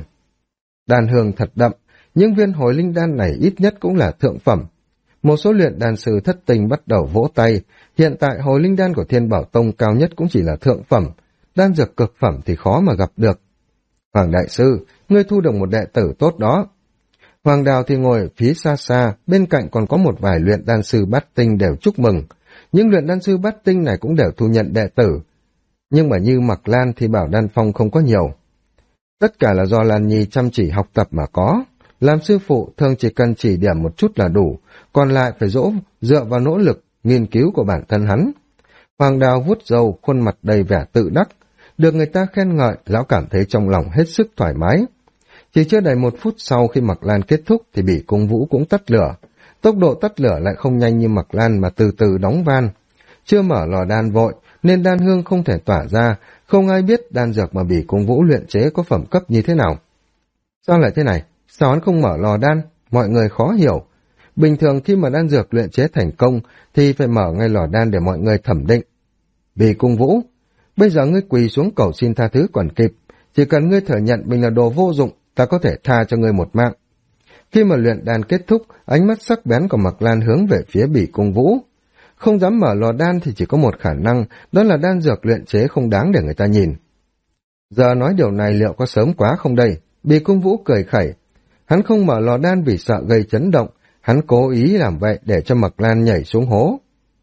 Đan hương thật đậm, những viên hồi linh đan này ít nhất cũng là thượng phẩm. Một số luyện đan sư thất tình bắt đầu vỗ tay, hiện tại hồi linh đan của Thiên Bảo Tông cao nhất cũng chỉ là thượng phẩm, đan dược cực phẩm thì khó mà gặp được. Hoàng đại sư, ngươi thu được một đệ tử tốt đó. Hoàng Đào thì ngồi ở phía xa xa, bên cạnh còn có một vài luyện đan sư bát tinh đều chúc mừng. Những luyện đan sư bát tinh này cũng đều thu nhận đệ tử. Nhưng mà như Mạc Lan thì bảo đan phong không có nhiều. Tất cả là do Lan Nhi chăm chỉ học tập mà có. Làm sư phụ thường chỉ cần chỉ điểm một chút là đủ, còn lại phải dựa vào nỗ lực, nghiên cứu của bản thân hắn. Hoàng Đào vuốt râu, khuôn mặt đầy vẻ tự đắc. Được người ta khen ngợi, lão cảm thấy trong lòng hết sức thoải mái. Chỉ chưa đầy 1 phút sau khi Mạc Lan kết thúc thì Bỉ Cung Vũ cũng tắt lửa. Tốc độ tắt lửa lại không nhanh như Mạc Lan mà từ từ đóng van. Chưa mở lò đan vội, nên đan hương không thể tỏa ra, không ai biết đan dược mà Bỉ Cung Vũ luyện chế có phẩm cấp như thế nào. Sao lại thế này? Sao hắn không mở lò đan? Mọi người khó hiểu. Bình thường khi mà đan dược luyện chế thành công thì phải mở ngay lò đan để mọi người thẩm định. Bỉ Cung Vũ, bây giờ ngươi quỳ xuống cầu xin tha thứ còn kịp. Chỉ cần ngươi thừa nhận mình là đồ vô dụng, ta có thể tha cho ngươi một mạng. Khi mà luyện đan kết thúc, ánh mắt sắc bén của Mạc Lan hướng về phía Bỉ Cung Vũ. Không dám mở lò đan thì chỉ có một khả năng, đó là đan dược luyện chế không đáng để người ta nhìn. Giờ nói điều này liệu có sớm quá không đây? Bỉ Cung Vũ cười khẩy. Hắn không mở lò đan vì sợ gây chấn động, hắn cố ý làm vậy để cho Mạc Lan nhảy xuống hố.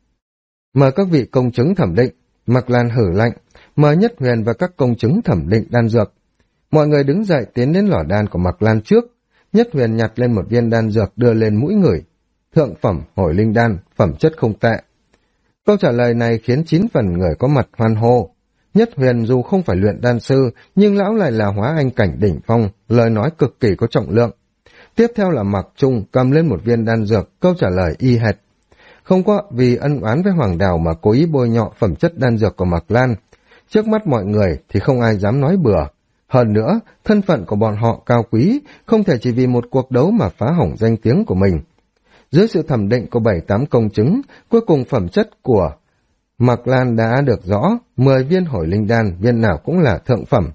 Mời các vị công chứng thẩm định. Mạc Lan hử lạnh, mời Nhất Huyền và các công chứng thẩm định đan dược. Mọi người đứng dậy tiến đến lò đan của Mạc Lan trước. Nhất Huyền nhặt lên một viên đan dược đưa lên mũi người. Thượng phẩm hồi linh đan, phẩm chất không tệ. Câu trả lời này khiến 9 phần người có mặt hoan hô. Nhất Huyền dù không phải luyện đan sư, nhưng lão lại là hóa anh cảnh đỉnh phong, lời nói cực kỳ có trọng lượng. Tiếp theo là Mạc Trung cầm lên một viên đan dược, câu trả lời y hệt. Không có vì ân oán với Hoàng Đào mà cố ý bôi nhọ phẩm chất đan dược của Mạc Lan. Trước mắt mọi người thì không ai dám nói bừa. Hơn nữa, thân phận của bọn họ cao quý, không thể chỉ vì một cuộc đấu mà phá hỏng danh tiếng của mình. Dưới sự thẩm định của 7-8 công chứng, cuối cùng phẩm chất của Mạc Lan đã được rõ, 10 viên hồi linh đan, viên nào cũng là thượng phẩm.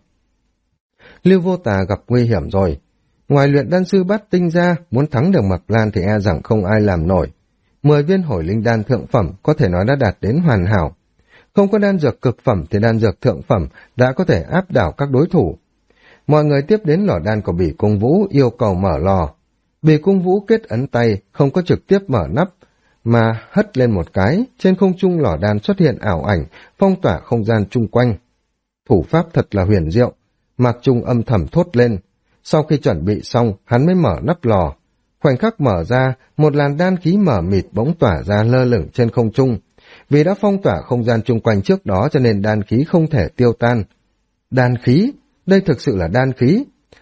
Lưu Vô Tà gặp nguy hiểm rồi. Ngoài luyện đan sư Bát Tinh ra, muốn thắng được Mạc Lan thì e rằng không ai làm nổi. 10 viên hồi linh đan thượng phẩm có thể nói đã đạt đến hoàn hảo. Không có đan dược cực phẩm thì đan dược thượng phẩm đã có thể áp đảo các đối thủ. Mọi người tiếp đến lò đan của Bỉ Cung Vũ yêu cầu mở lò. Bỉ Cung Vũ kết ấn tay, không có trực tiếp mở nắp, mà hất lên một cái, trên không trung lò đan xuất hiện ảo ảnh, phong tỏa không gian chung quanh. Thủ pháp thật là huyền diệu, Mạc Trung âm thầm thốt lên. Sau khi chuẩn bị xong, hắn mới mở nắp lò. Khoảnh khắc mở ra, một làn đan khí mở mịt bỗng tỏa ra lơ lửng trên không trung. Vì đã phong tỏa không gian chung quanh trước đó cho nên đan khí không thể tiêu tan. Đan khí? Đây thực sự là đan khí.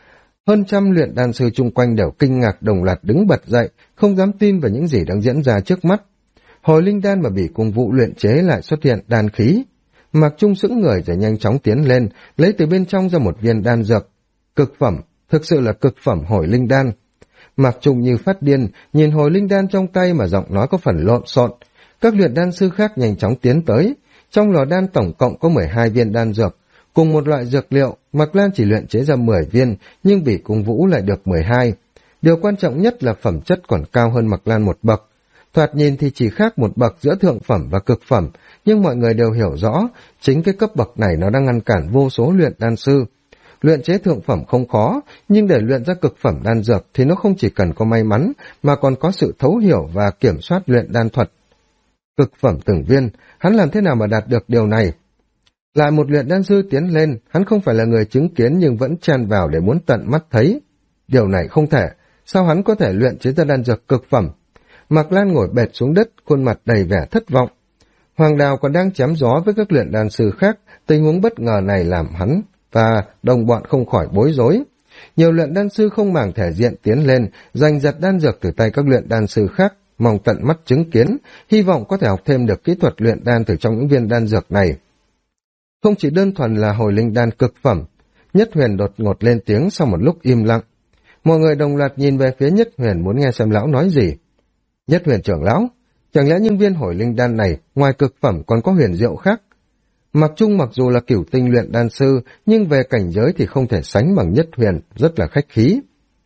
Hơn trăm luyện đan sư chung quanh đều kinh ngạc đồng loạt đứng bật dậy, không dám tin vào những gì đang diễn ra trước mắt. Hồi linh đan mà Bỉ Cung Vũ luyện chế lại xuất hiện đan khí. Mạc Trung sững người rồi nhanh chóng tiến lên, lấy từ bên trong ra một viên đan dược. Cực phẩm, thực sự là cực phẩm hồi linh đan. Mạc Trung như phát điên, nhìn hồi linh đan trong tay mà giọng nói có phần lộn xộn. Các luyện đan sư khác nhanh chóng tiến tới. Trong lò đan tổng cộng có 12 viên đan dược. Cùng một loại dược liệu, Mạc Lan chỉ luyện chế ra 10 viên, nhưng Bỉ Cung Vũ lại được 12. Điều quan trọng nhất là phẩm chất còn cao hơn Mạc Lan một bậc. Thoạt nhìn thì chỉ khác một bậc giữa thượng phẩm và cực phẩm, nhưng mọi người đều hiểu rõ, chính cái cấp bậc này nó đang ngăn cản vô số luyện đan sư. Luyện chế thượng phẩm không khó, nhưng để luyện ra cực phẩm đan dược thì nó không chỉ cần có may mắn, mà còn có sự thấu hiểu và kiểm soát luyện đan thuật. Cực phẩm từng viên, hắn làm thế nào mà đạt được điều này? Lại một luyện đan sư tiến lên, hắn không phải là người chứng kiến nhưng vẫn chen vào để muốn tận mắt thấy. Điều này không thể, sao hắn có thể luyện chế ra đan dược cực phẩm? Mạc Lan ngồi bệt xuống đất, khuôn mặt đầy vẻ thất vọng. Hoàng Đào còn đang chém gió với các luyện đan sư khác, tình huống bất ngờ này làm hắn và đồng bọn không khỏi bối rối. Nhiều luyện đan sư không màng thể diện tiến lên, giành giật đan dược từ tay các luyện đan sư khác, mong tận mắt chứng kiến, hy vọng có thể học thêm được kỹ thuật luyện đan từ trong những viên đan dược này. Không chỉ đơn thuần là hồi linh đan cực phẩm, Nhất Huyền đột ngột lên tiếng sau một lúc im lặng. Mọi người đồng loạt nhìn về phía Nhất Huyền muốn nghe xem lão nói gì. Nhất Huyền trưởng lão, chẳng lẽ những viên hồi linh đan này ngoài cực phẩm còn có huyền diệu khác? Mạc Trung mặc dù là cửu tinh luyện đan sư, nhưng về cảnh giới thì không thể sánh bằng Nhất Huyền, rất là khách khí.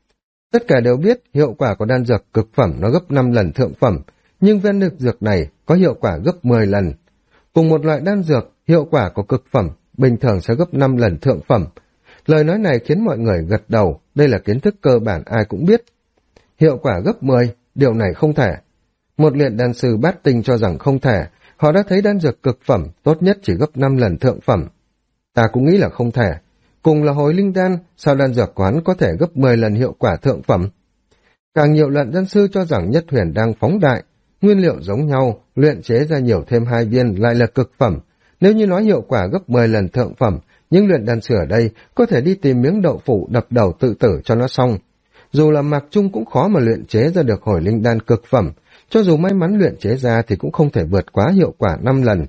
Tất cả đều biết hiệu quả của đan dược cực phẩm nó gấp 5 lần thượng phẩm, nhưng viên dược này có hiệu quả gấp 10 lần. Cùng một loại đan dược, hiệu quả của cực phẩm bình thường sẽ gấp 5 lần thượng phẩm. Lời nói này khiến mọi người gật đầu, đây là kiến thức cơ bản ai cũng biết. Hiệu quả gấp 10, điều này không thể. Một luyện đan sư Bát Tinh cho rằng không thể, họ đã thấy đan dược cực phẩm tốt nhất chỉ gấp 5 lần thượng phẩm. Ta cũng nghĩ là không thể. Cùng là hồi linh đan, sao đan dược quán có thể gấp 10 lần hiệu quả thượng phẩm? Càng nhiều luyện đan sư cho rằng Nhất Huyền đang phóng đại, nguyên liệu giống nhau, luyện chế ra nhiều thêm 2 viên lại là cực phẩm. Nếu như nói hiệu quả gấp 10 lần thượng phẩm, những luyện đan sư ở đây có thể đi tìm miếng đậu phụ đập đầu tự tử cho nó xong. Dù là Mạc Trung cũng khó mà luyện chế ra được hồi linh đan cực phẩm, cho dù may mắn luyện chế ra thì cũng không thể vượt quá hiệu quả 5 lần.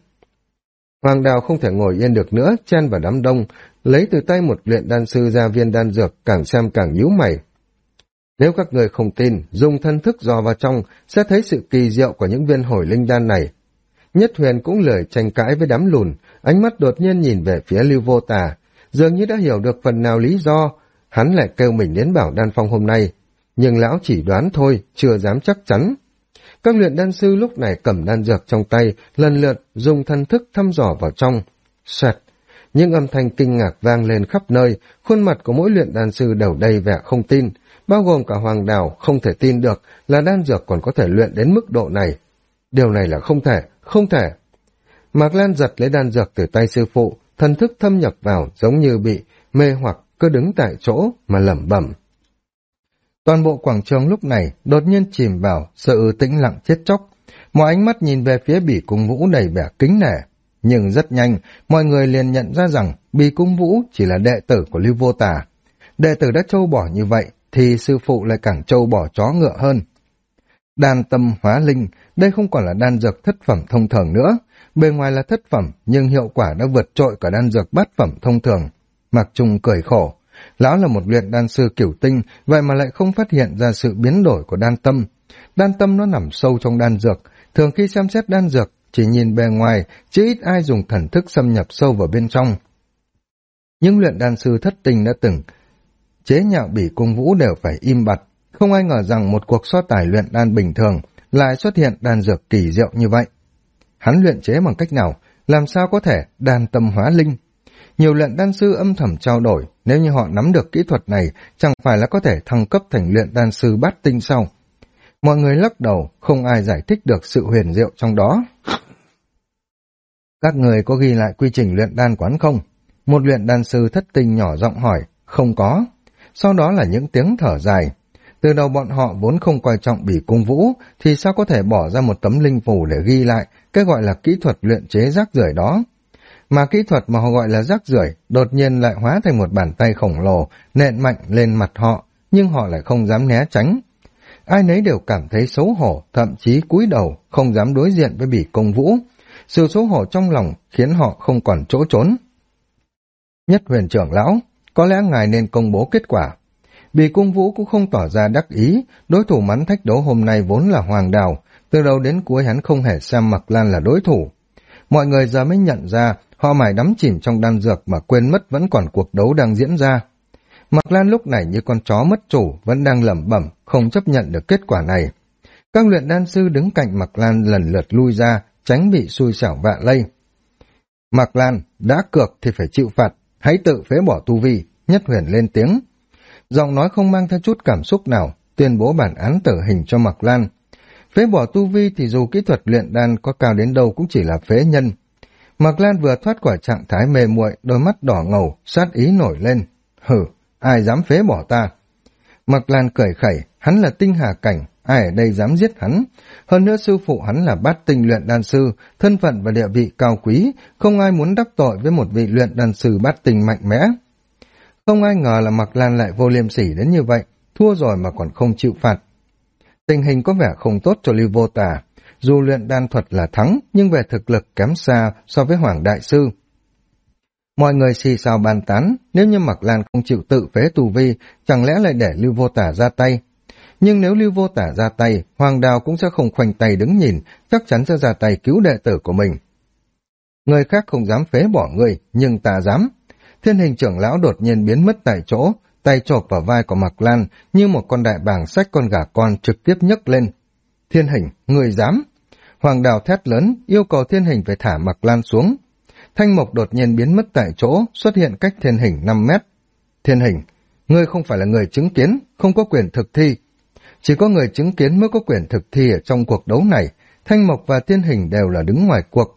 Hoàng Đào không thể ngồi yên được nữa, chen vào đám đông, lấy từ tay một luyện đan sư ra viên đan dược, càng xem càng nhíu mày. Nếu các người không tin, dùng thân thức dò vào trong, sẽ thấy sự kỳ diệu của những viên hồi linh đan này. Nhất Huyền cũng lười tranh cãi với đám lùn, ánh mắt đột nhiên nhìn về phía Lưu Vô Tà, dường như đã hiểu được phần nào lý do, hắn lại kêu mình đến bảo đan phong hôm nay, nhưng lão chỉ đoán thôi, chưa dám chắc chắn. Các luyện đan sư lúc này cầm đan dược trong tay, lần lượt dùng thân thức thăm dò vào trong. Xoẹt, những âm thanh kinh ngạc vang lên khắp nơi, khuôn mặt của mỗi luyện đan sư đều đầy vẻ không tin, bao gồm cả Hoàng Đào không thể tin được là đan dược còn có thể luyện đến mức độ này. Điều này là không thể, không thể. Mạc Lan giật lấy đan dược từ tay sư phụ, thần thức thâm nhập vào giống như bị mê hoặc, cứ đứng tại chỗ mà lẩm bẩm. Toàn bộ quảng trường lúc này đột nhiên chìm vào sự tĩnh lặng chết chóc. Mọi ánh mắt nhìn về phía Bỉ Cung Vũ đầy vẻ kính nể. Nhưng rất nhanh, mọi người liền nhận ra rằng Bỉ Cung Vũ chỉ là đệ tử của Lưu Vô Tà. Đệ tử đã trâu bỏ như vậy, thì sư phụ lại càng trâu bỏ chó ngựa hơn. Đan tâm hóa linh, đây không còn là đan dược thất phẩm thông thường nữa. Bề ngoài là thất phẩm, nhưng hiệu quả đã vượt trội cả đan dược bát phẩm thông thường. Mạc Trung cười khổ. Lão là một luyện đan sư cửu tinh, vậy mà lại không phát hiện ra sự biến đổi của đan tâm. Đan tâm nó nằm sâu trong đan dược, thường khi xem xét đan dược, chỉ nhìn bề ngoài, chứ ít ai dùng thần thức xâm nhập sâu vào bên trong. Những luyện đan sư thất tinh đã từng chế nhạo Bỉ Cung Vũ đều phải im bặt, không ai ngờ rằng một cuộc so tài luyện đan bình thường lại xuất hiện đan dược kỳ diệu như vậy. Hắn luyện chế bằng cách nào, làm sao có thể đan tâm hóa linh? Nhiều luyện đan sư âm thầm trao đổi, nếu như họ nắm được kỹ thuật này, chẳng phải là có thể thăng cấp thành luyện đan sư bát tinh sao? Mọi người lắc đầu, không ai giải thích được sự huyền diệu trong đó. Các người có ghi lại quy trình luyện đan quán không? Một luyện đan sư thất tinh nhỏ giọng hỏi, không có. Sau đó là những tiếng thở dài. Từ đầu bọn họ vốn không coi trọng Bỉ Cung Vũ, thì sao có thể bỏ ra một tấm linh phù để ghi lại cái gọi là kỹ thuật luyện chế rác rưởi đó. Mà kỹ thuật mà họ gọi là rác rưởi đột nhiên lại hóa thành một bàn tay khổng lồ, nện mạnh lên mặt họ, nhưng họ lại không dám né tránh. Ai nấy đều cảm thấy xấu hổ, thậm chí cúi đầu, không dám đối diện với Bỉ Cung Vũ. Sự xấu hổ trong lòng khiến họ không còn chỗ trốn. Nhất Huyền trưởng lão, có lẽ ngài nên công bố kết quả. Bỉ Cung Vũ cũng không tỏ ra đắc ý, đối thủ mắn thách đấu hôm nay vốn là Hoàng Đào, từ đầu đến cuối hắn không hề xem Mạc Lan là đối thủ. Mọi người giờ mới nhận ra, họ mải đắm chìm trong đan dược mà quên mất vẫn còn cuộc đấu đang diễn ra. Mạc Lan lúc này như con chó mất chủ, vẫn đang lẩm bẩm, không chấp nhận được kết quả này. Các luyện đan sư đứng cạnh Mạc Lan lần lượt lui ra, tránh bị xui xẻo vạ lây. Mạc Lan, đã cược thì phải chịu phạt, hãy tự phế bỏ tu vi, Nhất Huyền lên tiếng. Giọng nói không mang theo chút cảm xúc nào, tuyên bố bản án tử hình cho Mạc Lan. Phế bỏ tu vi thì dù kỹ thuật luyện đan có cao đến đâu cũng chỉ là phế nhân. Mạc Lan vừa thoát khỏi trạng thái mê muội, đôi mắt đỏ ngầu, sát ý nổi lên. Hừ, ai dám phế bỏ ta? Mạc Lan cười khẩy, hắn là tinh hà cảnh, ai ở đây dám giết hắn? Hơn nữa sư phụ hắn là bát tinh luyện đan sư, thân phận và địa vị cao quý, không ai muốn đắc tội với một vị luyện đan sư bát tinh mạnh mẽ. Không ai ngờ là Mạc Lan lại vô liêm sỉ đến như vậy, thua rồi mà còn không chịu phạt. Tình hình có vẻ không tốt cho Lưu Vô Tà, dù luyện đan thuật là thắng, nhưng về thực lực kém xa so với Hoàng Đại Sư. Mọi người xì xào bàn tán, nếu như Mạc Lan không chịu tự phế tu vi, chẳng lẽ lại để Lưu Vô Tà ra tay? Nhưng nếu Lưu Vô Tà ra tay, Hoàng Đào cũng sẽ không khoanh tay đứng nhìn, chắc chắn sẽ ra tay cứu đệ tử của mình. Người khác không dám phế bỏ người, nhưng ta dám. Thiên Hình trưởng lão đột nhiên biến mất tại chỗ, tay chộp vào vai của Mạc Lan như một con đại bàng xách con gà con trực tiếp nhấc lên. Thiên Hình, người dám! Hoàng Đào thét lớn, yêu cầu Thiên Hình phải thả Mạc Lan xuống. Thanh Mộc đột nhiên biến mất tại chỗ, xuất hiện cách Thiên Hình 5 mét. Thiên Hình, ngươi không phải là người chứng kiến, không có quyền thực thi. Chỉ có người chứng kiến mới có quyền thực thi ở trong cuộc đấu này, Thanh Mộc và Thiên Hình đều là đứng ngoài cuộc.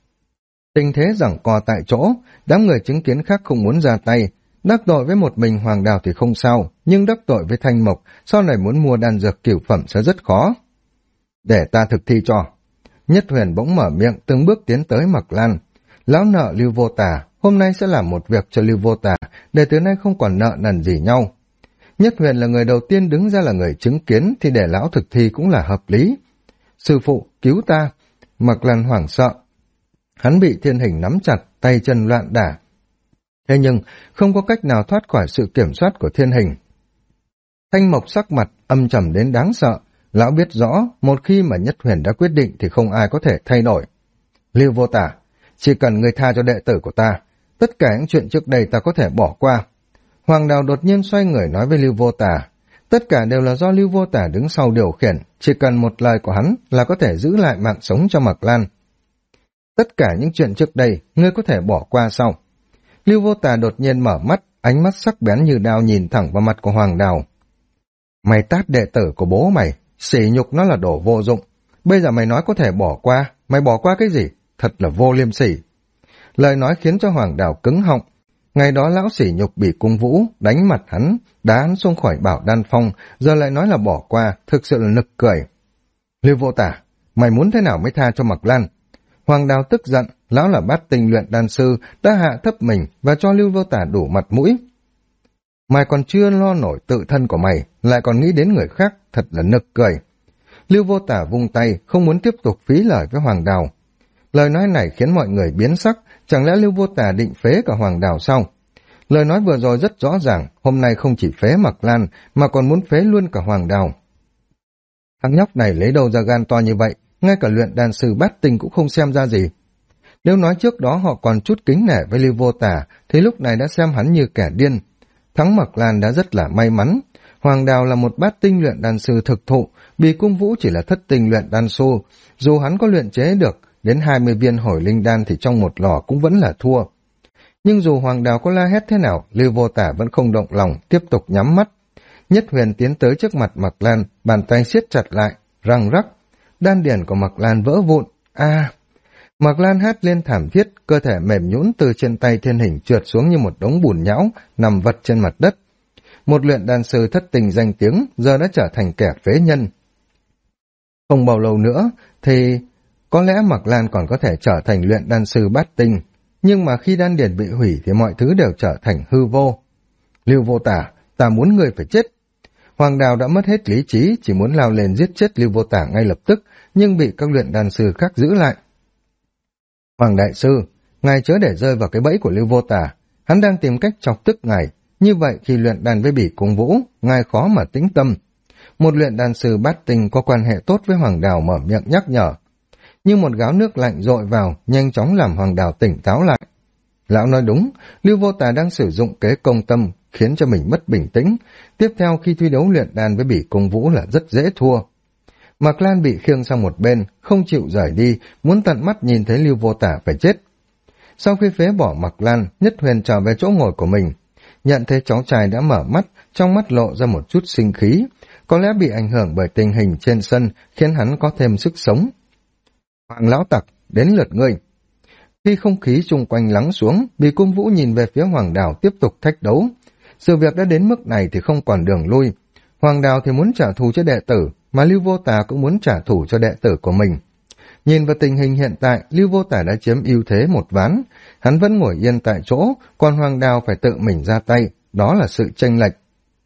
Tình thế giằng co tại chỗ, đám người chứng kiến khác không muốn ra tay. Đắc tội với một mình Hoàng Đào thì không sao, nhưng đắc tội với Thanh Mộc, sau này muốn mua đan dược cửu phẩm sẽ rất khó. Để ta thực thi cho. Nhất Huyền bỗng mở miệng, từng bước tiến tới Mạc Lan. Lão nợ Lưu Vô Tà, hôm nay sẽ làm một việc cho Lưu Vô Tà, để từ nay không còn nợ nần gì nhau. Nhất Huyền là người đầu tiên đứng ra là người chứng kiến, thì để lão thực thi cũng là hợp lý. Sư phụ, cứu ta! Mạc Lan hoảng sợ. Hắn bị Thiên Hình nắm chặt, tay chân loạn đả. Thế nhưng, không có cách nào thoát khỏi sự kiểm soát của Thiên Hình. Thanh Mộc sắc mặt, âm trầm đến đáng sợ. Lão biết rõ, một khi mà Nhất Huyền đã quyết định thì không ai có thể thay đổi. Lưu Vô Tà, chỉ cần người tha cho đệ tử của ta, tất cả những chuyện trước đây ta có thể bỏ qua. Hoàng Đào đột nhiên xoay người nói với Lưu Vô Tà, tất cả đều là do Lưu Vô Tà đứng sau điều khiển, chỉ cần một lời của hắn là có thể giữ lại mạng sống cho Mạc Lan. Tất cả những chuyện trước đây, ngươi có thể bỏ qua sao? Lưu Vô Tà đột nhiên mở mắt, ánh mắt sắc bén như đao nhìn thẳng vào mặt của Hoàng Đào. Mày tát đệ tử của bố mày, sỉ nhục nó là đồ vô dụng. Bây giờ mày nói có thể bỏ qua, mày bỏ qua cái gì? Thật là vô liêm sỉ. Lời nói khiến cho Hoàng Đào cứng họng. Ngày đó lão sỉ nhục Bỉ Cung Vũ, đánh mặt hắn, đá hắn xuống khỏi Bảo Đan Phong, giờ lại nói là bỏ qua, thực sự là nực cười. Lưu Vô Tà, mày muốn thế nào mới tha cho Mạc Lan? Hoàng Đào tức giận, lão là bát tinh luyện đan sư, đã hạ thấp mình và cho Lưu Vô Tà đủ mặt mũi. Mày còn chưa lo nổi tự thân của mày, lại còn nghĩ đến người khác, thật là nực cười. Lưu Vô Tà vung tay, không muốn tiếp tục phí lời với Hoàng Đào. Lời nói này khiến mọi người biến sắc, chẳng lẽ Lưu Vô Tà định phế cả Hoàng Đào sao? Lời nói vừa rồi rất rõ ràng, hôm nay không chỉ phế Mạc Lan mà còn muốn phế luôn cả Hoàng Đào. Thằng nhóc này lấy đâu ra gan to như vậy, ngay cả luyện đan sư bát tinh cũng không xem ra gì. Nếu nói trước đó họ còn chút kính nể với Lưu Vô Tả, thì lúc này đã xem hắn như kẻ điên. Thắng Mạc Lan đã rất là may mắn. Hoàng Đào là một bát tinh luyện đan sư thực thụ, Bì Cung Vũ chỉ là thất tinh luyện đan sư. Dù hắn có luyện chế được đến 20 viên hồi linh đan thì trong một lò cũng vẫn là thua. Nhưng dù Hoàng Đào có la hét thế nào, Lưu Vô Tả vẫn không động lòng, tiếp tục nhắm mắt. Nhất Huyền tiến tới trước mặt Mạc Lan, bàn tay siết chặt lại, răng rắc. Đan điển của Mạc Lan vỡ vụn. Mạc Lan hét lên thảm thiết, cơ thể mềm nhũn từ trên tay Thiên Hình trượt xuống như một đống bùn nhão, nằm vật trên mặt đất. Một luyện đan sư thất tình danh tiếng, giờ đã trở thành kẻ phế nhân. Không bao lâu nữa, thì có lẽ Mạc Lan còn có thể trở thành luyện đan sư bát tinh. Nhưng mà khi đan điển bị hủy thì mọi thứ đều trở thành hư vô. Lưu Vô Tả, ta muốn ngươi phải chết. Hoàng Đào đã mất hết lý trí, chỉ muốn lao lên giết chết Lưu Vô Tả ngay lập tức, nhưng bị các luyện đan sư khác giữ lại. Hoàng Đại Sư, ngài chớ để rơi vào cái bẫy của Lưu Vô Tả. Hắn đang tìm cách chọc tức ngài. Như vậy khi luyện đan với Bỉ Cung Vũ, ngài khó mà tĩnh tâm. Một luyện đan sư bát tinh có quan hệ tốt với Hoàng Đào mở miệng nhắc nhở. Nhưng một gáo nước lạnh dội vào, nhanh chóng làm Hoàng Đào tỉnh táo lại. Lão nói đúng, Lưu Vô Tả đang sử dụng kế công tâm, khiến cho mình mất bình tĩnh. Tiếp theo khi thi đấu luyện đan với Bỉ Cung Vũ là rất dễ thua. Mạc Lan bị khiêng sang một bên, không chịu rời đi, muốn tận mắt nhìn thấy Lưu Vô Tả phải chết. Sau khi phế bỏ Mạc Lan, Nhất Huyền trở về chỗ ngồi của mình. Nhận thấy cháu trai đã mở mắt, trong mắt lộ ra một chút sinh khí. Có lẽ bị ảnh hưởng bởi tình hình trên sân, khiến hắn có thêm sức sống. Hoàng lão tặc, đến lượt ngươi. Khi không khí xung quanh lắng xuống, Bì Cung Vũ nhìn về phía Hoàng Đào tiếp tục thách đấu. Sự việc đã đến mức này thì không còn đường lui. Hoàng Đào thì muốn trả thù cho đệ tử, mà Lưu Vô Tả cũng muốn trả thù cho đệ tử của mình. Nhìn vào tình hình hiện tại, Lưu Vô Tả đã chiếm ưu thế một ván. Hắn vẫn ngồi yên tại chỗ, còn Hoàng Đào phải tự mình ra tay. Đó là sự chênh lệch.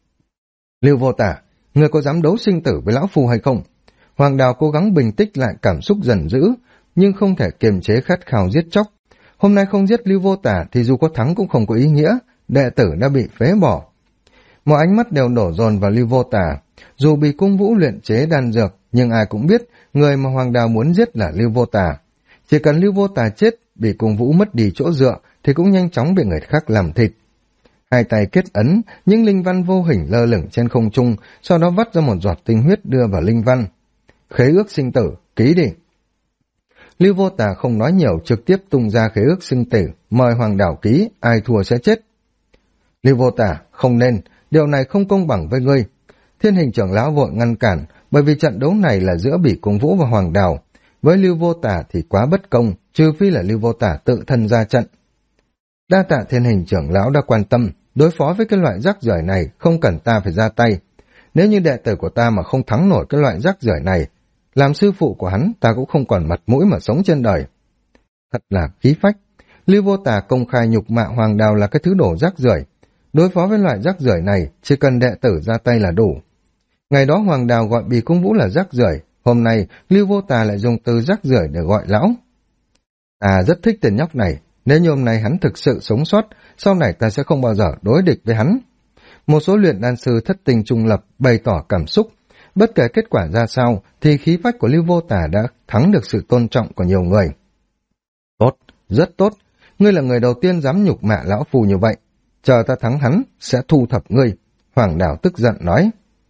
Lưu Vô Tả, người có dám đấu sinh tử với lão phu hay không? Hoàng Đào cố gắng bình tích lại cảm xúc giận dữ, nhưng không thể kiềm chế khát khao giết chóc. Hôm nay không giết Lưu Vô Tả thì dù có thắng cũng không có ý nghĩa, đệ tử đã bị phế bỏ. Mọi ánh mắt đều đổ dồn vào Lưu Vô Tả. Dù bị Cung Vũ luyện chế đan dược, nhưng ai cũng biết người mà Hoàng Đào muốn giết là Lưu Vô Tả. Chỉ cần Lưu Vô Tả chết, bị Cung Vũ mất đi chỗ dựa thì cũng nhanh chóng bị người khác làm thịt. Hai tay kết ấn, những linh văn vô hình lơ lửng trên không trung, sau đó vắt ra một giọt tinh huyết đưa vào linh văn. Khế ước sinh tử, ký đi. Lưu Vô Tả không nói nhiều, trực tiếp tung ra khế ước sinh tử, mời Hoàng Đào ký, ai thua sẽ chết. Lưu Vô Tả, không nên, điều này không công bằng với ngươi. Thiên Hình trưởng lão vội ngăn cản, bởi vì trận đấu này là giữa Bỉ Cung Vũ và Hoàng Đào. Với Lưu Vô Tả thì quá bất công, trừ phi là Lưu Vô Tả tự thân ra trận. Đa tạ Thiên Hình trưởng lão đã quan tâm, đối phó với cái loại rác rưởi này không cần ta phải ra tay. Nếu như đệ tử của ta mà không thắng nổi cái loại rác rưởi này, làm sư phụ của hắn ta cũng không còn mặt mũi mà sống trên đời. Thật là khí phách. Lưu Vô Tả công khai nhục mạ Hoàng Đào là cái thứ đồ rác rưởi. Đối phó với loại rác rưởi này, chỉ cần đệ tử ra tay là đủ. Ngày đó Hoàng Đào gọi Bì Cung Vũ là rác rưởi, hôm nay Lưu Vô Tả lại dùng từ rác rưởi để gọi lão. Ta rất thích tên nhóc này, nếu như hôm nay hắn thực sự sống sót, sau này ta sẽ không bao giờ đối địch với hắn. Một số luyện đan sư thất tình trung lập bày tỏ cảm xúc. Bất kể kết quả ra sao, thì khí phách của Lưu Vô Tả đã thắng được sự tôn trọng của nhiều người. Tốt, rất tốt. Ngươi là người đầu tiên dám nhục mạ lão phù như vậy. Chờ ta thắng hắn, sẽ thu thập ngươi. Hoàng Đào tức giận nói.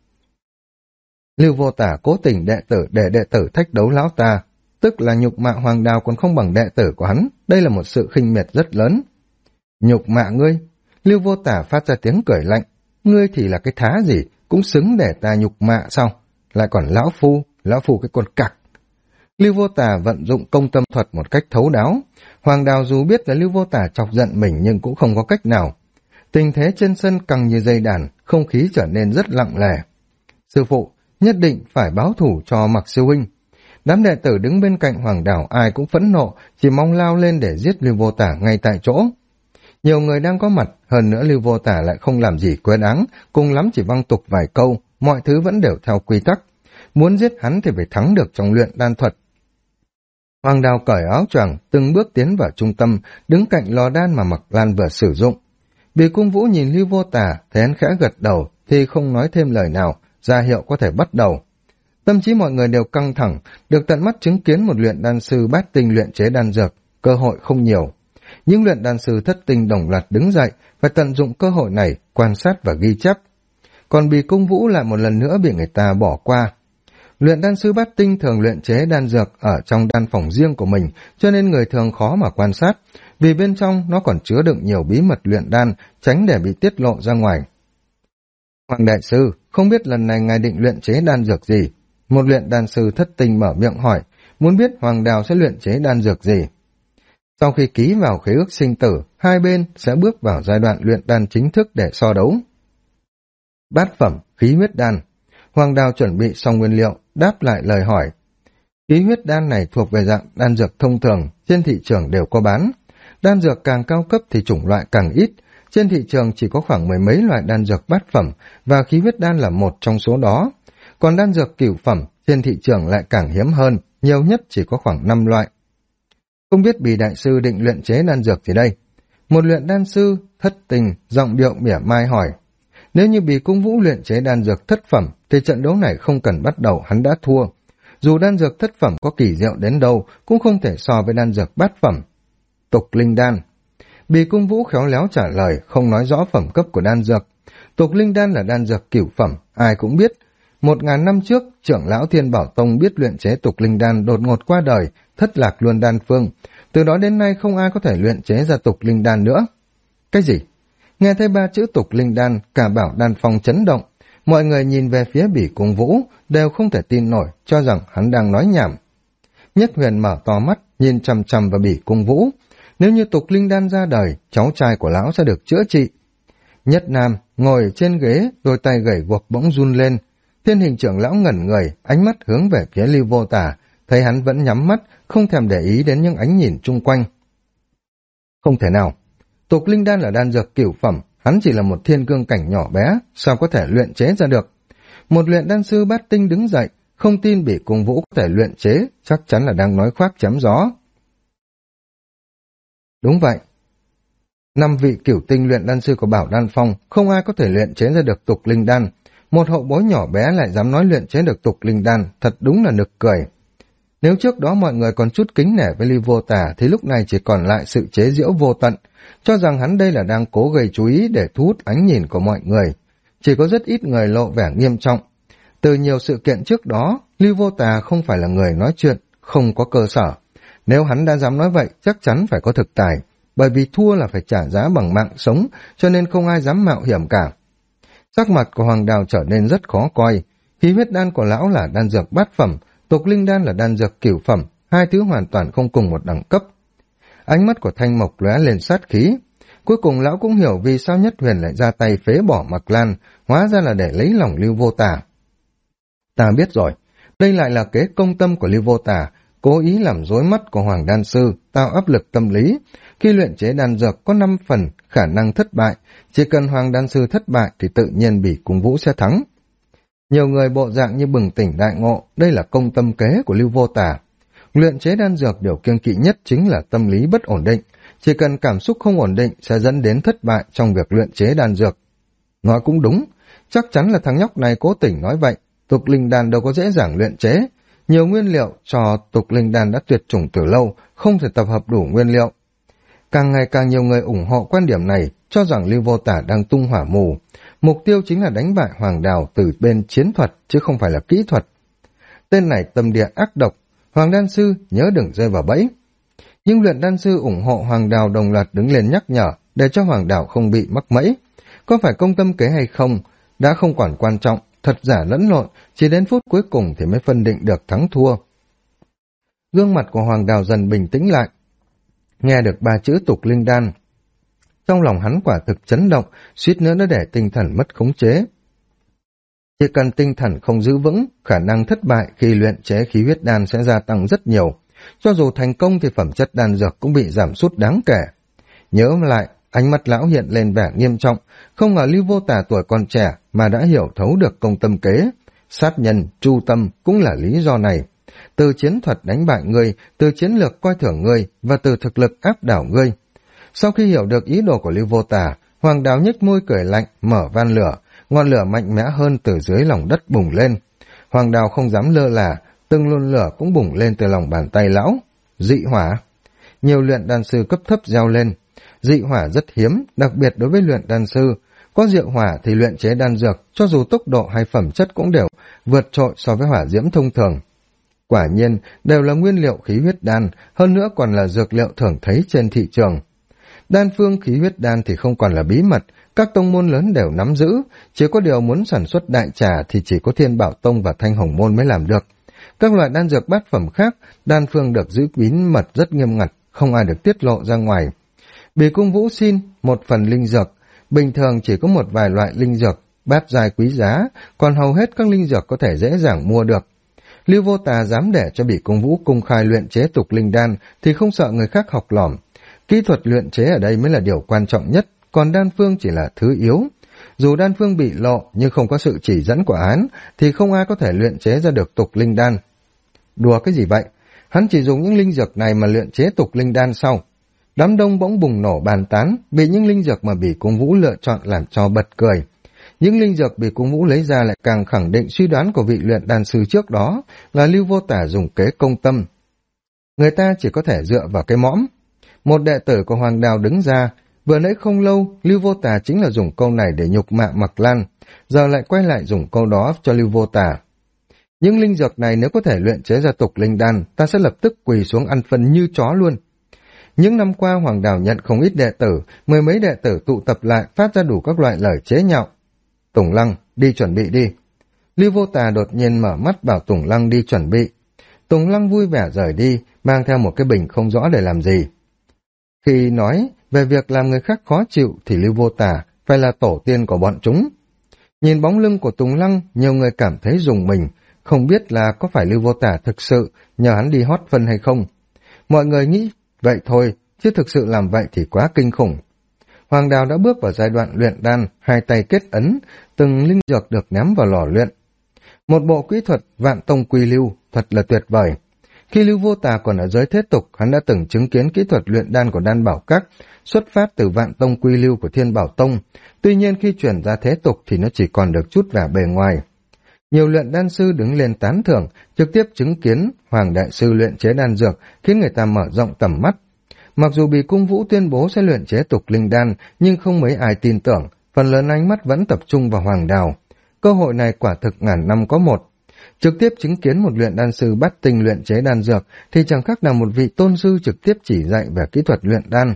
Lưu Vô Tả cố tình để đệ tử thách đấu lão ta, tức là nhục mạ Hoàng Đào còn không bằng đệ tử của hắn. Đây là một sự khinh miệt rất lớn. Nhục mạ ngươi? Lưu Vô Tả phát ra tiếng cười lạnh. Ngươi thì là cái thá gì, cũng xứng để ta nhục mạ sao? Lại còn lão phu cái con cặc. Lưu Vô Tả vận dụng công tâm thuật một cách thấu đáo. Hoàng Đào dù biết là Lưu Vô Tả chọc giận mình nhưng cũng không có cách nào. Tình thế trên sân căng như dây đàn, không khí trở nên rất lặng lẽ. Sư phụ, nhất định phải báo thủ cho Mạc sư huynh. Đám đệ tử đứng bên cạnh Hoàng Đào ai cũng phẫn nộ, chỉ mong lao lên để giết Lưu Vô Tả ngay tại chỗ. Nhiều người đang có mặt, hơn nữa Lưu Vô Tả lại không làm gì quá đáng, cùng lắm chỉ văng tục vài câu, mọi thứ vẫn đều theo quy tắc. Muốn giết hắn thì phải thắng được trong luyện đan thuật. Hoàng Đào cởi áo choàng, từng bước tiến vào trung tâm, đứng cạnh lò đan mà Mạc Lan vừa sử dụng. Bì Cung Vũ nhìn Lưu Vô Tà, thấy hắn khẽ gật đầu thì không nói thêm lời nào, ra hiệu có thể bắt đầu. Tâm trí mọi người đều căng thẳng, được tận mắt chứng kiến một luyện đan sư bát tinh luyện chế đan dược, cơ hội không nhiều. Những luyện đan sư thất tinh đồng loạt đứng dậy, phải tận dụng cơ hội này, quan sát và ghi chép. Còn Bì Cung Vũ lại một lần nữa bị người ta bỏ qua. Luyện đan sư bát tinh thường luyện chế đan dược ở trong đan phòng riêng của mình, cho nên người thường khó mà quan sát, vì bên trong nó còn chứa đựng nhiều bí mật luyện đan, tránh để bị tiết lộ ra ngoài. Hoàng đại sư, không biết lần này ngài định luyện chế đan dược gì? Một luyện đan sư thất tinh mở miệng hỏi, muốn biết Hoàng Đào sẽ luyện chế đan dược gì. Sau khi ký vào khế ước sinh tử, hai bên sẽ bước vào giai đoạn luyện đan chính thức để so đấu. Bát phẩm, khí huyết đan. Hoàng Đào chuẩn bị xong nguyên liệu, đáp lại lời hỏi. Khí huyết đan này thuộc về dạng đan dược thông thường, trên thị trường đều có bán. Đan dược càng cao cấp thì chủng loại càng ít, trên thị trường chỉ có khoảng mười mấy loại đan dược bát phẩm, và khí huyết đan là một trong số đó. Còn đan dược cửu phẩm, trên thị trường lại càng hiếm hơn, nhiều nhất chỉ có khoảng 5 loại. Không biết Bì đại sư định luyện chế đan dược gì đây? Một luyện đan sư, thất tình, giọng điệu mỉa mai hỏi. Nếu như Bì Cung Vũ luyện chế đan dược thất phẩm, thì trận đấu này không cần bắt đầu hắn đã thua. Dù đan dược thất phẩm có kỳ diệu đến đâu, cũng không thể so với đan dược bát phẩm. Tục linh đan. Bì Cung Vũ khéo léo trả lời, không nói rõ phẩm cấp của đan dược. Tục linh đan là đan dược cửu phẩm, ai cũng biết. 1000 năm trước, trưởng lão Thiên Bảo Tông biết luyện chế tục linh đan đột ngột qua đời, thất lạc luôn đan phương. Từ đó đến nay không ai có thể luyện chế ra tục linh đan nữa. Cái gì? Nghe thấy 3 chữ tục linh đan, cả bảo đan phong chấn động. Mọi người nhìn về phía Bỉ Cung Vũ, đều không thể tin nổi, cho rằng hắn đang nói nhảm. Nhất Huyền mở to mắt, nhìn chằm chằm vào Bỉ Cung Vũ. Nếu như tục linh đan ra đời, cháu trai của lão sẽ được chữa trị. Nhất Nam ngồi trên ghế, đôi tay gầy guộc bỗng run lên. Thiên Hình trưởng lão ngẩn người, ánh mắt hướng về phía Lưu Vô Tà, thấy hắn vẫn nhắm mắt, không thèm để ý đến những ánh nhìn chung quanh. Không thể nào, tục linh đan là đan dược cửu phẩm, hắn chỉ là một thiên cương cảnh nhỏ bé, sao có thể luyện chế ra được? Một luyện đan sư bát tinh đứng dậy, không tin Bỉ Cung Vũ có thể luyện chế, chắc chắn là đang nói khoác chém gió. Đúng vậy. 5 vị cửu tinh luyện đan sư của Bảo Đan Phong, không ai có thể luyện chế ra được tục linh đan. Một hậu bối nhỏ bé lại dám nói luyện chế được tục linh đan, thật đúng là nực cười. Nếu trước đó mọi người còn chút kính nể với Lưu Vô Tà, thì lúc này chỉ còn lại sự chế giễu vô tận, cho rằng hắn đây là đang cố gây chú ý để thu hút ánh nhìn của mọi người. Chỉ có rất ít người lộ vẻ nghiêm trọng. Từ nhiều sự kiện trước đó, Lưu Vô Tà không phải là người nói chuyện, không có cơ sở. Nếu hắn đã dám nói vậy, chắc chắn phải có thực tài, bởi vì thua là phải trả giá bằng mạng sống, cho nên không ai dám mạo hiểm cả. Sắc mặt của Hoàng Đào trở nên rất khó coi. Khí huyết đan của lão là đan dược bát phẩm, tục linh đan là đan dược cửu phẩm, hai thứ hoàn toàn không cùng một đẳng cấp. Ánh mắt của Thanh Mộc lóe lên sát khí. Cuối cùng lão cũng hiểu vì sao Nhất Huyền lại ra tay phế bỏ Mạc Lan, hóa ra là để lấy lòng Lưu Vô Tà. Ta biết rồi, đây lại là kế công tâm của Lưu Vô Tà, cố ý làm rối mắt của Hoàng Đan Sư, tạo áp lực tâm lý. Khi luyện chế đan dược có 5 phần khả năng thất bại, chỉ cần Hoàng Đan Sư thất bại thì tự nhiên Bỉ Cung Vũ sẽ thắng. Nhiều người bộ dạng như bừng tỉnh đại ngộ, đây là công tâm kế của Lưu Vô Tà. Luyện chế đan dược điều kiêng kỵ nhất chính là tâm lý bất ổn định, chỉ cần cảm xúc không ổn định sẽ dẫn đến thất bại trong việc luyện chế đan dược. Nói cũng đúng, chắc chắn là thằng nhóc này cố tình nói vậy, tục linh đan đâu có dễ dàng luyện chế. Nhiều nguyên liệu cho tục linh đan đã tuyệt chủng từ lâu, không thể tập hợp đủ nguyên liệu. Càng ngày càng nhiều người ủng hộ quan điểm này, cho rằng Lưu Vô Tà đang tung hỏa mù. Mục tiêu chính là đánh bại Hoàng Đào từ bên chiến thuật, chứ không phải là kỹ thuật. Tên này tâm địa ác độc, Hoàng Đan Sư nhớ đừng rơi vào bẫy. Nhưng luyện đan sư ủng hộ Hoàng Đào đồng loạt đứng lên nhắc nhở, để cho Hoàng Đào không bị mắc bẫy. Có phải công tâm kế hay không, đã không còn quan trọng, thật giả lẫn lộn, chỉ đến phút cuối cùng thì mới phân định được thắng thua. Gương mặt của Hoàng Đào dần bình tĩnh lại. Nghe được 3 chữ tục linh đan, trong lòng hắn quả thực chấn động, suýt nữa đã để tinh thần mất khống chế. Chỉ cần tinh thần không giữ vững, khả năng thất bại khi luyện chế khí huyết đan sẽ gia tăng rất nhiều. Cho dù thành công thì phẩm chất đan dược cũng bị giảm sút đáng kể. Nhớ lại, ánh mắt lão hiện lên vẻ nghiêm trọng, không ngờ Lưu Vô Tà tuổi còn trẻ mà đã hiểu thấu được công tâm kế. Sát nhân, chu tâm cũng là lý do này. Từ chiến thuật đánh bại ngươi, từ chiến lược coi thường ngươi và từ thực lực áp đảo ngươi. Sau khi hiểu được ý đồ của Lưu Vô Tà, Hoàng Đào nhếch môi cười lạnh, mở van lửa, ngọn lửa mạnh mẽ hơn từ dưới lòng đất bùng lên. Hoàng Đào không dám lơ là, từng luồng lửa cũng bùng lên từ lòng bàn tay lão. Dị hỏa. Nhiều luyện đan sư cấp thấp reo lên. Dị hỏa rất hiếm, đặc biệt đối với luyện đan sư. Có diệu hỏa thì luyện chế đan dược, cho dù tốc độ hay phẩm chất cũng đều vượt trội so với hỏa diễm thông thường. Quả nhiên, đều là nguyên liệu khí huyết đan, hơn nữa còn là dược liệu thường thấy trên thị trường. Đan phương khí huyết đan thì không còn là bí mật, các tông môn lớn đều nắm giữ, chỉ có điều muốn sản xuất đại trà thì chỉ có Thiên Bảo Tông và Thanh Hồng Môn mới làm được. Các loại đan dược bát phẩm khác, đan phương được giữ bí mật rất nghiêm ngặt, không ai được tiết lộ ra ngoài. Bỉ Cung Vũ xin một phần linh dược, bình thường chỉ có một vài loại linh dược, bát giai quý giá, còn hầu hết các linh dược có thể dễ dàng mua được. Lưu Vô Tà dám để cho Bỉ Cung Vũ công khai luyện chế tục linh đan thì không sợ người khác học lỏm. Kỹ thuật luyện chế ở đây mới là điều quan trọng nhất, còn đan phương chỉ là thứ yếu. Dù đan phương bị lộ nhưng không có sự chỉ dẫn của hắn thì không ai có thể luyện chế ra được tục linh đan. Đùa cái gì vậy? Hắn chỉ dùng những linh dược này mà luyện chế tục linh đan sau. Đám đông bỗng bùng nổ bàn tán, bị những linh dược mà Bỉ Cung Vũ lựa chọn làm cho bật cười. Những linh dược Bỉ Cung Vũ lấy ra lại càng khẳng định suy đoán của vị luyện đan sư trước đó là Lưu Vô Tả dùng kế công tâm. Người ta chỉ có thể dựa vào cái mõm. Một đệ tử của Hoàng Đào đứng ra, vừa nãy không lâu, Lưu Vô Tả chính là dùng câu này để nhục mạ Mặc Lan, giờ lại quay lại dùng câu đó cho Lưu Vô Tả. Những linh dược này nếu có thể luyện chế ra tục linh đan, ta sẽ lập tức quỳ xuống ăn phân như chó luôn. Những năm qua Hoàng Đào nhận không ít đệ tử, mười mấy đệ tử tụ tập lại phát ra đủ các loại lời chế nhạo. Tùng Lăng, đi chuẩn bị đi. Lưu Vô Tà đột nhiên mở mắt bảo Tùng Lăng đi chuẩn bị. Tùng Lăng vui vẻ rời đi, mang theo một cái bình không rõ để làm gì. Khi nói về việc làm người khác khó chịu thì Lưu Vô Tà phải là tổ tiên của bọn chúng. Nhìn bóng lưng của Tùng Lăng, nhiều người cảm thấy rùng mình, không biết là có phải Lưu Vô Tà thực sự nhờ hắn đi hót phân hay không. Mọi người nghĩ vậy thôi, chứ thực sự làm vậy thì quá kinh khủng. Hoàng Đào đã bước vào giai đoạn luyện đan, hai tay kết ấn, từng linh dược được ném vào lò luyện. Một bộ kỹ thuật vạn tông quy lưu, thật là tuyệt vời. Khi Lưu Vô Tà còn ở giới thế tục, hắn đã từng chứng kiến kỹ thuật luyện đan của Đan Bảo Các, xuất phát từ vạn tông quy lưu của Thiên Bảo Tông. Tuy nhiên khi chuyển ra thế tục thì nó chỉ còn được chút vẻ bề ngoài. Nhiều luyện đan sư đứng lên tán thưởng, trực tiếp chứng kiến Hoàng Đại Sư luyện chế đan dược, khiến người ta mở rộng tầm mắt. Mặc dù Bỉ Cung Vũ tuyên bố sẽ luyện chế tục linh đan, nhưng không mấy ai tin tưởng, phần lớn ánh mắt vẫn tập trung vào Hoàng Đào. Cơ hội này quả thực ngàn năm có một. Trực tiếp chứng kiến một luyện đan sư bát tinh luyện chế đan dược thì chẳng khác nào một vị tôn sư trực tiếp chỉ dạy về kỹ thuật luyện đan.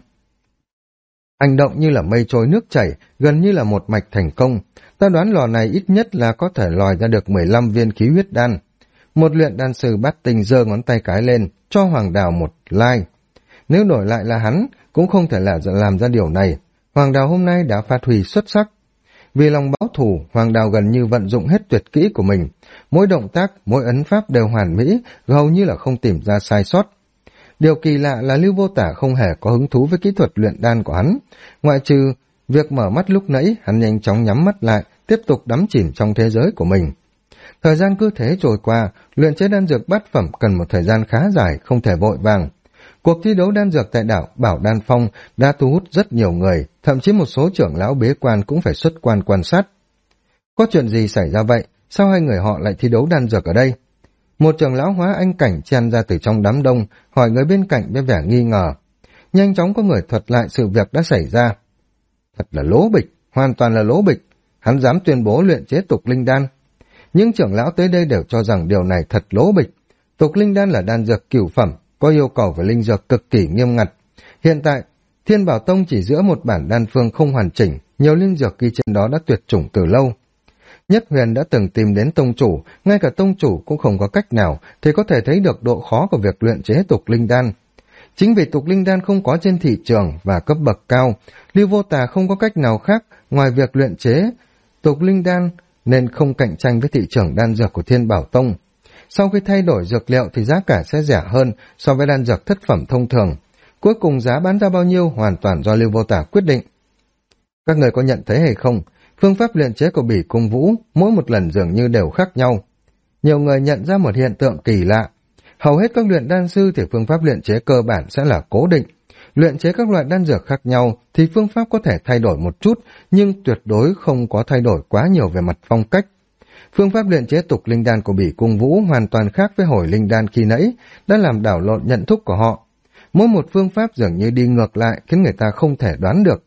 Hành động như là mây trôi nước chảy, gần như là một mạch thành công. Ta đoán lò này ít nhất là có thể lòi ra được 15 viên khí huyết đan. Một luyện đan sư bát tinh giơ ngón tay cái lên, cho Hoàng Đào một like. Nếu đổi lại là hắn, cũng không thể là làm ra điều này. Hoàng Đào hôm nay đã phát huy xuất sắc. Vì lòng báo thù, Hoàng Đào gần như vận dụng hết tuyệt kỹ của mình. Mỗi động tác, mỗi ấn pháp đều hoàn mỹ, hầu như là không tìm ra sai sót. Điều kỳ lạ là Lưu Vô Tả không hề có hứng thú với kỹ thuật luyện đan của hắn. Ngoại trừ việc mở mắt lúc nãy, hắn nhanh chóng nhắm mắt lại, tiếp tục đắm chìm trong thế giới của mình. Thời gian cứ thế trôi qua, luyện chế đan dược bát phẩm cần một thời gian khá dài, không thể vội vàng. Cuộc thi đấu đan dược tại đảo Bảo Đan Phong đã thu hút rất nhiều người, thậm chí một số trưởng lão bế quan cũng phải xuất quan quan sát. Có chuyện gì xảy ra vậy? Sao hai người họ lại thi đấu đan dược ở đây? Một trưởng lão hóa anh cảnh chen ra từ trong đám đông, hỏi người bên cạnh với vẻ nghi ngờ. Nhanh chóng có người thuật lại sự việc đã xảy ra. Thật là lố bịch, hoàn toàn là lố bịch. Hắn dám tuyên bố luyện chế tục linh đan. Những trưởng lão tới đây đều cho rằng điều này thật lố bịch. Tục linh đan là đan dược cửu phẩm, có yêu cầu về linh dược cực kỳ nghiêm ngặt. Hiện tại, Thiên Bảo Tông chỉ giữa một bản đan phương không hoàn chỉnh, nhiều linh dược ghi trên đó đã tuyệt chủng từ lâu. Nhất Huyền đã từng tìm đến tông chủ, ngay cả tông chủ cũng không có cách nào thì có thể thấy được độ khó của việc luyện chế tục linh đan. Chính vì tục linh đan không có trên thị trường và cấp bậc cao, Lưu Vô Tà không có cách nào khác ngoài việc luyện chế tục linh đan nên không cạnh tranh với thị trường đan dược của Thiên Bảo Tông. Sau khi thay đổi dược liệu thì giá cả sẽ rẻ hơn so với đan dược thất phẩm thông thường. Cuối cùng giá bán ra bao nhiêu hoàn toàn do Lưu Vô Tả quyết định. Các người có nhận thấy hay không? Phương pháp luyện chế của Bỉ Cung Vũ mỗi một lần dường như đều khác nhau. Nhiều người nhận ra một hiện tượng kỳ lạ. Hầu hết các luyện đan sư thì phương pháp luyện chế cơ bản sẽ là cố định. Luyện chế các loại đan dược khác nhau thì phương pháp có thể thay đổi một chút, nhưng tuyệt đối không có thay đổi quá nhiều về mặt phong cách. Phương pháp luyện chế tục linh đan của Bỉ Cung Vũ hoàn toàn khác với hồi linh đan khi nãy, đã làm đảo lộn nhận thức của họ. Mỗi một phương pháp dường như đi ngược lại khiến người ta không thể đoán được.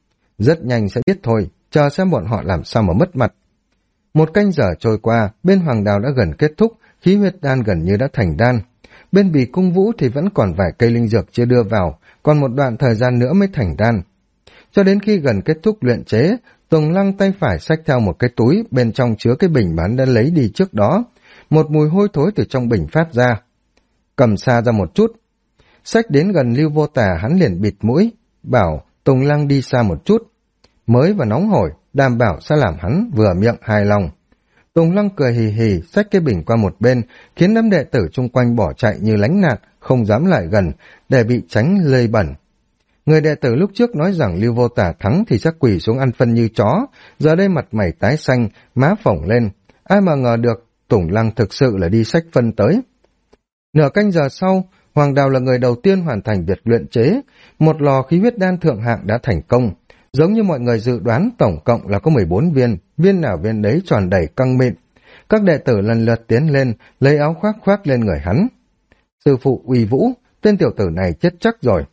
Rất nhanh sẽ biết thôi, chờ xem bọn họ làm sao mà mất mặt. Một canh giờ trôi qua, bên Hoàng Đào đã gần kết thúc, khí huyết đan gần như đã thành đan. Bên Bỉ Cung Vũ thì vẫn còn vài cây linh dược chưa đưa vào, còn một đoạn thời gian nữa mới thành đan. Cho đến khi gần kết thúc luyện chế, Tùng Lăng tay phải xách theo một cái túi, bên trong chứa cái bình bán đã lấy đi trước đó. Một mùi hôi thối từ trong bình phát ra. Cầm xa ra một chút. Xách đến gần Lưu Vô Tà, hắn liền bịt mũi, bảo Tùng Lăng đi xa một chút. Mới và nóng hổi, đảm bảo sẽ làm hắn vừa miệng hài lòng. Tùng Lăng cười hì hì, xách cái bình qua một bên, khiến đám đệ tử chung quanh bỏ chạy như lánh nạn, không dám lại gần, để bị tránh lây bẩn. Người đệ tử lúc trước nói rằng Lưu Vô Tà thắng thì sẽ quỳ xuống ăn phân như chó, giờ đây mặt mày tái xanh, má phồng lên. Ai mà ngờ được, Tùng Lăng thực sự là đi xách phân tới. Nửa canh giờ sau, Hoàng Đào là người đầu tiên hoàn thành việc luyện chế, một lò khí huyết đan thượng hạng đã thành công. Giống như mọi người dự đoán, tổng cộng là có 14 viên, viên nào viên đấy tròn đầy căng mịn. Các đệ tử lần lượt tiến lên, lấy áo khoác khoác lên người hắn. Sư phụ Uy Vũ, tên tiểu tử này chết chắc rồi.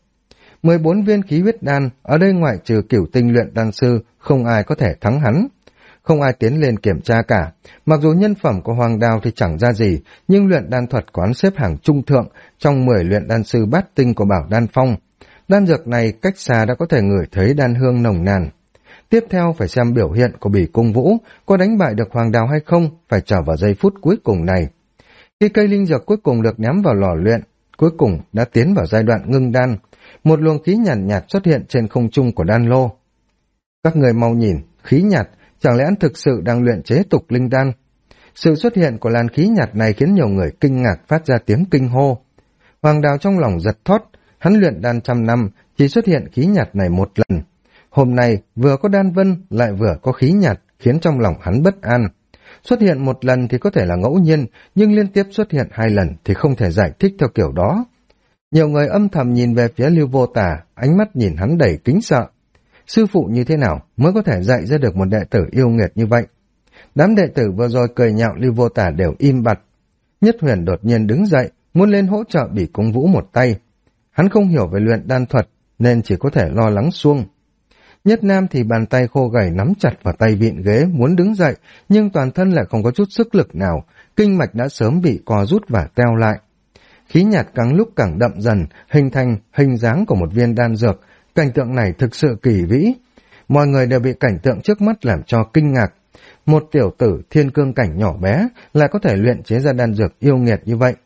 14 viên khí huyết đan, ở đây ngoại trừ Cửu Tinh luyện đan sư, không ai có thể thắng hắn. Không ai tiến lên kiểm tra cả, mặc dù nhân phẩm của Hoàng Đào thì chẳng ra gì, nhưng luyện đan thuật quán xếp hàng trung thượng trong 10 luyện đan sư bát tinh của Bảo Đan Phong. Đan dược này cách xa đã có thể ngửi thấy đan hương nồng nàn. Tiếp theo phải xem biểu hiện của Bỉ Cung Vũ có đánh bại được Hoàng Đào hay không, phải chờ vào giây phút cuối cùng này. Khi cây linh dược cuối cùng được ném vào lò luyện, cuối cùng đã tiến vào giai đoạn ngưng đan. Một luồng khí nhàn nhạt xuất hiện trên không trung của đan lô. Các người mau nhìn, khí nhạt, chẳng lẽ anh thực sự đang luyện chế tục linh đan? Sự xuất hiện của làn khí nhạt này khiến nhiều người kinh ngạc phát ra tiếng kinh hô. Hoàng Đào trong lòng giật thót, hắn luyện đan trăm năm, chỉ xuất hiện khí nhạt này một lần. Hôm nay vừa có đan vân lại vừa có khí nhạt, khiến trong lòng hắn bất an. Xuất hiện một lần thì có thể là ngẫu nhiên, nhưng liên tiếp xuất hiện 2 lần thì không thể giải thích theo kiểu đó. Nhiều người âm thầm nhìn về phía Lưu Vô Tà, ánh mắt nhìn hắn đầy kính sợ. Sư phụ như thế nào mới có thể dạy ra được một đệ tử yêu nghiệt như vậy? Đám đệ tử vừa rồi cười nhạo Lưu Vô Tà đều im bặt. Nhất Huyền đột nhiên đứng dậy, muốn lên hỗ trợ Bỉ Cung Vũ một tay. Hắn không hiểu về luyện đan thuật, nên chỉ có thể lo lắng xuông. Nhất Nam thì bàn tay khô gầy nắm chặt vào tay vịn ghế muốn đứng dậy, nhưng toàn thân lại không có chút sức lực nào, kinh mạch đã sớm bị co rút và teo lại. Khí nhạt càng lúc càng đậm dần, hình thành hình dáng của một viên đan dược. Cảnh tượng này thực sự kỳ vĩ. Mọi người đều bị cảnh tượng trước mắt làm cho kinh ngạc. Một tiểu tử thiên cương cảnh nhỏ bé lại có thể luyện chế ra đan dược yêu nghiệt như vậy.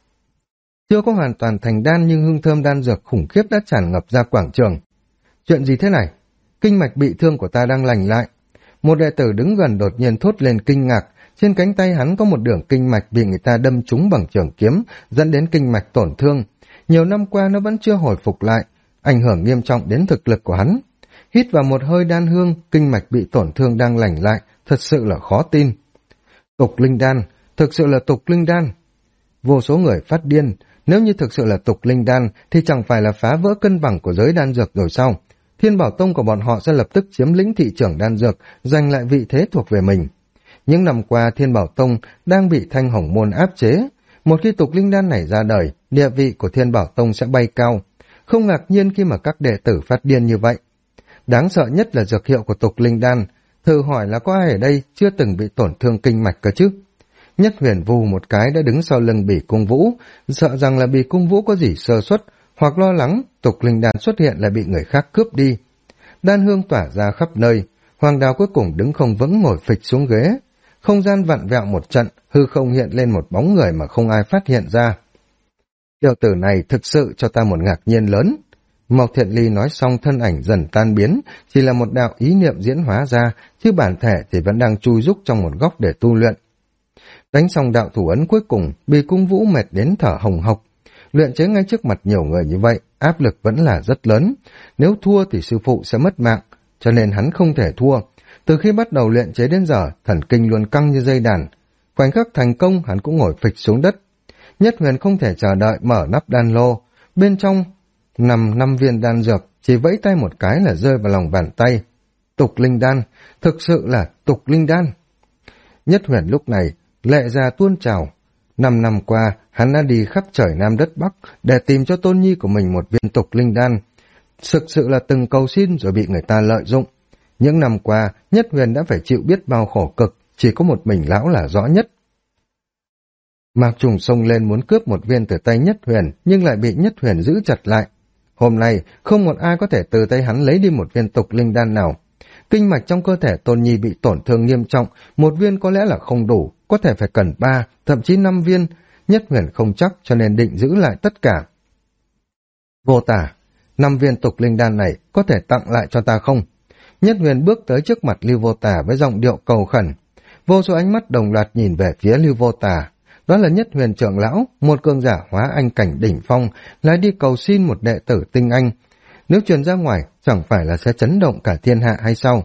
Chưa có hoàn toàn thành đan nhưng hương thơm đan dược khủng khiếp đã tràn ngập ra quảng trường. Chuyện gì thế này? Kinh mạch bị thương của ta đang lành lại. Một đệ tử đứng gần đột nhiên thốt lên kinh ngạc. Trên cánh tay hắn có một đường kinh mạch bị người ta đâm trúng bằng trường kiếm, dẫn đến kinh mạch tổn thương. Nhiều năm qua nó vẫn chưa hồi phục lại, ảnh hưởng nghiêm trọng đến thực lực của hắn. Hít vào một hơi đan hương, kinh mạch bị tổn thương đang lành lại, thật sự là khó tin. Tục linh đan, thực sự là tục linh đan. Vô số người phát điên, nếu như thực sự là tục linh đan thì chẳng phải là phá vỡ cân bằng của giới đan dược rồi sao? Thiên Bảo Tông của bọn họ sẽ lập tức chiếm lĩnh thị trường đan dược, giành lại vị thế thuộc về mình. Những năm qua Thiên Bảo Tông đang bị Thanh Hồng Môn áp chế. Một khi tục linh đan này ra đời, địa vị của Thiên Bảo Tông sẽ bay cao. Không ngạc nhiên khi mà các đệ tử phát điên như vậy. Đáng sợ nhất là dược hiệu của tục linh đan. Thử hỏi là có ai ở đây chưa từng bị tổn thương kinh mạch cơ chứ? Nhất Huyền vù một cái đã đứng sau lưng Bỉ Cung Vũ, sợ rằng là Bỉ Cung Vũ có gì sơ suất, hoặc lo lắng tục linh đan xuất hiện là bị người khác cướp đi. Đan hương tỏa ra khắp nơi, Hoàng Đào cuối cùng đứng không vững ngồi phịch xuống ghế. Không gian vặn vẹo một trận, hư không hiện lên một bóng người mà không ai phát hiện ra. Tiểu tử này thực sự cho ta một ngạc nhiên lớn. Mộc Thiện Ly nói xong thân ảnh dần tan biến, chỉ là một đạo ý niệm diễn hóa ra, chứ bản thể thì vẫn đang chui rúc trong một góc để tu luyện. Đánh xong đạo thủ ấn cuối cùng, Bỉ Cung Vũ mệt đến thở hồng hộc. Luyện chế ngay trước mặt nhiều người như vậy, áp lực vẫn là rất lớn. Nếu thua thì sư phụ sẽ mất mạng, cho nên hắn không thể thua. Từ khi bắt đầu luyện chế đến giờ, thần kinh luôn căng như dây đàn. Khoảnh khắc thành công, hắn cũng ngồi phịch xuống đất. Nhất Huyền không thể chờ đợi mở nắp đan lô. Bên trong năm viên đan dược, chỉ vẫy tay một cái là rơi vào lòng bàn tay. Tục linh đan, thực sự là tục linh đan. Nhất Huyền lúc này, lệ ra tuôn trào. 5 năm qua, hắn đã đi khắp trời Nam đất Bắc để tìm cho tôn nhi của mình một viên tục linh đan. Thực sự là từng cầu xin rồi bị người ta lợi dụng. Những năm qua, Nhất Huyền đã phải chịu biết bao khổ cực, chỉ có một mình lão là rõ nhất. Mạc Trùng xông lên muốn cướp một viên từ tay Nhất Huyền, nhưng lại bị Nhất Huyền giữ chặt lại. Hôm nay, không một ai có thể từ tay hắn lấy đi một viên tục linh đan nào. Kinh mạch trong cơ thể Tôn Nhi bị tổn thương nghiêm trọng, một viên có lẽ là không đủ, có thể phải cần 3, thậm chí 5 viên. Nhất Huyền không chắc cho nên định giữ lại tất cả. Vô Tả, 5 viên tục linh đan này có thể tặng lại cho ta không? Nhất Huyền bước tới trước mặt Lưu Vô Tả với giọng điệu cầu khẩn. Vô số ánh mắt đồng loạt nhìn về phía Lưu Vô Tả. Đó là Nhất Huyền trưởng lão, một cường giả hóa anh cảnh đỉnh phong, lại đi cầu xin một đệ tử tinh anh. Nếu truyền ra ngoài, chẳng phải là sẽ chấn động cả thiên hạ hay sao?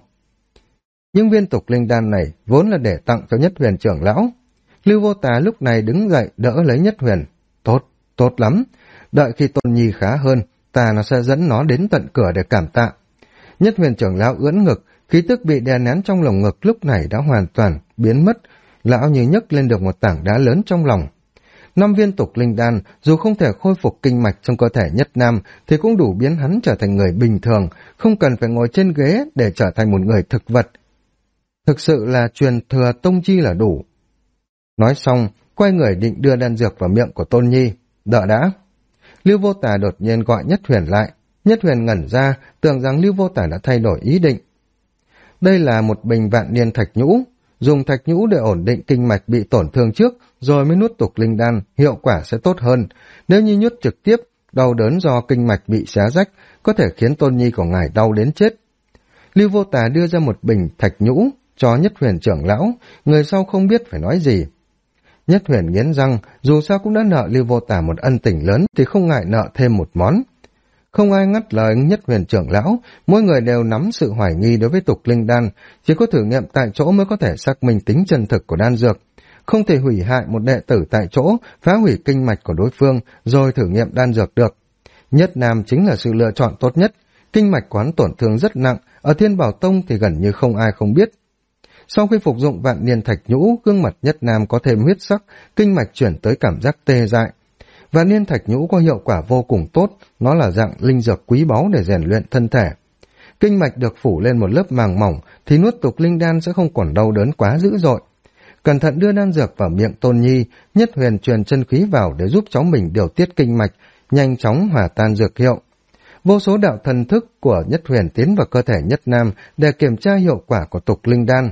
Những viên tục linh đan này vốn là để tặng cho Nhất Huyền trưởng lão. Lưu Vô Tả lúc này đứng dậy đỡ lấy Nhất Huyền. Tốt lắm. Đợi khi Tôn Nhi khá hơn, ta nó sẽ dẫn nó đến tận cửa để cảm tạ. Nhất Huyền trưởng lão ưỡn ngực, khí tức bị đè nén trong lồng ngực lúc này đã hoàn toàn biến mất. Lão như nhấc lên được một tảng đá lớn trong lòng. 5 viên tục linh đan, dù không thể khôi phục kinh mạch trong cơ thể Nhất Nam, thì cũng đủ biến hắn trở thành người bình thường, không cần phải ngồi trên ghế để trở thành một người thực vật. Thực sự là truyền thừa tông chi là đủ. Nói xong, quay người định đưa đan dược vào miệng của Tôn Nhi. Đợi đã. Lưu Vô Tả đột nhiên gọi Nhất Huyền lại. Nhất Huyền ngẩn ra, tưởng rằng Lưu Vô Tả đã thay đổi ý định. Đây là một bình vạn niên thạch nhũ. Dùng thạch nhũ để ổn định kinh mạch bị tổn thương trước, rồi mới nuốt tục linh đan, hiệu quả sẽ tốt hơn. Nếu như nuốt trực tiếp, đau đớn do kinh mạch bị xé rách, có thể khiến Tôn Nhi của ngài đau đến chết. Lưu Vô Tả đưa ra một bình thạch nhũ, cho Nhất Huyền trưởng lão, người sau không biết phải nói gì. Nhất Huyền nghiến răng, dù sao cũng đã nợ Lưu Vô Tả một ân tình lớn, thì không ngại nợ thêm một món. Không ai ngắt lời Nhất Huyền trưởng lão, mỗi người đều nắm sự hoài nghi đối với tục linh đan, chỉ có thử nghiệm tại chỗ mới có thể xác minh tính chân thực của đan dược. Không thể hủy hại một đệ tử tại chỗ, phá hủy kinh mạch của đối phương, rồi thử nghiệm đan dược được. Nhất Nam chính là sự lựa chọn tốt nhất, kinh mạch quán tổn thương rất nặng, ở Thiên Bảo Tông thì gần như không ai không biết. Sau khi phục dụng vạn niên thạch nhũ, gương mặt Nhất Nam có thêm huyết sắc, kinh mạch chuyển tới cảm giác tê dại. Vạn niên thạch nhũ có hiệu quả vô cùng tốt, nó là dạng linh dược quý báu để rèn luyện thân thể. Kinh mạch được phủ lên một lớp màng mỏng thì nuốt tục linh đan sẽ không còn đau đớn quá dữ dội. Cẩn thận đưa đan dược vào miệng Tôn Nhi, Nhất Huyền truyền chân khí vào để giúp cháu mình điều tiết kinh mạch, nhanh chóng hòa tan dược hiệu. Vô số đạo thần thức của Nhất Huyền tiến vào cơ thể Nhất Nam để kiểm tra hiệu quả của tục linh đan.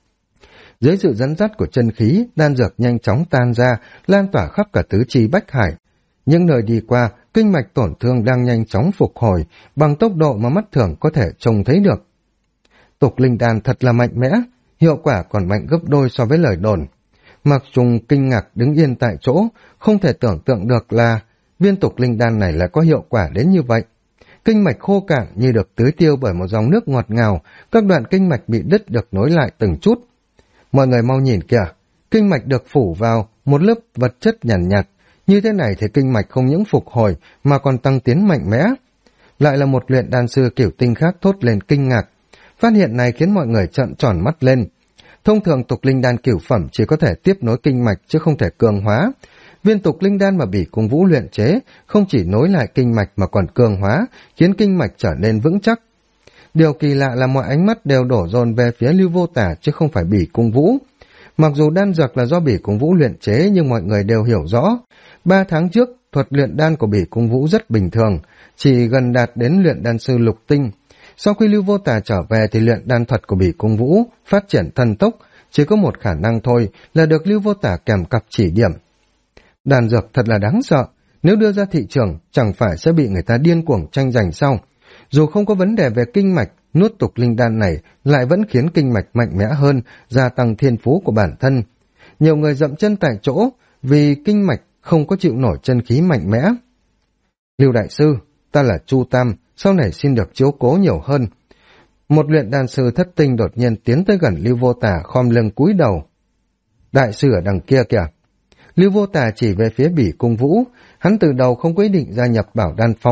Dưới sự dẫn dắt của chân khí, đan dược nhanh chóng tan ra, lan tỏa khắp cả tứ chi bách hải. Những nơi đi qua, kinh mạch tổn thương đang nhanh chóng phục hồi, bằng tốc độ mà mắt thường có thể trông thấy được. Tục linh đan thật là mạnh mẽ, hiệu quả còn mạnh gấp đôi so với lời đồn. Mạc Trùng kinh ngạc đứng yên tại chỗ, không thể tưởng tượng được là viên tục linh đan này lại có hiệu quả đến như vậy. Kinh mạch khô cạn như được tưới tiêu bởi một dòng nước ngọt ngào, các đoạn kinh mạch bị đứt được nối lại từng chút. Mọi người mau nhìn kìa, kinh mạch được phủ vào một lớp vật chất nhàn nhạt, như thế này thì kinh mạch không những phục hồi mà còn tăng tiến mạnh mẽ. Lại là một luyện đan sư kiểu tinh khác thốt lên kinh ngạc. Phát hiện này khiến mọi người trợn tròn mắt lên. Thông thường tục linh đan cửu phẩm chỉ có thể tiếp nối kinh mạch chứ không thể cường hóa. Viên tục linh đan mà Bỉ Cung Vũ luyện chế không chỉ nối lại kinh mạch mà còn cường hóa, khiến kinh mạch trở nên vững chắc. Điều kỳ lạ là mọi ánh mắt đều đổ dồn về phía Lưu Vô Tả chứ không phải Bỉ Cung Vũ. Mặc dù đan dược là do Bỉ Cung Vũ luyện chế nhưng mọi người đều hiểu rõ. 3 tháng trước, thuật luyện đan của Bỉ Cung Vũ rất bình thường, chỉ gần đạt đến luyện đan sư lục tinh. Sau khi Lưu Vô Tả trở về thì luyện đan thuật của Bỉ Cung Vũ phát triển thần tốc, chỉ có một khả năng thôi là được Lưu Vô Tả kèm cặp chỉ điểm. Đan dược thật là đáng sợ, nếu đưa ra thị trường chẳng phải sẽ bị người ta điên cuồng tranh giành sao? Dù không có vấn đề về kinh mạch, nuốt tục linh đan này lại vẫn khiến kinh mạch mạnh mẽ hơn, gia tăng thiên phú của bản thân. Nhiều người dậm chân tại chỗ vì kinh mạch không có chịu nổi chân khí mạnh mẽ. Lưu đại sư, ta là Chu Tam, sau này xin được chiếu cố nhiều hơn. Một luyện đan sư thất tinh đột nhiên tiến tới gần Lưu Vô Tả, khom lưng cúi đầu. Đại sư ở đằng kia kìa. Lưu Vô Tả chỉ về phía Bỉ Cung Vũ, hắn từ đầu không có ý định gia nhập Bảo Đan Phong,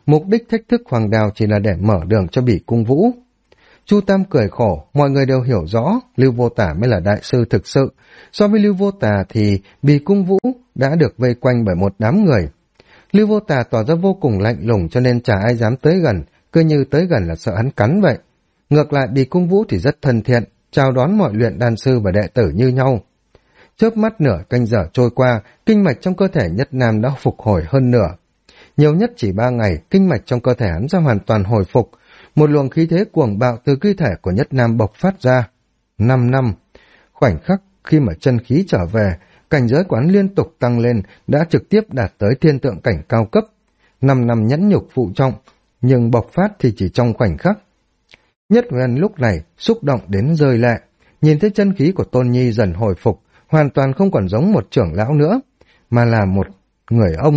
Mục đích thách thức Hoàng Đào chỉ là để mở đường cho Bỉ Cung Vũ. Chu Tam cười khổ, mọi người đều hiểu rõ, Lưu Vô Tả mới là đại sư thực sự. So với Lưu Vô Tả thì Bỉ Cung Vũ đã được vây quanh bởi một đám người. Lưu Vô Tả tỏ ra vô cùng lạnh lùng cho nên chả ai dám tới gần, cứ như tới gần là sợ hắn cắn vậy. Ngược lại Bỉ Cung Vũ thì rất thân thiện, chào đón mọi luyện đan sư và đệ tử như nhau. Chớp mắt nửa canh giờ trôi qua, kinh mạch trong cơ thể Nhất Nam đã phục hồi hơn nửa. Nhiều nhất chỉ 3 ngày, kinh mạch trong cơ thể hắn đã hoàn toàn hồi phục. Một luồng khí thế cuồng bạo từ cơ thể của Nhất Nam bộc phát ra. 5 năm. Khoảnh khắc khi mà chân khí trở về, cảnh giới của hắn liên tục tăng lên, đã trực tiếp đạt tới thiên tượng cảnh cao cấp. 5 năm nhẫn nhục phụ trọng, nhưng bộc phát thì chỉ trong khoảnh khắc. Nhất Huyền lúc này xúc động đến rơi lệ, nhìn thấy chân khí của Tôn Nhi dần hồi phục, hoàn toàn không còn giống một trưởng lão nữa, mà là một người ông.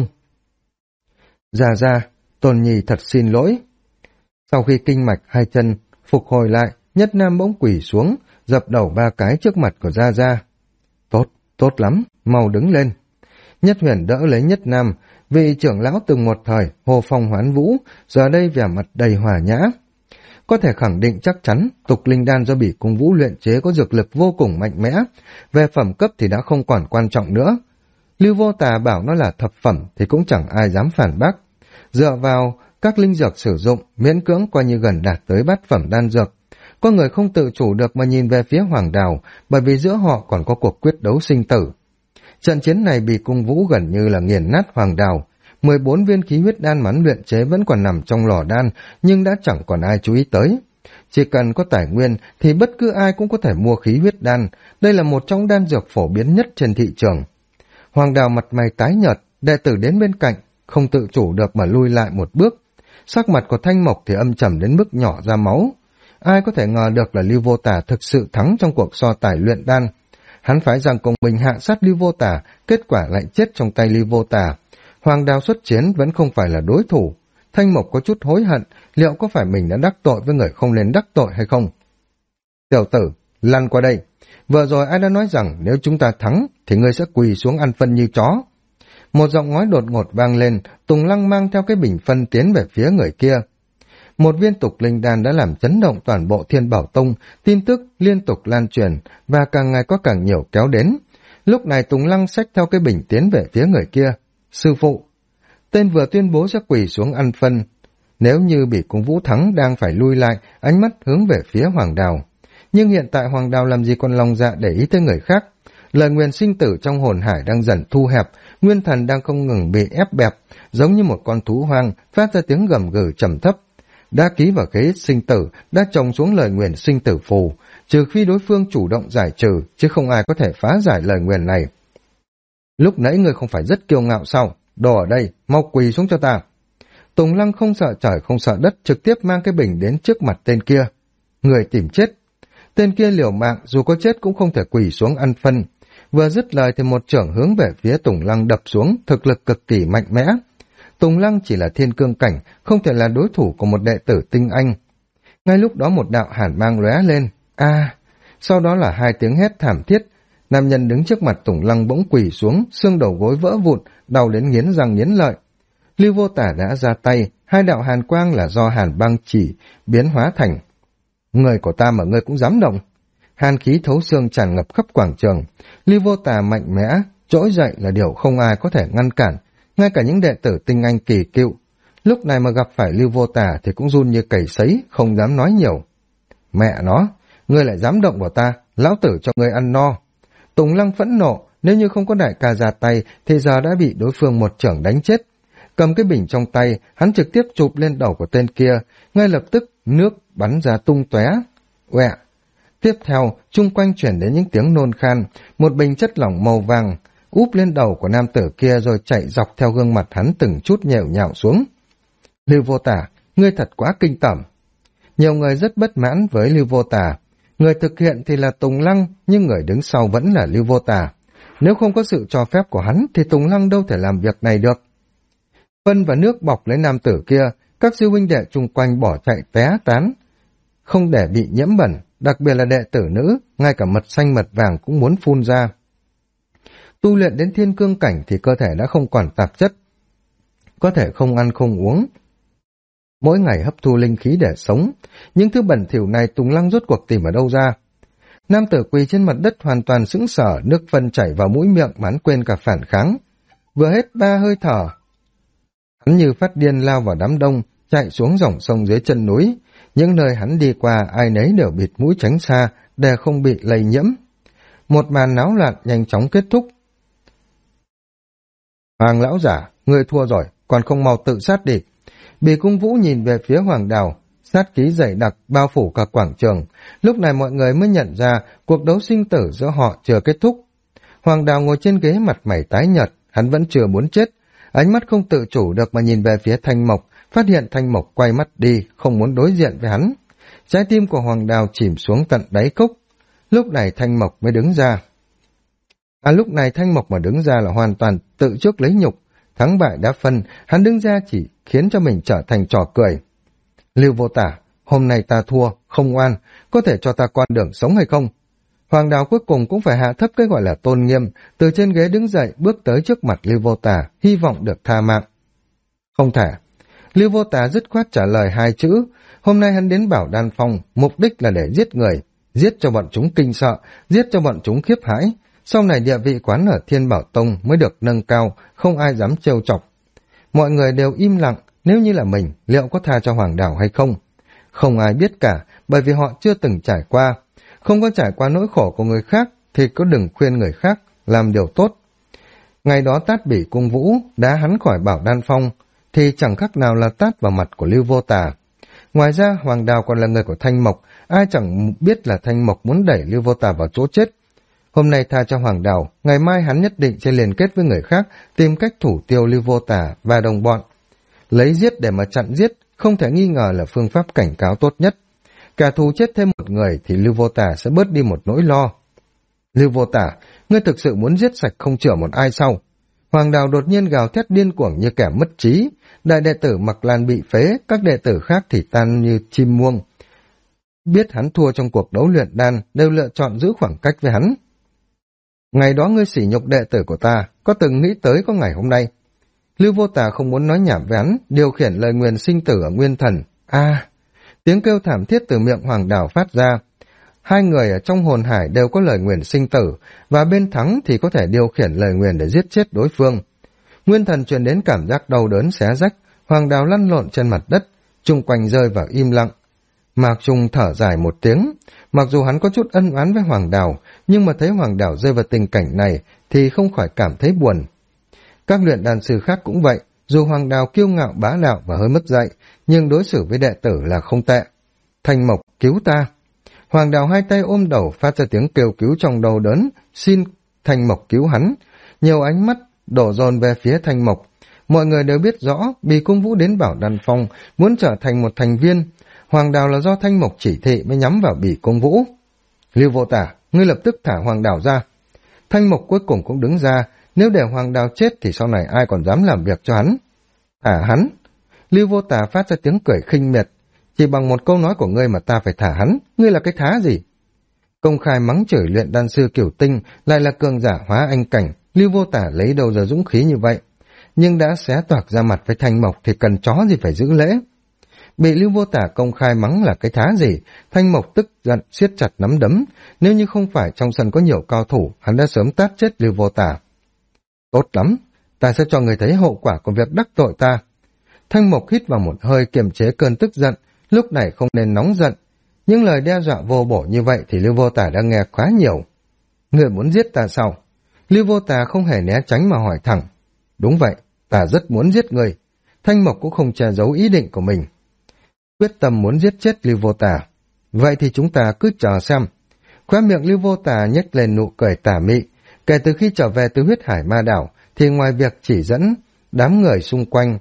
Ra, Tôn Nhi thật xin lỗi. Sau khi kinh mạch hai chân phục hồi lại, Nhất Nam bỗng quỳ xuống, dập đầu 3 cái trước mặt của Ra. Tốt lắm, mau đứng lên. Nhất Huyền đỡ lấy Nhất Nam, vì trưởng lão từng một thời hồ phong hoán vũ, giờ đây vẻ mặt đầy hòa nhã. Có thể khẳng định chắc chắn, tục linh đan do Bỉ Cung Vũ luyện chế có dược lực vô cùng mạnh mẽ, về phẩm cấp thì đã không còn quan trọng nữa. Lưu Vô Tà bảo nó là thập phẩm thì cũng chẳng ai dám phản bác. Dựa vào các linh dược sử dụng, miễn cưỡng coi như gần đạt tới bát phẩm đan dược. Có người không tự chủ được mà nhìn về phía Hoàng Đào, bởi vì giữa họ còn có cuộc quyết đấu sinh tử. Trận chiến này Bỉ Cung Vũ gần như là nghiền nát Hoàng Đào. 14 viên khí huyết đan mắn luyện chế vẫn còn nằm trong lò đan, nhưng đã chẳng còn ai chú ý tới. Chỉ cần có tài nguyên thì bất cứ ai cũng có thể mua khí huyết đan, đây là một trong đan dược phổ biến nhất trên thị trường. Hoàng Đào mặt mày tái nhợt, đệ tử đến bên cạnh, không tự chủ được mà lui lại một bước. Sắc mặt của Thanh Mộc thì âm trầm đến mức nhỏ ra máu. Ai có thể ngờ được là Lưu Vô Tả thực sự thắng trong cuộc so tài luyện đan. Hắn phái rằng cùng mình hạ sát Lưu Vô Tả, kết quả lại chết trong tay Lưu Vô Tả. Hoàng Đào xuất chiến vẫn không phải là đối thủ. Thanh Mộc có chút hối hận, liệu có phải mình đã đắc tội với người không nên đắc tội hay không? Tiểu tử, lăn qua đây. Vừa rồi ai đã nói rằng nếu chúng ta thắng thì ngươi sẽ quỳ xuống ăn phân như chó. Một giọng nói đột ngột vang lên, Tùng Lăng mang theo cái bình phân tiến về phía người kia. Một viên tục linh đan đã làm chấn động toàn bộ Thiên Bảo Tông, tin tức liên tục lan truyền và càng ngày có càng nhiều kéo đến. Lúc này Tùng Lăng xách theo cái bình tiến về phía người kia. Sư phụ, tên vừa tuyên bố sẽ quỳ xuống ăn phân. Nếu như Bỉ Cung Vũ thắng đang phải lui lại, ánh mắt hướng về phía Hoàng Đào. Nhưng hiện tại Hoàng Đào làm gì còn lòng dạ để ý tới người khác. Lời nguyền sinh tử trong hồn hải đang dần thu hẹp, nguyên thần đang không ngừng bị ép bẹp, giống như một con thú hoang phát ra tiếng gầm gừ trầm thấp. Đã ký vào khế sinh tử, đã trồng xuống lời nguyền sinh tử phù, trừ khi đối phương chủ động giải trừ, chứ không ai có thể phá giải lời nguyền này. Lúc nãy ngươi không phải rất kiêu ngạo sao? Đồ ở đây, mau quỳ xuống cho ta. Tùng Lăng không sợ trời không sợ đất, trực tiếp mang cái bình đến trước mặt tên kia. Người tìm chết. Tên kia liều mạng, dù có chết cũng không thể quỳ xuống ăn phân. Vừa dứt lời thì một chưởng hướng về phía Tùng Lăng đập xuống, thực lực cực kỳ mạnh mẽ. Tùng Lăng chỉ là thiên cương cảnh, không thể là đối thủ của một đệ tử tinh anh. Ngay lúc đó một đạo hàn mang lóe lên. Sau đó là 2 tiếng hét thảm thiết. Nam nhân đứng trước mặt Tùng Lăng bỗng quỳ xuống, xương đầu gối vỡ vụn, đau đến nghiến răng nghiến lợi. Lưu Vô Tả đã ra tay, 2 đạo hàn quang là do hàn băng chỉ biến hóa thành. Người của ta mà ngươi cũng dám động. Hàn khí thấu xương tràn ngập khắp quảng trường. Lưu Vô Tả mạnh mẽ, trỗi dậy là điều không ai có thể ngăn cản, ngay cả những đệ tử tinh anh kỳ cựu. Lúc này mà gặp phải Lưu Vô Tả thì cũng run như cầy sấy, không dám nói nhiều. Mẹ nó, ngươi lại dám động vào ta, lão tử cho ngươi ăn no. Tùng Lăng phẫn nộ, nếu như không có đại ca ra tay thì giờ đã bị đối phương một chưởng đánh chết. Cầm cái bình trong tay, hắn trực tiếp chụp lên đầu của tên kia, ngay lập tức nước bắn ra tung tóe. Quẹ. Tiếp theo, chung quanh chuyển đến những tiếng nôn khan, một bình chất lỏng màu vàng úp lên đầu của nam tử kia rồi chạy dọc theo gương mặt hắn từng chút nhèo nhạo xuống. Lưu Vô Tả, ngươi thật quá kinh tởm. Nhiều người rất bất mãn với Lưu Vô Tả. Người thực hiện thì là Tùng Lăng, nhưng người đứng sau vẫn là Lưu Vô Tả. Nếu không có sự cho phép của hắn thì Tùng Lăng đâu thể làm việc này được. Phân và nước bọc lấy nam tử kia, các sư huynh đệ chung quanh bỏ chạy té tán, không để bị nhiễm bẩn, đặc biệt là đệ tử nữ, ngay cả mật xanh mật vàng cũng muốn phun ra. Tu luyện đến thiên cương cảnh thì cơ thể đã không còn tạp chất, có thể không ăn không uống, mỗi ngày hấp thu linh khí để sống. Những thứ bẩn thỉu này Tùng Lăng rốt cuộc tìm ở đâu ra? Nam tử quỳ trên mặt đất hoàn toàn sững sờ, nước phân chảy vào mũi miệng mà hắn quên cả phản kháng. Vừa hết 3 hơi thở, hắn như phát điên lao vào đám đông, chạy xuống dòng sông dưới chân núi. Những nơi hắn đi qua ai nấy đều bịt mũi tránh xa để không bị lây nhiễm. Một màn náo loạn nhanh chóng kết thúc. Hoàng lão giả, ngươi thua rồi, còn không mau tự sát đi. Bì Cung Vũ nhìn về phía Hoàng Đào, sát khí dày đặc bao phủ cả quảng trường. Lúc này mọi người mới nhận ra cuộc đấu sinh tử giữa họ chưa kết thúc. Hoàng Đào ngồi trên ghế mặt mày tái nhợt, hắn vẫn chưa muốn chết. Ánh mắt không tự chủ được mà nhìn về phía Thanh Mộc, phát hiện Thanh Mộc quay mắt đi, không muốn đối diện với hắn. Trái tim của Hoàng Đào chìm xuống tận đáy cốc. Lúc này Thanh Mộc mới đứng ra. Lúc này Thanh Mộc mà đứng ra là hoàn toàn tự chuốc lấy nhục. Thắng bại đã phân, hắn đứng ra chỉ khiến cho mình trở thành trò cười. Lưu Vô Tả, hôm nay ta thua, không oan, có thể cho ta con đường sống hay không? Hoàng Đào cuối cùng cũng phải hạ thấp cái gọi là tôn nghiêm, từ trên ghế đứng dậy bước tới trước mặt Lưu Vô Tả, hy vọng được tha mạng. Không thể. Lưu Vô Tả dứt khoát trả lời 2 chữ. Hôm nay hắn đến Bảo Đan Phong, mục đích là để giết người, giết cho bọn chúng kinh sợ, giết cho bọn chúng khiếp hãi. Sau này địa vị quán ở Thiên Bảo Tông mới được nâng cao, không ai dám trêu chọc. Mọi người đều im lặng, nếu như là mình, liệu có tha cho Hoàng Đào hay không? Không ai biết cả, bởi vì họ chưa từng trải qua. Không có trải qua nỗi khổ của người khác, thì có đừng khuyên người khác làm điều tốt. Ngày đó tát Bỉ Cung Vũ, đá hắn khỏi Bảo Đan Phong, thì chẳng khác nào là tát vào mặt của Lưu Vô Tả. Ngoài ra, Hoàng Đào còn là người của Thanh Mộc, ai chẳng biết là Thanh Mộc muốn đẩy Lưu Vô Tả vào chỗ chết. Hôm nay tha cho Hoàng Đào, ngày mai hắn nhất định sẽ liên kết với người khác, tìm cách thủ tiêu Lưu Vô Tả và đồng bọn. Lấy giết để mà chặn giết, không thể nghi ngờ là phương pháp cảnh cáo tốt nhất. Cả thù chết thêm một người thì Lưu Vô Tả sẽ bớt đi một nỗi lo. Lưu Vô Tả, ngươi thực sự muốn giết sạch không chừa một ai sau? Hoàng Đào đột nhiên gào thét điên cuồng như kẻ mất trí. Đại đệ tử Mặc Lan bị phế, các đệ tử khác thì tan như chim muông. Biết hắn thua trong cuộc đấu luyện đan, đều lựa chọn giữ khoảng cách với hắn. Ngày đó ngươi sỉ nhục đệ tử của ta, có từng nghĩ tới có ngày hôm nay? Lưu Vô Tả không muốn nói nhảm với hắn, điều khiển lời nguyền sinh tử ở Nguyên Thần. Tiếng kêu thảm thiết từ miệng Hoàng Đào phát ra. 2 người ở trong hồn hải đều có lời nguyền sinh tử, và bên thắng thì có thể điều khiển lời nguyền để giết chết đối phương. Nguyên Thần truyền đến cảm giác đau đớn xé rách, Hoàng Đào lăn lộn trên mặt đất, chung quanh rơi vào im lặng. Mạc Trung thở dài một tiếng, mặc dù hắn có chút ân oán với Hoàng Đào, nhưng mà thấy Hoàng Đào rơi vào tình cảnh này thì không khỏi cảm thấy buồn. Các luyện đan sư khác cũng vậy, dù Hoàng Đào kiêu ngạo bá đạo và hơi mất dạy, nhưng đối xử với đệ tử là không tệ. Thanh Mộc, cứu ta! Hoàng Đào 2 tay ôm đầu phát ra tiếng kêu cứu trong đau đớn, xin Thanh Mộc cứu hắn. Nhiều ánh mắt đổ dồn về phía Thanh Mộc. Mọi người đều biết rõ, Bì Cung Vũ đến Bảo Đan Phong, muốn trở thành một thành viên. Hoàng Đào là do Thanh Mộc chỉ thị mới nhắm vào Bỉ Cung Vũ. Lưu Vô Tả, ngươi lập tức thả Hoàng Đào ra. Thanh Mộc cuối cùng cũng đứng ra, nếu để Hoàng Đào chết thì sau này ai còn dám làm việc cho hắn. Thả hắn? Lưu Vô Tả phát ra tiếng cười khinh miệt. Chỉ bằng một câu nói của ngươi mà ta phải thả hắn, ngươi là cái thá gì? Công khai mắng chửi luyện đan sư Cửu Tinh, lại là cường giả hóa anh cảnh, Lưu Vô Tả lấy đâu ra dũng khí như vậy? Nhưng đã xé toạc ra mặt với Thanh Mộc thì cần chó gì phải giữ lễ? Bị Lưu Vô Tả công khai mắng là cái thá gì, Thanh Mộc tức giận siết chặt nắm đấm. Nếu như không phải trong sân có nhiều cao thủ, hắn đã sớm tát chết Lưu Vô Tả. Tốt lắm, ta sẽ cho người thấy hậu quả của việc đắc tội ta. Thanh Mộc hít vào một hơi kiềm chế cơn tức giận, lúc này không nên nóng giận. Những lời đe dọa vô bổ như vậy thì Lưu Vô Tả đã nghe quá nhiều. Người muốn giết ta sao? Lưu Vô Tả không hề né tránh mà hỏi thẳng. Đúng vậy, ta rất muốn giết người. Thanh Mộc cũng không che giấu ý định của mình. Quyết tâm muốn giết chết Lưu Vô Tả. Vậy thì chúng ta cứ chờ xem. Khóe miệng Lưu Vô Tả nhếch lên nụ cười tà mị. Kể từ khi trở về từ huyết hải ma đảo, thì ngoài việc chỉ dẫn đám người xung quanh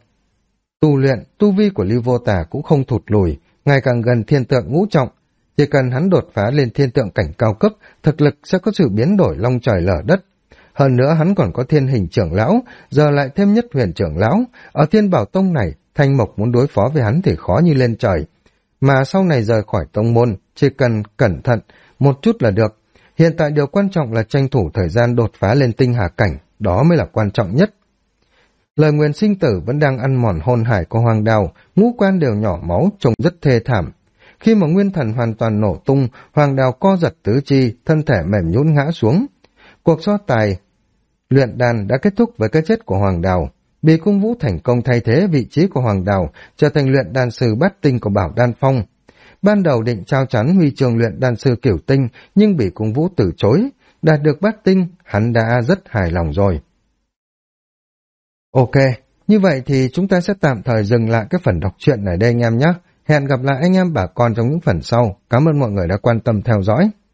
tu luyện, tu vi của Lưu Vô Tả cũng không thụt lùi, ngày càng gần thiên tượng ngũ trọng. Chỉ cần hắn đột phá lên thiên tượng cảnh cao cấp, thực lực sẽ có sự biến đổi long trời lở đất. Hơn nữa hắn còn có thiên hình trưởng lão, giờ lại thêm nhất huyền trưởng lão. Ở Thiên Bảo Tông này, Thanh Mộc muốn đối phó với hắn thì khó như lên trời. Mà sau này rời khỏi tông môn, chỉ cần cẩn thận một chút là được. Hiện tại điều quan trọng là tranh thủ thời gian đột phá lên tinh hà cảnh, đó mới là quan trọng nhất. Lời nguyền sinh tử vẫn đang ăn mòn hồn hải của Hoàng Đào, ngũ quan đều nhỏ máu, trông rất thê thảm. Khi mà nguyên thần hoàn toàn nổ tung, Hoàng Đào co giật tứ chi, thân thể mềm nhũn ngã xuống. Cuộc so tài luyện đan đã kết thúc với cái chết của Hoàng Đào. Bì Cung Vũ thành công thay thế vị trí của Hoàng Đào, trở thành luyện đan sư bát tinh của Bảo Đan Phong. Ban đầu định trao chắn huy chương luyện đan sư cửu tinh, nhưng Bì Cung Vũ từ chối. Đạt được bát tinh, hắn đã rất hài lòng rồi. Ok, như vậy thì chúng ta sẽ tạm thời dừng lại cái phần đọc truyện này đây anh em nhé. Hẹn gặp lại anh em bà con trong những phần sau. Cảm ơn mọi người đã quan tâm theo dõi.